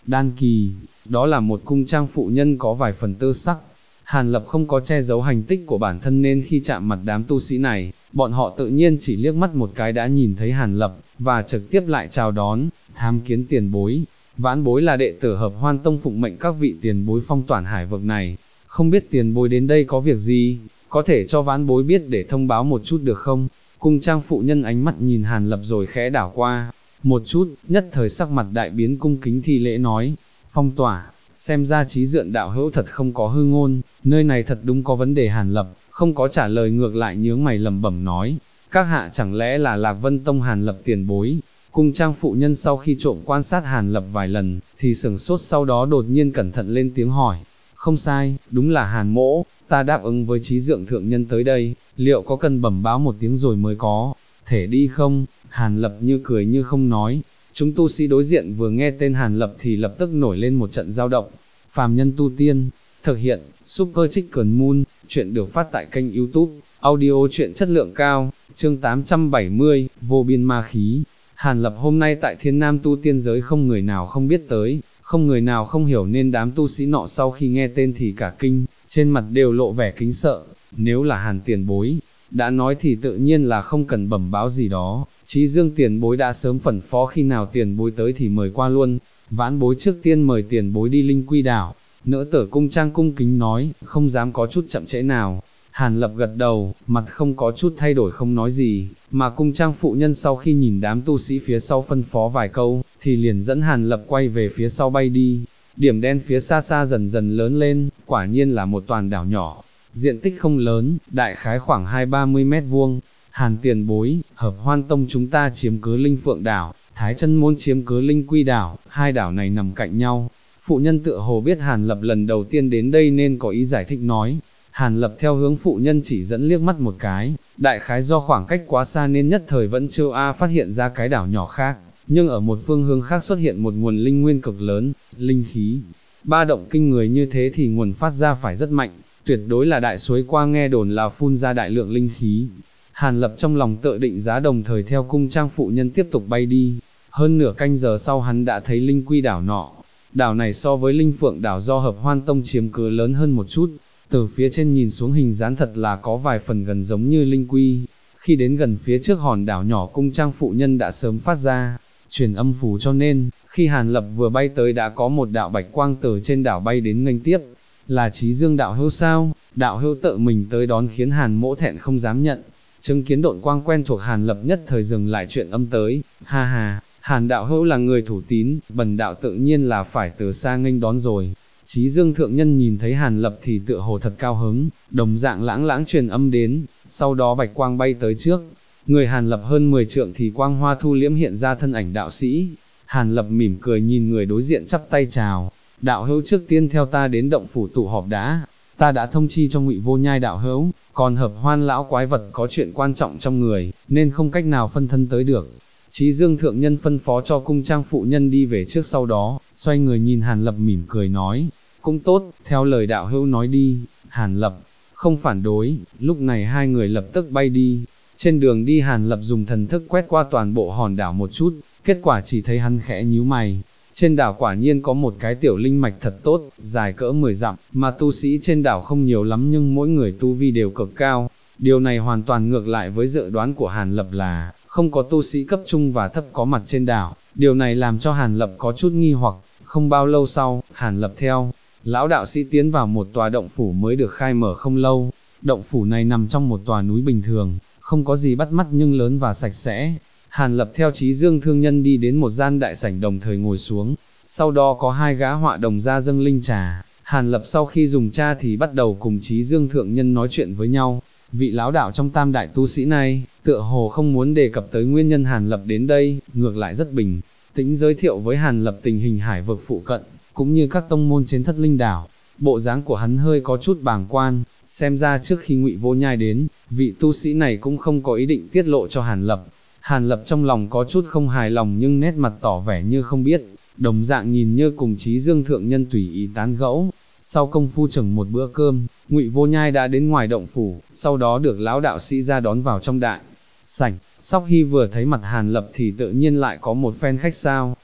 đan kỳ, đó là một cung trang phụ nhân có vài phần tơ sắc. Hàn Lập không có che giấu hành tích của bản thân nên khi chạm mặt đám tu sĩ này, bọn họ tự nhiên chỉ liếc mắt một cái đã nhìn thấy Hàn Lập, và trực tiếp lại chào đón, tham kiến tiền bối. Vãn bối là đệ tử Hợp Hoan Tông phụng mệnh các vị tiền bối phong toản hải vực này, không biết tiền bối đến đây có việc gì, có thể cho vãn bối biết để thông báo một chút được không? Cung trang phụ nhân ánh mắt nhìn Hàn Lập rồi khẽ đảo qua một chút, nhất thời sắc mặt đại biến cung kính thi lễ nói, phong tỏa, xem ra Trí Dượng đạo hữu thật không có hư ngôn, nơi này thật đúng có vấn đề. Hàn Lập không có trả lời, ngược lại nhướng mày lẩm bẩm nói, các hạ chẳng lẽ là Lạc Vân Tông Hàn Lập tiền bối? Cung trang phụ nhân sau khi trộm quan sát Hàn Lập vài lần, thì sửng sốt, sau đó đột nhiên cẩn thận lên tiếng hỏi, không sai, đúng là Hàn mỗ, ta đáp ứng với Trí Dượng thượng nhân tới đây, liệu có cần bẩm báo một tiếng rồi mới có thể đi không? Hàn Lập như cười như không nói. Chúng tu sĩ đối diện vừa nghe tên Hàn Lập thì lập tức nổi lên một trận dao động. Phàm Nhân Tu Tiên, thực hiện, Super Chicken Moon, chuyện được phát tại kênh YouTube, audio chuyện chất lượng cao, chương 870, vô biên ma khí. Hàn Lập hôm nay tại Thiên Nam tu tiên giới không người nào không biết tới, không người nào không hiểu, nên đám tu sĩ nọ sau khi nghe tên thì cả kinh, trên mặt đều lộ vẻ kính sợ. Nếu là Hàn tiền bối đã nói thì tự nhiên là không cần bẩm báo gì đó, Trí Dương tiền bối đã sớm phân phó khi nào tiền bối tới thì mời qua luôn, vãn bối trước tiên mời tiền bối đi Linh Quy đảo. Nữ tử cung trang cung kính nói, không dám có chút chậm trễ nào. Hàn Lập gật đầu, mặt không có chút thay đổi không nói gì, mà cung trang phụ nhân sau khi nhìn đám tu sĩ phía sau phân phó vài câu, thì liền dẫn Hàn Lập quay về phía sau bay đi. Điểm đen phía xa xa dần dần lớn lên, quả nhiên là một toàn đảo nhỏ, diện tích không lớn, đại khái khoảng 20-30 mét vuông. Hàn tiền bối, Hợp Hoan Tông chúng ta chiếm cứ Linh Phượng đảo, Thái Chân môn chiếm cứ Linh Quy đảo, hai đảo này nằm cạnh nhau. Phụ nhân tựa hồ biết Hàn Lập lần đầu tiên đến đây nên có ý giải thích nói. Hàn Lập theo hướng phụ nhân chỉ dẫn liếc mắt một cái, đại khái do khoảng cách quá xa nên nhất thời vẫn chưa phát hiện ra cái đảo nhỏ khác, nhưng ở một phương hướng khác xuất hiện một nguồn linh nguyên cực lớn, linh khí. Ba động kinh người như thế thì nguồn phát ra phải rất mạnh, tuyệt đối là đại suối qua, nghe đồn là phun ra đại lượng linh khí. Hàn Lập trong lòng tự định giá, đồng thời theo cung trang phụ nhân tiếp tục bay đi. Hơn nửa canh giờ sau hắn đã thấy Linh Quy đảo nọ. Đảo này so với Linh Phượng đảo do Hợp Hoan Tông chiếm cứ lớn hơn một chút, từ phía trên nhìn xuống hình dáng thật là có vài phần gần giống như Linh Quy. Khi đến gần phía trước hòn đảo nhỏ, cung trang phụ nhân đã sớm phát ra truyền âm phù, cho nên khi Hàn Lập vừa bay tới đã có một đạo bạch quang từ trên đảo bay đến nghênh tiếp. Là Trí Dương đạo hữu sao? Đạo hữu tự mình tới đón khiến Hàn mỗ thẹn không dám nhận. Chứng kiến độn quang quen thuộc, Hàn Lập nhất thời dừng lại chuyện âm tới, ha ha, Hàn đạo hữu là người thủ tín, bần đạo tự nhiên là phải từ xa nghênh đón rồi. Trí Dương thượng nhân nhìn thấy Hàn Lập thì tựa hồ thật cao hứng, đồng dạng lãng lãng truyền âm đến, sau đó bạch quang bay tới trước. Người Hàn Lập hơn 10 trượng thì quang hoa thu liễm, hiện ra thân ảnh đạo sĩ. Hàn Lập mỉm cười nhìn người đối diện chắp tay chào, đạo hữu trước tiên theo ta đến động phủ tụ họp đã, ta đã thông chi cho Ngụy Vô Nhai đạo hữu, còn Hợp Hoan lão quái vật có chuyện quan trọng trong người, nên không cách nào phân thân tới được. Trí Dương thượng nhân phân phó cho cung trang phụ nhân đi về trước, sau đó xoay người nhìn Hàn Lập mỉm cười nói, cũng tốt, theo lời đạo hữu nói đi. Hàn Lập không phản đối, lúc này hai người lập tức bay đi. Trên đường đi Hàn Lập dùng thần thức quét qua toàn bộ hòn đảo một chút, kết quả chỉ thấy hắn khẽ nhíu mày. Trên đảo quả nhiên có một cái tiểu linh mạch thật tốt, dài cỡ 10 dặm, mà tu sĩ trên đảo không nhiều lắm nhưng mỗi người tu vi đều cực cao. Điều này hoàn toàn ngược lại với dự đoán của Hàn Lập là không có tu sĩ cấp trung và thấp có mặt trên đảo. Điều này làm cho Hàn Lập có chút nghi hoặc. Không bao lâu sau, Hàn Lập theo lão đạo sĩ tiến vào một tòa động phủ mới được khai mở không lâu. Động phủ này nằm trong một tòa núi bình thường, không có gì bắt mắt nhưng lớn và sạch sẽ. Hàn Lập theo Trí Dương thương nhân đi đến một gian đại sảnh, đồng thời ngồi xuống, sau đó có hai gã họa đồng ra dâng linh trà. Hàn Lập sau khi dùng trà thì bắt đầu cùng Trí Dương thượng nhân nói chuyện với nhau. Vị lão đạo trong tam đại tu sĩ này, tựa hồ không muốn đề cập tới nguyên nhân Hàn Lập đến đây, ngược lại rất bình tĩnh giới thiệu với Hàn Lập tình hình hải vực phụ cận, cũng như các tông môn trên Thất Linh đảo. Bộ dáng của hắn hơi có chút bàng quan, xem ra trước khi Ngụy Vô Nhai đến, vị tu sĩ này cũng không có ý định tiết lộ cho Hàn Lập. Hàn Lập trong lòng có chút không hài lòng nhưng nét mặt tỏ vẻ như không biết, đồng dạng nhìn như cùng Trí Dương thượng nhân tùy ý tán gẫu. Sau công phu chừng một bữa cơm, Ngụy Vô Nhai đã đến ngoài động phủ, sau đó được lão đạo sĩ ra đón vào trong đại sảnh. Sóc Hy vừa thấy mặt Hàn Lập thì tự nhiên lại có một phen khách sáo,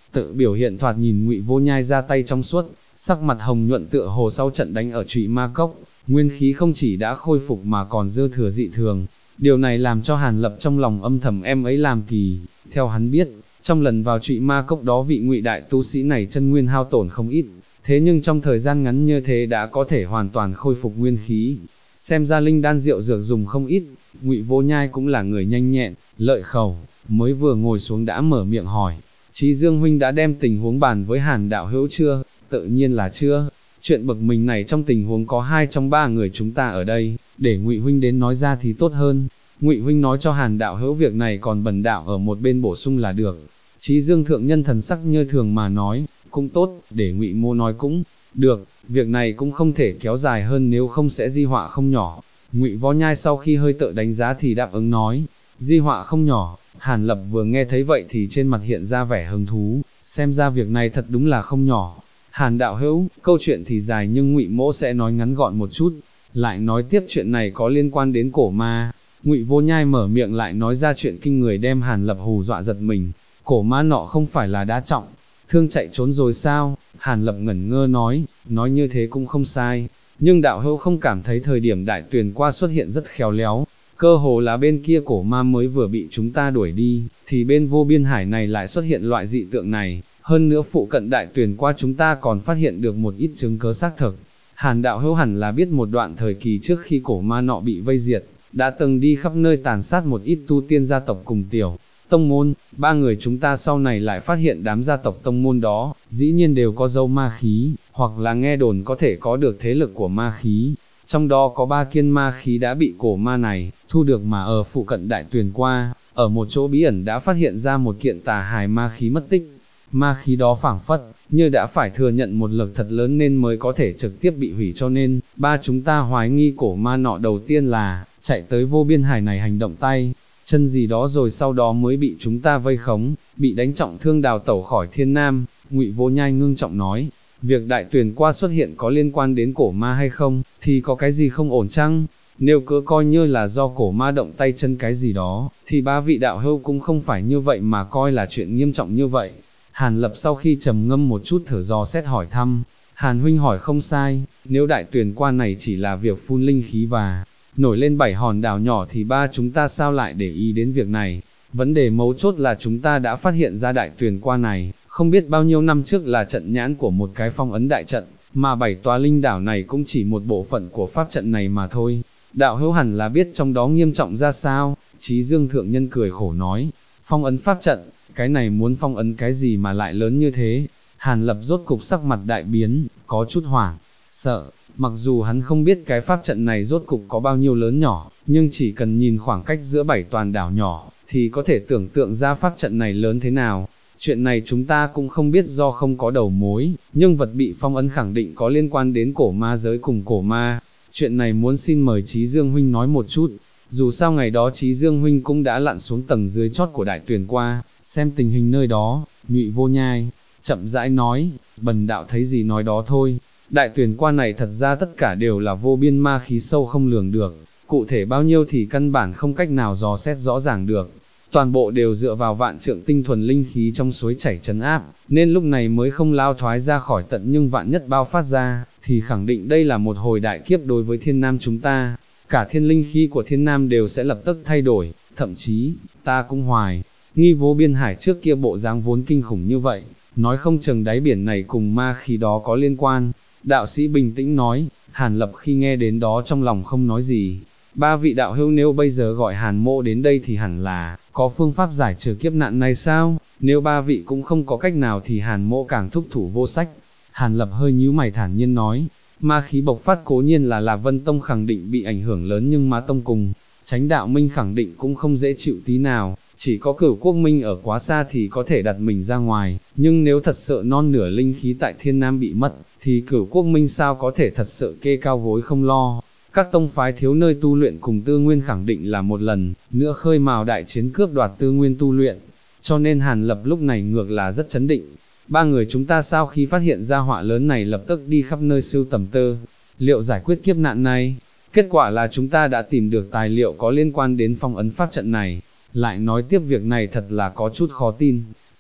tự biểu hiện thoạt nhìn Ngụy Vô Nhai ra tay trong suốt, sắc mặt hồng nhuận tựa hồ sau trận đánh ở Trụy Ma Cốc, nguyên khí không chỉ đã khôi phục mà còn dư thừa dị thường. Điều này làm cho Hàn Lập trong lòng âm thầm em ấy làm kỳ, theo hắn biết, trong lần vào Trụy Ma Cốc đó vị Ngụy đại tu sĩ này chân nguyên hao tổn không ít, thế nhưng trong thời gian ngắn như thế đã có thể hoàn toàn khôi phục nguyên khí. Xem ra linh đan rượu dược dùng không ít, Ngụy Vô Nhai cũng là người nhanh nhẹn, lợi khẩu, mới vừa ngồi xuống đã mở miệng hỏi, Chí Dương huynh đã đem tình huống bàn với Hàn đạo hữu chưa? Tự nhiên là chưa. Chuyện bực mình này trong tình huống có 2 trong 3 người chúng ta ở đây, để Ngụy huynh đến nói ra thì tốt hơn. Ngụy huynh nói cho Hàn đạo hữu việc này, còn Bần đạo ở một bên bổ sung là được. Chí Dương thượng nhân thần sắc như thường mà nói, cũng tốt, để Ngụy mô nói cũng được, việc này cũng không thể kéo dài hơn nếu không sẽ di họa không nhỏ. Ngụy Vô Nhai sau khi hơi tự đánh giá thì đáp ứng nói, di họa không nhỏ. Hàn Lập vừa nghe thấy vậy thì trên mặt hiện ra vẻ hứng thú, xem ra việc này thật đúng là không nhỏ. Hàn đạo hữu, câu chuyện thì dài nhưng Ngụy mỗ sẽ nói ngắn gọn một chút, lại nói tiếp chuyện này có liên quan đến cổ ma. Ngụy Vô Nhai mở miệng lại nói ra chuyện kinh người đem Hàn Lập hù dọa giật mình, cổ ma nọ không phải là đã trọng thương chạy trốn rồi sao? Hàn Lập ngẩn ngơ nói như thế cũng không sai, nhưng đạo hữu không cảm thấy thời điểm Đại Tuyền qua xuất hiện rất khéo léo, cơ hồ là bên kia cổ ma mới vừa bị chúng ta đuổi đi, thì bên Vô Biên Hải này lại xuất hiện loại dị tượng này, hơn nữa phụ cận Đại Tuyền qua chúng ta còn phát hiện được một ít chứng cớ xác thực. Hàn đạo hữu hẳn là biết một đoạn thời kỳ trước khi cổ ma nọ bị vây diệt, đã từng đi khắp nơi tàn sát một ít tu tiên gia tộc cùng tiểu tông môn. 3 người chúng ta sau này lại phát hiện đám gia tộc tông môn đó, dĩ nhiên đều có dấu ma khí, hoặc là nghe đồn có thể có được thế lực của ma khí. Trong đó có 3 kiên ma khí đã bị cổ ma này thu được, mà ở phụ cận Đại Tuyền qua, ở một chỗ bí ẩn đã phát hiện ra một kiện tà hài ma khí mất tích. Ma khí đó phảng phất như đã phải thừa nhận một lực thật lớn nên mới có thể trực tiếp bị hủy, cho nên 3 chúng ta hoài nghi cổ ma nọ đầu tiên là chạy tới Vô Biên Hải này hành động tay chân gì đó, rồi sau đó mới bị chúng ta vây khống, bị đánh trọng thương đào tẩu khỏi Thiên Nam. Ngụy Vô Nhai ngưng trọng nói, việc Đại Tuyền qua xuất hiện có liên quan đến cổ ma hay không, thì có cái gì không ổn chăng? Nếu cứ coi như là do cổ ma động tay chân cái gì đó, thì 3 vị đạo hữu cũng không phải như vậy mà coi là chuyện nghiêm trọng như vậy. Hàn Lập sau khi trầm ngâm một chút thở dò xét hỏi thăm, Hàn huynh hỏi không sai, nếu Đại Tuyền qua này chỉ là việc phun linh khí và nổi lên 7 hòn đảo nhỏ thì 3 chúng ta sao lại để ý đến việc này? Vấn đề mấu chốt là chúng ta đã phát hiện ra Đại Tuyền qua này, không biết bao nhiêu năm trước là trận nhãn của một cái phong ấn đại trận, mà 7 tòa linh đảo này cũng chỉ một bộ phận của pháp trận này mà thôi. Đạo hữu hẳn là biết trong đó nghiêm trọng ra sao. Chí Dương thượng nhân cười khổ nói, phong ấn pháp trận, cái này muốn phong ấn cái gì mà lại lớn như thế? Hàn Lập rốt cục sắc mặt đại biến, có chút hoảng sợ. Mặc dù hắn không biết cái pháp trận này rốt cục có bao nhiêu lớn nhỏ, nhưng chỉ cần nhìn khoảng cách giữa 7 toàn đảo nhỏ, thì có thể tưởng tượng ra pháp trận này lớn thế nào. Chuyện này chúng ta cũng không biết do không có đầu mối, nhưng vật bị phong ấn khẳng định có liên quan đến cổ ma giới cùng cổ ma. Chuyện này muốn xin mời Chí Dương huynh nói một chút, dù sao ngày đó Chí Dương huynh cũng đã lặn xuống tầng dưới chót của Đại Tuyền qua, xem tình hình nơi đó. Ngụy Vô Nhai chậm rãi nói, Bần đạo thấy gì nói đó thôi. Đại Tuyền qua này thật ra tất cả đều là vô biên ma khí sâu không lường được, cụ thể bao nhiêu thì căn bản không cách nào dò xét rõ ràng được. Toàn bộ đều dựa vào vạn trượng tinh thuần linh khí trong suối chảy trấn áp, nên lúc này mới không lao thoái ra khỏi tận, nhưng vạn nhất bao phát ra, thì khẳng định đây là một hồi đại kiếp đối với Thiên Nam chúng ta. Cả thiên linh khí của Thiên Nam đều sẽ lập tức thay đổi, thậm chí, ta cũng hoài nghi Vô Biên Hải trước kia bộ dáng vốn kinh khủng như vậy, nói không chừng đáy biển này cùng ma khí đó có liên quan. Đạo sĩ bình tĩnh nói. Hàn Lập khi nghe đến đó trong lòng không nói gì. 3 vị đạo hữu nếu bây giờ gọi Hàn mộ đến đây thì hẳn là có phương pháp giải trừ kiếp nạn này sao? Nếu 3 vị cũng không có cách nào thì Hàn mộ càng thúc thủ vô sách. Hàn Lập hơi nhíu mày thản nhiên nói, ma khí bộc phát cố nhiên là Lạc Vân Tông khẳng định bị ảnh hưởng lớn, nhưng Ma Tông cùng Chánh Đạo Minh khẳng định cũng không dễ chịu tí nào. Chỉ có Cửu Quốc Minh ở quá xa thì có thể đặt mình ra ngoài, nhưng nếu thật sự non nửa linh khí tại Thiên Nam bị mất, thì Cửu Quốc Minh sao có thể thật sự kê cao gối không lo. Các tông phái thiếu nơi tu luyện cùng tư nguyên khẳng định là một lần nữa khơi mào đại chiến cướp đoạt tư nguyên tu luyện, cho nên Hàn Lập lúc này ngược là rất chấn định. 3 người chúng ta sau khi phát hiện ra họa lớn này lập tức đi khắp nơi sưu tầm tư liệu giải quyết kiếp nạn này. Kết quả là chúng ta đã tìm được tài liệu có liên quan đến phong ấn pháp trận này. Lại nói tiếp việc này thật là có chút khó tin,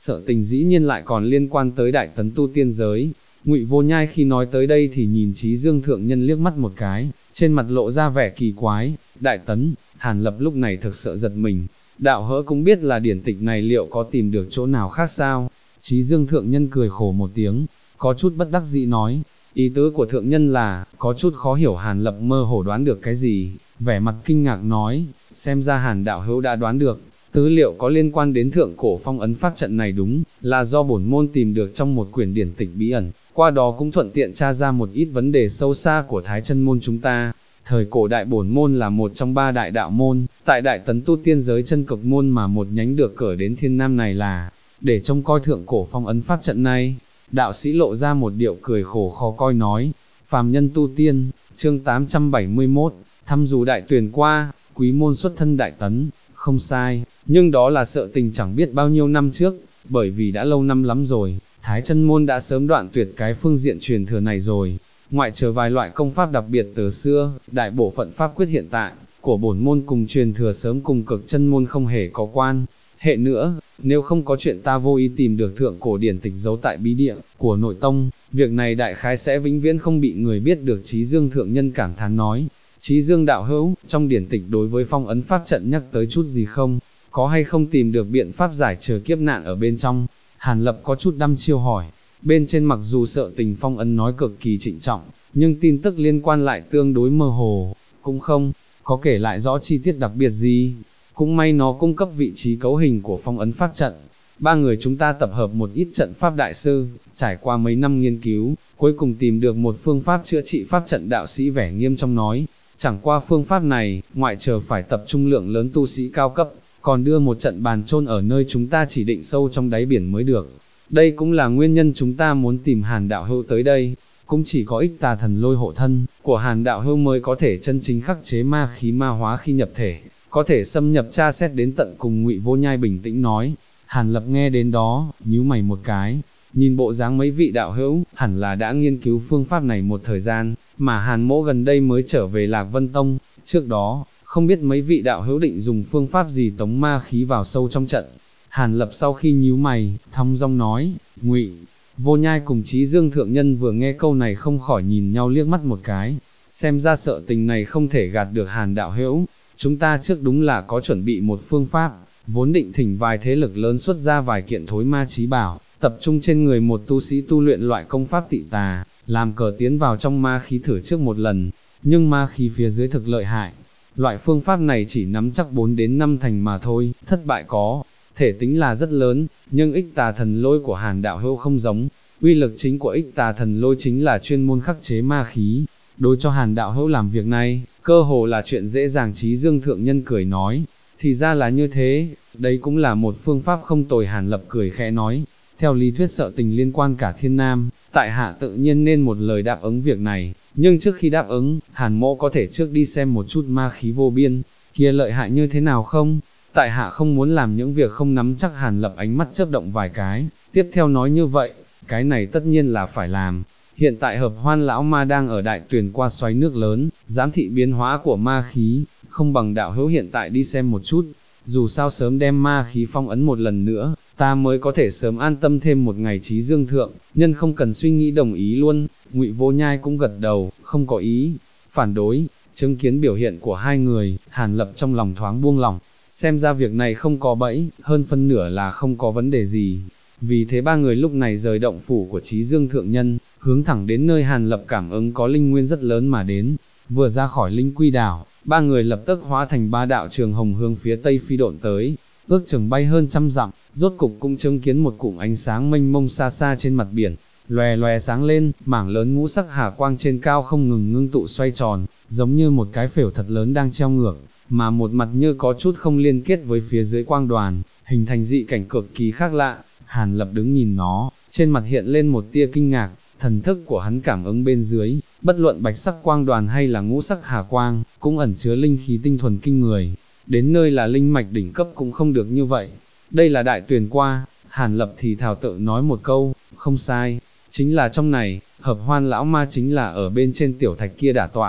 sợ tình dĩ nhiên lại còn liên quan tới đại tấn tu tiên giới. Ngụy Vô Nhai khi nói tới đây thì nhìn Chí Dương thượng nhân liếc mắt một cái, trên mặt lộ ra vẻ kỳ quái. Đại tấn, Hàn Lập lúc này thực sự giật mình, đạo hỡ cũng biết là điển tịch này liệu có tìm được chỗ nào khác sao? Chí Dương thượng nhân cười khổ một tiếng, có chút bất đắc dĩ nói, ý tứ của thượng nhân là, có chút khó hiểu. Hàn Lập mơ hồ đoán được cái gì, vẻ mặt kinh ngạc nói, xem ra Hàn đạo hữu đã đoán được, tư liệu có liên quan đến thượng cổ phong ấn pháp trận này đúng là do bổn môn tìm được trong một quyển điển tịch bí ẩn, qua đó cũng thuận tiện tra ra một ít vấn đề sâu xa của Thái Chân môn chúng ta. Thời cổ đại bổn môn là một trong 3 đại đạo môn, tại đại tấn tu tiên giới chân cực môn mà một nhánh được cởi đến thiên nam này là, để trông coi thượng cổ phong ấn pháp trận này. Đạo sĩ lộ ra một điệu cười khổ khó coi nói, phàm nhân tu tiên, chương 871, thăm dù đại tuyển qua, quý môn xuất thân đại tấn, không sai, nhưng đó là sợ tình chẳng biết bao nhiêu năm trước, bởi vì đã lâu năm lắm rồi, Thái Chân môn đã sớm đoạn tuyệt cái phương diện truyền thừa này rồi. Ngoại trừ vài loại công pháp đặc biệt từ xưa, đại bộ phận pháp quyết hiện tại, của bổn môn cùng truyền thừa sớm cùng cực chân môn không hề có quan hệ nữa, nếu không có chuyện ta vô ý tìm được thượng cổ điển tịch giấu tại bí địa của nội tông, việc này đại khái sẽ vĩnh viễn không bị người biết được. Chí Dương thượng nhân cảm thán nói, Chí Dương đạo hữu, trong điển tịch đối với phong ấn pháp trận nhắc tới chút gì không, có hay không tìm được biện pháp giải trừ kiếp nạn ở bên trong? Hàn Lập có chút đăm chiêu hỏi. Bên trên mặc dù sợ tình phong ấn nói cực kỳ trịnh trọng, nhưng tin tức liên quan lại tương đối mơ hồ, cũng không có kể lại rõ chi tiết đặc biệt gì. Cũng may nó cung cấp vị trí cấu hình của phong ấn pháp trận. 3 người chúng ta tập hợp một ít trận pháp đại sư, trải qua mấy năm nghiên cứu, cuối cùng tìm được một phương pháp chữa trị pháp trận. Đạo sĩ vẻ nghiêm trong nói, chẳng qua phương pháp này, ngoại trừ phải tập trung lượng lớn tu sĩ cao cấp, còn đưa một trận bàn chôn ở nơi chúng ta chỉ định sâu trong đáy biển mới được. Đây cũng là nguyên nhân chúng ta muốn tìm Hàn đạo hữu tới đây, cũng chỉ có ích tà thần lôi hộ thân của Hàn đạo hữu mới có thể chân chính khắc chế ma khí ma hóa khi nhập thể, có thể xâm nhập tra xét đến tận cùng. Ngụy Vô Nhai bình tĩnh nói. Hàn Lập nghe đến đó, nhíu mày một cái, nhìn bộ dáng mấy vị đạo hữu, hẳn là đã nghiên cứu phương pháp này một thời gian, mà Hàn mỗ gần đây mới trở về Lạc Vân Tông, trước đó, không biết mấy vị đạo hữu định dùng phương pháp gì tống ma khí vào sâu trong trận. Hàn Lập sau khi nhíu mày, thong dong nói, Ngụy Vô Nhai cùng Chí Dương thượng nhân vừa nghe câu này không khỏi nhìn nhau liếc mắt một cái, xem ra sợ tình này không thể gạt được Hàn đạo hữu. Chúng ta trước đúng là có chuẩn bị một phương pháp, vốn định thỉnh vài thế lực lớn xuất ra vài kiện thối ma chí bảo, tập trung trên người một tu sĩ tu luyện loại công pháp tị tà, làm cờ tiến vào trong ma khí thử trước một lần, nhưng ma khí phía dưới thực lợi hại. Loại phương pháp này chỉ nắm chắc 4 đến 5 thành mà thôi, thất bại có thể tính là rất lớn, nhưng ích tà thần lôi của Hàn đạo hữu không giống. Uy lực chính của ích tà thần lôi chính là chuyên môn khắc chế ma khí, đối cho Hàn đạo hữu làm việc này, cơ hồ là chuyện dễ dàng. Chí Dương thượng nhân cười nói, thì ra là như thế, đấy cũng là một phương pháp không tồi. Hàn Lập cười khẽ nói, theo lý thuyết sợ tình liên quan cả thiên nam, tại hạ tự nhiên nên một lời đáp ứng việc này, nhưng trước khi đáp ứng, Hàn mỗ có thể trước đi xem một chút ma khí vô biên, kia lợi hại như thế nào không? Tại hạ không muốn làm những việc không nắm chắc. Hàn Lập ánh mắt chớp động vài cái, tiếp theo nói, như vậy, cái này tất nhiên là phải làm. Hiện tại Hợp Hoan lão ma đang ở đại tuyển qua xoáy nước lớn, giám thị biến hóa của ma khí, không bằng đạo hữu hiện tại đi xem một chút, dù sao sớm đem ma khí phong ấn một lần nữa, ta mới có thể sớm an tâm thêm một ngày. Chí Dương thượng nhân không cần suy nghĩ đồng ý luôn. Ngụy Vô Nhai cũng gật đầu, không có ý phản đối. Chứng kiến biểu hiện của hai người, Hàn Lập trong lòng thoáng buông lỏng, xem ra việc này không có bẫy, hơn phân nửa là không có vấn đề gì. Vì thế 3 người lúc này rời động phủ của Chí Dương thượng nhân, hướng thẳng đến nơi Hàn Lập cảm ứng có linh nguyên rất lớn mà đến. Vừa ra khỏi Linh Quy đảo, 3 người lập tức hóa thành 3 đạo trường hồng hướng phía tây phi độn tới, ước chừng bay hơn trăm dặm, rốt cục cũng chứng kiến một cụm ánh sáng mênh mông xa xa trên mặt biển, lòe lòe sáng lên, mảng lớn ngũ sắc hà quang trên cao không ngừng ngưng tụ xoay tròn, giống như một cái phễu thật lớn đang treo ngược, mà một mặt như có chút không liên kết với phía dưới quang đoàn, hình thành dị cảnh cực kỳ khác lạ. Hàn Lập đứng nhìn nó, trên mặt hiện lên một tia kinh ngạc, thần thức của hắn cảm ứng bên dưới, bất luận bạch sắc quang đoàn hay là ngũ sắc hà quang, cũng ẩn chứa linh khí tinh thuần kinh người, đến nơi là linh mạch đỉnh cấp cũng không được như vậy. Đây là đại tuyển qua. Hàn Lập thì thào tự nói một câu, không sai, chính là trong này, Hợp Hoan lão ma chính là ở bên trên tiểu thạch kia đả tọa.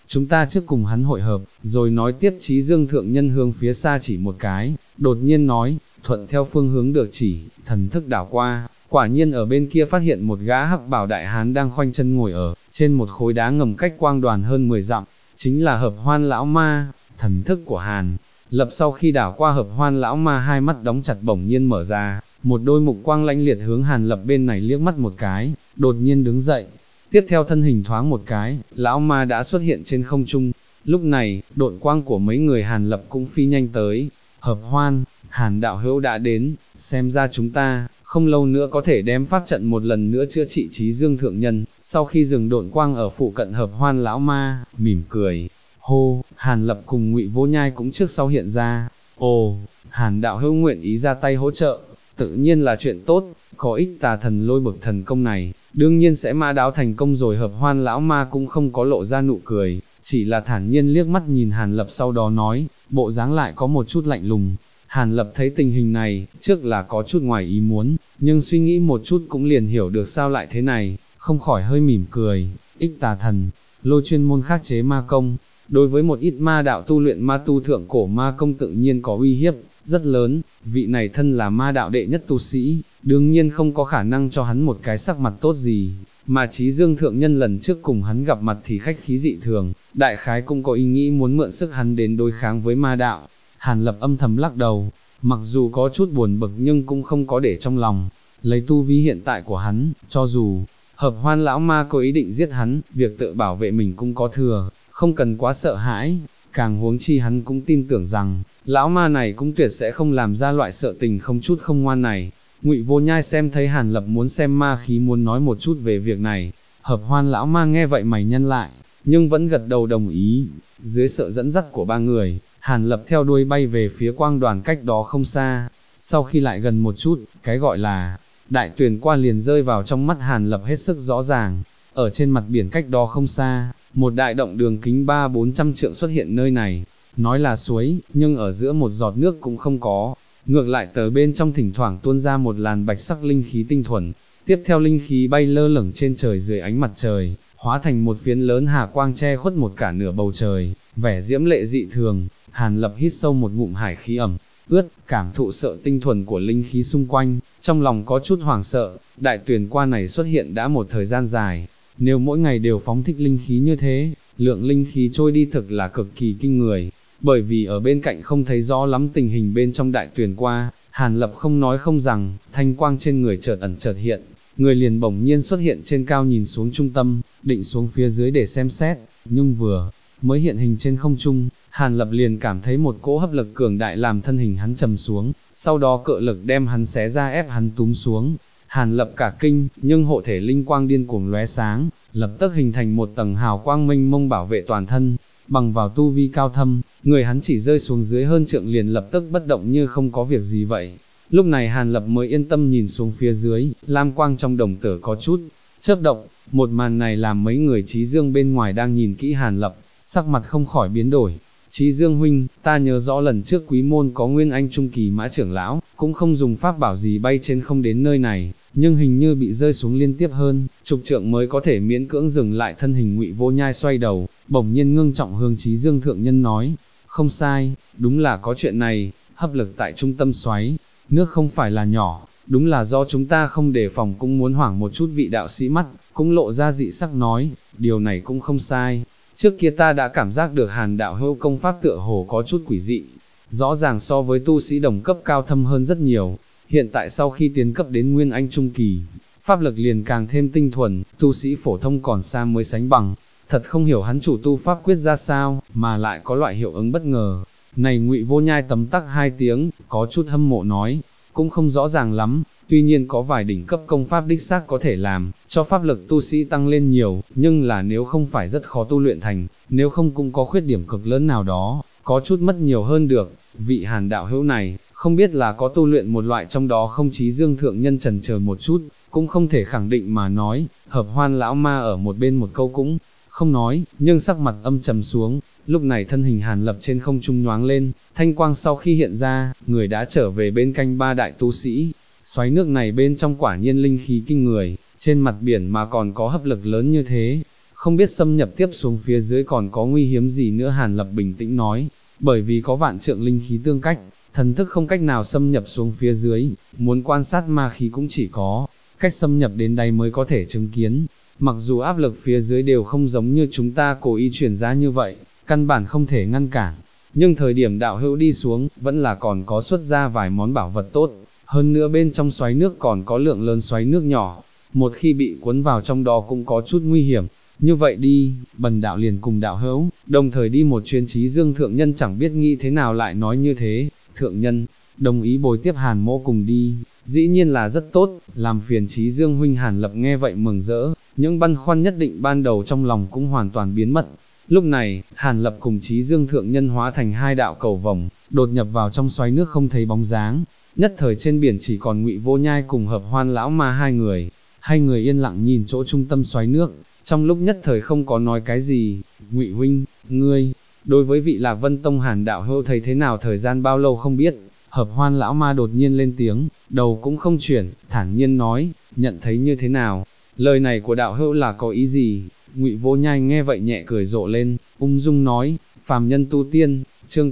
chúng ta trước cùng hắn hội hợp, rồi nói tiếp. Trí Dương thượng nhân hướng phía xa chỉ một cái, đột nhiên nói, thuận theo phương hướng được chỉ, thần thức đảo qua, quả nhiên ở bên kia phát hiện một gã hắc bào đại hán đang khoanh chân ngồi ở trên một khối đá ngầm cách quang đoàn hơn 10 dặm, chính là Hợp Hoan lão ma. Thần thức của Hàn Lập sau khi đảo qua Hợp Hoan lão ma, hai mắt đóng chặt bỗng nhiên mở ra, một đôi mục quang lãnh liệt hướng Hàn Lập bên này liếc mắt một cái, đột nhiên đứng dậy. Tiếp theo thân hình thoáng một cái, lão ma đã xuất hiện trên không trung. Lúc này, độn quang của mấy người Hàn Lập cũng phi nhanh tới. Hợp Hoan, Hàn đạo hữu đã đến, xem ra chúng ta không lâu nữa có thể đem pháp trận một lần nữa chữa trị. Trí Dương thượng nhân sau khi dừng độn quang ở phụ cận Hợp Hoan lão ma, mỉm cười hô. Hàn Lập cùng Ngụy Vô Nhai cũng trước sau hiện ra. Ồ, Hàn đạo hữu nguyện ý ra tay hỗ trợ, tự nhiên là chuyện tốt. Có ích tà thần lôi bực thần công này, đương nhiên sẽ mã đáo thành công rồi. Hợp Hoan lão ma cũng không có lộ ra nụ cười, chỉ là thản nhiên liếc mắt nhìn Hàn Lập, sau đó nói, bộ dáng lại có một chút lạnh lùng. Hàn Lập thấy tình hình này, trước là có chút ngoài ý muốn, nhưng suy nghĩ một chút cũng liền hiểu được sao lại thế này, không khỏi hơi mỉm cười. Ích tà thần lôi chuyên môn khắc chế ma công, đối với một ít ma đạo tu luyện ma tu thượng cổ ma công tự nhiên có uy hiếp rất lớn. Vị này thân là ma đạo đệ nhất tu sĩ, đương nhiên không có khả năng cho hắn một cái sắc mặt tốt gì, mà Trí Dương thượng nhân lần trước cùng hắn gặp mặt thì khách khí dị thường, đại khái cũng có ý nghĩ muốn mượn sức hắn đến đối kháng với ma đạo. Hàn Lập âm thầm lắc đầu, mặc dù có chút buồn bực nhưng cũng không có để trong lòng. Lấy tu vi hiện tại của hắn, cho dù Hợp Hoan lão ma có ý định giết hắn, việc tự bảo vệ mình cũng có thừa, không cần quá sợ hãi. Càng huống chi hắn cũng tin tưởng rằng, lão ma này cũng tuyệt sẽ không làm ra loại sợ tình không chút không ngoan này. Ngụy Vô Nhai xem thấy Hàn Lập muốn xem ma khí, muốn nói một chút về việc này. Hợp Hoan lão ma nghe vậy mày nhăn lại, nhưng vẫn gật đầu đồng ý. Dưới sự dẫn dắt của ba người, Hàn Lập theo đuôi bay về phía quang đoàn cách đó không xa. Sau khi lại gần một chút, cái gọi là đại tuyền qua liền rơi vào trong mắt Hàn Lập hết sức rõ ràng. Ở trên mặt biển cách đó không xa, một đại động đường kính 300-400 trượng xuất hiện nơi này. Nói là suối, nhưng ở giữa một giọt nước cũng không có. Ngược lại từ bên trong thỉnh thoảng tuôn ra một làn bạch sắc linh khí tinh thuần. Tiếp theo linh khí bay lơ lửng trên trời dưới ánh mặt trời, hóa thành một phiến lớn hà quang che khuất một cả nửa bầu trời, vẻ diễm lệ dị thường. Hàn Lập hít sâu một ngụm hải khí ẩm ướt, cảm thụ sợ tinh thuần của linh khí xung quanh, trong lòng có chút hoảng sợ. Đại tuyền qua này xuất hiện đã một thời gian dài, nếu mỗi ngày đều phóng thích linh khí như thế, lượng linh khí trôi đi thực là cực kỳ kinh người. Bởi vì ở bên cạnh không thấy rõ lắm tình hình bên trong đại tuyền qua, Hàn Lập không nói không rằng, thanh quang trên người chợt ẩn chợt hiện, người liền bỗng nhiên xuất hiện trên cao nhìn xuống trung tâm, định xuống phía dưới để xem xét, nhưng vừa mới hiện hình trên không trung, Hàn Lập liền cảm thấy một cỗ hấp lực cường đại làm thân hình hắn trầm xuống, sau đó cự lực đem hắn xé ra ép hắn túm xuống. Hàn Lập cả kinh, nhưng hộ thể linh quang điên cuồng lóe sáng, lập tức hình thành một tầng hào quang mênh mông bảo vệ toàn thân. Bằng vào tu vi cao thâm, người hắn chỉ rơi xuống dưới hơn trượng liền lập tức bất động như không có việc gì vậy. Lúc này Hàn Lập mới yên tâm nhìn xuống phía dưới, lam quang trong đồng tử có chút chớp động. Một màn này làm mấy người Trí Dương bên ngoài đang nhìn kỹ Hàn Lập, sắc mặt không khỏi biến đổi. Trí Dương huynh, ta nhớ rõ lần trước Quý môn có Nguyên Anh trung kỳ mã trưởng lão, cũng không dùng pháp bảo gì bay trên không đến nơi này, nhưng hình như bị rơi xuống liên tiếp hơn chục trượng mới có thể miễn cưỡng dừng lại thân hình. Ngụy Vô Nhai xoay đầu, bỗng nhiên ngưng trọng hướng Trí Dương thượng nhân nói, không sai, đúng là có chuyện này. Hấp lực tại trung tâm xoáy nước không phải là nhỏ, đúng là do chúng ta không đề phòng, cũng muốn hoảng một chút. Vị đạo sĩ mắt cũng lộ ra dị sắc nói, điều này cũng không sai. Trước kia ta đã cảm giác được Hàn đạo hữu công pháp tựa hồ có chút quỷ dị, rõ ràng so với tu sĩ đồng cấp cao thâm hơn rất nhiều. Hiện tại sau khi tiến cấp đến Nguyên Anh trung kỳ, pháp lực liền càng thêm tinh thuần, tu sĩ phổ thông còn xa mới sánh bằng. Thật không hiểu hắn chủ tu pháp quyết ra sao, mà lại có loại hiệu ứng bất ngờ này. Ngụy Vô Nhai tấm tắc hai tiếng, có chút hâm mộ nói, cũng không rõ ràng lắm, tuy nhiên có vài đỉnh cấp công pháp đích xác có thể làm cho pháp lực tu sĩ tăng lên nhiều, nhưng là nếu không phải rất khó tu luyện thành, nếu không cũng có khuyết điểm cực lớn nào đó, có chút mất nhiều hơn được. Vị Hàn đạo hữu này, không biết là có tu luyện một loại trong đó không? Trí Dương thượng nhân chần chờ một chút, cũng không thể khẳng định mà nói. Hợp Hoan lão ma ở một bên một câu cũng không nói, nhưng sắc mặt âm trầm xuống. Lúc này thân hình Hàn Lập trên không trung nhoáng lên, thanh quang sau khi hiện ra, người đã trở về bên cạnh ba đại tu sĩ. Xoáy nước này bên trong quả nhiên linh khí kinh người, trên mặt biển mà còn có hấp lực lớn như thế, không biết xâm nhập tiếp xuống phía dưới còn có nguy hiểm gì nữa. Hàn Lập bình tĩnh nói, bởi vì có vạn trượng linh khí tương cách, thần thức không cách nào xâm nhập xuống phía dưới, muốn quan sát ma khí cũng chỉ có cách xâm nhập đến đây mới có thể chứng kiến. Mặc dù áp lực phía dưới đều không giống như chúng ta cố ý truyền ra như vậy, căn bản không thể ngăn cản, nhưng thời điểm đạo hữu đi xuống, vẫn là còn có xuất ra vài món bảo vật tốt, hơn nữa bên trong xoáy nước còn có lượng lớn xoáy nước nhỏ, một khi bị cuốn vào trong đó cũng có chút nguy hiểm. Như vậy đi, bần đạo liền cùng đạo hữu, đồng thời đi một chuyến. Chí Dương thượng nhân chẳng biết nghĩ thế nào lại nói như thế. Thượng nhân đồng ý bồi tiếp Hàn Mỗ cùng đi, dĩ nhiên là rất tốt, làm phiền Chí Dương huynh. Hàn Lập nghe vậy mừng rỡ, những băn khoăn nhất định ban đầu trong lòng cũng hoàn toàn biến mất. Lúc này, Hàn Lập cùng Chí Dương thượng nhân hóa thành hai đạo cầu vồng, đột nhập vào trong xoáy nước không thấy bóng dáng. Nhất thời trên biển chỉ còn Ngụy Vô Nhai cùng Hợp Hoan lão ma hai người. Hai người yên lặng nhìn chỗ trung tâm xoáy nước, trong lúc nhất thời không có nói cái gì. Ngụy huynh, ngươi, đối với vị Lạc Vân Tông Hàn đạo hữu thấy thế nào? Thời gian bao lâu không biết. Hợp Hoan lão ma đột nhiên lên tiếng, đầu cũng không chuyển, thản nhiên nói, nhận thấy như thế nào? Lời này của đạo hữu là có ý gì? Ngụy Vô Nhai nghe vậy nhẹ cười rộ lên, ung dung nói, phàm nhân tu tiên, chương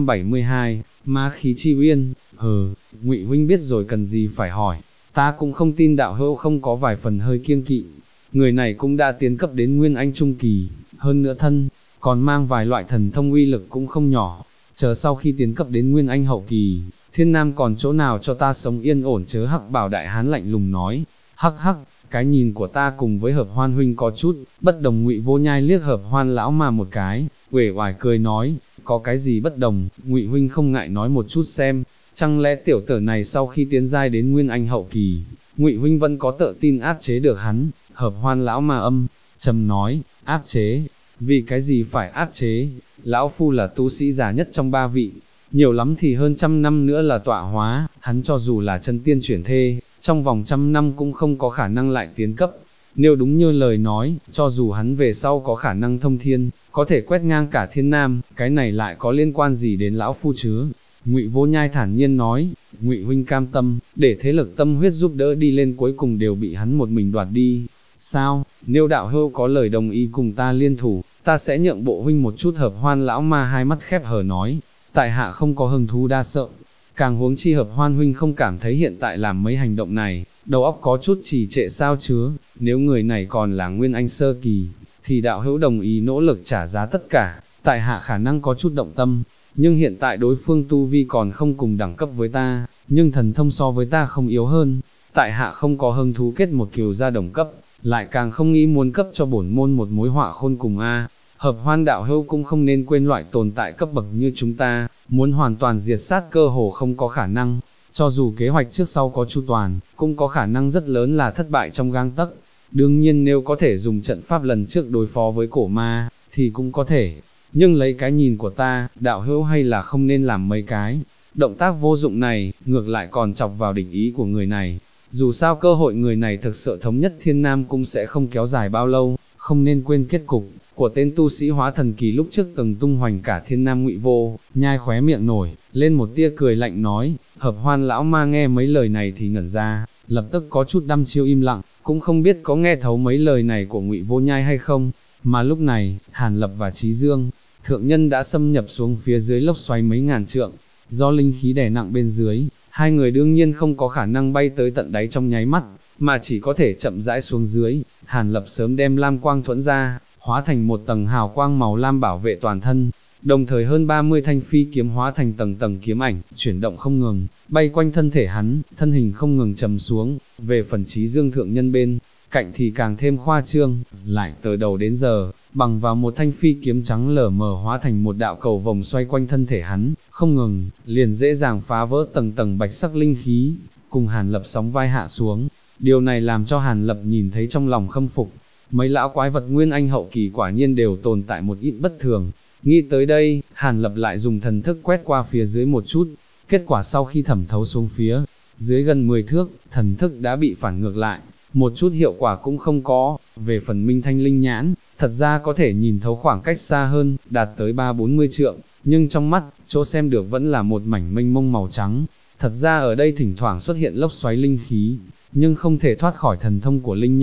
872, ma khí chi uyên. Ngụy huynh biết rồi cần gì phải hỏi, ta cũng không tin đạo hữu không có vài phần hơi kiêng kỵ. Người này cũng đã tiến cấp đến Nguyên Anh Trung Kỳ, hơn nữa thân, còn mang vài loại thần thông uy lực cũng không nhỏ. Chờ sau khi tiến cấp đến Nguyên Anh Hậu Kỳ, Thiên Nam còn chỗ nào cho ta sống yên ổn chớ? Hắc Bảo đại hán lạnh lùng nói. Hắc hắc, cái nhìn của ta cùng với Hợp Hoan huynh có chút bất đồng. Ngụy Vô Nhai liếc Hợp Hoan lão ma một cái, uể oải cười nói, có cái gì bất đồng? Ngụy huynh không ngại nói một chút xem, chẳng lẽ tiểu tử này sau khi tiến giai đến Nguyên Anh Hậu Kỳ, Ngụy huynh vẫn có tự tin áp chế được hắn? Hợp Hoan lão ma trầm nói, áp chế? Vì cái gì phải áp chế? Lão phu là tu sĩ già nhất trong ba vị, nhiều lắm thì hơn 100 năm nữa là tọa hóa, hắn cho dù là chân tiên chuyển thê, trong vòng 100 năm cũng không có khả năng lại tiến cấp. Nếu đúng như lời nói, cho dù hắn về sau có khả năng thông thiên, có thể quét ngang cả Thiên Nam, cái này lại có liên quan gì đến lão phu chứ? Ngụy Vô Nhai thản nhiên nói, Ngụy huynh cam tâm, để thế lực tâm huyết giúp đỡ đi lên cuối cùng đều bị hắn một mình đoạt đi. Sao, nếu đạo hữu có lời đồng ý cùng ta liên thủ, ta sẽ nhượng bộ huynh một chút. Hợp Hoan lão ma hai mắt khép hờ nói, tại hạ không có hứng thú đa sợ. Càng huống chi Hợp Hoan huynh không cảm thấy hiện tại làm mấy hành động này, đầu óc có chút trì trệ sao chứ? Nếu người này còn là Nguyên Anh sơ kỳ, thì đạo hữu đồng ý nỗ lực trả giá tất cả, tại hạ khả năng có chút động tâm. Nhưng hiện tại đối phương tu vi còn không cùng đẳng cấp với ta, nhưng thần thông so với ta không yếu hơn, tại hạ không có hứng thú kết một kiều gia đồng cấp, lại càng không nghĩ muốn cấp cho bổn môn một mối họa khôn cùng a. Hợp Hoan đạo hữu cũng không nên quên loại tồn tại cấp bậc như chúng ta, muốn hoàn toàn diệt sát cơ hồ không có khả năng, cho dù kế hoạch trước sau có chu toàn, cũng có khả năng rất lớn là thất bại trong gang tấc. Đương nhiên nếu có thể dùng trận pháp lần trước đối phó với cổ ma, thì cũng có thể, nhưng lấy cái nhìn của ta, đạo hữu hay là không nên làm mấy cái động tác vô dụng này, ngược lại còn chọc vào địch ý của người này. Dù sao cơ hội người này thực sự thống nhất Thiên Nam cũng sẽ không kéo dài bao lâu, không nên quên kết cục của tên tu sĩ hóa thần kỳ lúc trước từng tung hoành cả Thiên Nam. Ngụy Vô Nhai khóe miệng nổi lên một tia cười lạnh nói. Hợp Hoan lão ma nghe mấy lời này thì ngẩn ra, lập tức có chút đăm chiêu im lặng, cũng không biết có nghe thấu mấy lời này của Ngụy Vô Nhai hay không. Mà lúc này, Hàn Lập và Chí Dương thượng nhân đã xâm nhập xuống phía dưới lốc xoáy mấy ngàn trượng, do linh khí đè nặng bên dưới, hai người đương nhiên không có khả năng bay tới tận đáy trong nháy mắt, mà chỉ có thể chậm rãi xuống dưới. Hàn Lập sớm đem lam quang thuẫn ra, hóa thành một tầng hào quang màu lam bảo vệ toàn thân, đồng thời hơn 30 thanh phi kiếm hóa thành tầng tầng kiếm ảnh, chuyển động không ngừng, bay quanh thân thể hắn, thân hình không ngừng trầm xuống. Về phần Chí Dương thượng nhân bên cạnh thì càng thêm khoa trương, lại từ đầu đến giờ, bằng vào một thanh phi kiếm trắng lờ mờ hóa thành một đạo cầu vòng xoay quanh thân thể hắn, không ngừng, liền dễ dàng phá vỡ tầng tầng bạch sắc linh khí, cùng Hàn Lập sóng vai hạ xuống. Điều này làm cho Hàn Lập nhìn thấy trong lòng khâm phục, mấy lão quái vật Nguyên Anh hậu kỳ quả nhiên đều tồn tại một ít bất thường. Nghĩ tới đây, Hàn Lập lại dùng thần thức quét qua phía dưới một chút, kết quả sau khi thẩm thấu xuống phía dưới gần 10 thước, thần thức đã bị phản ngược lại, một chút hiệu quả cũng không có. Về phần Minh Thanh Linh Nhãn, thật ra có thể nhìn thấu khoảng cách xa hơn, đạt tới 3-40 trượng, nhưng trong mắt, chỗ xem được vẫn là một mảnh mênh mông màu trắng. Thật ra ở đây thỉnh thoảng xuất hiện lốc xoáy linh khí, nhưng không thể thoát khỏi thần thông của Linh Nhãn,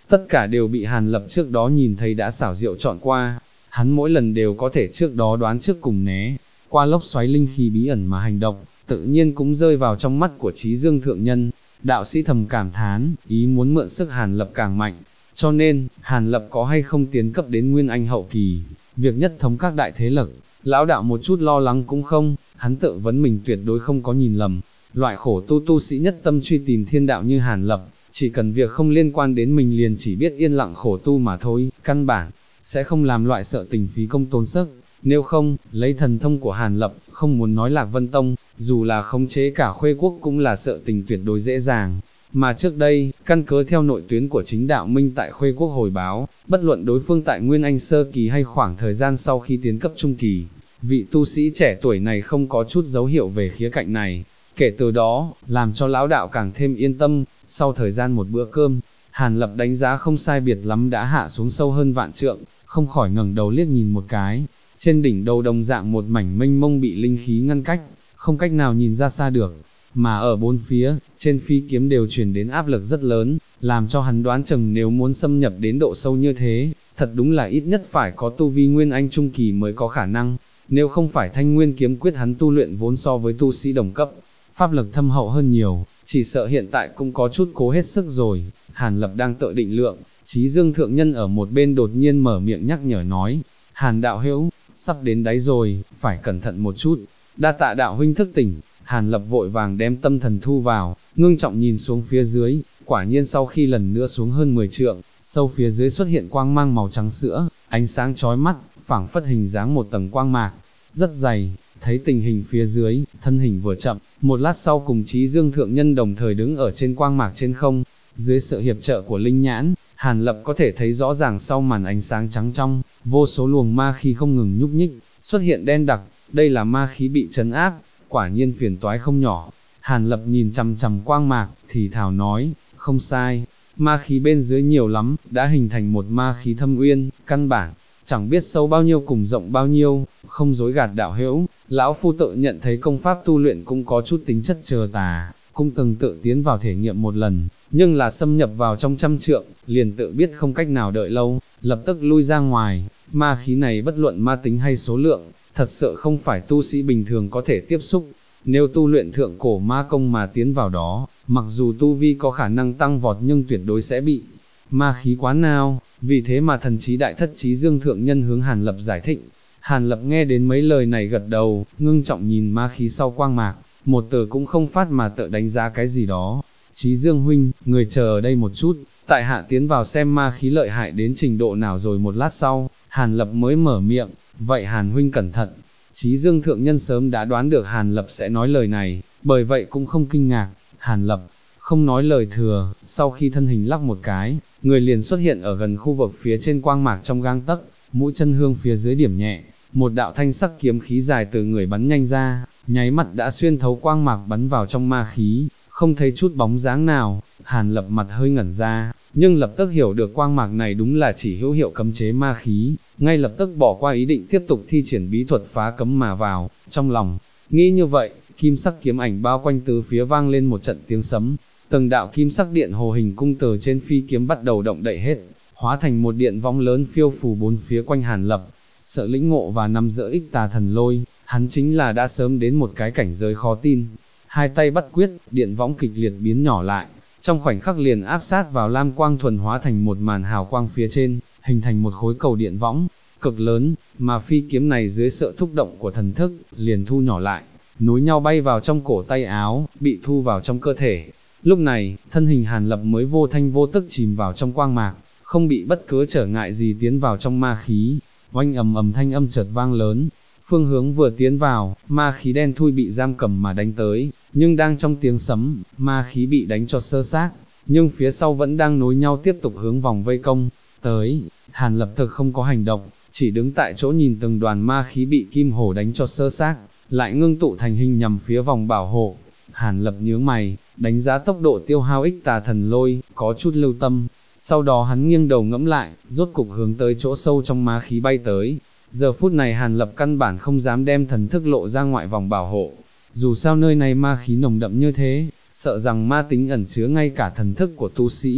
tất cả đều bị Hàn Lập trước đó nhìn thấy đã xảo diệu chọn qua, hắn mỗi lần đều có thể trước đó đoán trước cùng né, qua lốc xoáy linh khí bí ẩn mà hành động, tự nhiên cũng rơi vào trong mắt của Trí Dương Thượng Nhân. Đạo sĩ thầm cảm thán, ý muốn mượn sức Hàn Lập càng mạnh, cho nên, Hàn Lập có hay không tiến cấp đến Nguyên Anh hậu kỳ, việc nhất thống các đại thế lực, lão đạo một chút lo lắng cũng không, hắn tự vấn mình tuyệt đối không có nhìn lầm, loại khổ tu sĩ nhất tâm truy tìm thiên đạo như Hàn Lập, chỉ cần việc không liên quan đến mình liền chỉ biết yên lặng khổ tu mà thôi, căn bản, sẽ không làm loại sợ tình phí công tốn sức. Nếu không, lấy thần thông của Hàn Lập, không muốn nói Lạc Vân Tông, dù là khống chế cả Khuê Quốc cũng là sợ tình tuyệt đối dễ dàng. Mà trước đây, căn cứ theo nội tuyến của chính đạo Minh tại Khuê Quốc hồi báo, bất luận đối phương tại Nguyên Anh sơ kỳ hay khoảng thời gian sau khi tiến cấp trung kỳ, vị tu sĩ trẻ tuổi này không có chút dấu hiệu về khía cạnh này. Kể từ đó, làm cho lão đạo càng thêm yên tâm, sau thời gian một bữa cơm, Hàn Lập đánh giá không sai biệt lắm đã hạ xuống sâu hơn vạn trượng, không khỏi ngẩng đầu liếc nhìn một cái. Trên đỉnh đầu đồng dạng một mảnh mênh mông bị linh khí ngăn cách, không cách nào nhìn ra xa được, mà ở bốn phía, trên phi kiếm đều truyền đến áp lực rất lớn, làm cho hắn đoán chừng nếu muốn xâm nhập đến độ sâu như thế, thật đúng là ít nhất phải có tu vi Nguyên Anh trung kỳ mới có khả năng, nếu không phải Thanh Nguyên kiếm quyết hắn tu luyện vốn so với tu sĩ đồng cấp, pháp lực thâm hậu hơn nhiều, chỉ sợ hiện tại cũng có chút cố hết sức rồi. Hàn Lập đang tự định lượng, Trí Dương Thượng Nhân ở một bên đột nhiên mở miệng nhắc nhở nói, Hàn đạo hữu, sắp đến đáy rồi, phải cẩn thận một chút, đa tạ đạo huynh thức tỉnh. Hàn Lập vội vàng đem tâm thần thu vào, ngưng trọng nhìn xuống phía dưới, quả nhiên sau khi lần nữa xuống hơn 10 trượng, sâu phía dưới xuất hiện quang mang màu trắng sữa, ánh sáng chói mắt, phảng phất hình dáng một tầng quang mạc, rất dày. Thấy tình hình phía dưới, thân hình vừa chậm, một lát sau cùng Trí Dương Thượng Nhân đồng thời đứng ở trên quang mạc trên không, dưới sự hiệp trợ của linh nhãn, Hàn Lập có thể thấy rõ ràng sau màn ánh sáng trắng trong, vô số luồng ma khí không ngừng nhúc nhích, xuất hiện đen đặc, đây là ma khí bị trấn áp, quả nhiên phiền toái không nhỏ. Hàn Lập nhìn chằm chằm quang mạc, thì thào nói, không sai, ma khí bên dưới nhiều lắm, đã hình thành một ma khí thâm uyên, căn bản, chẳng biết sâu bao nhiêu cùng rộng bao nhiêu, không dối gạt đạo hữu, lão phu tự nhận thấy công pháp tu luyện cũng có chút tính chất trờ tà, cũng từng tự tiến vào thể nghiệm một lần, nhưng là xâm nhập vào trong trăm trượng, liền tự biết không cách nào đợi lâu, lập tức lui ra ngoài, ma khí này bất luận ma tính hay số lượng, thật sự không phải tu sĩ bình thường có thể tiếp xúc. Nếu tu luyện thượng cổ ma công mà tiến vào đó, mặc dù tu vi có khả năng tăng vọt nhưng tuyệt đối sẽ bị ma khí quá nào, vì thế mà thần trí đại thất Trí Dương Thượng Nhân hướng Hàn Lập giải thích. Hàn Lập nghe đến mấy lời này gật đầu, ngưng trọng nhìn ma khí sau quang mạc, một từ cũng không phát mà tự đánh giá cái gì đó. Trí Dương huynh, người chờ ở đây một chút, tại hạ tiến vào xem ma khí lợi hại đến trình độ nào rồi. Một lát sau, Hàn Lập mới mở miệng, vậy Hàn huynh cẩn thận. Trí Dương Thượng Nhân sớm đã đoán được Hàn Lập sẽ nói lời này, bởi vậy cũng không kinh ngạc. Hàn Lập không nói lời thừa, sau khi thân hình lắc một cái, người liền xuất hiện ở gần khu vực phía trên quang mạc trong gang tấc, mũi chân hương phía dưới điểm nhẹ, một đạo thanh sắc kiếm khí dài từ người bắn nhanh ra, nháy mắt đã xuyên thấu quang mạc bắn vào trong ma khí, không thấy chút bóng dáng nào. Hàn Lập mặt hơi ngẩn ra, nhưng lập tức hiểu được quang mạc này đúng là chỉ hữu hiệu cấm chế ma khí, ngay lập tức bỏ qua ý định tiếp tục thi triển bí thuật phá cấm mà vào. Trong lòng nghĩ như vậy, kim sắc kiếm ảnh bao quanh tứ phía vang lên một trận tiếng sấm, từng đạo kim sắc điện hồ hình cung từ trên phi kiếm bắt đầu động đậy hết, hóa thành một điện võng lớn phiêu phù bốn phía quanh Hàn Lập. Sợ lĩnh ngộ và nắm giữ ích tà thần lôi, hắn chính là đã sớm đến một cái cảnh giới khó tin. Hai tay bắt quyết, điện võng kịch liệt biến nhỏ lại, trong khoảnh khắc liền áp sát vào lam quang thuần hóa thành một màn hào quang phía trên, hình thành một khối cầu điện võng cực lớn, mà phi kiếm này dưới sự thúc động của thần thức, liền thu nhỏ lại, nối nhau bay vào trong cổ tay áo, bị thu vào trong cơ thể. Lúc này, thân hình Hàn Lập mới vô thanh vô tức chìm vào trong quang mạc, không bị bất cứ trở ngại gì tiến vào trong ma khí. Oanh ầm ầm thanh âm chợt vang lớn, phương hướng vừa tiến vào, ma khí đen thui bị giam cầm mà đánh tới, nhưng đang trong tiếng sấm, ma khí bị đánh cho sơ xác, nhưng phía sau vẫn đang nối nhau tiếp tục hướng vòng vây công tới. Hàn Lập thực không có hành động, chỉ đứng tại chỗ nhìn từng đoàn ma khí bị kim hổ đánh cho sơ xác, lại ngưng tụ thành hình nhằm phía vòng bảo hộ. Hàn Lập nhướng mày, đánh giá tốc độ tiêu hao ích tà thần lôi, có chút lưu tâm. Sau đó hắn nghiêng đầu ngẫm lại, rốt cục hướng tới chỗ sâu trong ma khí bay tới. Giờ phút này Hàn Lập căn bản không dám đem thần thức lộ ra ngoại vòng bảo hộ. Dù sao nơi này ma khí nồng đậm như thế, sợ rằng ma tính ẩn chứa ngay cả thần thức của tu sĩ.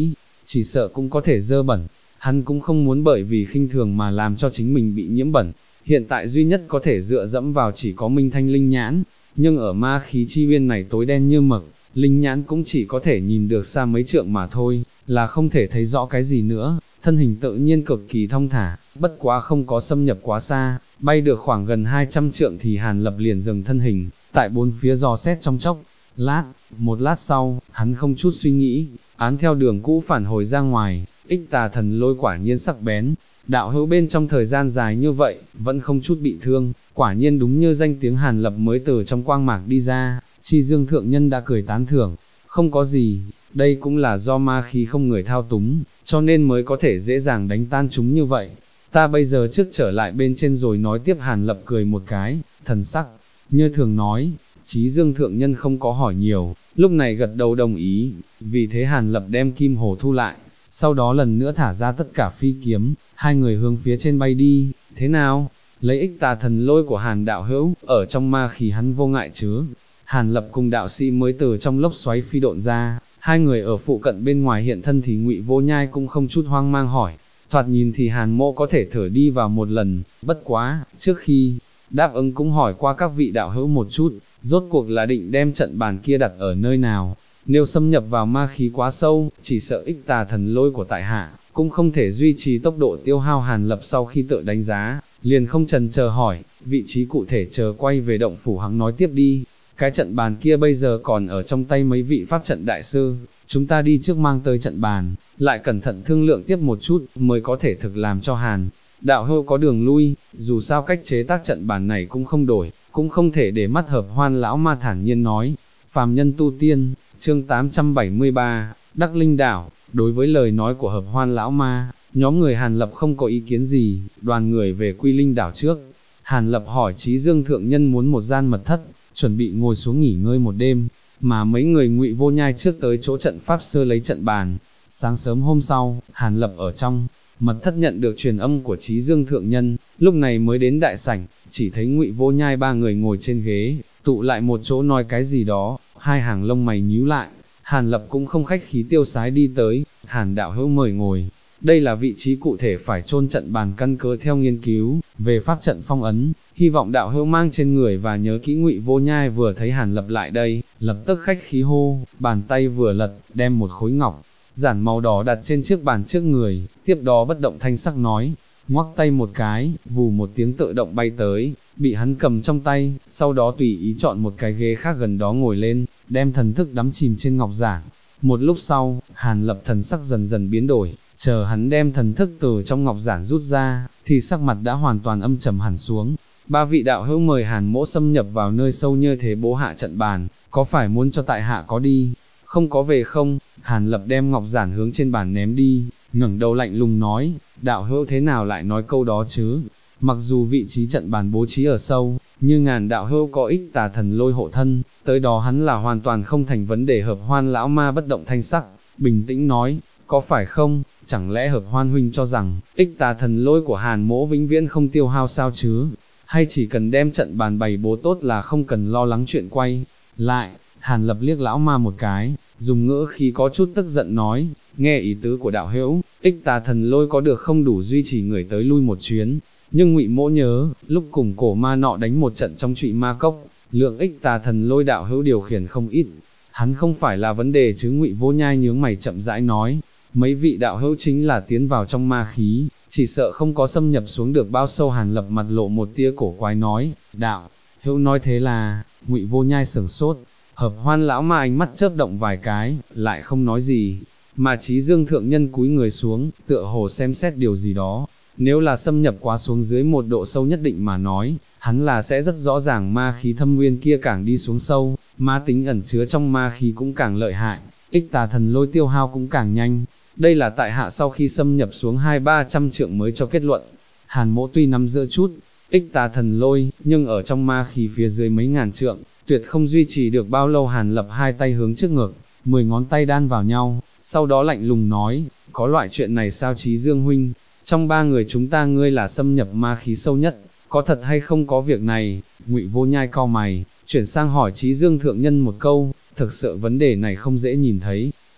chỉ sợ cũng có thể dơ bẩn, hắn cũng không muốn bởi vì khinh thường mà làm cho chính mình bị nhiễm bẩn, hiện tại duy nhất có thể dựa dẫm vào chỉ có Minh Thanh linh nhãn, nhưng ở ma khí chi uyên này tối đen như mực, linh nhãn cũng chỉ có thể nhìn được xa mấy trượng mà thôi, là không thể thấy rõ cái gì nữa, thân hình tự nhiên cực kỳ thong thả, bất quá không có xâm nhập quá xa, bay được khoảng gần 200 trượng thì Hàn Lập liền dừng thân hình, tại bốn phía dò xét trong chốc. Một lát sau, hắn không chút suy nghĩ, án theo đường cũ phản hồi ra ngoài, Ích Tà Thần Lôi quả nhiên sắc bén, đạo hữu bên trong thời gian dài như vậy, vẫn không chút bị thương, quả nhiên đúng như danh tiếng Hàn Lập mới từ trong quang mạc đi ra, Chi Dương thượng nhân đã cười tán thưởng, không có gì, đây cũng là do ma khí không người thao túng, cho nên mới có thể dễ dàng đánh tan chúng như vậy. Ta bây giờ trước trở lại bên trên rồi nói tiếp. Hàn Lập cười một cái, thần sắc, như thường nói. Chí Dương thượng nhân không có hỏi nhiều, lúc này gật đầu đồng ý, vì thế Hàn Lập đem kim hồ thu lại, sau đó lần nữa thả ra tất cả phi kiếm, hai người hướng phía trên bay đi. Thế nào? Lấy Ích Tà Thần Lôi của Hàn đạo hữu, ở trong ma khí hắn vô ngại chứ? Hàn Lập cùng đạo sĩ mới từ trong lốc xoáy phi độn ra, hai người ở phụ cận bên ngoài hiện thân thì Ngụy Vô Nhai cũng không chút hoang mang hỏi, thoạt nhìn thì Hàn mộ có thể thở đi vào một lần, bất quá, trước khi đáp ứng cũng hỏi qua các vị đạo hữu một chút, rốt cuộc là định đem trận bàn kia đặt ở nơi nào, nếu xâm nhập vào ma khí quá sâu, chỉ sợ Ích Tà Thần Lôi của tại hạ, cũng không thể duy trì tốc độ tiêu hao. Hàn Lập sau khi tự đánh giá, liền không chần chờ hỏi, vị trí cụ thể chờ quay về động phủ hắn nói tiếp đi. Cái trận bàn kia bây giờ còn ở trong tay mấy vị pháp trận đại sư, chúng ta đi trước mang tới trận bàn, lại cẩn thận thương lượng tiếp một chút, mới có thể thực làm cho Hàn đạo hữu có đường lui, dù sao cách chế tác trận bàn này cũng không đổi, cũng không thể để mắt Hợp Hoan lão ma thản nhiên nói. Phàm nhân tu tiên, chương 873, Đắc Linh Đảo. Đối với lời nói của Hợp Hoan lão ma, nhóm người Hàn Lập không có ý kiến gì, đoàn người về Quy Linh Đảo trước. Hàn Lập hỏi Chí Dương thượng nhân muốn một gian mật thất, chuẩn bị ngồi xuống nghỉ ngơi một đêm, mà mấy người Ngụy Vô Nhai trước tới chỗ trận pháp sơ lấy trận bàn. Sáng sớm hôm sau, Hàn Lập ở trong mật thất nhận được truyền âm của Chí Dương thượng nhân, lúc này mới đến đại sảnh, chỉ thấy Ngụy Vô Nhai ba người ngồi trên ghế, tụ lại một chỗ nói cái gì đó, hai hàng lông mày nhíu lại. Hàn Lập cũng không khách khí tiêu sái đi tới, Hàn đạo hữu mời ngồi. Đây là vị trí cụ thể phải chôn trận bàn căn cứ theo nghiên cứu về pháp trận phong ấn, hy vọng đạo hữu mang trên người và nhớ kỹ. Ngụy Vô Nhai vừa thấy Hàn Lập lại đây, lập tức khách khí hô, bàn tay vừa lật, đem một khối ngọc giản màu đỏ đặt trên chiếc bàn trước người, tiếp đó bất động thanh sắc nói, ngoắc tay một cái, vù một tiếng tự động bay tới, bị hắn cầm trong tay, sau đó tùy ý chọn một cái ghế khác gần đó ngồi lên, đem thần thức đắm chìm trên ngọc giản. Một lúc sau, Hàn Lập thần sắc dần dần biến đổi, chờ hắn đem thần thức từ trong ngọc giản rút ra, thì sắc mặt đã hoàn toàn âm trầm hẳn xuống. Ba vị đạo hữu mời Hàn mỗ xâm nhập vào nơi sâu như thế bố hạ trận bàn, có phải muốn cho tại hạ có đi, không có về không? Hàn Lập đem ngọc giản hướng trên bàn ném đi, ngẩng đầu lạnh lùng nói, đạo hữu thế nào lại nói câu đó chứ? Mặc dù vị trí trận bàn bố trí ở sâu, như Ngàn đạo hữu có Ích Tà Thần Lôi hộ thân, tới đó hắn là hoàn toàn không thành vấn đề. Hợp Hoan lão ma bất động thanh sắc, bình tĩnh nói, có phải không? Chẳng lẽ Hợp Hoan huynh cho rằng, Ích Tà Thần Lôi của Hàn mỗ vĩnh viễn không tiêu hao sao chứ? Hay chỉ cần đem trận bàn bày bố tốt là không cần lo lắng chuyện quay lại? Hàn Lập liếc lão ma một cái, dùng ngữ khí có chút tức giận nói, nghe ý tứ của đạo hữu, Ích Tà Thần Lôi có được không đủ duy trì người tới lui một chuyến, nhưng Ngụy mỗ nhớ, lúc cùng cổ ma nọ đánh một trận trong Trụy Ma Cốc, lượng Ích Tà Thần Lôi đạo hữu điều khiển không ít, hắn không phải là vấn đề chứ? Ngụy Vô Nhai nhướng mày chậm rãi nói, mấy vị đạo hữu chính là tiến vào trong ma khí, chỉ sợ không có xâm nhập xuống được bao sâu. Hàn Lập mặt lộ một tia cổ quái nói, đạo hữu nói thế là? Ngụy Vô Nhai sửng sốt. Hợp Hoan lão ma ánh mắt chớp động vài cái, lại không nói gì, mà Chí Dương thượng nhân cúi người xuống, tựa hồ xem xét điều gì đó. Nếu là xâm nhập quá xuống dưới một độ sâu nhất định mà nói, hắn là sẽ rất rõ ràng ma khí thâm nguyên kia càng đi xuống sâu, ma tính ẩn chứa trong ma khí cũng càng lợi hại, Ích Tà Thần Lôi tiêu hao cũng càng nhanh. Đây là tại hạ sau khi xâm nhập xuống 200-300 trượng mới cho kết luận. Hàn mỗ tuy nắm giữ chút Ích Tà Thần Lôi, nhưng ở trong ma khí phía dưới mấy ngàn trượng, tuyệt không duy trì được bao lâu. Hàn Lập hai tay hướng trước ngực, 10 ngón tay đan vào nhau, sau đó lạnh lùng nói, có loại chuyện này sao Chí Dương huynh? Trong ba người chúng ta ngươi là xâm nhập ma khí sâu nhất, có thật hay không có việc này? Ngụy Vô Nhai cau mày, chuyển sang hỏi Chí Dương thượng nhân một câu, thực sự vấn đề này không dễ nhìn thấy.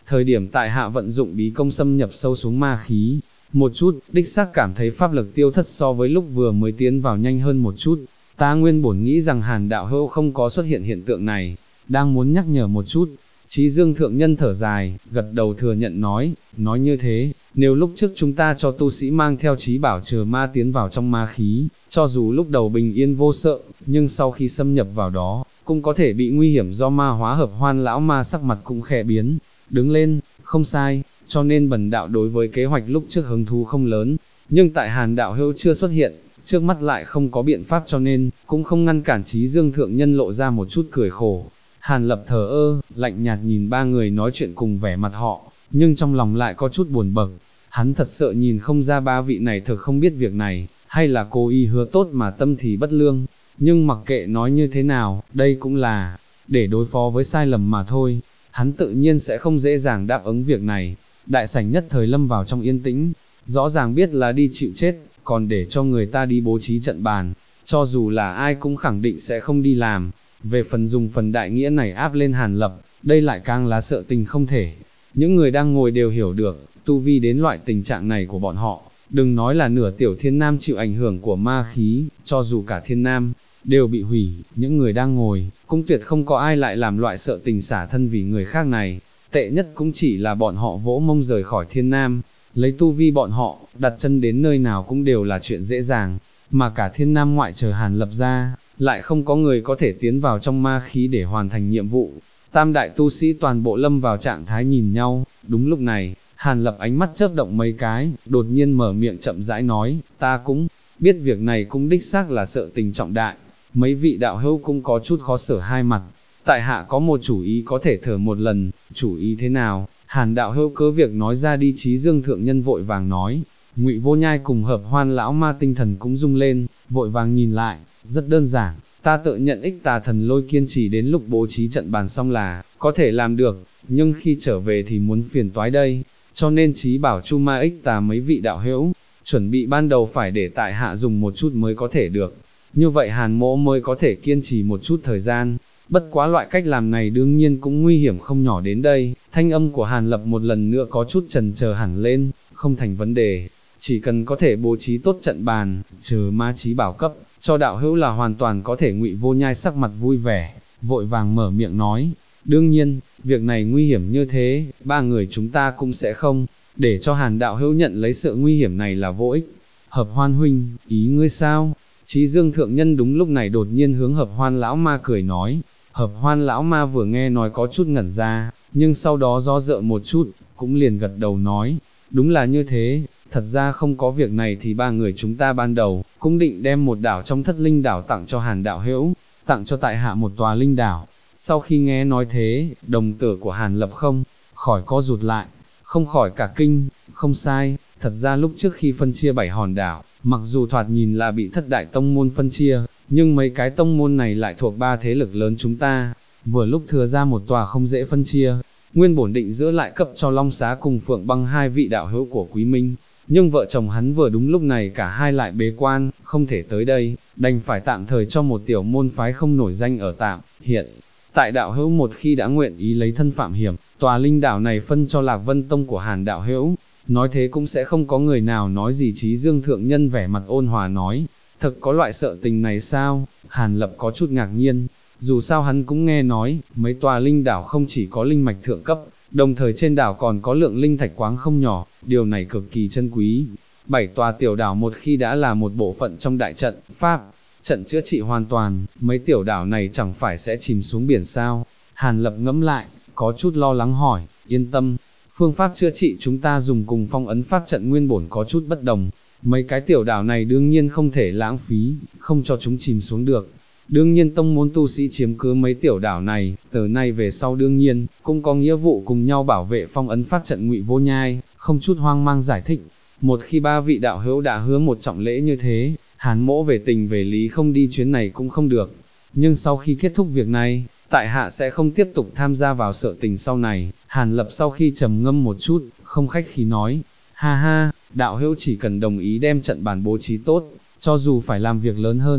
thời điểm tại hạ vận dụng bí công xâm nhập sâu xuống ma khí, một chút, đích xác cảm thấy pháp lực tiêu thất so với lúc vừa mới tiến vào nhanh hơn một chút, ta nguyên bổn nghĩ rằng Hàn đạo hữu không có xuất hiện hiện tượng này, đang muốn nhắc nhở một chút. Chí Dương thượng nhân thở dài, gật đầu thừa nhận nói như thế, nếu lúc trước chúng ta cho tu sĩ mang theo trí bảo chờ ma tiến vào trong ma khí, cho dù lúc đầu bình yên vô sợ, nhưng sau khi xâm nhập vào đó, cũng có thể bị nguy hiểm do ma hóa. Hợp Hoan lão ma sắc mặt cũng khẽ biến, đứng lên, không sai, cho nên bần đạo đối với kế hoạch lúc trước hứng thú không lớn, nhưng tại Hàn đạo hữu chưa xuất hiện, trước mắt lại không có biện pháp cho nên, cũng không ngăn cản. Chí Dương thượng nhân lộ ra một chút cười khổ. Hàn Lập thờ ơ, lạnh nhạt nhìn ba người nói chuyện cùng vẻ mặt họ, nhưng trong lòng lại có chút buồn bực. Hắn thật sợ nhìn không ra ba vị này thực không biết việc này, hay là cố ý hứa tốt mà tâm thì bất lương. Nhưng mặc kệ nói như thế nào, đây cũng là để đối phó với sai lầm mà thôi. Hắn tự nhiên sẽ không dễ dàng đáp ứng việc này. Đại sảnh nhất thời lâm vào trong yên tĩnh, rõ ràng biết là đi chịu chết, còn để cho người ta đi bố trí trận bàn, cho dù là ai cũng khẳng định sẽ không đi làm. Về phần dùng phần đại nghĩa này áp lên Hàn Lập, đây lại càng là sợ tình không thể. Những người đang ngồi đều hiểu được, tu vi đến loại tình trạng này của bọn họ, đừng nói là nửa tiểu thiên nam chịu ảnh hưởng của ma khí, cho dù cả thiên nam đều bị hủy, những người đang ngồi, cũng tuyệt không có ai lại làm loại sợ tình xả thân vì người khác này. Tệ nhất cũng chỉ là bọn họ vỗ mông rời khỏi thiên nam, lấy tu vi bọn họ, đặt chân đến nơi nào cũng đều là chuyện dễ dàng, mà cả thiên nam ngoại trừ Hàn Lập ra, lại không có người có thể tiến vào trong ma khí để hoàn thành nhiệm vụ. Tam đại tu sĩ toàn bộ lâm vào trạng thái nhìn nhau. Đúng lúc này, Hàn Lập ánh mắt chớp động mấy cái, đột nhiên mở miệng chậm rãi nói, ta cũng biết việc này cũng đích xác là sợ tình trọng đại, mấy vị đạo hữu cũng có chút khó xử hai mặt, tại hạ có một chủ ý có thể thử một lần. Chủ ý thế nào? Hàn đạo hữu cứ việc nói ra đi. Chí Dương thượng nhân vội vàng nói. Ngụy Vô Nhai cùng Hợp Hoan lão ma tinh thần cũng rung lên, vội vàng nhìn lại. Rất đơn giản, ta tự nhận ích tà thần lôi kiên trì đến lúc bố trí trận bàn xong là có thể làm được, nhưng khi trở về thì muốn phiền toái đây, cho nên chí bảo chu ma ích tà mấy vị đạo hữu, chuẩn bị ban đầu phải để tại hạ dùng một chút mới có thể được, như vậy Hàn mỗ mới có thể kiên trì một chút thời gian. Bất quá loại cách làm này đương nhiên cũng nguy hiểm không nhỏ. Đến đây, thanh âm của Hàn Lập một lần nữa có chút chần chờ hẳn lên, không thành vấn đề, chỉ cần có thể bố trí tốt trận bàn, trừ ma chí bảo cấp, cho đạo hữu là hoàn toàn có thể. Ngụy Vô Nhai sắc mặt vui vẻ, vội vàng mở miệng nói, đương nhiên, việc này nguy hiểm như thế, ba người chúng ta cũng sẽ không, để cho Hàn đạo hữu nhận lấy sự nguy hiểm này là vô ích. Hợp Hoan huynh, ý ngươi sao? Chí Dương thượng nhân đúng lúc này đột nhiên hướng Hợp Hoan lão ma cười nói. Hợp Hoan lão ma vừa nghe nói có chút ngẩn ra, nhưng sau đó do dự một chút, cũng liền gật đầu nói, đúng là như thế, thật ra không có việc này thì ba người chúng ta ban đầu, cũng định đem một đảo trong thất linh đảo tặng cho Hàn đạo hữu, tặng cho tại hạ một tòa linh đảo. Sau khi nghe nói thế, đồng tử của Hàn Lập không khỏi co rụt lại, không khỏi cả kinh. Không sai, thật ra lúc trước khi phân chia 7 hòn đảo, mặc dù thoạt nhìn là bị thất đại tông môn phân chia, nhưng mấy cái tông môn này lại thuộc ba thế lực lớn chúng ta, vừa lúc thừa ra một tòa không dễ phân chia. Nguyên bổn định giữ lại cấp cho Long Xá cùng Phượng Băng hai vị đạo hữu của Quý Minh, nhưng vợ chồng hắn vừa đúng lúc này cả hai lại bế quan, không thể tới đây, đành phải tạm thời cho một tiểu môn phái không nổi danh ở tạm. Hiện tại đạo hữu một khi đã nguyện ý lấy thân phạm hiểm, tòa linh đảo này phân cho Lạc Vân Tông của Hàn đạo hữu, nói thế cũng sẽ không có người nào nói gì. Chí Dương thượng nhân vẻ mặt ôn hòa nói, thật có loại sợ tình này sao? Hàn Lập có chút ngạc nhiên, dù sao hắn cũng nghe nói, mấy tòa linh đảo không chỉ có linh mạch thượng cấp, đồng thời trên đảo còn có lượng linh thạch quáng không nhỏ, điều này cực kỳ chân quý. 7 tòa tiểu đảo một khi đã là một bộ phận trong đại trận pháp, trận chữa trị hoàn toàn, mấy tiểu đảo này chẳng phải sẽ chìm xuống biển sao? Hàn Lập ngẫm lại, có chút lo lắng hỏi, yên tâm, phương pháp chữa trị chúng ta dùng cùng phong ấn pháp trận nguyên bổn có chút bất đồng, mấy cái tiểu đảo này đương nhiên không thể lãng phí, không cho chúng chìm xuống được. Đương nhiên tông môn tu sĩ chiếm cứ mấy tiểu đảo này, từ nay về sau đương nhiên, cũng có nghĩa vụ cùng nhau bảo vệ phong ấn pháp trận. Ngụy Vô Nhai, không chút hoang mang giải thích, một khi ba vị đạo hữu đã hứa một trọng lễ như thế, Hàn mỗ về tình về lý không đi chuyến này cũng không được, nhưng sau khi kết thúc việc này, tại hạ sẽ không tiếp tục tham gia vào sự tình sau này. Hàn Lập sau khi trầm ngâm một chút, không khách khí nói, ha ha, đạo hữu chỉ cần đồng ý đem trận bàn bố trí tốt, cho dù phải làm việc lớn hơn,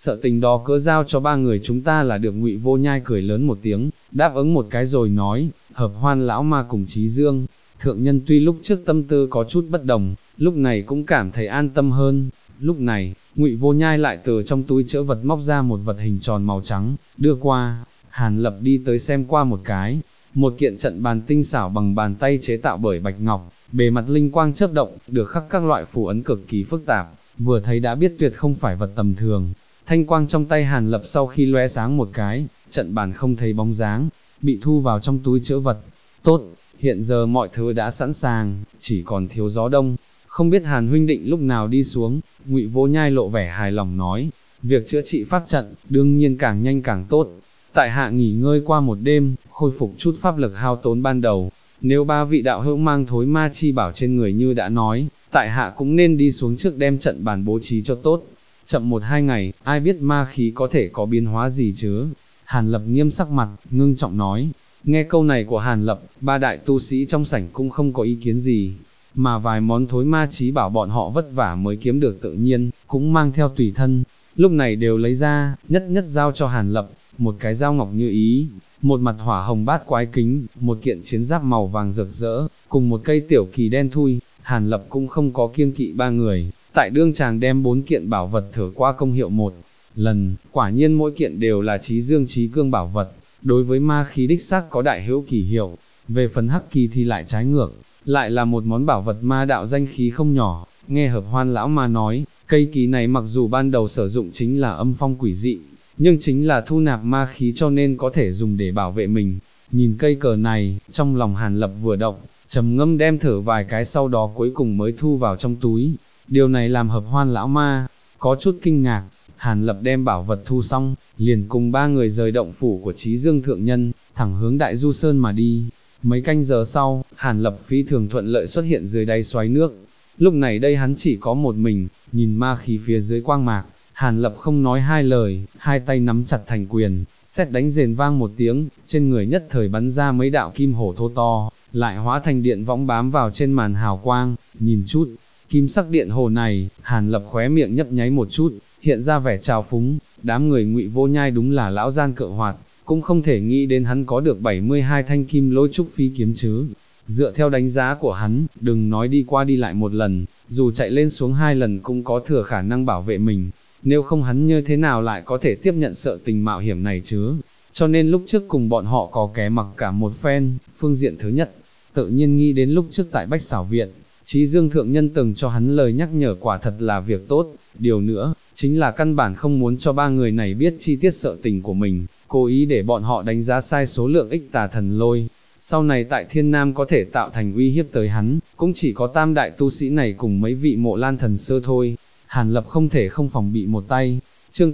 sợ tình đó cỡ giao cho ba người chúng ta là được. Ngụy Vô Nhai cười lớn một tiếng, đáp ứng một cái rồi nói, Hợp Hoan lão ma cùng Trí Dương thượng nhân tuy lúc trước tâm tư có chút bất đồng, lúc này cũng cảm thấy an tâm hơn. Lúc này, Ngụy Vô Nhai lại từ trong túi trữ vật móc ra một vật hình tròn màu trắng, đưa qua. Hàn Lập đi tới xem qua một cái, một kiện trận bàn tinh xảo bằng bàn tay chế tạo bởi bạch ngọc, bề mặt linh quang chớp động, được khắc các loại phù ấn cực kỳ phức tạp, vừa thấy đã biết tuyệt không phải vật tầm thường. Thanh quang trong tay Hàn Lập sau khi lóe sáng một cái, trận bàn không thấy bóng dáng, bị thu vào trong túi trữ vật. Tốt, hiện giờ mọi thứ đã sẵn sàng, chỉ còn thiếu gió đông. Không biết Hàn huynh định lúc nào đi xuống. Ngụy Vô Nhai lộ vẻ hài lòng nói, việc chữa trị pháp trận, đương nhiên càng nhanh càng tốt. Tại hạ nghỉ ngơi qua một đêm, khôi phục chút pháp lực hao tốn ban đầu. Nếu ba vị đạo hữu mang thối ma chi bảo trên người như đã nói, tại hạ cũng nên đi xuống trước đem trận bàn bố trí cho tốt. Chậm 1-2 ngày, ai biết ma khí có thể có biến hóa gì chứ? Hàn Lập nghiêm sắc mặt, ngưng trọng nói. Nghe câu này của Hàn Lập, ba đại tu sĩ trong sảnh cũng không có ý kiến gì, mà vài món thối ma chí bảo bọn họ vất vả mới kiếm được tự nhiên, cũng mang theo tùy thân, lúc này đều lấy ra, nhất nhất giao cho Hàn Lập, một cái dao ngọc như ý, một mặt hỏa hồng bát quái kính, một kiện chiến giáp màu vàng rực rỡ, cùng một cây tiểu kỳ đen thui. Hàn Lập cũng không có kiêng kỵ ba người, tại đương chàng đem 4 kiện bảo vật thử qua công hiệu một lần, quả nhiên mỗi kiện đều là trí dương trí cương bảo vật, đối với ma khí đích xác có đại hữu kỳ hiệu. Về phần hắc kỳ thì lại trái ngược, lại là một món bảo vật ma đạo danh khí không nhỏ. Nghe Hợp Hoan lão ma nói, cây kỳ này mặc dù ban đầu sử dụng chính là âm phong quỷ dị, nhưng chính là thu nạp ma khí cho nên có thể dùng để bảo vệ mình. Nhìn cây cờ này, trong lòng Hàn Lập vừa động, trầm ngâm đem thử vài cái, sau đó cuối cùng mới thu vào trong túi. Điều này làm Hợp Hoan lão ma có chút kinh ngạc. Hàn Lập đem bảo vật thu xong, liền cùng ba người rời động phủ của Trí Dương thượng nhân, thẳng hướng Đại Du Sơn mà đi. Mấy canh giờ sau, Hàn Lập phi thường thuận lợi xuất hiện dưới đáy xoáy nước. Lúc này đây hắn chỉ có một mình, nhìn ma khí phía dưới quang mạc, Hàn Lập không nói hai lời, hai tay nắm chặt thành quyền, sét đánh rền vang một tiếng, trên người nhất thời bắn ra mấy đạo kim hổ thô to, lại hóa thành điện võng bám vào trên màn hào quang. Nhìn chút kim sắc điện hồ này, Hàn Lập khóe miệng nhấp nháy một chút, hiện ra vẻ trào phúng. Đám người Ngụy Vô Nhai đúng là lão gian cự hoạt, cũng không thể nghĩ đến hắn có được 72 thanh kim lôi trúc phi kiếm chứ. Dựa theo đánh giá của hắn, đừng nói đi qua đi lại một lần, dù chạy lên xuống 2 lần cũng có thừa khả năng bảo vệ mình, nếu không hắn như thế nào lại có thể tiếp nhận sợ tình mạo hiểm này chứ. Cho nên lúc trước cùng bọn họ có ké mặc cả một phen. Phương diện thứ nhất, tự nhiên nghĩ đến lúc trước tại Bách Xảo Viện, Trí Dương thượng nhân từng cho hắn lời nhắc nhở, quả thật là việc tốt. Điều nữa, chính là căn bản không muốn cho ba người này biết chi tiết sợ tình của mình, cố ý để bọn họ đánh giá sai số lượng ích tà thần lôi. Sau này tại Thiên Nam có thể tạo thành uy hiếp tới hắn, cũng chỉ có tam đại tu sĩ này cùng mấy vị Mộ Lan thần sơ thôi. Hàn Lập không thể không phòng bị một tay. Chương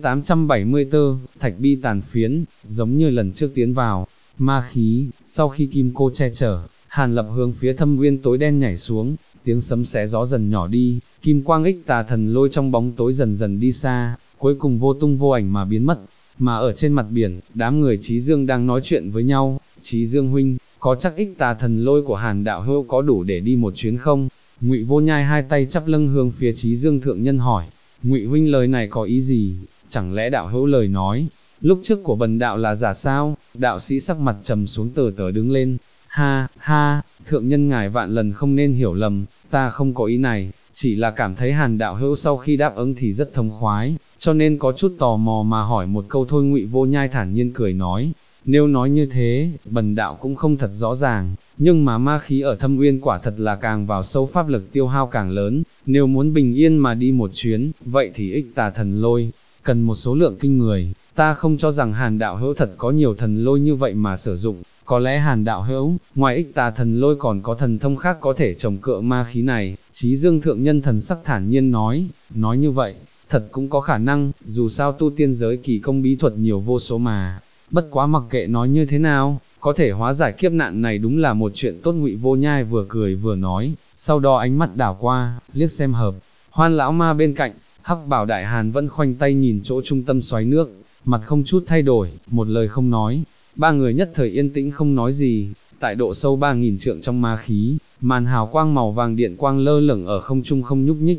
874, Thạch Bi tàn phiến. Giống như lần trước tiến vào ma khí, sau khi kim cô che chở, Hàn Lập hướng phía thâm uyên tối đen nhảy xuống, tiếng sấm xé gió dần nhỏ đi, kim quang ích tà thần lôi trong bóng tối dần dần đi xa, cuối cùng vô tung vô ảnh mà biến mất. Mà ở trên mặt biển, đám người Trí Dương đang nói chuyện với nhau. Trí Dương huynh, có chắc ích tà thần lôi của Hàn đạo hữu có đủ để đi một chuyến không? Ngụy Vô Nhai hai tay chắp lưng hướng phía Trí Dương thượng nhân hỏi. Ngụy huynh lời này có ý gì? Chẳng lẽ đạo hữu lời nói lúc trước của bần đạo là giả sao? Đạo sĩ sắc mặt trầm xuống từ từ đứng lên. Ha, ha, thượng nhân ngài vạn lần không nên hiểu lầm, ta không có ý này, chỉ là cảm thấy Hàn đạo hữu sau khi đáp ứng thì rất thông khoái, cho nên có chút tò mò mà hỏi một câu thôi. Ngụy Vô Nhai thản nhiên cười nói, nếu nói như thế, bần đạo cũng không thật rõ ràng, nhưng mà ma khí ở Thâm Uyên quả thật là càng vào sâu pháp lực tiêu hao càng lớn, nếu muốn bình yên mà đi một chuyến, vậy thì ích tà thần lôi cần một số lượng kinh người, ta không cho rằng Hàn đạo hữu thật có nhiều thần lôi như vậy mà sử dụng. Có lẽ Hàn đạo hữu, ngoài ích tà thần lôi còn có thần thông khác có thể chống cự ma khí này. Trí Dương thượng nhân thần sắc thản nhiên nói như vậy, thật cũng có khả năng, dù sao tu tiên giới kỳ công bí thuật nhiều vô số mà. Bất quá mặc kệ nói như thế nào, có thể hóa giải kiếp nạn này đúng là một chuyện tốt. Ngụy Vô Nhai vừa cười vừa nói, sau đó ánh mắt đảo qua, liếc xem Hợp Hoan lão ma bên cạnh. Hắc Bảo Đại Hàn vẫn khoanh tay nhìn chỗ trung tâm xoáy nước, mặt không chút thay đổi, một lời không nói. Ba người nhất thời yên tĩnh không nói gì. Tại độ sâu 3000 trượng trong ma khí, màn hào quang màu vàng điện quang lơ lửng ở không trung không nhúc nhích.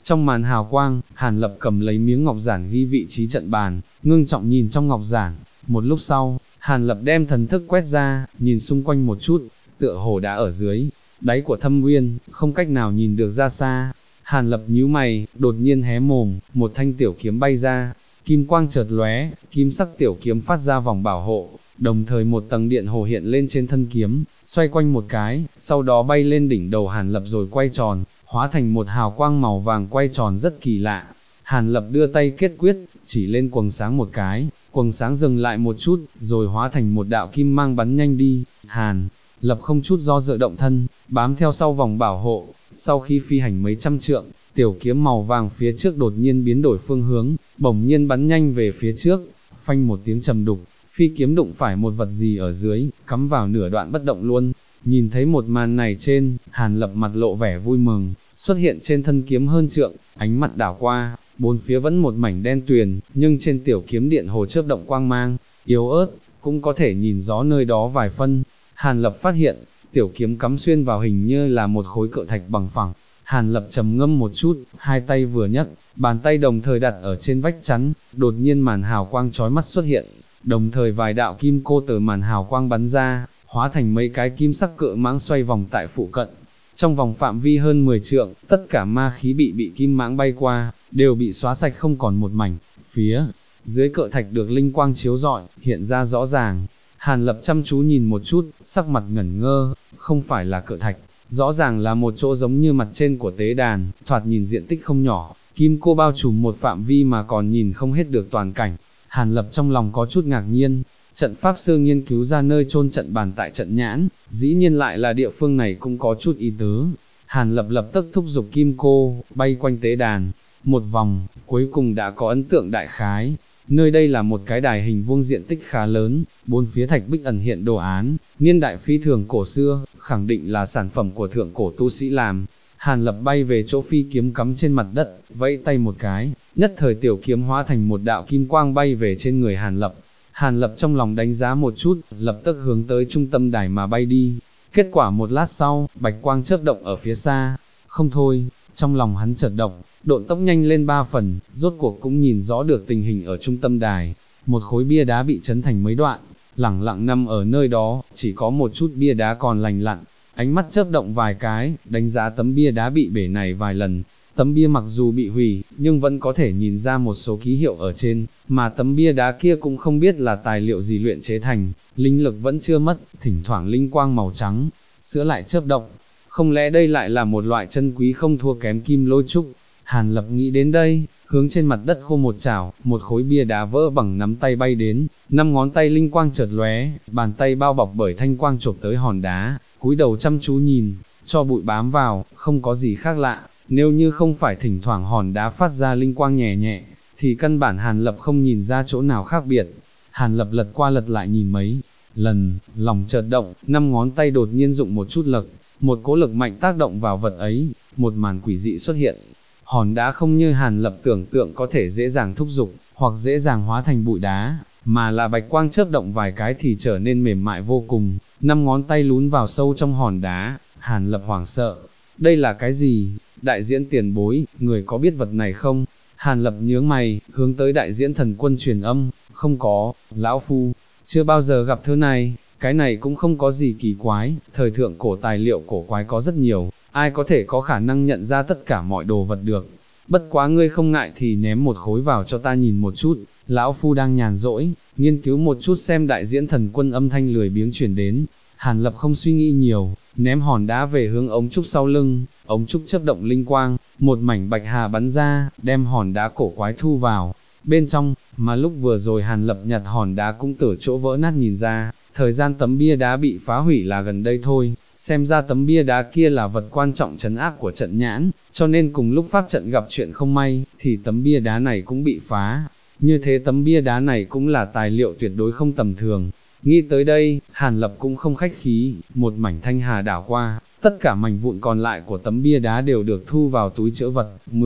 Trong màn hào quang, Hàn Lập cầm lấy miếng ngọc giản ghi vị trí trận bàn, ngưng trọng nhìn trong ngọc giản. Một lúc sau, Hàn Lập đem thần thức quét ra, nhìn xung quanh một chút, tựa hồ đã ở dưới đáy của thâm uyên, không cách nào nhìn được ra xa. Hàn Lập nhíu mày, đột nhiên hé mồm, một thanh tiểu kiếm bay ra, kim quang chợt lóe, kim sắc tiểu kiếm phát ra vòng bảo hộ, đồng thời một tầng điện hồ hiện lên trên thân kiếm, xoay quanh một cái, sau đó bay lên đỉnh đầu Hàn Lập rồi quay tròn, hóa thành một hào quang màu vàng quay tròn rất kỳ lạ. Hàn Lập đưa tay kết quyết, chỉ lên quầng sáng một cái, quầng sáng dừng lại một chút, rồi hóa thành một đạo kim mang bắn nhanh đi. Hàn Lập không chút do dự động thân, bám theo sau vòng bảo hộ, sau khi phi hành mấy trăm trượng, tiểu kiếm màu vàng phía trước đột nhiên biến đổi phương hướng, bỗng nhiên bắn nhanh về phía trước, phanh một tiếng trầm đục, phi kiếm đụng phải một vật gì ở dưới, cắm vào nửa đoạn bất động luôn. Nhìn thấy một màn này trên, Hàn Lập mặt lộ vẻ vui mừng, xuất hiện trên thân kiếm hơn trượng, ánh mặt đảo qua, bốn phía vẫn một mảnh đen tuyền, nhưng trên tiểu kiếm điện hồ chớp động quang mang, yếu ớt, cũng có thể nhìn rõ nơi đó vài phân. Hàn Lập phát hiện, tiểu kiếm cắm xuyên vào hình như là một khối cự thạch bằng phẳng. Hàn Lập trầm ngâm một chút, hai tay vừa nhấc, bàn tay đồng thời đặt ở trên vách chắn, đột nhiên màn hào quang chói mắt xuất hiện, đồng thời vài đạo kim cô từ màn hào quang bắn ra, hóa thành mấy cái kim sắc cự mãng xoay vòng tại phụ cận. Trong vòng phạm vi hơn 10 trượng, tất cả ma khí bị kim mãng bay qua, đều bị xóa sạch không còn một mảnh. Phía dưới cự thạch được linh quang chiếu rọi, hiện ra rõ ràng. Hàn Lập chăm chú nhìn một chút, sắc mặt ngẩn ngơ, không phải là cự thạch, rõ ràng là một chỗ giống như mặt trên của tế đàn, thoạt nhìn diện tích không nhỏ, kim cô bao trùm một phạm vi mà còn nhìn không hết được toàn cảnh. Hàn Lập trong lòng có chút ngạc nhiên, trận pháp sư nghiên cứu ra nơi chôn trận bàn tại trận nhãn, dĩ nhiên lại là địa phương này cũng có chút ý tứ. Hàn Lập lập tức thúc giục kim cô, bay quanh tế đàn, một vòng, cuối cùng đã có ấn tượng đại khái. Nơi đây là một cái đài hình vuông diện tích khá lớn, bốn phía thạch bích ẩn hiện đồ án, niên đại phi thường cổ xưa, khẳng định là sản phẩm của thượng cổ tu sĩ làm. Hàn Lập bay về chỗ phi kiếm cắm trên mặt đất, vẫy tay một cái, nhất thời tiểu kiếm hóa thành một đạo kim quang bay về trên người Hàn Lập. Hàn Lập trong lòng đánh giá một chút, lập tức hướng tới trung tâm đài mà bay đi. Kết quả một lát sau, bạch quang chớp động ở phía xa. Không thôi, trong lòng hắn chợt động, độn tốc nhanh lên 3 phần, rốt cuộc cũng nhìn rõ được tình hình ở trung tâm đài. Một khối bia đá bị chấn thành mấy đoạn, lẳng lặng nằm ở nơi đó, chỉ có một chút bia đá còn lành lặn. Ánh mắt chớp động vài cái, đánh giá tấm bia đá bị bể này vài lần. Tấm bia mặc dù bị hủy, nhưng vẫn có thể nhìn ra một số ký hiệu ở trên, mà tấm bia đá kia cũng không biết là tài liệu gì luyện chế thành, linh lực vẫn chưa mất, thỉnh thoảng linh quang màu trắng, sữa lại chớp động. Không lẽ đây lại là một loại chân quý không thua kém kim lôi trúc? Hàn Lập nghĩ đến đây, hướng trên mặt đất khô một chảo, một khối bia đá vỡ bằng nắm tay bay đến, 5 ngón tay linh quang chợt lóe, bàn tay bao bọc bởi thanh quang chộp tới hòn đá, cúi đầu chăm chú nhìn, cho bụi bám vào, không có gì khác lạ. Nếu như không phải thỉnh thoảng hòn đá phát ra linh quang nhẹ nhẹ, thì căn bản Hàn Lập không nhìn ra chỗ nào khác biệt. Hàn Lập lật qua lật lại nhìn mấy lần, lòng chợt động, 5 ngón tay đột nhiên dụng một chút lực, một cỗ lực mạnh tác động vào vật ấy, một màn quỷ dị xuất hiện. Hòn đá không như Hàn Lập tưởng tượng có thể dễ dàng thúc giục, hoặc dễ dàng hóa thành bụi đá, mà là bạch quang chớp động vài cái thì trở nên mềm mại vô cùng. 5 ngón tay lún vào sâu trong hòn đá, Hàn Lập hoảng sợ. Đây là cái gì? Đại diễn tiền bối, người có biết vật này không? Hàn Lập nhướng mày, hướng tới đại diễn thần quân truyền âm, không có, lão phu, chưa bao giờ gặp thứ này, cái này cũng không có gì kỳ quái, thời thượng cổ tài liệu cổ quái có rất nhiều, ai có thể có khả năng nhận ra tất cả mọi đồ vật được. Bất quá ngươi không ngại thì ném một khối vào cho ta nhìn một chút, lão phu đang nhàn rỗi, nghiên cứu một chút xem. Đại diễn thần quân âm thanh lười biếng truyền đến. Hàn Lập không suy nghĩ nhiều, ném hòn đá về hướng ống trúc sau lưng, ống trúc chớp động linh quang, một mảnh bạch hà bắn ra, đem hòn đá cổ quái thu vào bên trong, mà lúc vừa rồi Hàn Lập nhặt hòn đá cũng từ chỗ vỡ nát nhìn ra, thời gian tấm bia đá bị phá hủy là gần đây thôi, xem ra tấm bia đá kia là vật quan trọng trấn áp của trận nhãn, cho nên cùng lúc pháp trận gặp chuyện không may, thì tấm bia đá này cũng bị phá, như thế tấm bia đá này cũng là tài liệu tuyệt đối không tầm thường. Nghĩ tới đây, Hàn Lập cũng không khách khí, một mảnh thanh hà đảo qua, tất cả mảnh vụn còn lại của tấm bia đá đều được thu vào túi trữ vật. 10.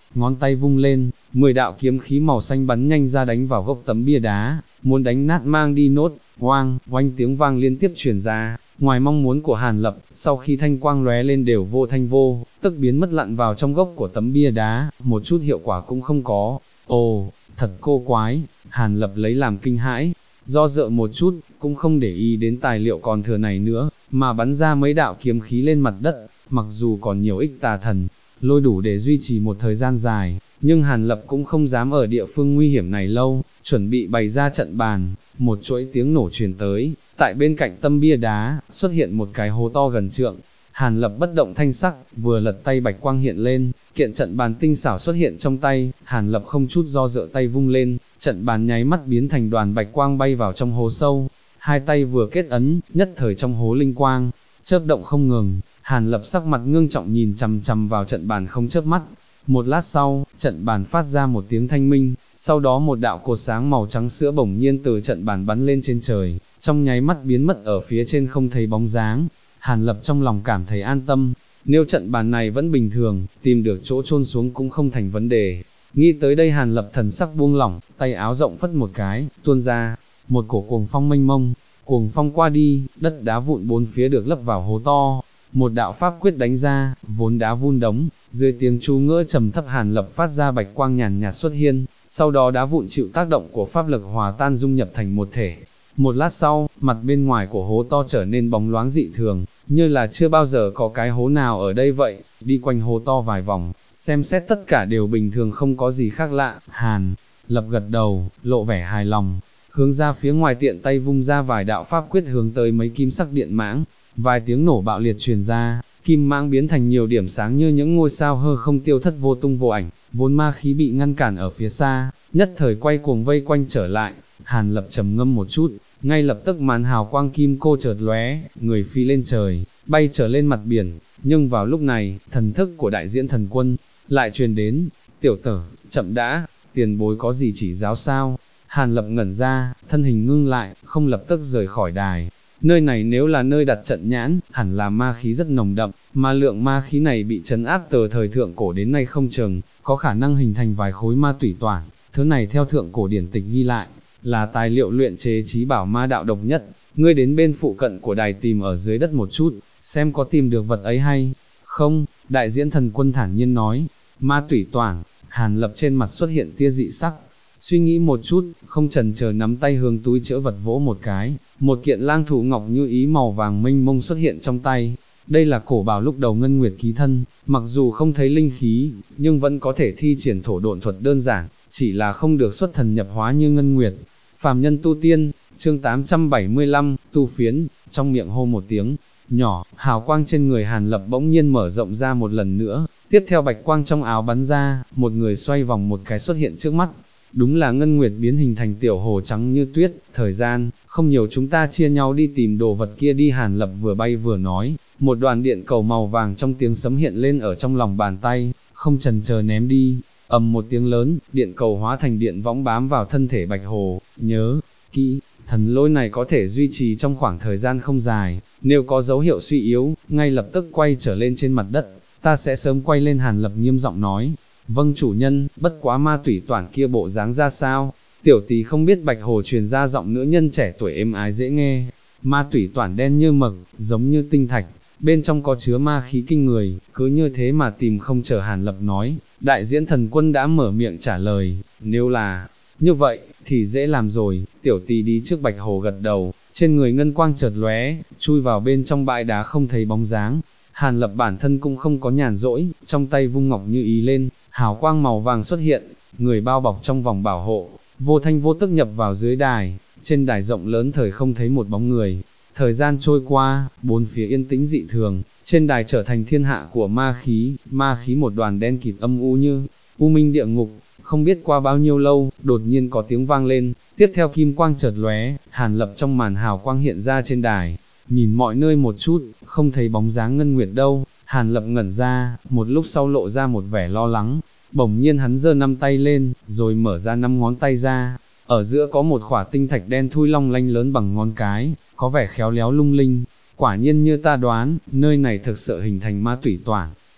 ngón tay vung lên, 10 đạo kiếm khí màu xanh bắn nhanh ra đánh vào gốc tấm bia đá, muốn đánh nát mang đi nốt, oang, oanh tiếng vang liên tiếp truyền ra, ngoài mong muốn của Hàn Lập, sau khi thanh quang lóe lên đều vô thanh vô, tức biến mất lặn vào trong gốc của tấm bia đá, một chút hiệu quả cũng không có. Ồ, thật cô quái, Hàn Lập lấy làm kinh hãi, do dự một chút, cũng không để ý đến tài liệu còn thừa này nữa, mà bắn ra mấy đạo kiếm khí lên mặt đất, mặc dù còn nhiều ích tà thần, lôi đủ để duy trì một thời gian dài, nhưng Hàn Lập cũng không dám ở địa phương nguy hiểm này lâu, chuẩn bị bày ra trận bàn, một chuỗi tiếng nổ truyền tới, tại bên cạnh tâm bia đá, xuất hiện một cái hố to gần trượng. Hàn Lập bất động thanh sắc, vừa lật tay bạch quang hiện lên, kiện trận bàn tinh xảo xuất hiện trong tay, Hàn Lập không chút do dự tay vung lên, trận bàn nháy mắt biến thành đoàn bạch quang bay vào trong hố sâu, hai tay vừa kết ấn, nhất thời trong hố linh quang, chớp động không ngừng, Hàn Lập sắc mặt ngưng trọng nhìn chằm chằm vào trận bàn không chớp mắt. Một lát sau, trận bàn phát ra một tiếng thanh minh, sau đó một đạo cột sáng màu trắng sữa bỗng nhiên từ trận bàn bắn lên trên trời, trong nháy mắt biến mất ở phía trên không thấy bóng dáng. Hàn Lập trong lòng cảm thấy an tâm, nếu trận bàn này vẫn bình thường, tìm được chỗ chôn xuống cũng không thành vấn đề. Nghĩ tới đây Hàn Lập thần sắc buông lỏng, tay áo rộng phất một cái, tuôn ra một cổ cuồng phong mênh mông, cuồng phong qua đi, đất đá vụn bốn phía được lấp vào hố to. Một đạo pháp quyết đánh ra, vốn đá vun đống, dưới tiếng chú ngỡ trầm thấp Hàn Lập phát ra bạch quang nhàn nhạt xuất hiện, sau đó đá vụn chịu tác động của pháp lực hòa tan dung nhập thành một thể. Một lát sau, mặt bên ngoài của hố to trở nên bóng loáng dị thường, như là chưa bao giờ có cái hố nào ở đây vậy, đi quanh hố to vài vòng, xem xét tất cả đều bình thường không có gì khác lạ. Hàn Lập gật đầu, lộ vẻ hài lòng, hướng ra phía ngoài tiện tay vung ra vài đạo pháp quyết hướng tới mấy kim sắc điện mãng. Vài tiếng nổ bạo liệt truyền ra, kim mãng biến thành nhiều điểm sáng như những ngôi sao hơ không tiêu thất vô tung vô ảnh, vốn ma khí bị ngăn cản ở phía xa, nhất thời quay cuồng vây quanh trở lại. Hàn Lập trầm ngâm một chút, ngay lập tức màn hào quang kim cô chợt lóe, người phi lên trời, bay trở lên mặt biển, nhưng vào lúc này, thần thức của đại diễn thần quân lại truyền đến, tiểu tử, chậm đã, tiền bối có gì chỉ giáo sao? Hàn Lập ngẩn ra, thân hình ngưng lại, không lập tức rời khỏi đài. Nơi này nếu là nơi đặt trận nhãn, hẳn là ma khí rất nồng đậm, mà lượng ma khí này bị trấn áp từ thời thượng cổ đến nay không chừng, có khả năng hình thành vài khối ma tủy toản. Thứ này theo thượng cổ điển tịch ghi lại, là tài liệu luyện chế trí bảo ma đạo độc nhất. Ngươi đến bên phụ cận của đài tìm ở dưới đất một chút, xem có tìm được vật ấy hay không. Đại diễn thần quân thản nhiên nói, ma tủy toản. Hàn Lập trên mặt xuất hiện tia dị sắc, suy nghĩ một chút, không chần chờ nắm tay hướng túi chữ vật vỗ một cái, một kiện lang thủ ngọc như ý màu vàng mênh mông xuất hiện trong tay. Đây là cổ bảo lúc đầu Ngân Nguyệt ký thân, mặc dù không thấy linh khí, nhưng vẫn có thể thi triển thổ độn thuật đơn giản, chỉ là không được xuất thần nhập hóa như Ngân Nguyệt. Phàm nhân tu tiên, chương 875, tu phiến, trong miệng hô một tiếng nhỏ, hào quang trên người Hàn Lập bỗng nhiên mở rộng ra một lần nữa, tiếp theo bạch quang trong áo bắn ra, một người xoay vòng một cái xuất hiện trước mắt. Đúng là Ngân Nguyệt biến hình thành tiểu hồ trắng như tuyết. Thời gian không nhiều, chúng ta chia nhau đi tìm đồ vật kia đi. Hàn Lập vừa bay vừa nói, một đoàn điện cầu màu vàng trong tiếng sấm hiện lên ở trong lòng bàn tay, không chần chờ ném đi. Ầm một tiếng lớn, điện cầu hóa thành điện võng bám vào thân thể bạch hồ. Nhớ kỹ, thần lôi này có thể duy trì trong khoảng thời gian không dài, nếu có dấu hiệu suy yếu, ngay lập tức quay trở lên trên mặt đất, ta sẽ sớm quay lên. Hàn Lập nghiêm giọng nói. Vâng chủ nhân, bất quá ma tủy toản kia bộ dáng ra sao? Tiểu tỷ không biết. Bạch hồ truyền ra giọng nữ nhân trẻ tuổi êm ái dễ nghe. Ma tủy toản đen như mực, giống như tinh thạch, bên trong có chứa ma khí kinh người, cứ như thế mà tìm không. Chờ Hàn Lập nói, đại diễn thần quân đã mở miệng trả lời, nếu là như vậy, thì dễ làm rồi. Tiểu tỷ đi trước. Bạch hồ gật đầu, trên người ngân quang chợt lóe, chui vào bên trong bãi đá không thấy bóng dáng. Hàn Lập bản thân cũng không có nhàn rỗi, trong tay vung ngọc như ý lên, hào quang màu vàng xuất hiện, người bao bọc trong vòng bảo hộ, vô thanh vô tức nhập vào dưới đài. Trên đài rộng lớn thời không thấy một bóng người. Thời gian trôi qua, bốn phía yên tĩnh dị thường, trên đài trở thành thiên hạ của ma khí một đoàn đen kịt âm u như u minh địa ngục. Không biết qua bao nhiêu lâu, đột nhiên có tiếng vang lên, tiếp theo kim quang chợt lóe, Hàn Lập trong màn hào quang hiện ra trên đài. Nhìn mọi nơi một chút, không thấy bóng dáng Ngân Nguyệt đâu. Hàn Lập ngẩn ra, một lúc sau lộ ra một vẻ lo lắng, bỗng nhiên hắn giơ 5 tay lên, rồi mở ra 5 ngón tay ra, ở giữa có một khỏa tinh thạch đen thui long lanh lớn bằng ngón cái, có vẻ khéo léo lung linh. Quả nhiên như ta đoán, nơi này thực sự hình thành ma tủy toản.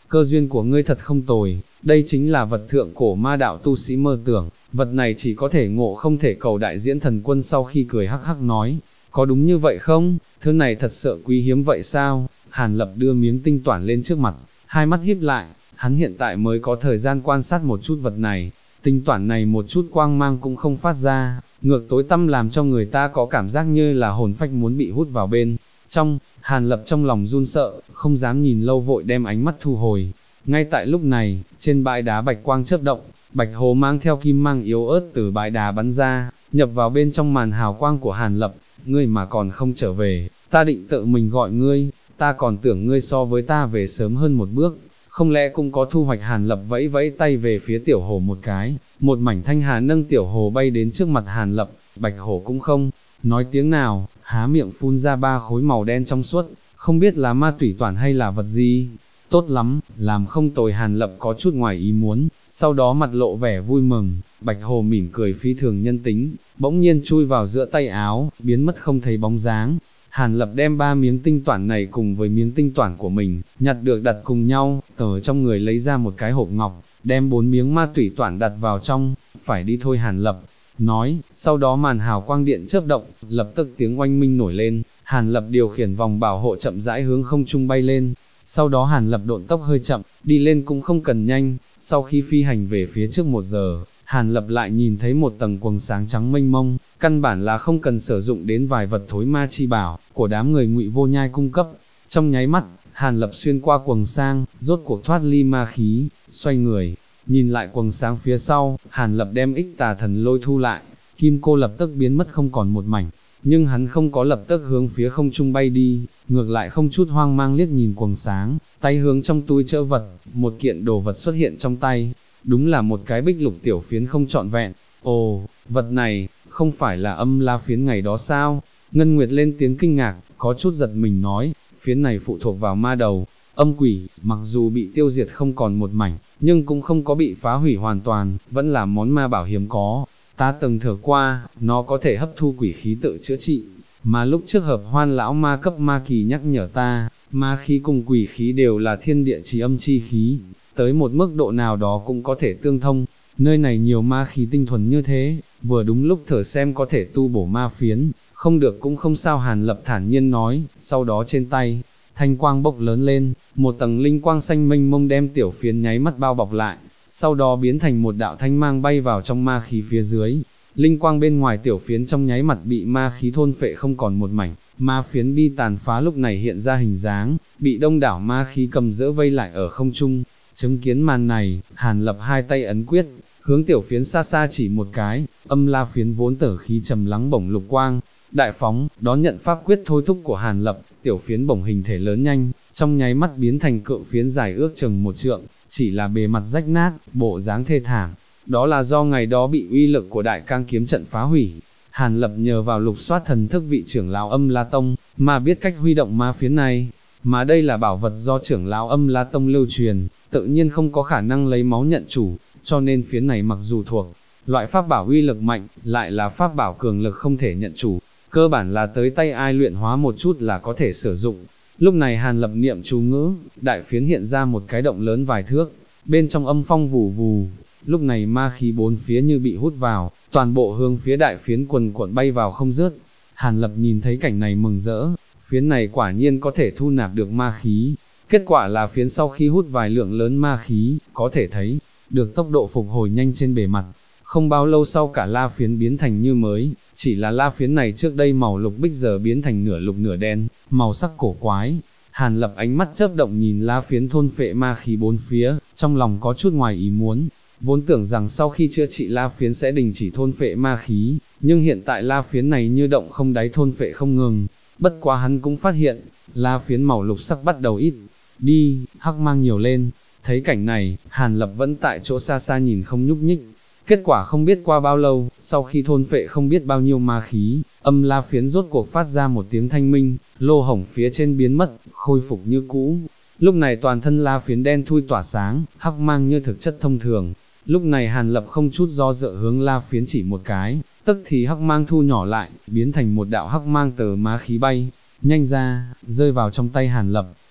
cơ duyên của ngươi thật không tồi, đây chính là vật thượng cổ ma đạo tu sĩ mơ tưởng, vật này chỉ có thể ngộ không thể cầu. Đại diễn thần quân sau khi cười hắc hắc nói, có đúng như vậy không, thứ này thật sự quý hiếm vậy sao? Hàn Lập đưa miếng tinh toản lên trước mặt, hai mắt híp lại, hắn hiện tại mới có thời gian quan sát một chút vật này, tinh toản này một chút quang mang cũng không phát ra, ngược tối tăm làm cho người ta có cảm giác như là hồn phách muốn bị hút vào bên trong. Hàn Lập trong lòng run sợ, không dám nhìn lâu vội đem ánh mắt thu hồi. Ngay tại lúc này, trên bãi đá bạch quang chớp động, bạch hồ mang theo kim mang yếu ớt từ bãi đá bắn ra, nhập vào bên trong màn hào quang của Hàn Lập. Ngươi mà còn không trở về, ta định tự mình gọi ngươi, ta còn tưởng ngươi so với ta về sớm hơn một bước, không lẽ cũng có thu hoạch. Hàn Lập vẫy vẫy tay về phía tiểu hồ một cái, một mảnh thanh hà nâng tiểu hồ bay đến trước mặt Hàn Lập, bạch hồ cũng không nói tiếng nào, há miệng phun ra 3 khối màu đen trong suốt, không biết là ma tủy toản hay là vật gì. Tốt lắm, làm không tồi. Hàn Lập có chút ngoài ý muốn, sau đó mặt lộ vẻ vui mừng, bạch hồ mỉm cười phi thường nhân tính, bỗng nhiên chui vào giữa tay áo, biến mất không thấy bóng dáng. Hàn Lập đem 3 miếng tinh toản này cùng với miếng tinh toản của mình, nhặt được đặt cùng nhau, từ trong người lấy ra một cái hộp ngọc, đem 4 miếng ma tủy toản đặt vào trong. Phải đi thôi, Hàn Lập nói, sau đó màn hào quang điện chớp động, lập tức tiếng oanh minh nổi lên, Hàn Lập điều khiển vòng bảo hộ chậm rãi hướng không trung bay lên. Sau đó Hàn Lập độn tốc hơi chậm, đi lên cũng không cần nhanh, sau khi phi hành về phía trước 1 giờ, Hàn Lập lại nhìn thấy một tầng quầng sáng trắng mênh mông, căn bản là không cần sử dụng đến vài vật thối ma chi bảo của đám người Ngụy Vô Nhai cung cấp. Trong nháy mắt, Hàn Lập xuyên qua quầng sáng, rốt cuộc thoát ly ma khí, xoay người, nhìn lại quầng sáng phía sau, Hàn Lập đem Ích Tà Thần Lôi thu lại, kim cô lập tức biến mất không còn một mảnh. Nhưng hắn không có lập tức hướng phía không trung bay đi, ngược lại không chút hoang mang liếc nhìn quầng sáng, tay hướng trong túi trữ vật, một kiện đồ vật xuất hiện trong tay, đúng là một cái bích lục tiểu phiến không trọn vẹn. Ồ, vật này, không phải là âm la phiến ngày đó sao? Ngân Nguyệt lên tiếng kinh ngạc, có chút giật mình nói, phiến này phụ thuộc vào ma đầu, âm quỷ, mặc dù bị tiêu diệt không còn một mảnh, nhưng cũng không có bị phá hủy hoàn toàn, vẫn là món ma bảo hiếm có. Ta từng thử qua, nó có thể hấp thu quỷ khí tự chữa trị, mà lúc trước Hợp Hoan lão ma cấp ma kỳ nhắc nhở ta, ma khí cùng quỷ khí đều là thiên địa chí âm chi khí, tới một mức độ nào đó cũng có thể tương thông, nơi này nhiều ma khí tinh thuần như thế, vừa đúng lúc thử xem có thể tu bổ ma phiến, không được cũng không sao. Hàn Lập thản nhiên nói, sau đó trên tay, thanh quang bốc lớn lên, một tầng linh quang xanh mênh mông đem tiểu phiến nháy mắt bao bọc lại, sau đó biến thành một đạo thanh mang bay vào trong ma khí phía dưới. Linh quang bên ngoài tiểu phiến trong nháy mặt bị ma khí thôn phệ không còn một mảnh, ma phiến bi tàn phá lúc này hiện ra hình dáng, bị đông đảo ma khí cầm giữ vây lại ở không trung. Chứng kiến màn này, Hàn Lập hai tay ấn quyết, hướng tiểu phiến xa xa chỉ một cái, âm la phiến vốn tở khí trầm lắng bổng lục quang, đại phóng, đón nhận pháp quyết thôi thúc của Hàn Lập, tiểu phiến bổng hình thể lớn nhanh, trong nháy mắt biến thành cự phiến dài ước chừng 1 trượng, chỉ là bề mặt rách nát, bộ dáng thê thảm, đó là do ngày đó bị uy lực của đại cang kiếm trận phá hủy. Hàn Lập nhờ vào lục soát thần thức vị trưởng lão Âm La Tông, mà biết cách huy động ma phiến này, mà đây là bảo vật do trưởng lão Âm La Tông lưu truyền, tự nhiên không có khả năng lấy máu nhận chủ, cho nên phiến này mặc dù thuộc loại pháp bảo uy lực mạnh, lại là pháp bảo cường lực không thể nhận chủ, cơ bản là tới tay ai luyện hóa một chút là có thể sử dụng. Lúc này Hàn Lập niệm chú ngữ, đại phiến hiện ra một cái động lớn vài thước, bên trong âm phong vù vù, lúc này ma khí bốn phía như bị hút vào, toàn bộ hướng phía đại phiến quần cuộn bay vào không dứt. Hàn Lập nhìn thấy cảnh này mừng rỡ, phiến này quả nhiên có thể thu nạp được ma khí, kết quả là phiến sau khi hút vài lượng lớn ma khí, có thể thấy được tốc độ phục hồi nhanh trên bề mặt. Không bao lâu sau cả la phiến biến thành như mới, chỉ là la phiến này trước đây màu lục bích giờ biến thành nửa lục nửa đen, màu sắc cổ quái. Hàn Lập ánh mắt chớp động nhìn la phiến thôn phệ ma khí bốn phía, trong lòng có chút ngoài ý muốn, vốn tưởng rằng sau khi chữa trị la phiến sẽ đình chỉ thôn phệ ma khí, nhưng hiện tại la phiến này như động không đáy thôn phệ không ngừng, bất quá hắn cũng phát hiện, la phiến màu lục sắc bắt đầu ít đi, hắc mang nhiều lên. Thấy cảnh này, Hàn Lập vẫn tại chỗ xa xa nhìn không nhúc nhích. Kết quả không biết qua bao lâu, sau khi thôn phệ không biết bao nhiêu ma khí, âm la phiến rốt cuộc phát ra một tiếng thanh minh, lô hổng phía trên biến mất, khôi phục như cũ. Lúc này toàn thân la phiến đen thui tỏa sáng, hắc mang như thực chất thông thường. Lúc này Hàn Lập không chút do dự hướng la phiến chỉ một cái, tức thì hắc mang thu nhỏ lại, biến thành một đạo hắc mang tờ ma khí bay, nhanh ra, rơi vào trong tay Hàn Lập.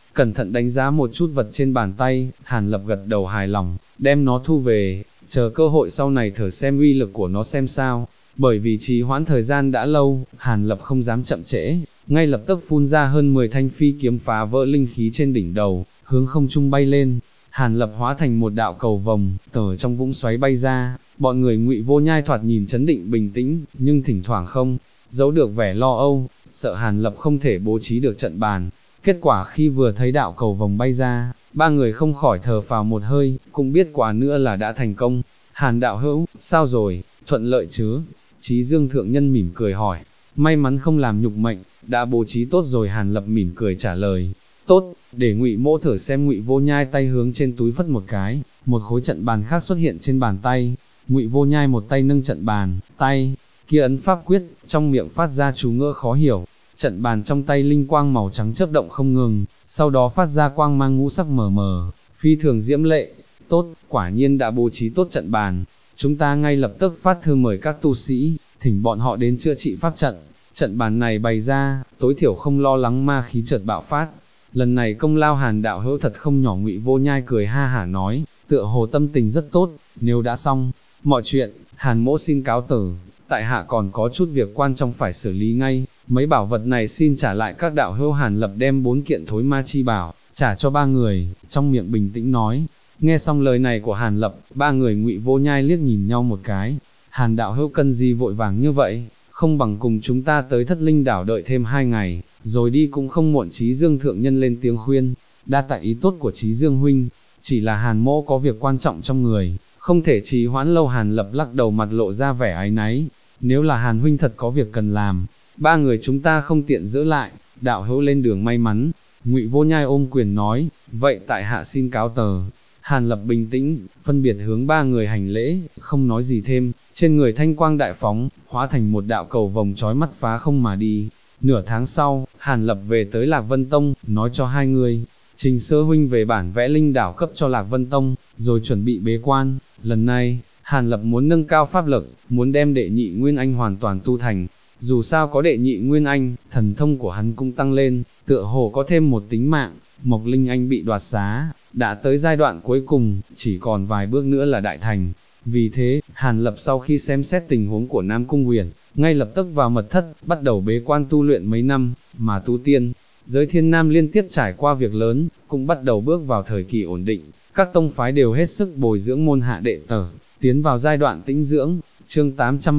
cẩn thận đánh giá một chút vật trên bàn tay, Hàn Lập gật đầu hài lòng, đem nó thu về, chờ cơ hội sau này thử xem uy lực của nó xem sao. Bởi vì trì hoãn thời gian đã lâu, Hàn Lập không dám chậm trễ, ngay lập tức phun ra hơn 10 thanh phi kiếm phá vỡ linh khí trên đỉnh đầu, hướng không trung bay lên. Hàn Lập hóa thành một đạo cầu vồng, từ trong vũng xoáy bay ra, bọn người Ngụy Vô Nhai thoạt nhìn chấn định bình tĩnh, nhưng thỉnh thoảng không giấu được vẻ lo âu, sợ Hàn Lập không thể bố trí được trận bàn. Kết quả khi vừa thấy đạo cầu vồng bay ra, ba người không khỏi thở phào một hơi, cũng biết quả nữa là đã thành công. Hàn đạo hữu, sao rồi, thuận lợi chứ? Chí Dương thượng nhân mỉm cười hỏi, may mắn không làm nhục mệnh, đã bố trí tốt rồi. Hàn Lập mỉm cười trả lời, tốt, để Ngụy Mỗ thử xem. Ngụy Vô Nhai tay hướng trên túi phất một cái, một khối trận bàn khác xuất hiện trên bàn tay. Ngụy Vô Nhai một tay nâng trận bàn, tay kia ấn pháp quyết, trong miệng phát ra chú ngữ khó hiểu. Trận bàn trong tay linh quang màu trắng chớp động không ngừng, sau đó phát ra quang mang ngũ sắc mờ mờ, phi thường diễm lệ. Tốt, quả nhiên đã bố trí tốt trận bàn. Chúng ta ngay lập tức phát thư mời các tu sĩ, thỉnh bọn họ đến chữa trị pháp trận. Trận bàn này bày ra, tối thiểu không lo lắng ma khí chợt bạo phát. Lần này công lao Hàn đạo hữu thật không nhỏ. Ngụy Vô Nhai cười ha hả nói, tựa hồ tâm tình rất tốt. Nếu đã xong mọi chuyện, Hàn mỗ xin cáo từ, tại hạ còn có chút việc quan trọng phải xử lý ngay. Mấy bảo vật này xin trả lại các đạo hữu. Hàn Lập đem 4 kiện thối ma chi bảo trả cho ba người, trong miệng bình tĩnh nói. Nghe xong lời này của Hàn Lập, ba người Ngụy Vô Nhai liếc nhìn nhau một cái. Hàn đạo hữu cần gì vội vàng như vậy, không bằng cùng chúng ta tới Thất Linh đảo đợi thêm 2 ngày, rồi đi cũng không muộn. Chí Dương thượng nhân lên tiếng khuyên, đa tạ ý tốt của Chí Dương huynh, chỉ là Hàn mỗ có việc quan trọng trong người, không thể trì hoãn lâu. Hàn Lập lắc đầu mặt lộ ra vẻ áy náy, nếu là Hàn huynh thật có việc cần làm, ba người chúng ta không tiện giữ lại, đạo hữu lên đường may mắn. Ngụy Vô Nhai ôm quyền nói, vậy tại hạ xin cáo tờ. Hàn Lập bình tĩnh, phân biệt hướng ba người hành lễ, không nói gì thêm, trên người thanh quang đại phóng, hóa thành một đạo cầu vồng chói mắt phá không mà đi. Nửa tháng sau, Hàn Lập về tới Lạc Vân Tông, nói cho hai người, Trình Sơ huynh về bản vẽ linh đảo cấp cho Lạc Vân Tông, rồi chuẩn bị bế quan. Lần này, Hàn Lập muốn nâng cao pháp lực, muốn đem đệ nhị Nguyên Anh hoàn toàn tu thành. Dù sao có đệ nhị Nguyên Anh, thần thông của hắn cũng tăng lên, tựa hồ có thêm một tính mạng. Mộc Linh Anh bị đoạt xá, đã tới giai đoạn cuối cùng, chỉ còn vài bước nữa là đại thành. Vì thế, Hàn Lập sau khi xem xét tình huống của Nam Cung Uyển, ngay lập tức vào mật thất, bắt đầu bế quan tu luyện mấy năm, mà tu tiên. Giới Thiên Nam liên tiếp trải qua việc lớn, cũng bắt đầu bước vào thời kỳ ổn định, các tông phái đều hết sức bồi dưỡng môn hạ đệ tử, tiến vào giai đoạn tĩnh dưỡng. Chương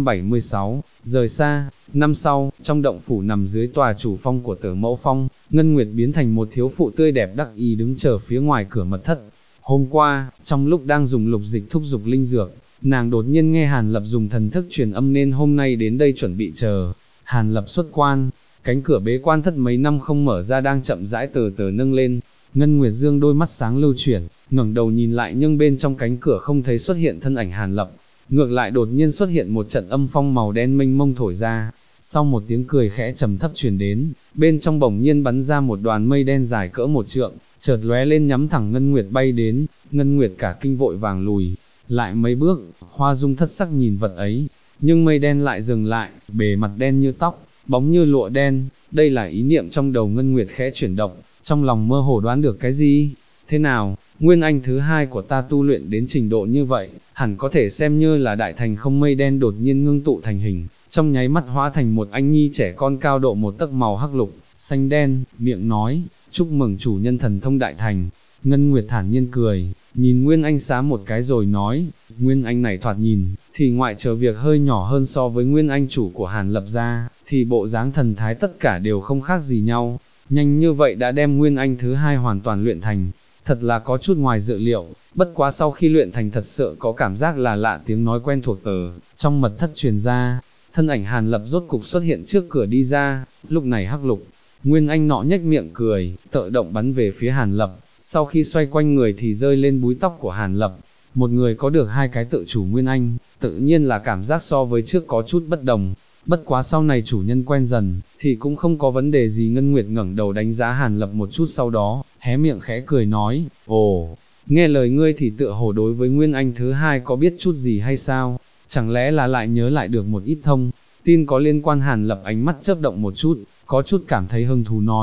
876, rời xa. Năm sau, trong động phủ nằm dưới tòa chủ phong của Tử Mẫu Phong, Ngân Nguyệt biến thành một thiếu phụ tươi đẹp đắc ý đứng chờ phía ngoài cửa mật thất. Hôm qua, trong lúc đang dùng lục dịch thúc dục linh dược, nàng đột nhiên nghe Hàn Lập dùng thần thức truyền âm nên hôm nay đến đây chuẩn bị chờ Hàn Lập xuất quan. Cánh cửa bế quan thất mấy năm không mở ra đang chậm rãi từ từ nâng lên. Ngân Nguyệt Dương đôi mắt sáng lưu chuyển, ngẩng đầu nhìn lại nhưng bên trong cánh cửa không thấy xuất hiện thân ảnh Hàn Lập. Ngược lại đột nhiên xuất hiện một trận âm phong màu đen mênh mông thổi ra, sau một tiếng cười khẽ trầm thấp truyền đến, bên trong bỗng nhiên bắn ra một đoàn mây đen dài cỡ 1 trượng, chợt lóe lên nhắm thẳng Ngân Nguyệt bay đến. Ngân Nguyệt cả kinh vội vàng lùi lại mấy bước, Hoa Dung thất sắc nhìn vật ấy, nhưng mây đen lại dừng lại, bề mặt đen như tóc, bóng như lụa đen. Đây là ý niệm trong đầu Ngân Nguyệt khẽ chuyển động, trong lòng mơ hồ đoán được cái gì. Thế nào, Nguyên Anh thứ 2 của ta tu luyện đến trình độ như vậy, hẳn có thể xem như là đại thành không? Mây đen đột nhiên ngưng tụ thành hình, trong nháy mắt hóa thành một anh nhi trẻ con cao độ 1 tấc màu hắc lục, xanh đen, miệng nói, chúc mừng chủ nhân thần thông đại thành. Ngân Nguyệt thản nhiên cười, nhìn Nguyên Anh xá một cái rồi nói, Nguyên Anh này thoạt nhìn, thì ngoại trừ việc hơi nhỏ hơn so với Nguyên Anh chủ của Hàn Lập ra, thì bộ dáng thần thái tất cả đều không khác gì nhau. Nhanh như vậy đã đem Nguyên Anh thứ 2 hoàn toàn luyện thành, thật là có chút ngoài dự liệu. Bất quá sau khi luyện thành thật sự có cảm giác là lạ. Tiếng nói quen thuộc từ trong mật thất truyền ra, thân ảnh Hàn Lập rốt cục xuất hiện trước cửa đi ra. Lúc này hắc lục Nguyên Anh nọ nhếch miệng cười, tự động bắn về phía Hàn Lập, sau khi xoay quanh người thì rơi lên búi tóc của Hàn Lập. Một người có được 2 cái tự chủ Nguyên Anh, tự nhiên là cảm giác so với trước có chút bất đồng. Bất quá sau này chủ nhân quen dần, thì cũng không có vấn đề gì. Ngân Nguyệt ngẩng đầu đánh giá Hàn Lập một chút, sau đó, hé miệng khẽ cười nói, ồ, nghe lời ngươi thì tựa hồ đối với Nguyên Anh thứ 2 có biết chút gì hay sao? Chẳng lẽ là lại nhớ lại được một ít thông tin có liên quan? Hàn Lập ánh mắt chớp động một chút, có chút cảm thấy hứng thú nói,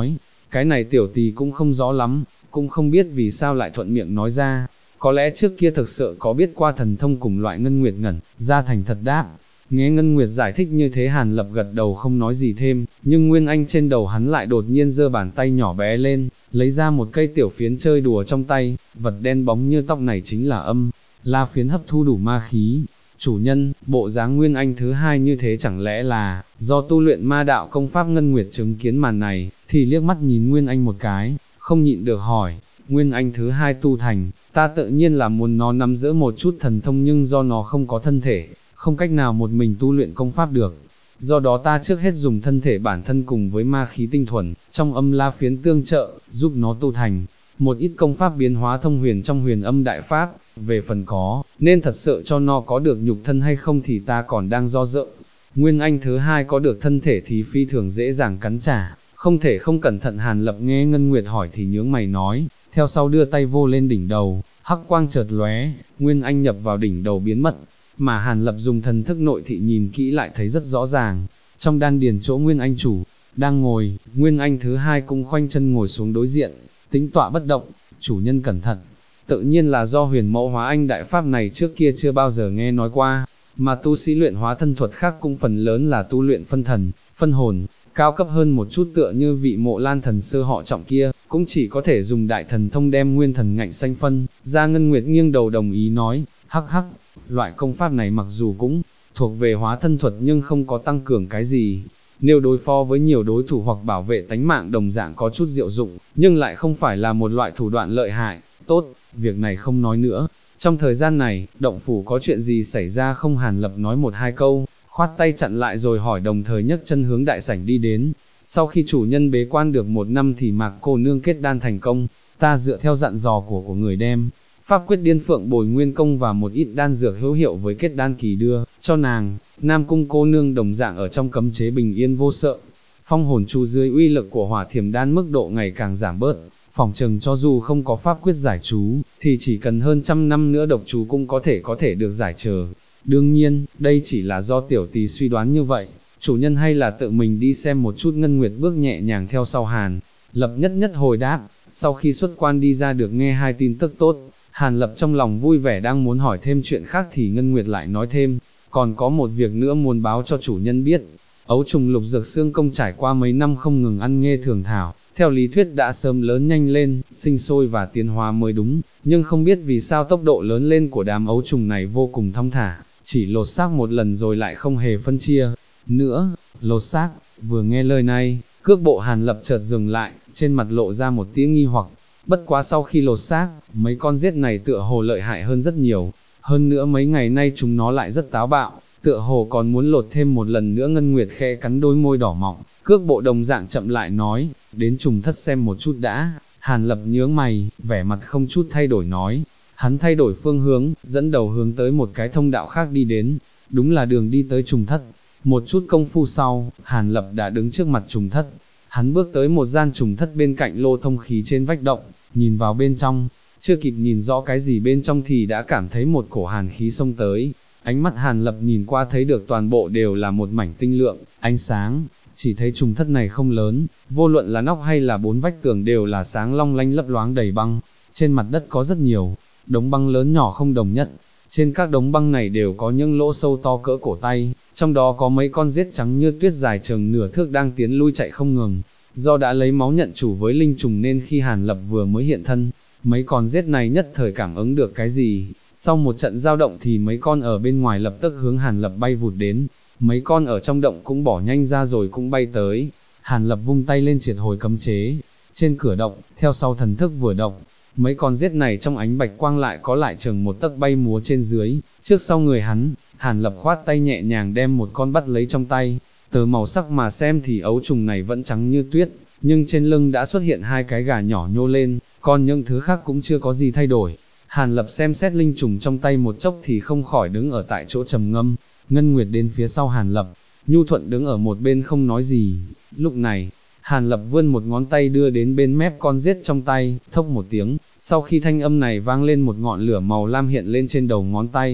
cái này tiểu tỳ cũng không rõ lắm, cũng không biết vì sao lại thuận miệng nói ra, có lẽ trước kia thực sự có biết qua thần thông cùng loại Ngân Nguyệt ngẩn, ra thành thật đáp. Nghe Ngân Nguyệt giải thích như thế Hàn Lập gật đầu không nói gì thêm, nhưng Nguyên Anh trên đầu hắn lại đột nhiên giơ bàn tay nhỏ bé lên, lấy ra một cây tiểu phiến chơi đùa trong tay, vật đen bóng như tóc này chính là la phiến hấp thu đủ ma khí. Chủ nhân, bộ dáng Nguyên Anh thứ hai như thế chẳng lẽ là do tu luyện ma đạo công pháp Ngân Nguyệt chứng kiến màn này, thì liếc mắt nhìn Nguyên Anh một cái, không nhịn được hỏi, Nguyên Anh thứ hai tu thành, ta tự nhiên là muốn nó nắm giữ một chút thần thông nhưng do nó không có thân thể, không cách nào một mình tu luyện công pháp được. Do đó ta trước hết dùng thân thể bản thân cùng với ma khí tinh thuần, trong la phiến tương trợ, giúp nó tu thành một ít công pháp biến hóa thông huyền trong huyền âm đại pháp, về phần có, nên thật sự cho nó có được nhục thân hay không thì ta còn đang do dự. Nguyên Anh thứ hai có được thân thể thì phi thường dễ dàng cắn trả, không thể không cẩn thận. Hàn Lập nghe Ngân Nguyệt hỏi thì nhướng mày nói, theo sau đưa tay vô lên đỉnh đầu, hắc quang chợt lóe, Nguyên Anh nhập vào đỉnh đầu biến mất, mà Hàn Lập dùng thần thức nội thị nhìn kỹ lại thấy rất rõ ràng, trong đan điền chỗ Nguyên Anh chủ đang ngồi, Nguyên Anh thứ hai cũng khoanh chân ngồi xuống đối diện, tĩnh tọa bất động. Chủ nhân cẩn thận. Tự nhiên là do huyền mẫu hóa anh đại pháp này trước kia chưa bao giờ nghe nói qua, mà tu sĩ luyện hóa thân thuật khác cũng phần lớn là tu luyện phân thần, phân hồn, cao cấp hơn một chút tựa như vị Mộ Lan thần sư họ Trọng kia, cũng chỉ có thể dùng đại thần thông đem nguyên thần ngạnh xanh phân ra. Ngân Nguyệt nghiêng đầu đồng ý nói, hắc hắc, loại công pháp này mặc dù cũng thuộc về hóa thân thuật nhưng không có tăng cường cái gì. Nếu đối phó với nhiều đối thủ hoặc bảo vệ tánh mạng đồng dạng có chút diệu dụng, nhưng lại không phải là một loại thủ đoạn lợi hại. Tốt, việc này không nói nữa. Trong thời gian này, động phủ có chuyện gì xảy ra không? Hàn Lập nói một hai câu, khoát tay chặn lại rồi hỏi, đồng thời nhấc chân hướng đại sảnh đi đến. Sau khi chủ nhân bế quan được 1 năm thì Mạc cô nương kết đan thành công, ta dựa theo dặn dò của người đem pháp quyết Điên Phượng Bồi Nguyên Công và một ít đan dược hữu hiệu với kết đan kỳ đưa cho nàng. Nam cung cô nương đồng dạng ở trong cấm chế bình yên vô sợ. Phong hồn chú dưới uy lực của hỏa thiểm đan mức độ ngày càng giảm bớt, phỏng chừng cho dù không có pháp quyết giải chú, thì chỉ cần hơn 100 năm nữa độc chú cũng có thể được giải trừ. Đương nhiên, đây chỉ là do tiểu tỳ suy đoán như vậy, chủ nhân hay là tự mình đi xem một chút. Ngân Nguyệt bước nhẹ nhàng theo sau Hàn Lập nhất hồi đáp. Sau khi xuất quan đi ra được nghe 2 tin tức tốt, Hàn Lập trong lòng vui vẻ đang muốn hỏi thêm chuyện khác thì Ngân Nguyệt lại nói thêm, còn có một việc nữa muốn báo cho chủ nhân biết. Ấu trùng lục dược xương công trải qua mấy năm không ngừng ăn nghê thường thảo, theo lý thuyết đã sớm lớn nhanh lên, sinh sôi và tiến hóa mới đúng, nhưng không biết vì sao tốc độ lớn lên của đám ấu trùng này vô cùng thong thả, chỉ lột xác một lần rồi lại không hề phân chia nữa. Lột xác? Vừa nghe lời này, cước bộ Hàn Lập chợt dừng lại, trên mặt lộ ra một tia nghi hoặc. Bất quá sau khi lột xác, mấy con giết này tựa hồ lợi hại hơn rất nhiều, hơn nữa mấy ngày nay chúng nó lại rất táo bạo, tựa hồ còn muốn lột thêm một lần nữa. Ngân Nguyệt khẽ cắn đôi môi đỏ mọng, cước bộ đồng dạng chậm lại nói, đến trùng thất xem một chút đã. Hàn Lập nhướng mày, vẻ mặt không chút thay đổi nói, hắn thay đổi phương hướng, dẫn đầu hướng tới một cái thông đạo khác đi đến, đúng là đường đi tới trùng thất. Một chút công phu sau, Hàn Lập đã đứng trước mặt trùng thất. Hắn bước tới một gian trùng thất bên cạnh lô thông khí trên vách động, nhìn vào bên trong, chưa kịp nhìn rõ cái gì bên trong thì đã cảm thấy một cổ hàn khí xông tới. Ánh mắt Hàn Lập nhìn qua thấy được toàn bộ đều là một mảnh tinh lượng, ánh sáng, chỉ thấy trùng thất này không lớn, vô luận là nóc hay là 4 vách tường đều là sáng long lanh lấp loáng đầy băng, trên mặt đất có rất nhiều đống băng lớn nhỏ không đồng nhất, trên các đống băng này đều có những lỗ sâu to cỡ cổ tay, trong đó có mấy con rết trắng như tuyết dài chừng nửa thước đang tiến lui chạy không ngừng. Do đã lấy máu nhận chủ với linh trùng nên khi Hàn Lập vừa mới hiện thân, mấy con rết này nhất thời cảm ứng được cái gì, sau một trận dao động thì mấy con ở bên ngoài lập tức hướng Hàn Lập bay vụt đến, mấy con ở trong động cũng bỏ nhanh ra rồi cũng bay tới. Hàn Lập vung tay lên triệt hồi cấm chế trên cửa động, theo sau thần thức vừa động, mấy con rết này trong ánh bạch quang lại có lại chừng một tấc bay múa trên dưới, trước sau người hắn. Hàn Lập khoát tay nhẹ nhàng đem một con bắt lấy trong tay, từ màu sắc mà xem thì ấu trùng này vẫn trắng như tuyết, nhưng trên lưng đã xuất hiện 2 cái gà nhỏ nhô lên, còn những thứ khác cũng chưa có gì thay đổi. Hàn Lập xem xét linh trùng trong tay một chốc thì không khỏi đứng ở tại chỗ trầm ngâm. Ngân Nguyệt đến phía sau Hàn Lập, nhu thuận đứng ở một bên không nói gì. Lúc này, Hàn Lập vươn một ngón tay đưa đến bên mép con rết trong tay, thốc một tiếng, sau khi thanh âm này vang lên một ngọn lửa màu lam hiện lên trên đầu ngón tay,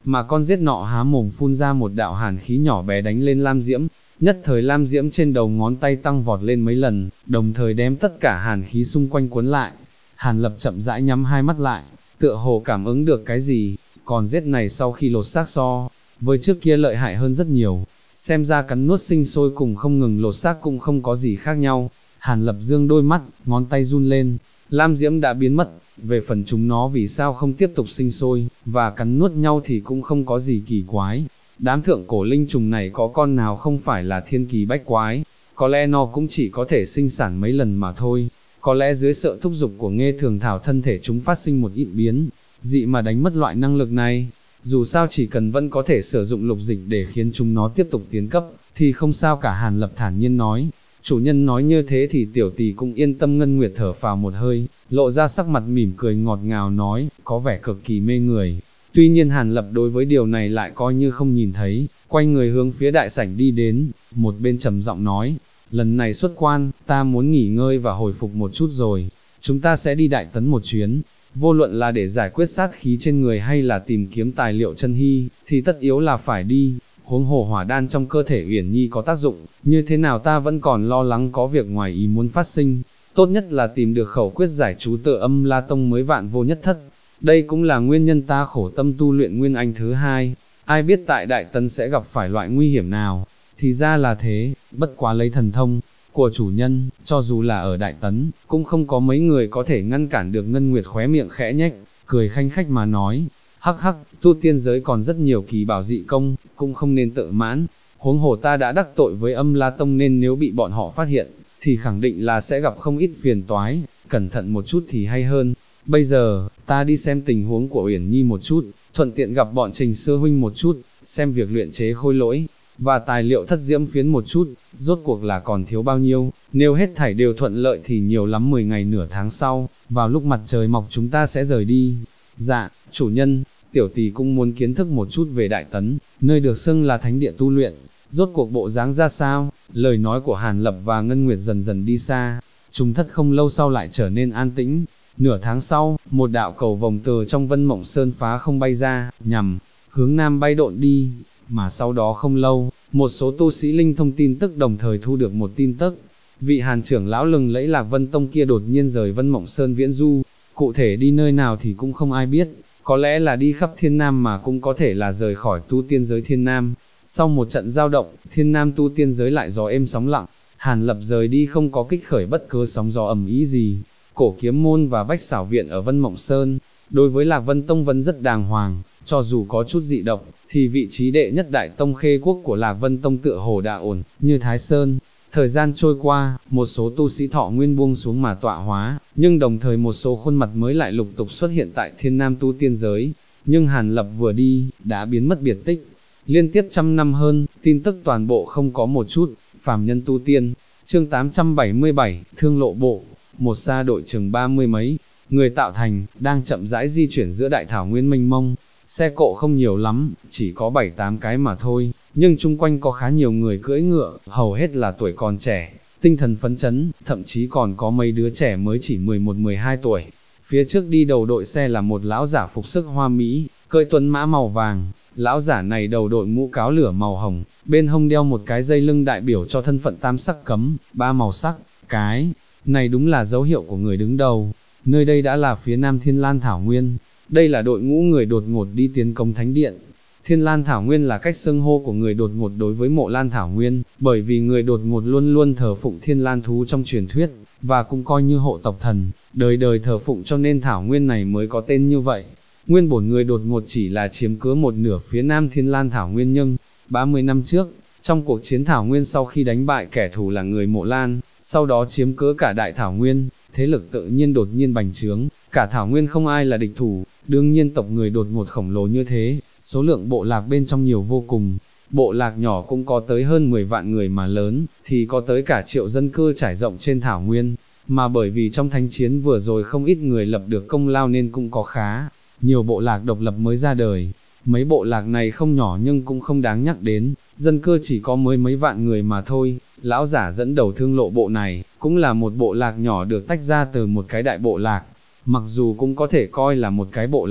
mà con giết nọ há mồm phun ra một đạo hàn khí nhỏ bé đánh lên Lam Diễm, nhất thời Lam Diễm trên đầu ngón tay tăng vọt lên mấy lần, đồng thời đem tất cả hàn khí xung quanh cuốn lại. Hàn Lập chậm rãi nhắm hai mắt lại, tựa hồ cảm ứng được cái gì, còn giết này sau khi lột xác so với trước kia lợi hại hơn rất nhiều, xem ra cắn nuốt sinh sôi cùng không ngừng lột xác cũng không có gì khác nhau. Hàn Lập dương đôi mắt, ngón tay run lên, Lam Diễm đã biến mất, về phần chúng nó vì sao không tiếp tục sinh sôi, và cắn nuốt nhau thì cũng không có gì kỳ quái. Đám thượng cổ linh trùng này có con nào không phải là thiên kỳ bách quái, có lẽ nó cũng chỉ có thể sinh sản mấy lần mà thôi. Có lẽ dưới sự thúc giục của Nghê Thường Thảo thân thể chúng phát sinh một ít biến dị mà đánh mất loại năng lực này. Dù sao chỉ cần vẫn có thể sử dụng lục dịch để khiến chúng nó tiếp tục tiến cấp, thì không sao cả. Hàn Lập thản nhiên nói. Chủ nhân nói như thế thì tiểu tỷ cũng yên tâm. Ngân Nguyệt thở phào một hơi, lộ ra sắc mặt mỉm cười ngọt ngào nói, có vẻ cực kỳ mê người. Tuy nhiên Hàn Lập đối với điều này lại coi như không nhìn thấy, quay người hướng phía đại sảnh đi đến, một bên trầm giọng nói, lần này xuất quan, ta muốn nghỉ ngơi và hồi phục một chút rồi, chúng ta sẽ đi Đại Tấn một chuyến, vô luận là để giải quyết sát khí trên người hay là tìm kiếm tài liệu chân hy, thì tất yếu là phải đi. Huống hồ hỏa đan trong cơ thể Uyển Nhi có tác dụng, như thế nào ta vẫn còn lo lắng có việc ngoài ý muốn phát sinh, tốt nhất là tìm được khẩu quyết giải chú tự Âm La Tông mới vạn vô nhất thất. Đây cũng là nguyên nhân ta khổ tâm tu luyện Nguyên Anh thứ hai, ai biết tại Đại Tấn sẽ gặp phải loại nguy hiểm nào. Thì ra là thế, bất quá lấy thần thông của chủ nhân, cho dù là ở Đại Tấn, cũng không có mấy người có thể ngăn cản được. Ngân Nguyệt khóe miệng khẽ nhếch, cười khanh khách mà nói, hắc hắc, tu tiên giới còn rất nhiều kỳ bảo dị công, cũng không nên tự mãn, huống hồ ta đã đắc tội với Âm La Tông nên nếu bị bọn họ phát hiện, thì khẳng định là sẽ gặp không ít phiền toái, cẩn thận một chút thì hay hơn. Bây giờ, ta đi xem tình huống của Uyển Nhi một chút, thuận tiện gặp bọn Trình Sư huynh một chút, xem việc luyện chế khôi lỗi và tài liệu thất diễm phiến một chút, rốt cuộc là còn thiếu bao nhiêu. Nếu hết thảy đều thuận lợi thì nhiều lắm 10 ngày nửa tháng sau, vào lúc mặt trời mọc chúng ta sẽ rời đi. Dạ, chủ nhân, tiểu tỷ cũng muốn kiến thức một chút về Đại Tấn, nơi được xưng là thánh địa tu luyện, rốt cuộc bộ dáng ra sao. Lời nói của Hàn Lập và Ngân Nguyệt dần dần đi xa, trùng thất không lâu sau lại trở nên an tĩnh. Nửa tháng sau, một đạo cầu vồng từ trong Vân Mộng Sơn phá không bay ra, nhằm hướng nam bay độn đi, mà sau đó không lâu, một số tu sĩ linh thông tin tức đồng thời thu được một tin tức. Vị Hàn trưởng lão lừng lẫy Lạc Vân Tông kia đột nhiên rời Vân Mộng Sơn viễn du, cụ thể đi nơi nào thì cũng không ai biết, có lẽ là đi khắp Thiên Nam mà cũng có thể là rời khỏi tu tiên giới Thiên Nam. Sau một trận giao động, Thiên Nam tu tiên giới lại gió êm sóng lặng, Hàn Lập rời đi không có kích khởi bất cứ sóng gió ầm ĩ gì. Cổ Kiếm Môn và Bách Xảo Viện ở Vân Mộng Sơn, đối với Lạc Vân Tông vẫn rất đàng hoàng, cho dù có chút dị động, thì vị trí đệ nhất đại tông khê quốc của Lạc Vân Tông tựa hồ đã ổn, như Thái Sơn. Thời gian trôi qua, một số tu sĩ thọ nguyên buông xuống mà tọa hóa, nhưng đồng thời một số khuôn mặt mới lại lục tục xuất hiện tại Thiên Nam tu tiên giới, nhưng Hàn Lập vừa đi, đã biến mất biệt tích. Liên tiếp trăm năm hơn, tin tức toàn bộ không có một chút. Phàm nhân tu tiên, chương 877, Thương Lộ Bộ. Một sa đội chừng 30 mấy người tạo thành, đang chậm rãi di chuyển giữa đại thảo nguyên mênh mông. Xe cộ không nhiều lắm, chỉ có 7-8 cái mà thôi, nhưng chung quanh có khá nhiều người cưỡi ngựa, hầu hết là tuổi còn trẻ, tinh thần phấn chấn, thậm chí còn có mấy đứa trẻ mới chỉ 11-12 tuổi. Phía trước đi đầu đội xe là một lão giả phục sức hoa mỹ, cưỡi tuấn mã màu vàng. Lão giả này đầu đội mũ cáo lửa màu hồng, bên hông đeo một cái dây lưng đại biểu cho thân phận tam sắc cấm, 3 màu sắc. Cái này đúng là dấu hiệu của người đứng đầu. Nơi đây đã là phía nam Thiên Lan Thảo Nguyên. Đây là đội ngũ người đột ngột đi tiến công thánh điện. Thiên Lan Thảo Nguyên là cách xưng hô của người đột ngột đối với Mộ Lan Thảo Nguyên, bởi vì người đột ngột luôn luôn thờ phụng Thiên Lan thú trong truyền thuyết, và cũng coi như hộ tộc thần, đời đời thờ phụng cho nên Thảo Nguyên này mới có tên như vậy. Nguyên bổn người đột ngột chỉ là chiếm cứ một nửa phía nam Thiên Lan Thảo Nguyên, nhưng 30 năm trước, trong cuộc chiến Thảo Nguyên sau khi đánh bại kẻ thù là người Mộ Lan, sau đó chiếm cứ cả đại Thảo Nguyên, thế lực tự nhiên đột nhiên bành trướng, cả Thảo Nguyên không ai là địch thủ. Đương nhiên tộc người đột ngột khổng lồ như thế, số lượng bộ lạc bên trong nhiều vô cùng. Bộ lạc nhỏ cũng có tới hơn 10 vạn người mà lớn, thì có tới cả triệu dân cư trải rộng trên Thảo Nguyên. Mà bởi vì trong thánh chiến vừa rồi không ít người lập được công lao nên cũng có khá nhiều bộ lạc độc lập mới ra đời. Mấy bộ lạc này không nhỏ nhưng cũng không đáng nhắc đến, dân cư chỉ có mới mấy vạn người mà thôi. Lão giả dẫn đầu Thương Lộ Bộ này, cũng là một bộ lạc nhỏ được tách ra từ một cái đại bộ lạc. Mặc dù cũng có thể coi là một cái bộ lạc,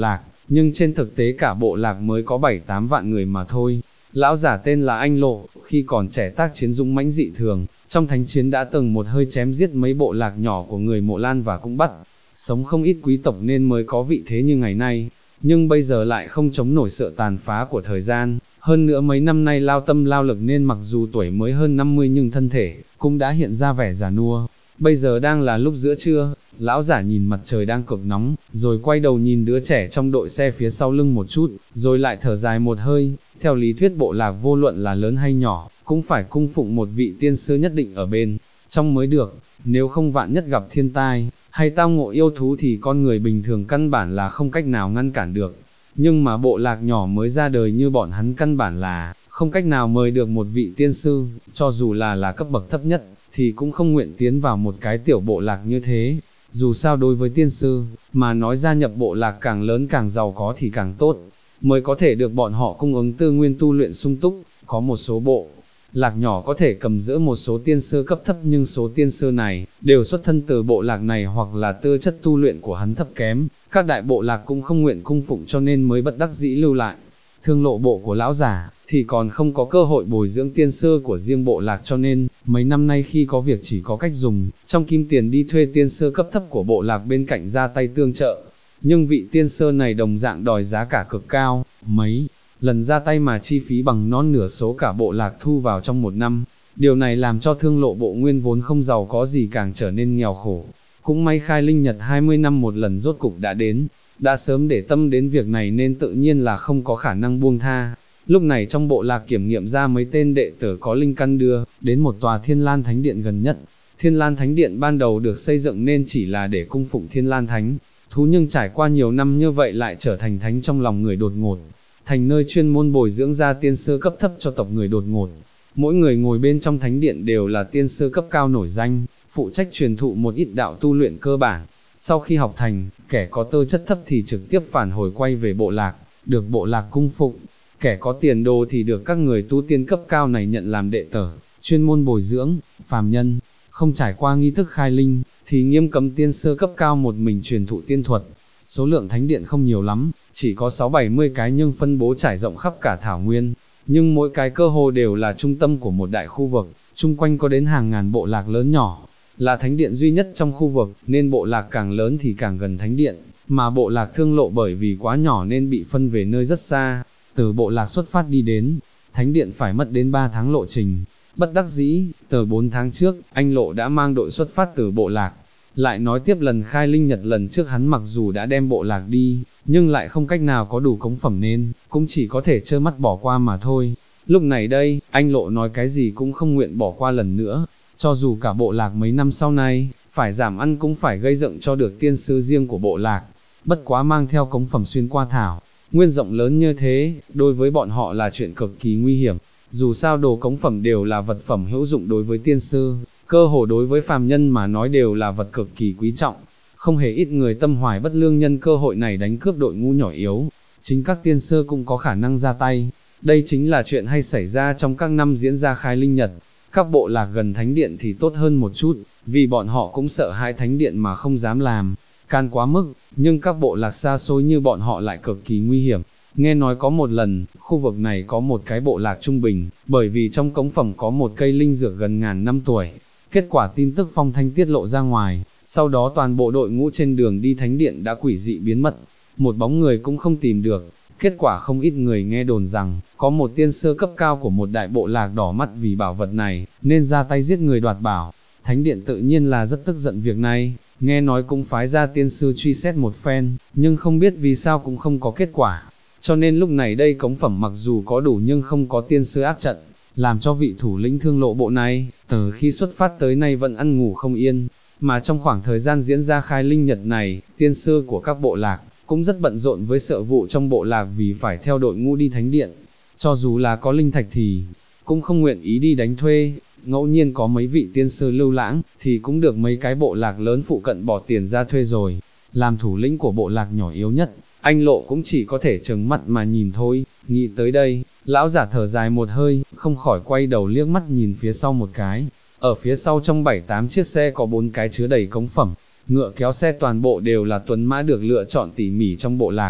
nhưng trên thực tế cả bộ lạc mới có 7-8 vạn người mà thôi. Lão giả tên là Anh Lộ, khi còn trẻ tác chiến dũng mãnh dị thường, trong thánh chiến đã từng một hơi chém giết mấy bộ lạc nhỏ của người Mộ Lan và cũng bắt sống không ít quý tộc nên mới có vị thế như ngày nay, nhưng bây giờ lại không chống nổi sự tàn phá của thời gian, hơn nữa mấy năm nay lao tâm lao lực nên mặc dù tuổi mới hơn 50 nhưng thân thể cũng đã hiện ra vẻ già nua. Bây giờ đang là lúc giữa trưa, lão giả nhìn mặt trời đang cực nóng, rồi quay đầu nhìn đứa trẻ trong đội xe phía sau lưng một chút, rồi lại thở dài một hơi. Theo lý thuyết bộ lạc vô luận là lớn hay nhỏ, cũng phải cung phụng một vị tiên sư nhất định ở bên trong mới được, nếu không vạn nhất gặp thiên tai, hay tao ngộ yêu thú thì con người bình thường căn bản là không cách nào ngăn cản được. Nhưng mà bộ lạc nhỏ mới ra đời như bọn hắn căn bản là không cách nào mời được một vị tiên sư, cho dù là cấp bậc thấp nhất, thì cũng không nguyện tiến vào một cái tiểu bộ lạc như thế. Dù sao đối với tiên sư, mà nói gia nhập bộ lạc càng lớn càng giàu có thì càng tốt, mới có thể được bọn họ cung ứng tư nguyên tu luyện sung túc. Có một số bộ lạc nhỏ có thể cầm giữ một số tiên sư cấp thấp, nhưng số tiên sư này đều xuất thân từ bộ lạc này hoặc là tư chất tu luyện của hắn thấp kém, các đại bộ lạc cũng không nguyện cung phụng cho nên mới bất đắc dĩ lưu lại. Thương lộ bộ của lão giả thì còn không có cơ hội bồi dưỡng tiên sư của riêng bộ lạc, cho nên mấy năm nay khi có việc chỉ có cách dùng trong kim tiền đi thuê tiên sư cấp thấp của bộ lạc bên cạnh ra tay tương trợ. Nhưng vị tiên sư này đồng dạng đòi giá cả cực cao, mấy lần ra tay mà chi phí bằng non nửa số cả bộ lạc thu vào trong một năm. Điều này làm cho thương lộ bộ nguyên vốn không giàu có gì càng trở nên nghèo khổ. Cũng may khai linh nhật 20 năm một lần rốt cục đã đến, đã sớm để tâm đến việc này nên tự nhiên là không có khả năng buông tha. Lúc này trong bộ lạc kiểm nghiệm ra mấy tên đệ tử có linh căn đưa đến một tòa Thiên Lan Thánh Điện gần nhất. Thiên Lan Thánh Điện ban đầu được xây dựng nên chỉ là để cung phụng Thiên Lan Thánh thú, nhưng trải qua nhiều năm như vậy lại trở thành thánh trong lòng người đột ngột, thành nơi chuyên môn bồi dưỡng ra tiên sư cấp thấp cho tộc người đột ngột. Mỗi người ngồi bên trong thánh điện đều là tiên sư cấp cao nổi danh, phụ trách truyền thụ một ít đạo tu luyện cơ bản. Sau khi học thành, kẻ có tư chất thấp thì trực tiếp phản hồi quay về bộ lạc, được bộ lạc cung phụng. Kẻ có tiền đồ thì được các người tu tiên cấp cao này nhận làm đệ tử, chuyên môn bồi dưỡng. Phàm nhân không trải qua nghi thức khai linh thì nghiêm cấm tiên sư cấp cao một mình truyền thụ tiên thuật. Số lượng thánh điện không nhiều lắm, chỉ có 60-70 cái nhưng phân bố trải rộng khắp cả thảo nguyên, nhưng mỗi cái cơ hồ đều là trung tâm của một đại khu vực, chung quanh có đến hàng ngàn bộ lạc lớn nhỏ. Là thánh điện duy nhất trong khu vực, nên bộ lạc càng lớn thì càng gần thánh điện, mà bộ lạc thương lộ bởi vì quá nhỏ nên bị phân về nơi rất xa. Từ bộ lạc xuất phát đi đến thánh điện phải mất đến 3 tháng lộ trình. Bất đắc dĩ, từ 4 tháng trước, anh Lộ đã mang đội xuất phát từ bộ lạc. Lại nói tiếp lần khai linh nhật lần trước hắn mặc dù đã đem bộ lạc đi, nhưng lại không cách nào có đủ cống phẩm nên cũng chỉ có thể trơ mắt bỏ qua mà thôi. Lúc này đây, anh Lộ nói cái gì cũng không nguyện bỏ qua lần nữa. Cho dù cả bộ lạc mấy năm sau này, phải giảm ăn cũng phải gây dựng cho được tiên sư riêng của bộ lạc. Bất quá mang theo cống phẩm xuyên qua thảo nguyên rộng lớn như thế, đối với bọn họ là chuyện cực kỳ nguy hiểm. Dù sao đồ cống phẩm đều là vật phẩm hữu dụng đối với tiên sư, cơ hồ đối với phàm nhân mà nói đều là vật cực kỳ quý trọng. Không hề ít người tâm hoài bất lương nhân cơ hội này đánh cướp đội ngũ nhỏ yếu. Chính các tiên sư cũng có khả năng ra tay. Đây chính là chuyện hay xảy ra trong các năm diễn ra khai linh nhật. Các bộ lạc gần thánh điện thì tốt hơn một chút, vì bọn họ cũng sợ hãi thánh điện mà không dám làm can quá mức, nhưng các bộ lạc xa xôi như bọn họ lại cực kỳ nguy hiểm. Nghe nói có một lần, khu vực này có một cái bộ lạc trung bình, bởi vì trong cống phẩm có một cây linh dược gần ngàn năm tuổi. Kết quả tin tức phong thanh tiết lộ ra ngoài, sau đó toàn bộ đội ngũ trên đường đi thánh điện đã quỷ dị biến mất, một bóng người cũng không tìm được. Kết quả không ít người nghe đồn rằng, có một tiên sư cấp cao của một đại bộ lạc đỏ mắt vì bảo vật này, nên ra tay giết người đoạt bảo. Thánh điện tự nhiên là rất tức giận việc này, nghe nói cũng phái ra tiên sư truy xét một phen, nhưng không biết vì sao cũng không có kết quả. Cho nên lúc này đây cống phẩm mặc dù có đủ nhưng không có tiên sư áp trận, làm cho vị thủ lĩnh thương lộ bộ này, từ khi xuất phát tới nay vẫn ăn ngủ không yên. Mà trong khoảng thời gian diễn ra khai linh nhật này, tiên sư của các bộ lạc cũng rất bận rộn với sự vụ trong bộ lạc vì phải theo đội ngũ đi thánh điện. Cho dù là có linh thạch thì cũng không nguyện ý đi đánh thuê. Ngẫu nhiên có mấy vị tiên sư lưu lãng thì cũng được mấy cái bộ lạc lớn phụ cận bỏ tiền ra thuê rồi. Làm thủ lĩnh của bộ lạc nhỏ yếu nhất, anh Lộ cũng chỉ có thể trừng mắt mà nhìn thôi. Nghĩ tới đây, lão giả thở dài một hơi, không khỏi quay đầu liếc mắt nhìn phía sau một cái. Ở phía sau trong 7-8 chiếc xe có 4 cái chứa đầy cống phẩm, ngựa kéo xe toàn bộ đều là tuấn mã được lựa chọn tỉ mỉ trong bộ lạc.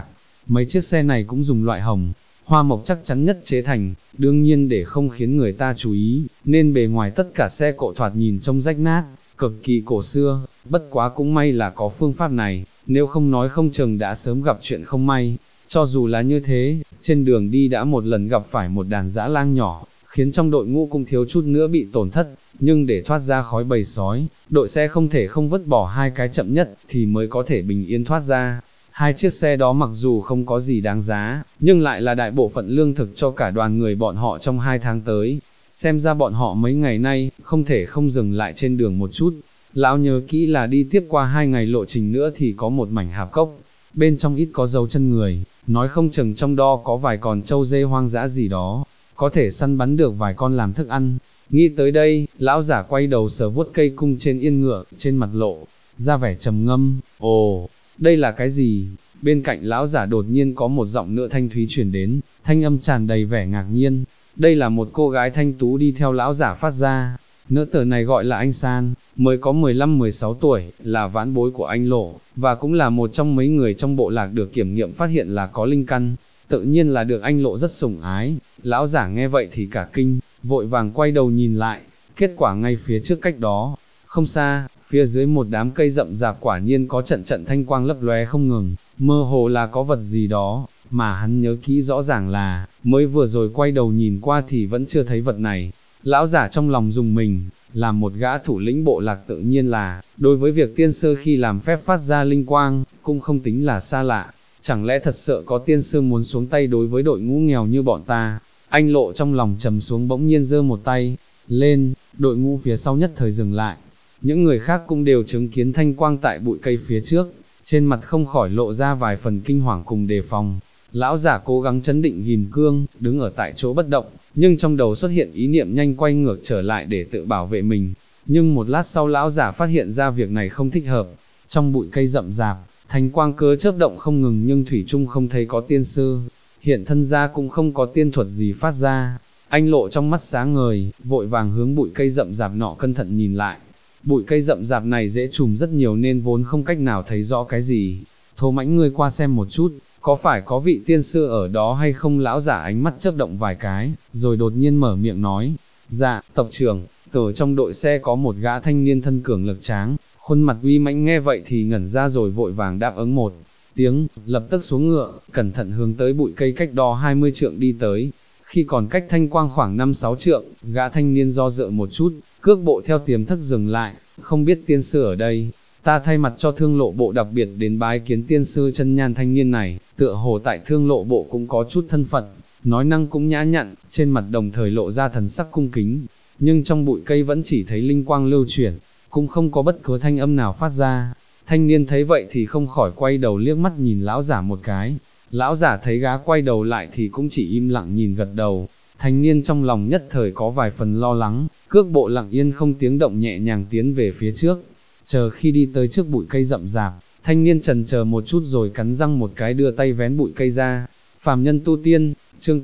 mấy chiếc xe này cũng dùng loại hồng, hoa mộc chắc chắn nhất chế thành, đương nhiên để không khiến người ta chú ý, nên bề ngoài tất cả xe cộ thoạt nhìn trông rách nát, cực kỳ cổ xưa, bất quá cũng may là có phương pháp này, nếu không nói không chừng đã sớm gặp chuyện không may. Cho dù là như thế, trên đường đi đã một lần gặp phải một đàn dã lang nhỏ, khiến trong đội ngũ cũng thiếu chút nữa bị tổn thất, nhưng để thoát ra khói bầy sói, đội xe không thể không vứt bỏ hai cái chậm nhất thì mới có thể bình yên thoát ra. Hai chiếc xe đó mặc dù không có gì đáng giá, nhưng lại là đại bộ phận lương thực cho cả đoàn người bọn họ trong 2 tháng tới. Xem ra bọn họ mấy ngày nay, không thể không dừng lại trên đường một chút. Lão nhớ kỹ là đi tiếp qua 2 ngày lộ trình nữa thì có một mảnh hạp cốc, bên trong ít có dấu chân người, nói không chừng trong đó có vài con trâu dê hoang dã gì đó, có thể săn bắn được vài con làm thức ăn. Nghĩ tới đây, lão giả quay đầu sờ vuốt cây cung trên yên ngựa, trên mặt lộ ra vẻ trầm ngâm. Ồ, đây là cái gì? Bên cạnh lão giả đột nhiên có một giọng nữ thanh thúy truyền đến, thanh âm tràn đầy vẻ ngạc nhiên. Đây là một cô gái thanh tú đi theo lão giả phát ra. Nữ tử này gọi là anh San, mới có 15-16 tuổi, là vãn bối của anh Lộ, và cũng là một trong mấy người trong bộ lạc được kiểm nghiệm phát hiện là có linh căn, tự nhiên là được anh Lộ rất sủng ái. Lão giả nghe vậy thì cả kinh, vội vàng quay đầu nhìn lại, kết quả ngay phía trước cách đó, không xa, phía dưới một đám cây rậm rạp quả nhiên có trận trận thanh quang lấp lóe không ngừng, mơ hồ là có vật gì đó, mà hắn nhớ kỹ rõ ràng là, mới vừa rồi quay đầu nhìn qua thì vẫn chưa thấy vật này. Lão giả trong lòng dùng mình, làm một gã thủ lĩnh bộ lạc tự nhiên là, đối với việc tiên sư khi làm phép phát ra linh quang, cũng không tính là xa lạ. Chẳng lẽ thật sự có tiên sư muốn xuống tay đối với đội ngũ nghèo như bọn ta? Anh Lộ trong lòng trầm xuống bỗng nhiên giơ một tay lên, đội ngũ phía sau nhất thời dừng lại. Những người khác cũng đều chứng kiến thanh quang tại bụi cây phía trước, trên mặt không khỏi lộ ra vài phần kinh hoàng cùng đề phòng. Lão giả cố gắng chấn định ghim cương, đứng ở tại chỗ bất động, nhưng trong đầu xuất hiện ý niệm nhanh quay ngược trở lại để tự bảo vệ mình. Nhưng một lát sau lão giả phát hiện ra việc này không thích hợp. Trong bụi cây rậm rạp, thanh quang cứ chớp động không ngừng nhưng thủy chung không thấy có tiên sư. Hiện thân ra cũng không có tiên thuật gì phát ra. Anh Lộ trong mắt sáng ngời, vội vàng hướng bụi cây rậm rạp nọ cẩn thận nhìn lại. Bụi cây rậm rạp này dễ trùm rất nhiều nên vốn không cách nào thấy rõ cái gì. Thô Mãnh ngươi qua xem một chút, có phải có vị tiên sư ở đó hay không? Lão giả ánh mắt chớp động vài cái, rồi đột nhiên mở miệng nói, dạ, tộc trưởng, từ trong đội xe có một gã thanh niên thân cường lực tráng, khuôn mặt uy mãnh. Nghe vậy thì ngẩn ra rồi vội vàng đáp ứng một tiếng, lập tức xuống ngựa, cẩn thận hướng tới bụi cây cách đó 20 trượng đi tới. Khi còn cách thanh quang khoảng 5-6 trượng, gã thanh niên do dự một chút, cước bộ theo tiềm thức dừng lại, không biết tiên sư ở đây. Ta thay mặt cho thương lộ bộ đặc biệt đến bái kiến tiên sư. Chân nhan thanh niên này, tựa hồ tại thương lộ bộ cũng có chút thân phận, nói năng cũng nhã nhặn, trên mặt đồng thời lộ ra thần sắc cung kính, nhưng trong bụi cây vẫn chỉ thấy linh quang lưu chuyển, cũng không có bất cứ thanh âm nào phát ra. Thanh niên thấy vậy thì không khỏi quay đầu liếc mắt nhìn lão giả một cái, lão giả thấy gã quay đầu lại thì cũng chỉ im lặng nhìn gật đầu. Thanh niên trong lòng nhất thời có vài phần lo lắng, cước bộ lặng yên không tiếng động nhẹ nhàng tiến về phía trước. Chờ khi đi tới trước bụi cây rậm rạp, thanh niên chần chờ một chút rồi cắn răng một cái đưa tay vén bụi cây ra. Phàm nhân tu tiên, chương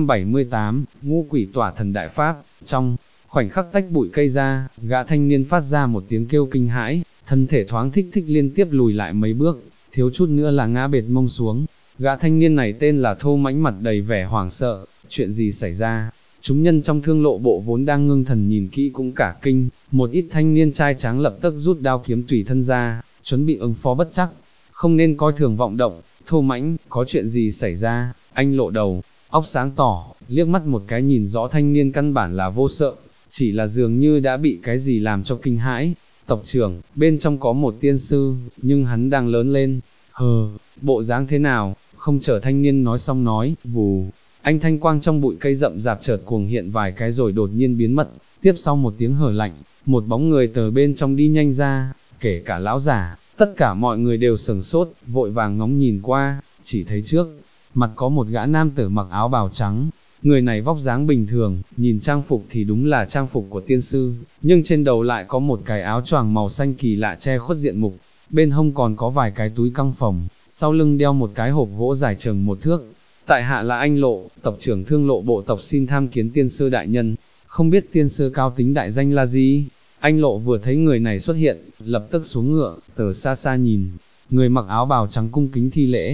878, ngũ quỷ tỏa thần đại pháp. Trong khoảnh khắc tách bụi cây ra, gã thanh niên phát ra một tiếng kêu kinh hãi, thân thể thoáng thích thích liên tiếp lùi lại mấy bước, thiếu chút nữa là ngã bệt mông xuống. Gã thanh niên này tên là Thô Mãnh, mặt đầy vẻ hoảng sợ. Chuyện gì xảy ra? Chúng nhân trong thương lộ bộ vốn đang ngưng thần nhìn kỹ cũng cả kinh, một ít thanh niên trai tráng lập tức rút đao kiếm tùy thân ra, chuẩn bị ứng phó bất chắc. Không nên coi thường vọng động. Thô Mãnh, có chuyện gì xảy ra? Anh Lộ đầu óc sáng tỏ, liếc mắt một cái nhìn rõ thanh niên căn bản là vô sợ, chỉ là dường như đã bị cái gì làm cho kinh hãi. Tộc trưởng, bên trong có một tiên sư, nhưng hắn đang lớn lên. Bộ dáng thế nào? Không chờ thanh niên nói xong nói, vù, anh thanh quang trong bụi cây rậm rạp chợt cuồng hiện vài cái rồi đột nhiên biến mất. Tiếp sau một tiếng hở lạnh, một bóng người từ bên trong đi nhanh ra, kể cả lão giả, tất cả mọi người đều sửng sốt, vội vàng ngóng nhìn qua, chỉ thấy trước mặt có một gã nam tử mặc áo bào trắng. Người này vóc dáng bình thường, nhìn trang phục thì đúng là trang phục của tiên sư, nhưng trên đầu lại có một cái áo choàng màu xanh kỳ lạ che khuất diện mục, bên hông còn có vài cái túi căng phồng, sau lưng đeo một cái hộp gỗ dài chừng 1 thước. Tại hạ là anh Lộ, tộc trưởng thương lộ bộ tộc, xin tham kiến tiên sư đại nhân. Không biết tiên sư cao tính đại danh là gì? Anh Lộ vừa thấy người này xuất hiện, lập tức xuống ngựa, từ xa xa nhìn, người mặc áo bào trắng cung kính thi lễ.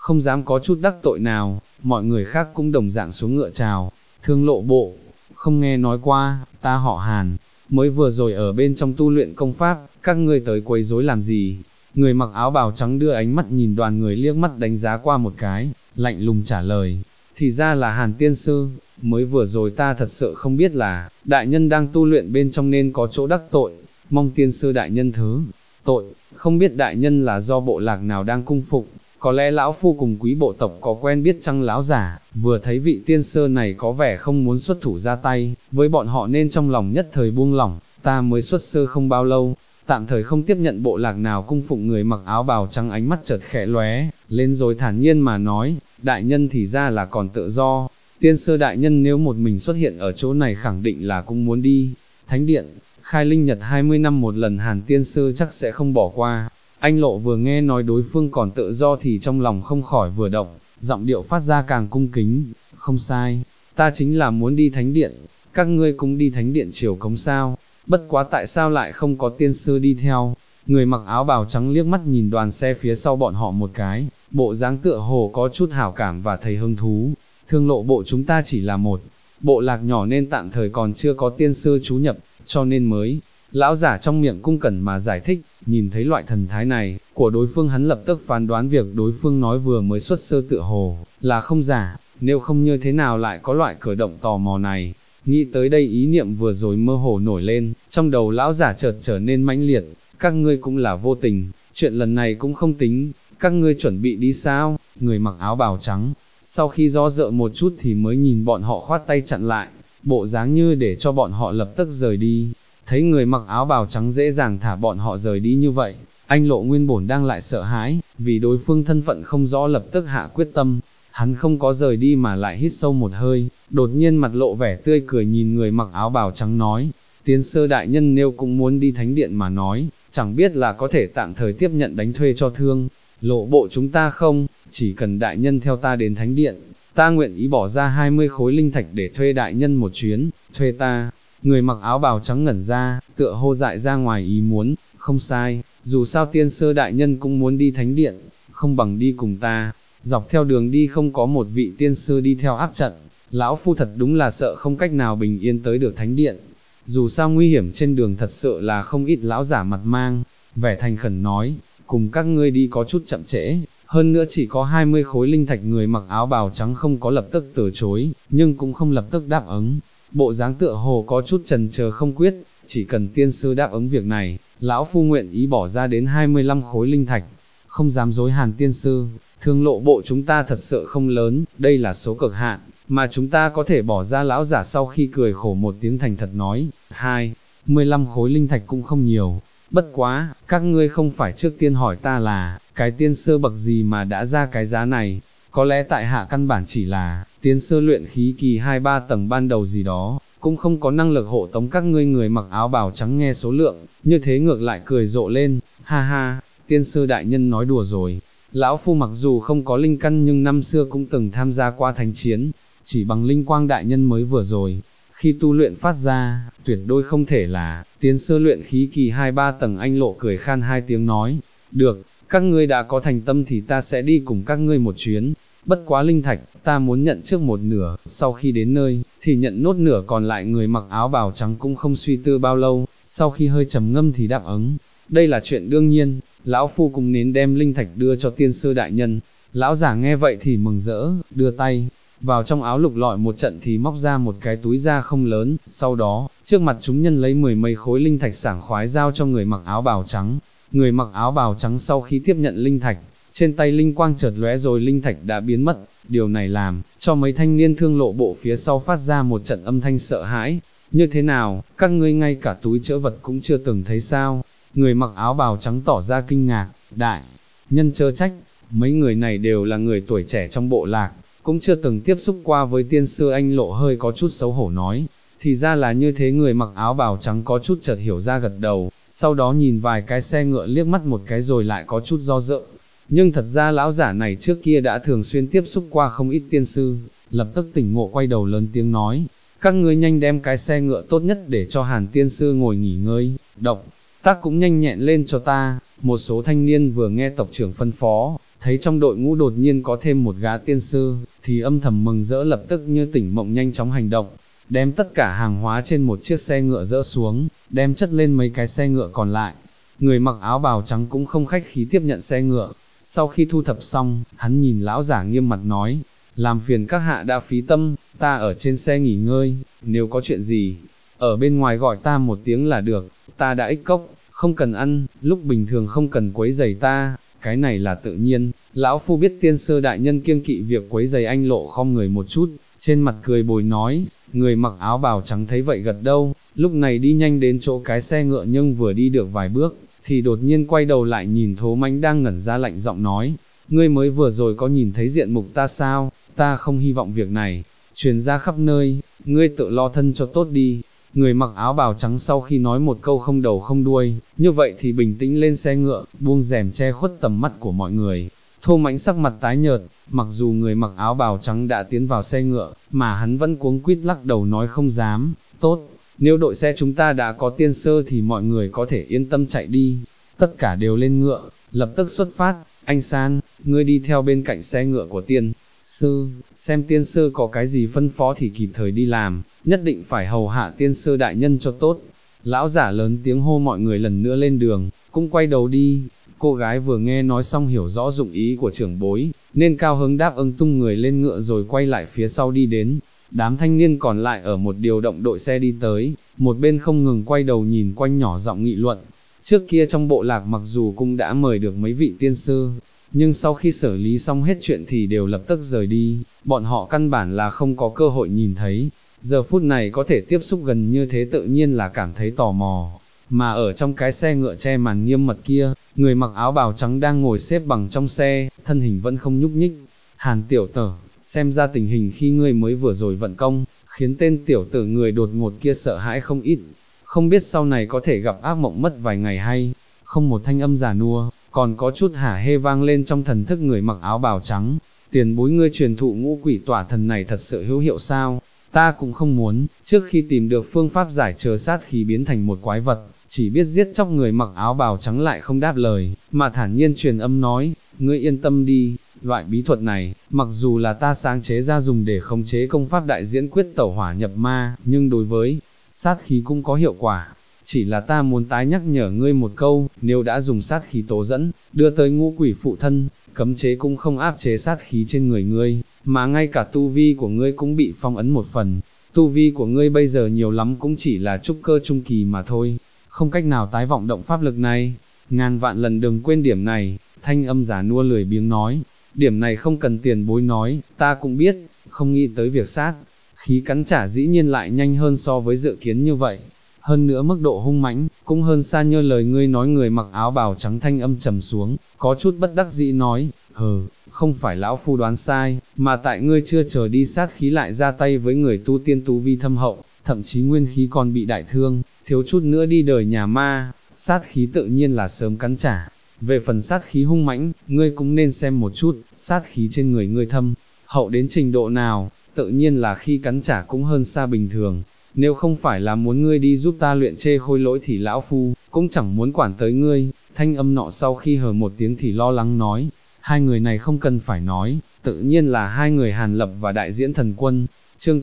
không dám có chút đắc tội nào, mọi người khác cũng đồng dạng xuống ngựa chào. Thương Lộ Bộ, không nghe nói qua, ta họ Hàn, mới vừa rồi ở bên trong tu luyện công pháp, các ngươi tới quấy rối làm gì? Người mặc áo bào trắng đưa ánh mắt nhìn đoàn người liếc mắt đánh giá qua một cái, lạnh lùng trả lời, thì ra là Hàn tiên sư, mới vừa rồi ta thật sự không biết là, đại nhân đang tu luyện bên trong nên có chỗ đắc tội, mong tiên sư đại nhân thứ tội, không biết đại nhân là do bộ lạc nào đang cung phục, có lẽ lão phu cùng quý bộ tộc có quen biết chăng lão giả, vừa thấy vị tiên sư này có vẻ không muốn xuất thủ ra tay, với bọn họ nên trong lòng nhất thời buông lỏng, ta mới xuất sư không bao lâu, tạm thời không tiếp nhận bộ lạc nào cung phụng. Người mặc áo bào trắng ánh mắt chợt khẽ lóe lên rồi thản nhiên mà nói, đại nhân thì ra là còn tự do, tiên sư đại nhân nếu một mình xuất hiện ở chỗ này khẳng định là cũng muốn đi thánh điện, khai linh nhật 20 năm một lần, Hàn tiên sư chắc sẽ không bỏ qua. Anh Lộ vừa nghe nói đối phương còn tự do thì trong lòng không khỏi vừa động, giọng điệu phát ra càng cung kính, không sai, ta chính là muốn đi thánh điện, các ngươi cũng đi thánh điện triều cống sao, bất quá tại sao lại không có tiên sư đi theo. Người mặc áo bào trắng liếc mắt nhìn đoàn xe phía sau bọn họ một cái, bộ dáng tựa hồ có chút hảo cảm và thấy hứng thú. Thương Lộ Bộ chúng ta chỉ là một bộ lạc nhỏ nên tạm thời còn chưa có tiên sư trú nhập, cho nên mới. Lão giả trong miệng cung cẩn mà giải thích, nhìn thấy loại thần thái này của đối phương hắn lập tức phán đoán việc đối phương nói vừa mới xuất sơ tựa hồ là không giả, nếu không như thế nào lại có loại cử động tò mò này. Nghĩ tới đây ý niệm vừa rồi mơ hồ nổi lên, trong đầu lão giả chợt trở nên mãnh liệt, các ngươi cũng là vô tình, chuyện lần này cũng không tính, các ngươi chuẩn bị đi sao? Người mặc áo bào trắng, sau khi do dự một chút thì mới nhìn bọn họ khoát tay chặn lại, bộ dáng như để cho bọn họ lập tức rời đi. Thấy người mặc áo bào trắng dễ dàng thả bọn họ rời đi như vậy, anh Lộ nguyên bổn đang lại sợ hãi, vì đối phương thân phận không rõ lập tức hạ quyết tâm, hắn không có rời đi mà lại hít sâu một hơi, đột nhiên mặt lộ vẻ tươi cười nhìn người mặc áo bào trắng nói, tiên sư đại nhân nếu cũng muốn đi thánh điện mà nói, chẳng biết là có thể tạm thời tiếp nhận đánh thuê cho Thương Lộ Bộ chúng ta không, chỉ cần đại nhân theo ta đến thánh điện, ta nguyện ý bỏ ra 20 khối linh thạch để thuê đại nhân một chuyến, thuê ta. Người mặc áo bào trắng ngẩn ra, tựa hô dại ra ngoài ý muốn, không sai, dù sao tiên sư đại nhân cũng muốn đi thánh điện, không bằng đi cùng ta, dọc theo đường đi không có một vị tiên sư đi theo áp trận, lão phu thật đúng là sợ không cách nào bình yên tới được thánh điện, dù sao nguy hiểm trên đường thật sự là không ít. Lão giả mặt mang, vẻ thành khẩn nói, cùng các ngươi đi có chút chậm trễ, hơn nữa chỉ có 20 khối linh thạch. Người mặc áo bào trắng không có lập tức từ chối, nhưng cũng không lập tức đáp ứng. Bộ dáng tựa hồ có chút chần chờ không quyết, chỉ cần tiên sư đáp ứng việc này, lão phu nguyện ý bỏ ra đến 25 khối linh thạch, không dám dối Hàn tiên sư, Thương Lộ Bộ chúng ta thật sự không lớn, đây là số cực hạn, mà chúng ta có thể bỏ ra. Lão giả sau khi cười khổ một tiếng thành thật nói, 25 khối linh thạch cũng không nhiều, bất quá, các ngươi không phải trước tiên hỏi ta là, cái tiên sư bậc gì mà đã ra cái giá này, có lẽ tại hạ căn bản chỉ là tiên sư luyện khí kỳ 2-3 tầng ban đầu gì đó, cũng không có năng lực hộ tống các ngươi. Người mặc áo bào trắng nghe số lượng, như thế ngược lại cười rộ lên, ha ha, tiên sư đại nhân nói đùa rồi, lão phu mặc dù không có linh căn nhưng năm xưa cũng từng tham gia qua thánh chiến, chỉ bằng linh quang đại nhân mới vừa rồi, khi tu luyện phát ra, tuyệt đối không thể là tiên sư luyện khí kỳ 2-3 tầng. Anh Lộ cười khan hai tiếng nói, được, các ngươi đã có thành tâm thì ta sẽ đi cùng các ngươi một chuyến, bất quá linh thạch, ta muốn nhận trước một nửa, sau khi đến nơi, thì nhận nốt nửa còn lại. Người mặc áo bào trắng cũng không suy tư bao lâu, sau khi hơi trầm ngâm thì đáp ứng, đây là chuyện đương nhiên, lão phu cùng nên đem linh thạch đưa cho tiên sư đại nhân. Lão giả nghe vậy thì mừng rỡ, đưa tay vào trong áo lục lọi một trận thì móc ra một cái túi da không lớn, sau đó, trước mặt chúng nhân lấy 10 mấy khối linh thạch sảng khoái giao cho người mặc áo bào trắng. Người mặc áo bào trắng sau khi tiếp nhận linh thạch, trên tay linh quang chợt lóe rồi linh thạch đã biến mất, điều này làm cho mấy thanh niên Thương Lộ Bộ phía sau phát ra một trận âm thanh sợ hãi, như thế nào, các ngươi ngay cả túi trữ vật cũng chưa từng thấy sao? Người mặc áo bào trắng tỏ ra kinh ngạc, đại nhân chớ trách, mấy người này đều là người tuổi trẻ trong bộ lạc, cũng chưa từng tiếp xúc qua với tiên sư. Anh Lộ hơi có chút xấu hổ nói, thì ra là như thế. Người mặc áo bào trắng có chút chợt hiểu ra gật đầu, sau đó nhìn vài cái xe ngựa liếc mắt một cái rồi lại có chút do dự. Nhưng thật ra lão giả này trước kia đã thường xuyên tiếp xúc qua không ít tiên sư, lập tức tỉnh ngộ quay đầu lớn tiếng nói, các ngươi nhanh đem cái xe ngựa tốt nhất để cho Hàn tiên sư ngồi nghỉ ngơi. Động tác cũng nhanh nhẹn lên cho ta. Một số thanh niên vừa nghe tộc trưởng phân phó, thấy trong đội ngũ đột nhiên có thêm một gã tiên sư, thì âm thầm mừng rỡ, lập tức như tỉnh mộng nhanh chóng hành động, đem tất cả hàng hóa trên một chiếc xe ngựa dỡ xuống, đem chất lên mấy cái xe ngựa còn lại. Người mặc áo bào trắng cũng không khách khí tiếp nhận xe ngựa. Sau khi thu thập xong, hắn nhìn lão giả nghiêm mặt nói, làm phiền các hạ đã phí tâm, ta ở trên xe nghỉ ngơi, nếu có chuyện gì, ở bên ngoài gọi ta một tiếng là được, ta đã ích cốc, không cần ăn, lúc bình thường không cần quấy rầy ta, cái này là tự nhiên. Lão phu biết tiên sư đại nhân kiêng kỵ việc quấy rầy anh, lộ khom người một chút, trên mặt cười bồi nói. Người mặc áo bào trắng thấy vậy gật đầu, lúc này đi nhanh đến chỗ cái xe ngựa, nhưng vừa đi được vài bước, thì đột nhiên quay đầu lại nhìn Thố Mãnh đang ngẩn ra, lạnh giọng nói, ngươi mới vừa rồi có nhìn thấy diện mục ta sao, ta không hy vọng việc này truyền ra khắp nơi, ngươi tự lo thân cho tốt đi. Người mặc áo bào trắng sau khi nói một câu không đầu không đuôi, như vậy thì bình tĩnh lên xe ngựa, buông rèm che khuất tầm mắt của mọi người. Thô Mãnh sắc mặt tái nhợt, mặc dù người mặc áo bào trắng đã tiến vào xe ngựa, mà hắn vẫn cuống quýt lắc đầu nói không dám. Tốt, nếu đội xe chúng ta đã có tiên sơ thì mọi người có thể yên tâm chạy đi. Tất cả đều lên ngựa, lập tức xuất phát. Anh San, ngươi đi theo bên cạnh xe ngựa của tiên sư, xem tiên sư có cái gì phân phó thì kịp thời đi làm, nhất định phải hầu hạ tiên sư đại nhân cho tốt. Lão giả lớn tiếng hô mọi người lần nữa lên đường, cũng quay đầu đi. Cô gái vừa nghe nói xong hiểu rõ dụng ý của trưởng bối, nên cao hứng đáp ứng, tung người lên ngựa rồi quay lại phía sau đi đến. Đám thanh niên còn lại ở một điều động đội xe đi tới, một bên không ngừng quay đầu nhìn quanh, nhỏ giọng nghị luận. Trước kia trong bộ lạc mặc dù cũng đã mời được mấy vị tiên sư, nhưng sau khi xử lý xong hết chuyện thì đều lập tức rời đi, bọn họ căn bản là không có cơ hội nhìn thấy. Giờ phút này có thể tiếp xúc gần như thế tự nhiên là cảm thấy tò mò. Mà ở trong cái xe ngựa che màn nghiêm mật kia, người mặc áo bào trắng đang ngồi xếp bằng trong xe, thân hình vẫn không nhúc nhích. Hàn tiểu tử, xem ra tình hình khi ngươi mới vừa rồi vận công, khiến tên tiểu tử người đột ngột kia sợ hãi không ít. Không biết sau này có thể gặp ác mộng mất vài ngày hay không. Một thanh âm già nua, còn có chút hả hê vang lên trong thần thức người mặc áo bào trắng. Tiền bối, ngươi truyền thụ ngũ quỷ tỏa thần này thật sự hữu hiệu sao? Ta cũng không muốn, trước khi tìm được phương pháp giải trừ sát khí biến thành một quái vật, chỉ biết giết chóc. Người mặc áo bào trắng lại không đáp lời, mà thản nhiên truyền âm nói, ngươi yên tâm đi, loại bí thuật này, mặc dù là ta sáng chế ra dùng để khống chế công pháp đại diễn quyết tẩu hỏa nhập ma, nhưng đối với sát khí cũng có hiệu quả. Chỉ là ta muốn tái nhắc nhở ngươi một câu, nếu đã dùng sát khí tố dẫn, đưa tới ngũ quỷ phụ thân, cấm chế cũng không áp chế sát khí trên người ngươi, mà ngay cả tu vi của ngươi cũng bị phong ấn một phần. Tu vi của ngươi bây giờ nhiều lắm cũng chỉ là trúc cơ trung kỳ mà thôi, không cách nào tái vọng động pháp lực này. Ngàn vạn lần đừng quên điểm này. Thanh âm giả nua lười biếng nói, điểm này không cần tiền bối nói, ta cũng biết. Không nghĩ tới việc sát khí cắn trả dĩ nhiên lại nhanh hơn so với dự kiến như vậy, hơn nữa mức độ hung mãnh cũng hơn xa như lời ngươi nói. Người mặc áo bào trắng thanh âm trầm xuống, có chút bất đắc dĩ nói, không phải lão phu đoán sai, mà tại ngươi chưa chờ đi sát khí lại ra tay với người tu tiên tu vi thâm hậu, thậm chí nguyên khí còn bị đại thương, thiếu chút nữa đi đời nhà ma. Sát khí tự nhiên là sớm cắn trả. Về phần sát khí hung mãnh, ngươi cũng nên xem một chút, sát khí trên người ngươi thâm hậu đến trình độ nào, tự nhiên là khi cắn trả cũng hơn xa bình thường. Nếu không phải là muốn ngươi đi giúp ta luyện chê khôi lỗi thì lão phu cũng chẳng muốn quản tới ngươi. Thanh âm nọ sau khi hờ một tiếng thì lo lắng nói, hai người này không cần phải nói, tự nhiên là hai người Hàn Lập và đại diễn thần quân. Chương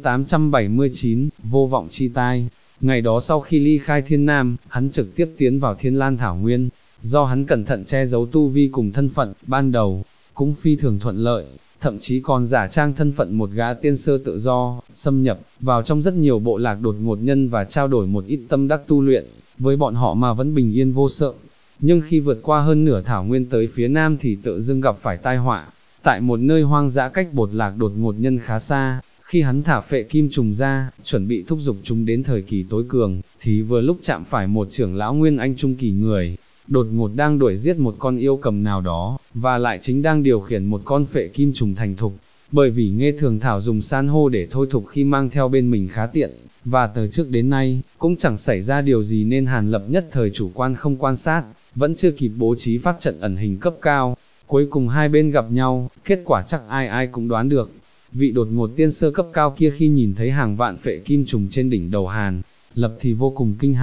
879, vô vọng chi tai. Ngày đó sau khi ly khai Thiên Nam, hắn trực tiếp tiến vào Thiên Lan Thảo Nguyên. Do hắn cẩn thận che giấu tu vi cùng thân phận, ban đầu cũng phi thường thuận lợi, thậm chí còn giả trang thân phận một gã tiên sơ tự do, xâm nhập vào trong rất nhiều bộ lạc đột ngột nhân và trao đổi một ít tâm đắc tu luyện, với bọn họ mà vẫn bình yên vô sợ. Nhưng khi vượt qua hơn nửa thảo nguyên tới phía nam thì tự dưng gặp phải tai họa. Tại một nơi hoang dã cách bột lạc đột ngột nhân khá xa, khi hắn thả phệ kim trùng ra, chuẩn bị thúc giục chúng đến thời kỳ tối cường, thì vừa lúc chạm phải một trưởng lão nguyên anh trung kỳ người, đột ngột đang đuổi giết một con yêu cầm nào đó, và lại chính đang điều khiển một con phệ kim trùng thành thục. Bởi vì nghe thường thảo dùng san hô để thôi thục khi mang theo bên mình khá tiện, và từ trước đến nay, cũng chẳng xảy ra điều gì nên Hàn Lập nhất thời chủ quan không quan sát, vẫn chưa kịp bố trí pháp trận ẩn hình cấp cao. Cuối cùng hai bên gặp nhau, kết quả chắc ai ai cũng đoán được. Vị đột ngột tiên sơ cấp cao kia khi nhìn thấy hàng vạn phệ kim trùng trên đỉnh đầu Hàn Lập thì vô cùng kinh hãi,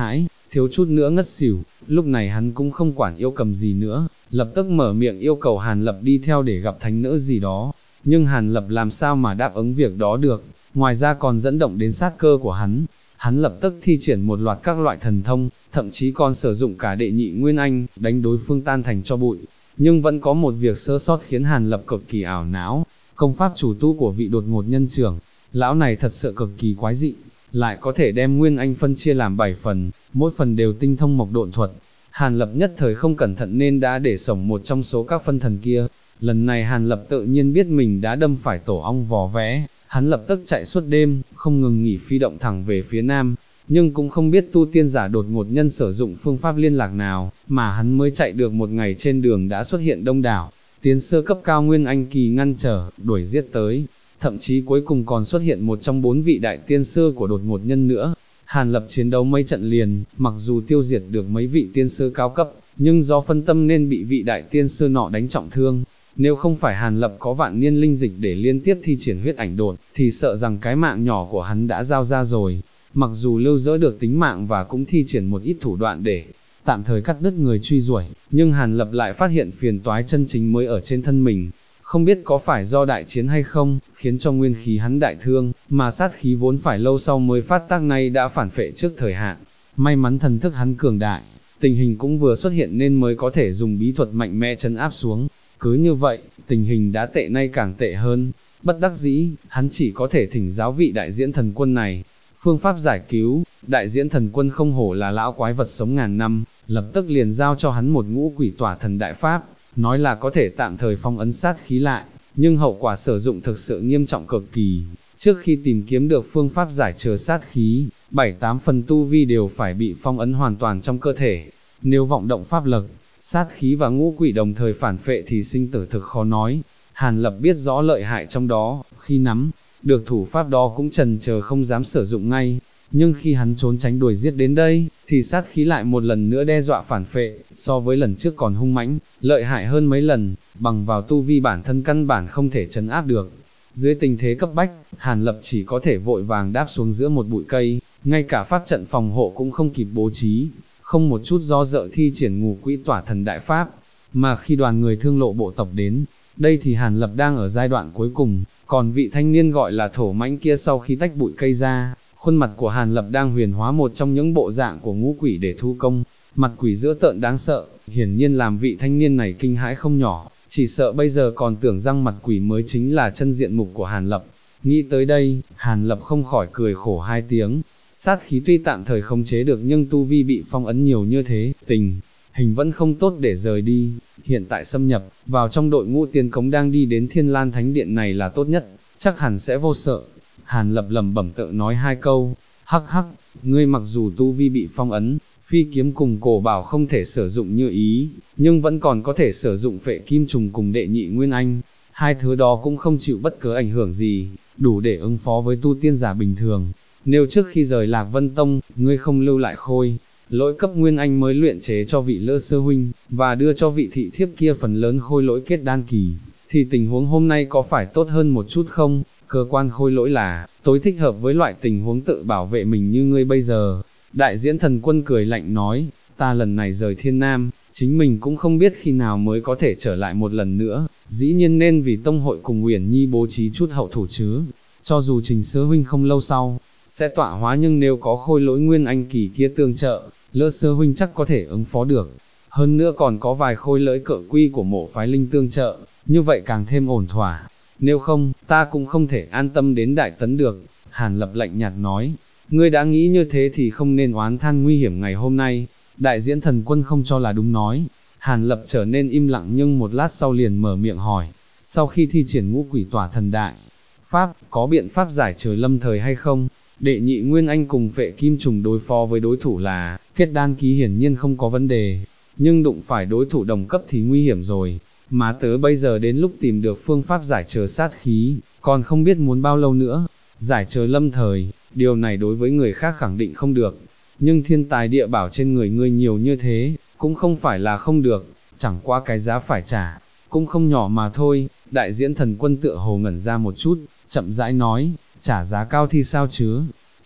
thiếu chút nữa ngất xỉu, lúc này hắn cũng không quản yêu cầm gì nữa, lập tức mở miệng yêu cầu Hàn Lập đi theo để gặp thánh nữ gì đó, nhưng Hàn Lập làm sao mà đáp ứng việc đó được, ngoài ra còn dẫn động đến sát cơ của hắn lập tức thi triển một loạt các loại thần thông, thậm chí còn sử dụng cả đệ nhị nguyên anh, đánh đối phương tan thành cho bụi, nhưng vẫn có một việc sơ sót khiến Hàn Lập cực kỳ ảo não, công pháp chủ tu của vị đột ngột nhân trưởng, lão này thật sự cực kỳ quái dị, lại có thể đem nguyên anh phân chia làm 7 phần, mỗi phần đều tinh thông mộc độn thuật. Hàn Lập nhất thời không cẩn thận nên đã để sổng một trong số các phân thần kia, lần này Hàn Lập tự nhiên biết mình đã đâm phải tổ ong vò vẽ, hắn lập tức chạy suốt đêm, không ngừng nghỉ phi động thẳng về phía nam, nhưng cũng không biết tu tiên giả đột ngột nhân sử dụng phương pháp liên lạc nào, mà hắn mới chạy được một ngày trên đường đã xuất hiện đông đảo, tiến sơ cấp cao nguyên anh kỳ ngăn trở, đuổi giết tới, thậm chí cuối cùng còn xuất hiện một trong 4 vị đại tiên sư của đột ngột nhân nữa. Hàn Lập chiến đấu mấy trận liền, mặc dù tiêu diệt được mấy vị tiên sư cao cấp, nhưng do phân tâm nên bị vị đại tiên sư nọ đánh trọng thương. Nếu không phải Hàn Lập có vạn niên linh dịch để liên tiếp thi triển huyết ảnh đột, thì sợ rằng cái mạng nhỏ của hắn đã giao ra rồi. Mặc dù lưu giữ được tính mạng và cũng thi triển một ít thủ đoạn để tạm thời cắt đứt người truy đuổi, nhưng Hàn Lập lại phát hiện phiền toái chân chính mới ở trên thân mình. Không biết có phải do đại chiến hay không, khiến cho nguyên khí hắn đại thương, mà sát khí vốn phải lâu sau mới phát tác nay đã phản phệ trước thời hạn. May mắn thần thức hắn cường đại, tình hình cũng vừa xuất hiện nên mới có thể dùng bí thuật mạnh mẽ trấn áp xuống. Cứ như vậy, tình hình đã tệ nay càng tệ hơn, bất đắc dĩ, hắn chỉ có thể thỉnh giáo vị đại diễn thần quân này. Phương pháp giải cứu, đại diễn thần quân không hổ là lão quái vật sống ngàn năm, lập tức liền giao cho hắn một ngũ quỷ tỏa thần đại pháp, nói là có thể tạm thời phong ấn sát khí lại, nhưng hậu quả sử dụng thực sự nghiêm trọng cực kỳ. Trước khi tìm kiếm được phương pháp giải trừ sát khí, 7-8 phần tu vi đều phải bị phong ấn hoàn toàn trong cơ thể. Nếu vọng động pháp lực, sát khí và ngũ quỷ đồng thời phản phệ thì sinh tử thực khó nói. Hàn Lập biết rõ lợi hại trong đó, khi nắm được thủ pháp đó cũng chần chờ không dám sử dụng ngay. Nhưng khi hắn trốn tránh đuổi giết đến đây, thì sát khí lại một lần nữa đe dọa phản phệ, so với lần trước còn hung mãnh, lợi hại hơn mấy lần, bằng vào tu vi bản thân căn bản không thể trấn áp được. Dưới tình thế cấp bách, Hàn Lập chỉ có thể vội vàng đáp xuống giữa một bụi cây, ngay cả pháp trận phòng hộ cũng không kịp bố trí, không một chút do dự thi triển ngũ quỷ tỏa thần đại pháp. Mà khi đoàn người thương lộ bộ tộc đến, đây thì Hàn Lập đang ở giai đoạn cuối cùng, còn vị thanh niên gọi là thổ mãnh kia sau khi tách bụi cây ra, khuôn mặt của Hàn Lập đang huyền hóa một trong những bộ dạng của ngũ quỷ để thu công, mặt quỷ dữ tợn đáng sợ, hiển nhiên làm vị thanh niên này kinh hãi không nhỏ, chỉ sợ bây giờ còn tưởng rằng mặt quỷ mới chính là chân diện mục của Hàn Lập. Nghĩ tới đây, Hàn Lập không khỏi cười khổ hai tiếng, sát khí tuy tạm thời không chế được nhưng tu vi bị phong ấn nhiều như thế, tình hình vẫn không tốt để rời đi, hiện tại xâm nhập vào trong đội ngũ tiên cống đang đi đến Thiên Lan Thánh Điện này là tốt nhất, chắc hẳn sẽ vô sợ. Hàn Lập lẩm bẩm tự nói hai câu, hắc hắc, ngươi mặc dù tu vi bị phong ấn, phi kiếm cùng cổ bảo không thể sử dụng như ý, nhưng vẫn còn có thể sử dụng phệ kim trùng cùng đệ nhị nguyên anh, hai thứ đó cũng không chịu bất cứ ảnh hưởng gì, đủ để ứng phó với tu tiên giả bình thường. Nếu trước khi rời Lạc Vân Tông, ngươi không lưu lại khôi lỗi cấp nguyên anh mới luyện chế cho vị Lữ sư huynh, và đưa cho vị thị thiếp kia phần lớn khôi lỗi kết đan kỳ, thì tình huống hôm nay có phải tốt hơn một chút không? Cơ quan khôi lỗi là tối thích hợp với loại tình huống tự bảo vệ mình như ngươi bây giờ. Đại diễn thần quân cười lạnh nói, ta lần này rời Thiên Nam, chính mình cũng không biết khi nào mới có thể trở lại một lần nữa, dĩ nhiên nên vì tông hội cùng Uyển Nhi bố trí chút hậu thủ chứ. Cho dù Trình sư huynh không lâu sau sẽ tọa hóa, nhưng nếu có khôi lỗi nguyên anh kỳ kia tương trợ, Lữ sư huynh chắc có thể ứng phó được. Hơn nữa còn có vài khôi lỗi cự quy của mộ phái linh tương trợ, như vậy càng thêm ổn thỏa. Nếu không, ta cũng không thể an tâm đến Đại Tấn được. Hàn Lập lạnh nhạt nói, ngươi đã nghĩ như thế thì không nên oán than nguy hiểm ngày hôm nay. Đại diễn thần quân không cho là đúng nói. Hàn Lập trở nên im lặng nhưng một lát sau liền mở miệng hỏi, sau khi thi triển ngũ quỷ tỏa thần đại pháp, có biện pháp giải trừ lâm thời hay không? Đệ nhị nguyên anh cùng phệ kim trùng đối phó với đối thủ là kết đan ký hiển nhiên không có vấn đề, nhưng đụng phải đối thủ đồng cấp thì nguy hiểm rồi. Mà tớ bây giờ đến lúc tìm được phương pháp giải trừ sát khí, còn không biết muốn bao lâu nữa. Giải trừ lâm thời, điều này đối với người khác khẳng định không được, nhưng thiên tài địa bảo trên người ngươi nhiều như thế, cũng không phải là không được, chẳng qua cái giá phải trả cũng không nhỏ mà thôi. Đại diễn thần quân tựa hồ ngẩn ra một chút, chậm rãi nói, trả giá cao thì sao chứ,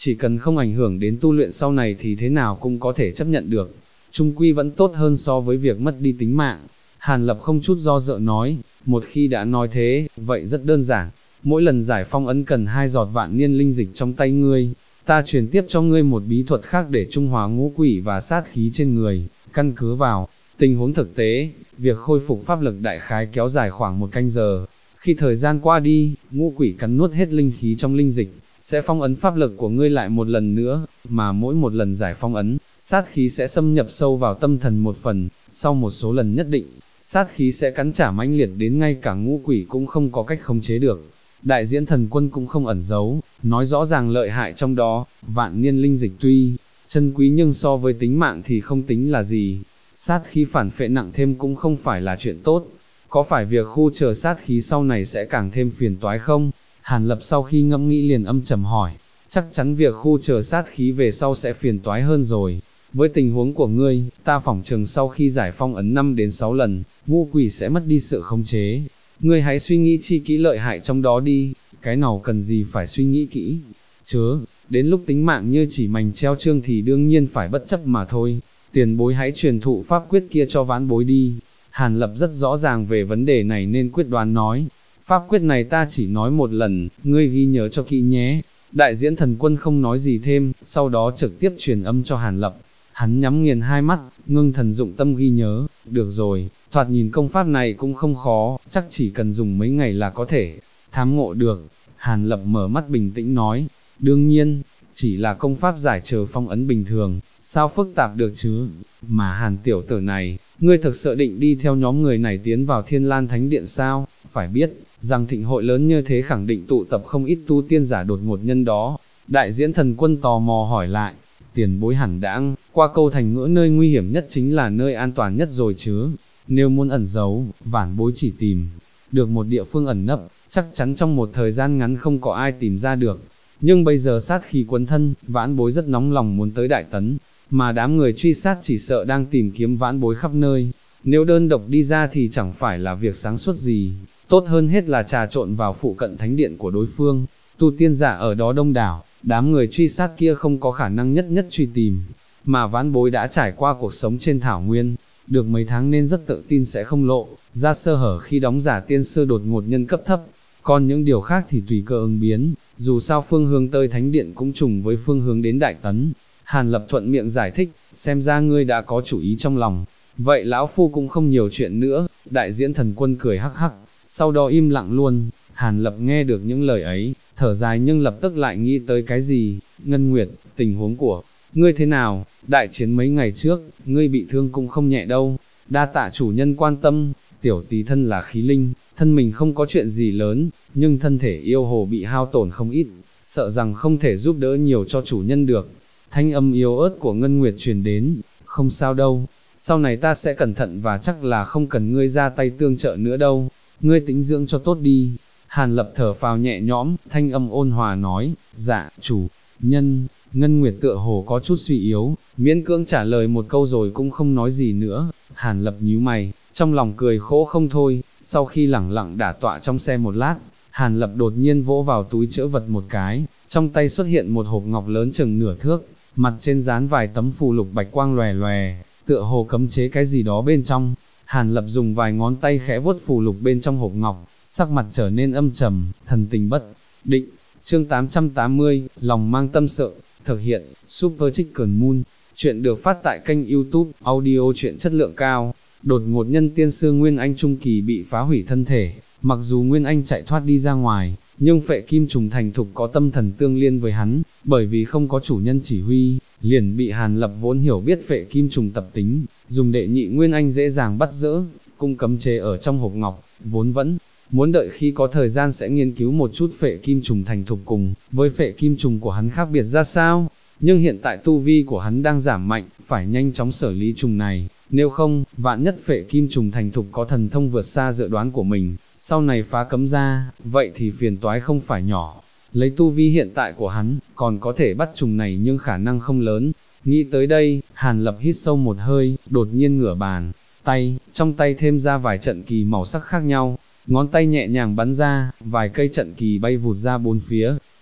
chỉ cần không ảnh hưởng đến tu luyện sau này thì thế nào cũng có thể chấp nhận được, chung quy vẫn tốt hơn so với việc mất đi tính mạng. Hàn Lập không chút do dự nói, một khi đã nói thế, vậy rất đơn giản, mỗi lần giải phong ấn cần 2 giọt vạn niên linh dịch trong tay ngươi, ta truyền tiếp cho ngươi một bí thuật khác để trung hòa ngũ quỷ và sát khí trên người, căn cứ vào tình huống thực tế, việc khôi phục pháp lực đại khái kéo dài khoảng 1 canh giờ, khi thời gian qua đi, ngũ quỷ cắn nuốt hết linh khí trong linh dịch, sẽ phong ấn pháp lực của ngươi lại một lần nữa, mà mỗi một lần giải phong ấn, sát khí sẽ xâm nhập sâu vào tâm thần một phần, sau một số lần nhất định, sát khí sẽ cắn trả mãnh liệt đến ngay cả ngũ quỷ cũng không có cách khống chế được. Đại diễn thần quân cũng không ẩn giấu, nói rõ ràng lợi hại trong đó, vạn niên linh dịch tuy chân quý nhưng so với tính mạng thì không tính là gì, sát khí phản phệ nặng thêm cũng không phải là chuyện tốt, có phải việc khu chờ sát khí sau này sẽ càng thêm phiền toái không? Hàn Lập sau khi ngẫm nghĩ liền âm trầm hỏi, chắc chắn việc khu chờ sát khí về sau sẽ phiền toái hơn rồi. Với tình huống của ngươi, ta phỏng chừng sau khi giải phong ấn 5 đến 6 lần, ngũ quỷ sẽ mất đi sự khống chế. Ngươi hãy suy nghĩ chi kỹ lợi hại trong đó đi, cái nào cần gì phải suy nghĩ kỹ. Chớ, đến lúc tính mạng như chỉ mành treo chương thì đương nhiên phải bất chấp mà thôi. Tiền bối hãy truyền thụ pháp quyết kia cho vãn bối đi. Hàn Lập rất rõ ràng về vấn đề này nên quyết đoán nói, pháp quyết này ta chỉ nói một lần, ngươi ghi nhớ cho kỹ nhé. Đại diễn thần quân không nói gì thêm, sau đó trực tiếp truyền âm cho Hàn Lập. Hắn nhắm nghiền hai mắt, ngưng thần dụng tâm ghi nhớ, được rồi, thoạt nhìn công pháp này cũng không khó, chắc chỉ cần dùng mấy ngày là có thể thám ngộ được. Hàn Lập mở mắt bình tĩnh nói, đương nhiên, chỉ là công pháp giải trừ phong ấn bình thường, sao phức tạp được chứ, mà Hàn tiểu tử này, ngươi thực sự định đi theo nhóm người này tiến vào Thiên Lan Thánh Điện sao, phải biết, rằng thịnh hội lớn như thế khẳng định tụ tập không ít tu tiên giả đột ngột nhân đó. Đại diễn thần quân tò mò hỏi lại, tiền bối hẳn đãng, qua câu thành ngữ nơi nguy hiểm nhất chính là nơi an toàn nhất rồi chứ, nếu muốn ẩn giấu, vãn bối chỉ tìm được một địa phương ẩn nấp, chắc chắn trong một thời gian ngắn không có ai tìm ra được, nhưng bây giờ sát khí quấn thân, vãn bối rất nóng lòng muốn tới Đại Tấn, mà đám người truy sát chỉ sợ đang tìm kiếm vãn bối khắp nơi, nếu đơn độc đi ra thì chẳng phải là việc sáng suốt gì, tốt hơn hết là trà trộn vào phụ cận thánh điện của đối phương, tu tiên giả ở đó đông đảo, đám người truy sát kia không có khả năng nhất nhất truy tìm, mà vãn bối đã trải qua cuộc sống trên thảo nguyên, được mấy tháng nên rất tự tin sẽ không lộ ra sơ hở khi đóng giả tiên sư đột ngột nhân cấp thấp, còn những điều khác thì tùy cơ ứng biến, dù sao phương hướng tới thánh điện cũng trùng với phương hướng đến Đại Tấn. Hàn Lập thuận miệng giải thích, xem ra ngươi đã có chủ ý trong lòng, vậy lão phu cũng không nhiều chuyện nữa. Đại diễn thần quân cười hắc hắc, sau đó im lặng luôn. Hàn Lập nghe được những lời ấy, thở dài nhưng lập tức lại nghĩ tới cái gì. Ngân Nguyệt, tình huống của ngươi thế nào? Đại chiến mấy ngày trước, ngươi bị thương cũng không nhẹ đâu, đa tạ chủ nhân quan tâm. Tiểu tí thân là khí linh, thân mình không có chuyện gì lớn, nhưng thân thể yêu hồ bị hao tổn không ít, sợ rằng không thể giúp đỡ nhiều cho chủ nhân được. Thanh âm yếu ớt của Ngân Nguyệt truyền đến, không sao đâu, sau này ta sẽ cẩn thận và chắc là không cần ngươi ra tay tương trợ nữa đâu, ngươi tĩnh dưỡng cho tốt đi. Hàn Lập thở phào nhẹ nhõm, thanh âm ôn hòa nói, dạ, chủ nhân. Ngân Nguyệt tựa hồ có chút suy yếu, miễn cưỡng trả lời một câu rồi cũng không nói gì nữa. Hàn Lập nhíu mày, trong lòng cười khổ không thôi. Sau khi lẳng lặng đả tọa trong xe một lát, Hàn Lập đột nhiên vỗ vào túi trữ vật một cái, trong tay xuất hiện một hộp ngọc lớn chừng nửa thước, mặt trên dán vài tấm phù lục bạch quang lòe lòe, tựa hồ cấm chế cái gì đó bên trong. Hàn Lập dùng vài ngón tay khẽ vuốt phù lục bên trong hộp ngọc, sắc mặt trở nên âm trầm, thần tình bất định. Chương 880, lòng mang tâm sợ, thực hiện, Super Chicken Moon. Chuyện được phát tại kênh YouTube, audio truyện chất lượng cao. Đột ngột nhân tiên sư Nguyên Anh Trung Kỳ bị phá hủy thân thể, mặc dù Nguyên Anh chạy thoát đi ra ngoài, nhưng phệ kim trùng thành thục có tâm thần tương liên với hắn, bởi vì không có chủ nhân chỉ huy, liền bị Hàn Lập vốn hiểu biết phệ kim trùng tập tính, dùng đệ nhị Nguyên Anh dễ dàng bắt giữ, cung cấm chế ở trong hộp ngọc, vốn vẫn muốn đợi khi có thời gian sẽ nghiên cứu một chút phệ kim trùng thành thục cùng với phệ kim trùng của hắn khác biệt ra sao, nhưng hiện tại tu vi của hắn đang giảm mạnh, phải nhanh chóng xử lý trùng này, nếu không, vạn nhất phệ kim trùng thành thục có thần thông vượt xa dự đoán của mình, sau này phá cấm ra, vậy thì phiền toái không phải nhỏ. Lấy tu vi hiện tại của hắn, còn có thể bắt trùng này nhưng khả năng không lớn. Nghĩ tới đây, Hàn Lập hít sâu một hơi, đột nhiên ngửa bàn tay, trong tay thêm ra vài trận kỳ màu sắc khác nhau, ngón tay nhẹ nhàng bắn ra, vài cây trận kỳ bay vụt ra bốn phía,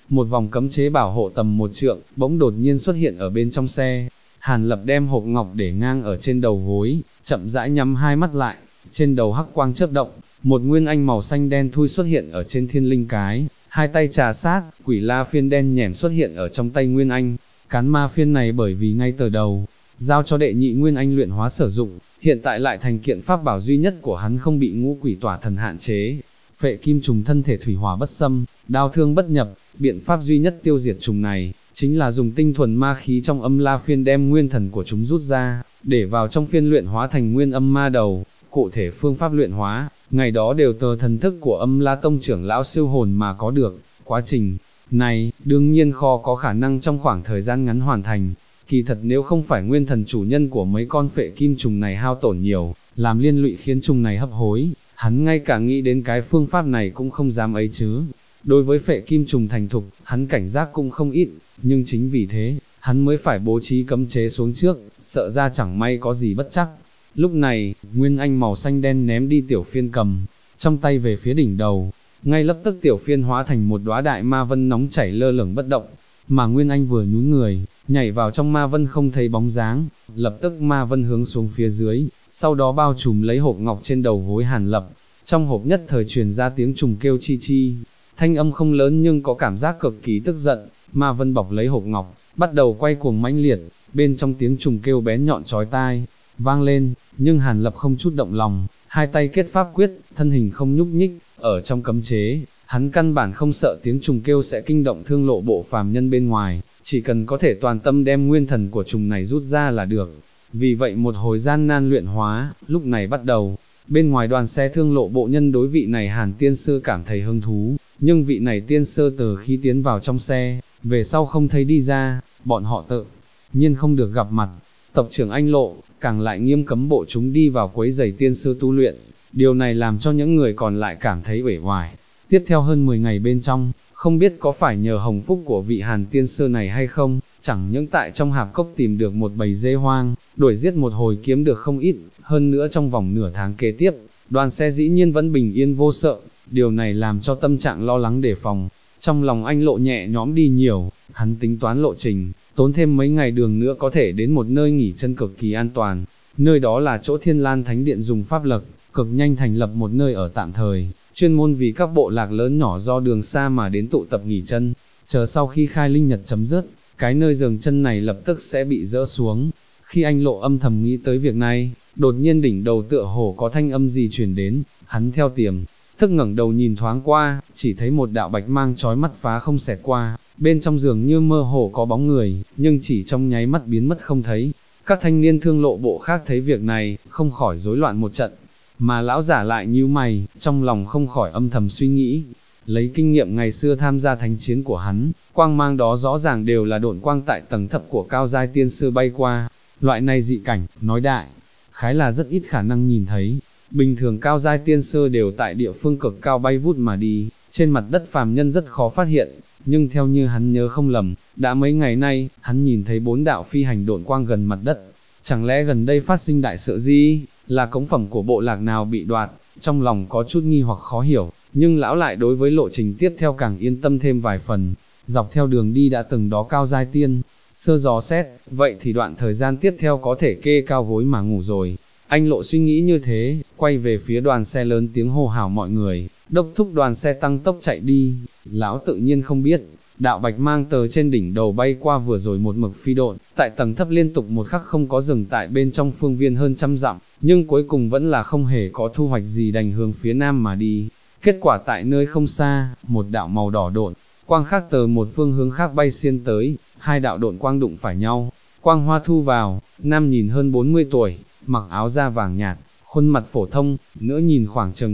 một vòng cấm chế bảo hộ tầm 1 trượng, bỗng đột nhiên xuất hiện ở bên trong xe. Hàn Lập đem hộp ngọc để ngang ở trên đầu gối, chậm rãi nhắm hai mắt lại, trên đầu hắc quang chớp động, một nguyên anh màu xanh đen thui xuất hiện ở trên thiên linh cái, hai tay trà sát, quỷ la phiên đen nhẻm xuất hiện ở trong tay nguyên anh. Cán ma phiên này bởi vì ngay từ đầu, giao cho đệ nhị nguyên anh luyện hóa sử dụng, hiện tại lại thành kiện pháp bảo duy nhất của hắn không bị ngũ quỷ tỏa thần hạn chế. Phệ kim trùng thân thể thủy hỏa bất xâm, đao thương bất nhập, biện pháp duy nhất tiêu diệt trùng này, chính là dùng tinh thuần ma khí trong âm la phiên đem nguyên thần của chúng rút ra, để vào trong phiên luyện hóa thành nguyên âm ma đầu. Cụ thể phương pháp luyện hóa, ngày đó đều tờ thần thức của âm la tông trưởng lão siêu hồn mà có được, quá trình này, đương nhiên khó có khả năng trong khoảng thời gian ngắn hoàn thành. Kỳ thật nếu không phải nguyên thần chủ nhân của mấy con phệ kim trùng này hao tổn nhiều, làm liên lụy khiến trùng này hấp hối, hắn ngay cả nghĩ đến cái phương pháp này cũng không dám ấy chứ. Đối với phệ kim trùng thành thục, hắn cảnh giác cũng không ít, nhưng chính vì thế, hắn mới phải bố trí cấm chế xuống trước, sợ ra chẳng may có gì bất chắc. Lúc này, nguyên anh màu xanh đen ném đi tiểu phiên cầm, trong tay về phía đỉnh đầu, ngay lập tức tiểu phiên hóa thành một đóa đại ma vân nóng chảy lơ lửng bất động, mà nguyên anh vừa nhún người, nhảy vào trong ma vân không thấy bóng dáng, lập tức ma vân hướng xuống phía dưới, sau đó bao trùm lấy hộp ngọc trên đầu gối Hàn Lập. Trong hộp nhất thời truyền ra tiếng trùng kêu chi chi, thanh âm không lớn nhưng có cảm giác cực kỳ tức giận. Ma vân bọc lấy hộp ngọc, bắt đầu quay cuồng mãnh liệt, bên trong tiếng trùng kêu bén nhọn chói tai vang lên, nhưng Hàn Lập không chút động lòng, hai tay kết pháp quyết, thân hình không nhúc nhích, ở trong cấm chế, hắn căn bản không sợ tiếng trùng kêu sẽ kinh động thương lộ bộ phàm nhân bên ngoài, chỉ cần có thể toàn tâm đem nguyên thần của trùng này rút ra là được. Vì vậy một hồi gian nan luyện hóa, lúc này bắt đầu. Bên ngoài đoàn xe thương lộ bộ nhân đối vị này Hàn tiên sư cảm thấy hứng thú, nhưng vị này tiên sư từ khi tiến vào trong xe, về sau không thấy đi ra, bọn họ tự nhiên không được gặp mặt. Tộc trưởng Anh Lộ, càng lại nghiêm cấm bộ chúng đi vào quấy rầy tiên sư tu luyện, điều này làm cho những người còn lại cảm thấy uể oải. Tiếp theo hơn 10 ngày bên trong, không biết có phải nhờ hồng phúc của vị Hàn tiên sư này hay không, chẳng những tại trong hạp cốc tìm được một bầy dê hoang, đuổi giết một hồi kiếm được không ít, hơn nữa trong vòng nửa tháng kế tiếp, đoàn xe dĩ nhiên vẫn bình yên vô sợ, điều này làm cho tâm trạng lo lắng đề phòng. Trong lòng Anh Lộ nhẹ nhõm đi nhiều, hắn tính toán lộ trình, tốn thêm mấy ngày đường nữa có thể đến một nơi nghỉ chân cực kỳ an toàn, nơi đó là chỗ Thiên Lan Thánh Điện dùng pháp lực, cực nhanh thành lập một nơi ở tạm thời, chuyên môn vì các bộ lạc lớn nhỏ do đường xa mà đến tụ tập nghỉ chân, chờ sau khi khai linh nhật chấm dứt, cái nơi dừng chân này lập tức sẽ bị dỡ xuống. Khi Anh Lộ âm thầm nghĩ tới việc này, đột nhiên đỉnh đầu tựa hồ có thanh âm gì truyền đến, hắn theo tiềm thức ngẩng đầu nhìn thoáng qua, chỉ thấy một đạo bạch mang chói mắt phá không xẹt qua, bên trong giường như mơ hồ có bóng người, nhưng chỉ trong nháy mắt biến mất không thấy. Các thanh niên thương lộ bộ khác thấy việc này, không khỏi rối loạn một trận, mà lão giả lại nhíu mày, trong lòng không khỏi âm thầm suy nghĩ. Lấy kinh nghiệm ngày xưa tham gia thánh chiến của hắn, quang mang đó rõ ràng đều là độn quang tại tầng thấp của cao giai tiên sư bay qua, loại này dị cảnh, nói đại, khái là rất ít khả năng nhìn thấy. Bình thường cao giai tiên sư đều tại địa phương cực cao bay vút mà đi, trên mặt đất phàm nhân rất khó phát hiện, nhưng theo như hắn nhớ không lầm, đã mấy ngày nay, hắn nhìn thấy 4 đạo phi hành độn quang gần mặt đất. Chẳng lẽ gần đây phát sinh đại sự gì, là cống phẩm của bộ lạc nào bị đoạt, trong lòng có chút nghi hoặc khó hiểu, nhưng lão lại đối với lộ trình tiếp theo càng yên tâm thêm vài phần. Dọc theo đường đi đã từng đó cao giai tiên sơ dò xét, vậy thì đoạn thời gian tiếp theo có thể kê cao gối mà ngủ rồi. Anh Lộ suy nghĩ như thế, quay về phía đoàn xe lớn tiếng hô hào mọi người, đốc thúc đoàn xe tăng tốc chạy đi. Lão tự nhiên không biết, đạo bạch mang tờ trên đỉnh đầu bay qua vừa rồi một mực phi độn, tại tầng thấp liên tục một khắc không có dừng tại bên trong phương viên hơn 100 dặm, nhưng cuối cùng vẫn là không hề có thu hoạch gì, đành hướng phía nam mà đi. Kết quả tại nơi không xa, một đạo màu đỏ độn quang khác từ một phương hướng khác bay xiên tới, hai đạo độn quang đụng phải nhau, quang hoa thu vào, nam nhìn hơn 40 tuổi, mặc áo da vàng nhạt, khuôn mặt phổ thông, nữ nhìn khoảng chừng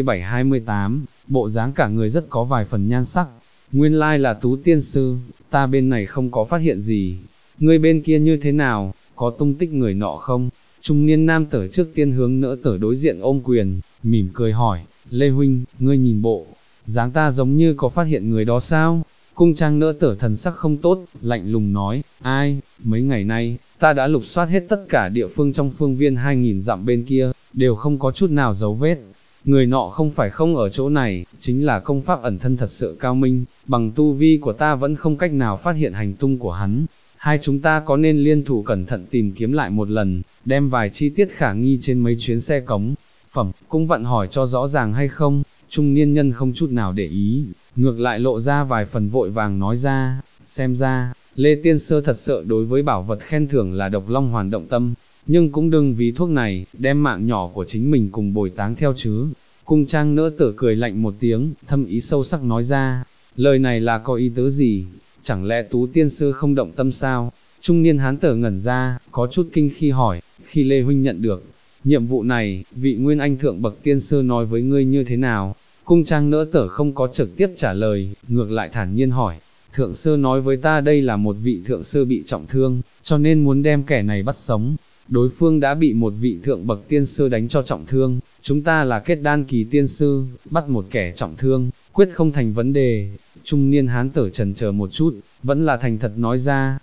27-28, bộ dáng cả người rất có vài phần nhan sắc. Nguyên lai là Tú tiên sư, ta bên này không có phát hiện gì, ngươi bên kia như thế nào, có tung tích người nọ không? Trung niên nam tử trước tiên hướng nỡ tử đối diện ôm quyền, mỉm cười hỏi, Lê huynh, ngươi nhìn bộ dáng ta giống như có phát hiện người đó sao? Cung trang nỡ tử thần sắc không tốt, lạnh lùng nói, ai, mấy ngày nay, ta đã lục soát hết tất cả địa phương trong phương viên 2000 dặm bên kia, đều không có chút nào dấu vết. người nọ không phải không ở chỗ này, chính là công pháp ẩn thân thật sự cao minh, bằng tu vi của ta vẫn không cách nào phát hiện hành tung của hắn. Hai chúng ta có nên liên thủ cẩn thận tìm kiếm lại một lần, đem vài chi tiết khả nghi trên mấy chuyến xe cống phẩm, cũng vặn hỏi cho rõ ràng hay không? Trung niên nhân không chút nào để ý, ngược lại lộ ra vài phần vội vàng nói ra, xem ra, Lê Tiên Sơ thật sự đối với bảo vật khen thưởng là độc long hoàn động tâm, nhưng cũng đừng vì thuốc này, đem mạng nhỏ của chính mình cùng bồi táng theo chứ. Cung trang nỡ tử cười lạnh một tiếng, thâm ý sâu sắc nói ra, lời này là có ý tứ gì, chẳng lẽ Tú Tiên Sư không động tâm sao? Trung niên hán tử ngẩn ra, có chút kinh khi hỏi, khi Lê Huynh nhận được nhiệm vụ này, vị Nguyên Anh thượng bậc tiên sư nói với ngươi như thế nào? Cung trang nỡ tử không có trực tiếp trả lời, ngược lại thản nhiên hỏi, thượng sư nói với ta đây là một vị thượng sư bị trọng thương, cho nên muốn đem kẻ này bắt sống. Đối phương đã bị một vị thượng bậc tiên sư đánh cho trọng thương, chúng ta là kết đan kỳ tiên sư, bắt một kẻ trọng thương, quyết không thành vấn đề. Trung niên hán tử chần chờ một chút, vẫn là thành thật nói ra,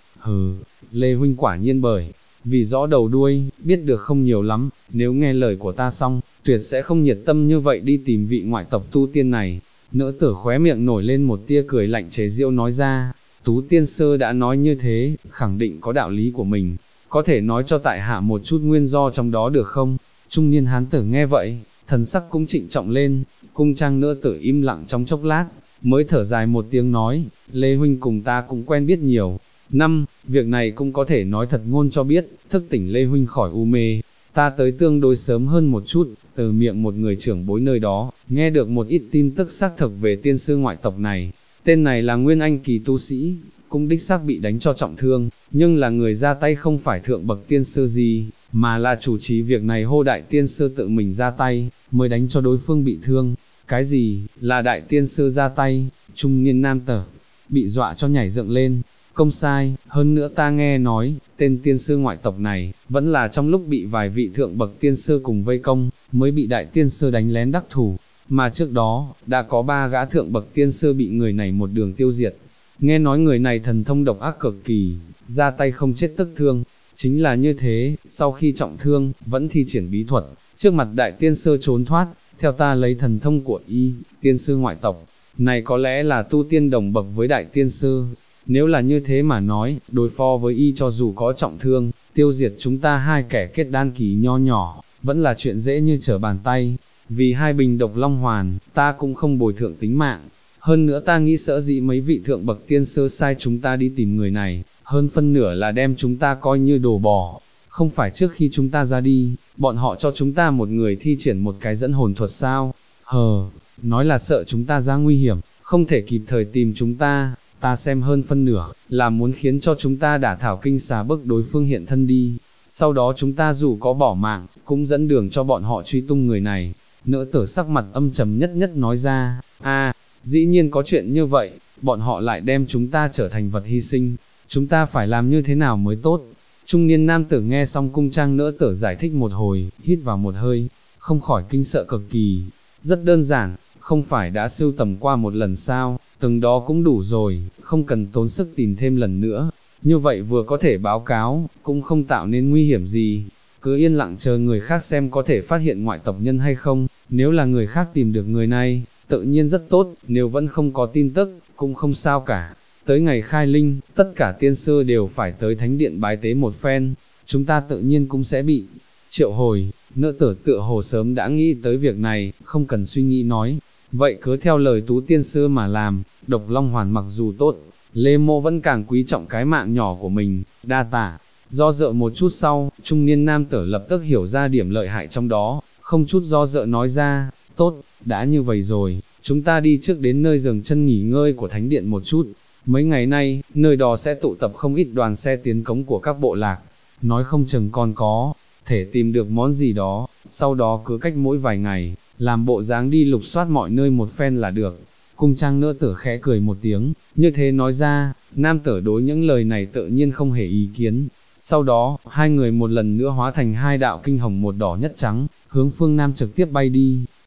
Lê Huynh quả nhiên bởi vì rõ đầu đuôi, biết được không nhiều lắm, nếu nghe lời của ta xong, tuyệt sẽ không nhiệt tâm như vậy đi tìm vị ngoại tộc tu tiên này. Nữ tử khóe miệng nổi lên một tia cười lạnh chế giễu nói ra, Tú Tiên Sư đã nói như thế, khẳng định có đạo lý của mình, có thể nói cho tại hạ một chút nguyên do trong đó được không? Trung niên hán tử nghe vậy, thần sắc cũng trịnh trọng lên, cung trang nữ tử im lặng trong chốc lát, mới thở dài một tiếng nói, Lê Huynh cùng ta cũng quen biết nhiều năm, việc này cũng có thể nói thật ngôn cho biết, thức tỉnh Lê Huynh khỏi u mê. Ta tới tương đối sớm hơn một chút, từ miệng một người trưởng bối nơi đó, nghe được một ít tin tức xác thực về tiên sư ngoại tộc này. Tên này là Nguyên Anh kỳ tu sĩ, cũng đích xác bị đánh cho trọng thương, nhưng là người ra tay không phải thượng bậc tiên sư gì, mà là chủ trì việc này hô đại tiên sư tự mình ra tay, mới đánh cho đối phương bị thương. Cái gì, là đại tiên sư ra tay? Trung niên nam tử bị dọa cho nhảy dựng lên. Không sai, hơn nữa ta nghe nói, tên tiên sư ngoại tộc này, vẫn là trong lúc bị vài vị thượng bậc tiên sư cùng vây công, mới bị đại tiên sư đánh lén đắc thủ, mà trước đó, đã có 3 gã thượng bậc tiên sư bị người này một đường tiêu diệt. Nghe nói người này thần thông độc ác cực kỳ, ra tay không chết tức thương, chính là như thế, sau khi trọng thương, vẫn thi triển bí thuật, trước mặt đại tiên sư trốn thoát, theo ta lấy thần thông của tiên sư ngoại tộc, này có lẽ là tu tiên đồng bậc với đại tiên sư. Nếu là như thế mà nói, đối phó với cho dù có trọng thương, tiêu diệt chúng ta hai kẻ kết đan kỳ nho nhỏ, vẫn là chuyện dễ như trở bàn tay. Vì 2 bình độc long hoàn, ta cũng không bồi thượng tính mạng. Hơn nữa ta nghĩ sợ dĩ mấy vị thượng bậc tiên sư sai chúng ta đi tìm người này, hơn phân nửa là đem chúng ta coi như đồ bò. Không phải trước khi chúng ta ra đi, bọn họ cho chúng ta một người thi triển một cái dẫn hồn thuật sao? Nói là sợ chúng ta ra nguy hiểm, không thể kịp thời tìm chúng ta. Ta xem hơn phân nửa, là muốn khiến cho chúng ta đả thảo kinh xà bức đối phương hiện thân đi, sau đó chúng ta dù có bỏ mạng, cũng dẫn đường cho bọn họ truy tung người này. Nữ tử sắc mặt âm trầm nhất nhất nói ra, dĩ nhiên có chuyện như vậy, bọn họ lại đem chúng ta trở thành vật hy sinh, chúng ta phải làm như thế nào mới tốt? Trung niên nam tử nghe xong cung trang nữ tử giải thích một hồi, hít vào một hơi, không khỏi kinh sợ cực kỳ. Rất đơn giản, không phải đã sưu tầm qua một lần sao, từng đó cũng đủ rồi, không cần tốn sức tìm thêm lần nữa, như vậy vừa có thể báo cáo, cũng không tạo nên nguy hiểm gì, cứ yên lặng chờ người khác xem có thể phát hiện ngoại tộc nhân hay không, nếu là người khác tìm được người này, tự nhiên rất tốt, nếu vẫn không có tin tức, cũng không sao cả. Tới ngày khai linh, tất cả tiên sư đều phải tới thánh điện bái tế một phen, chúng ta tự nhiên cũng sẽ bị triệu hồi. Nữ tử tựa hồ sớm đã nghĩ tới việc này, không cần suy nghĩ nói, vậy cứ theo lời Tú Tiên Sư mà làm. Độc long hoàn mặc dù tốt, Lê Mộ vẫn càng quý trọng cái mạng nhỏ của mình, đa tả. Do dự một chút sau, trung niên nam tử lập tức hiểu ra điểm lợi hại trong đó, không chút do dự nói ra, tốt, đã như vậy rồi, chúng ta đi trước đến nơi dừng chân nghỉ ngơi của thánh điện một chút. Mấy ngày nay, nơi đó sẽ tụ tập không ít đoàn xe tiến cống của các bộ lạc, nói không chừng còn có thể tìm được món gì đó, sau đó cứ cách mỗi vài ngày, làm bộ dáng đi lục soát mọi nơi một phen là được. Cung trang nữ tử khẽ cười một tiếng, như thế nói ra, nam tử đối những lời này tự nhiên không hề ý kiến. Sau đó, hai người một lần nữa hóa thành 2 đạo kinh hồng một đỏ nhất trắng, hướng phương nam trực tiếp bay đi.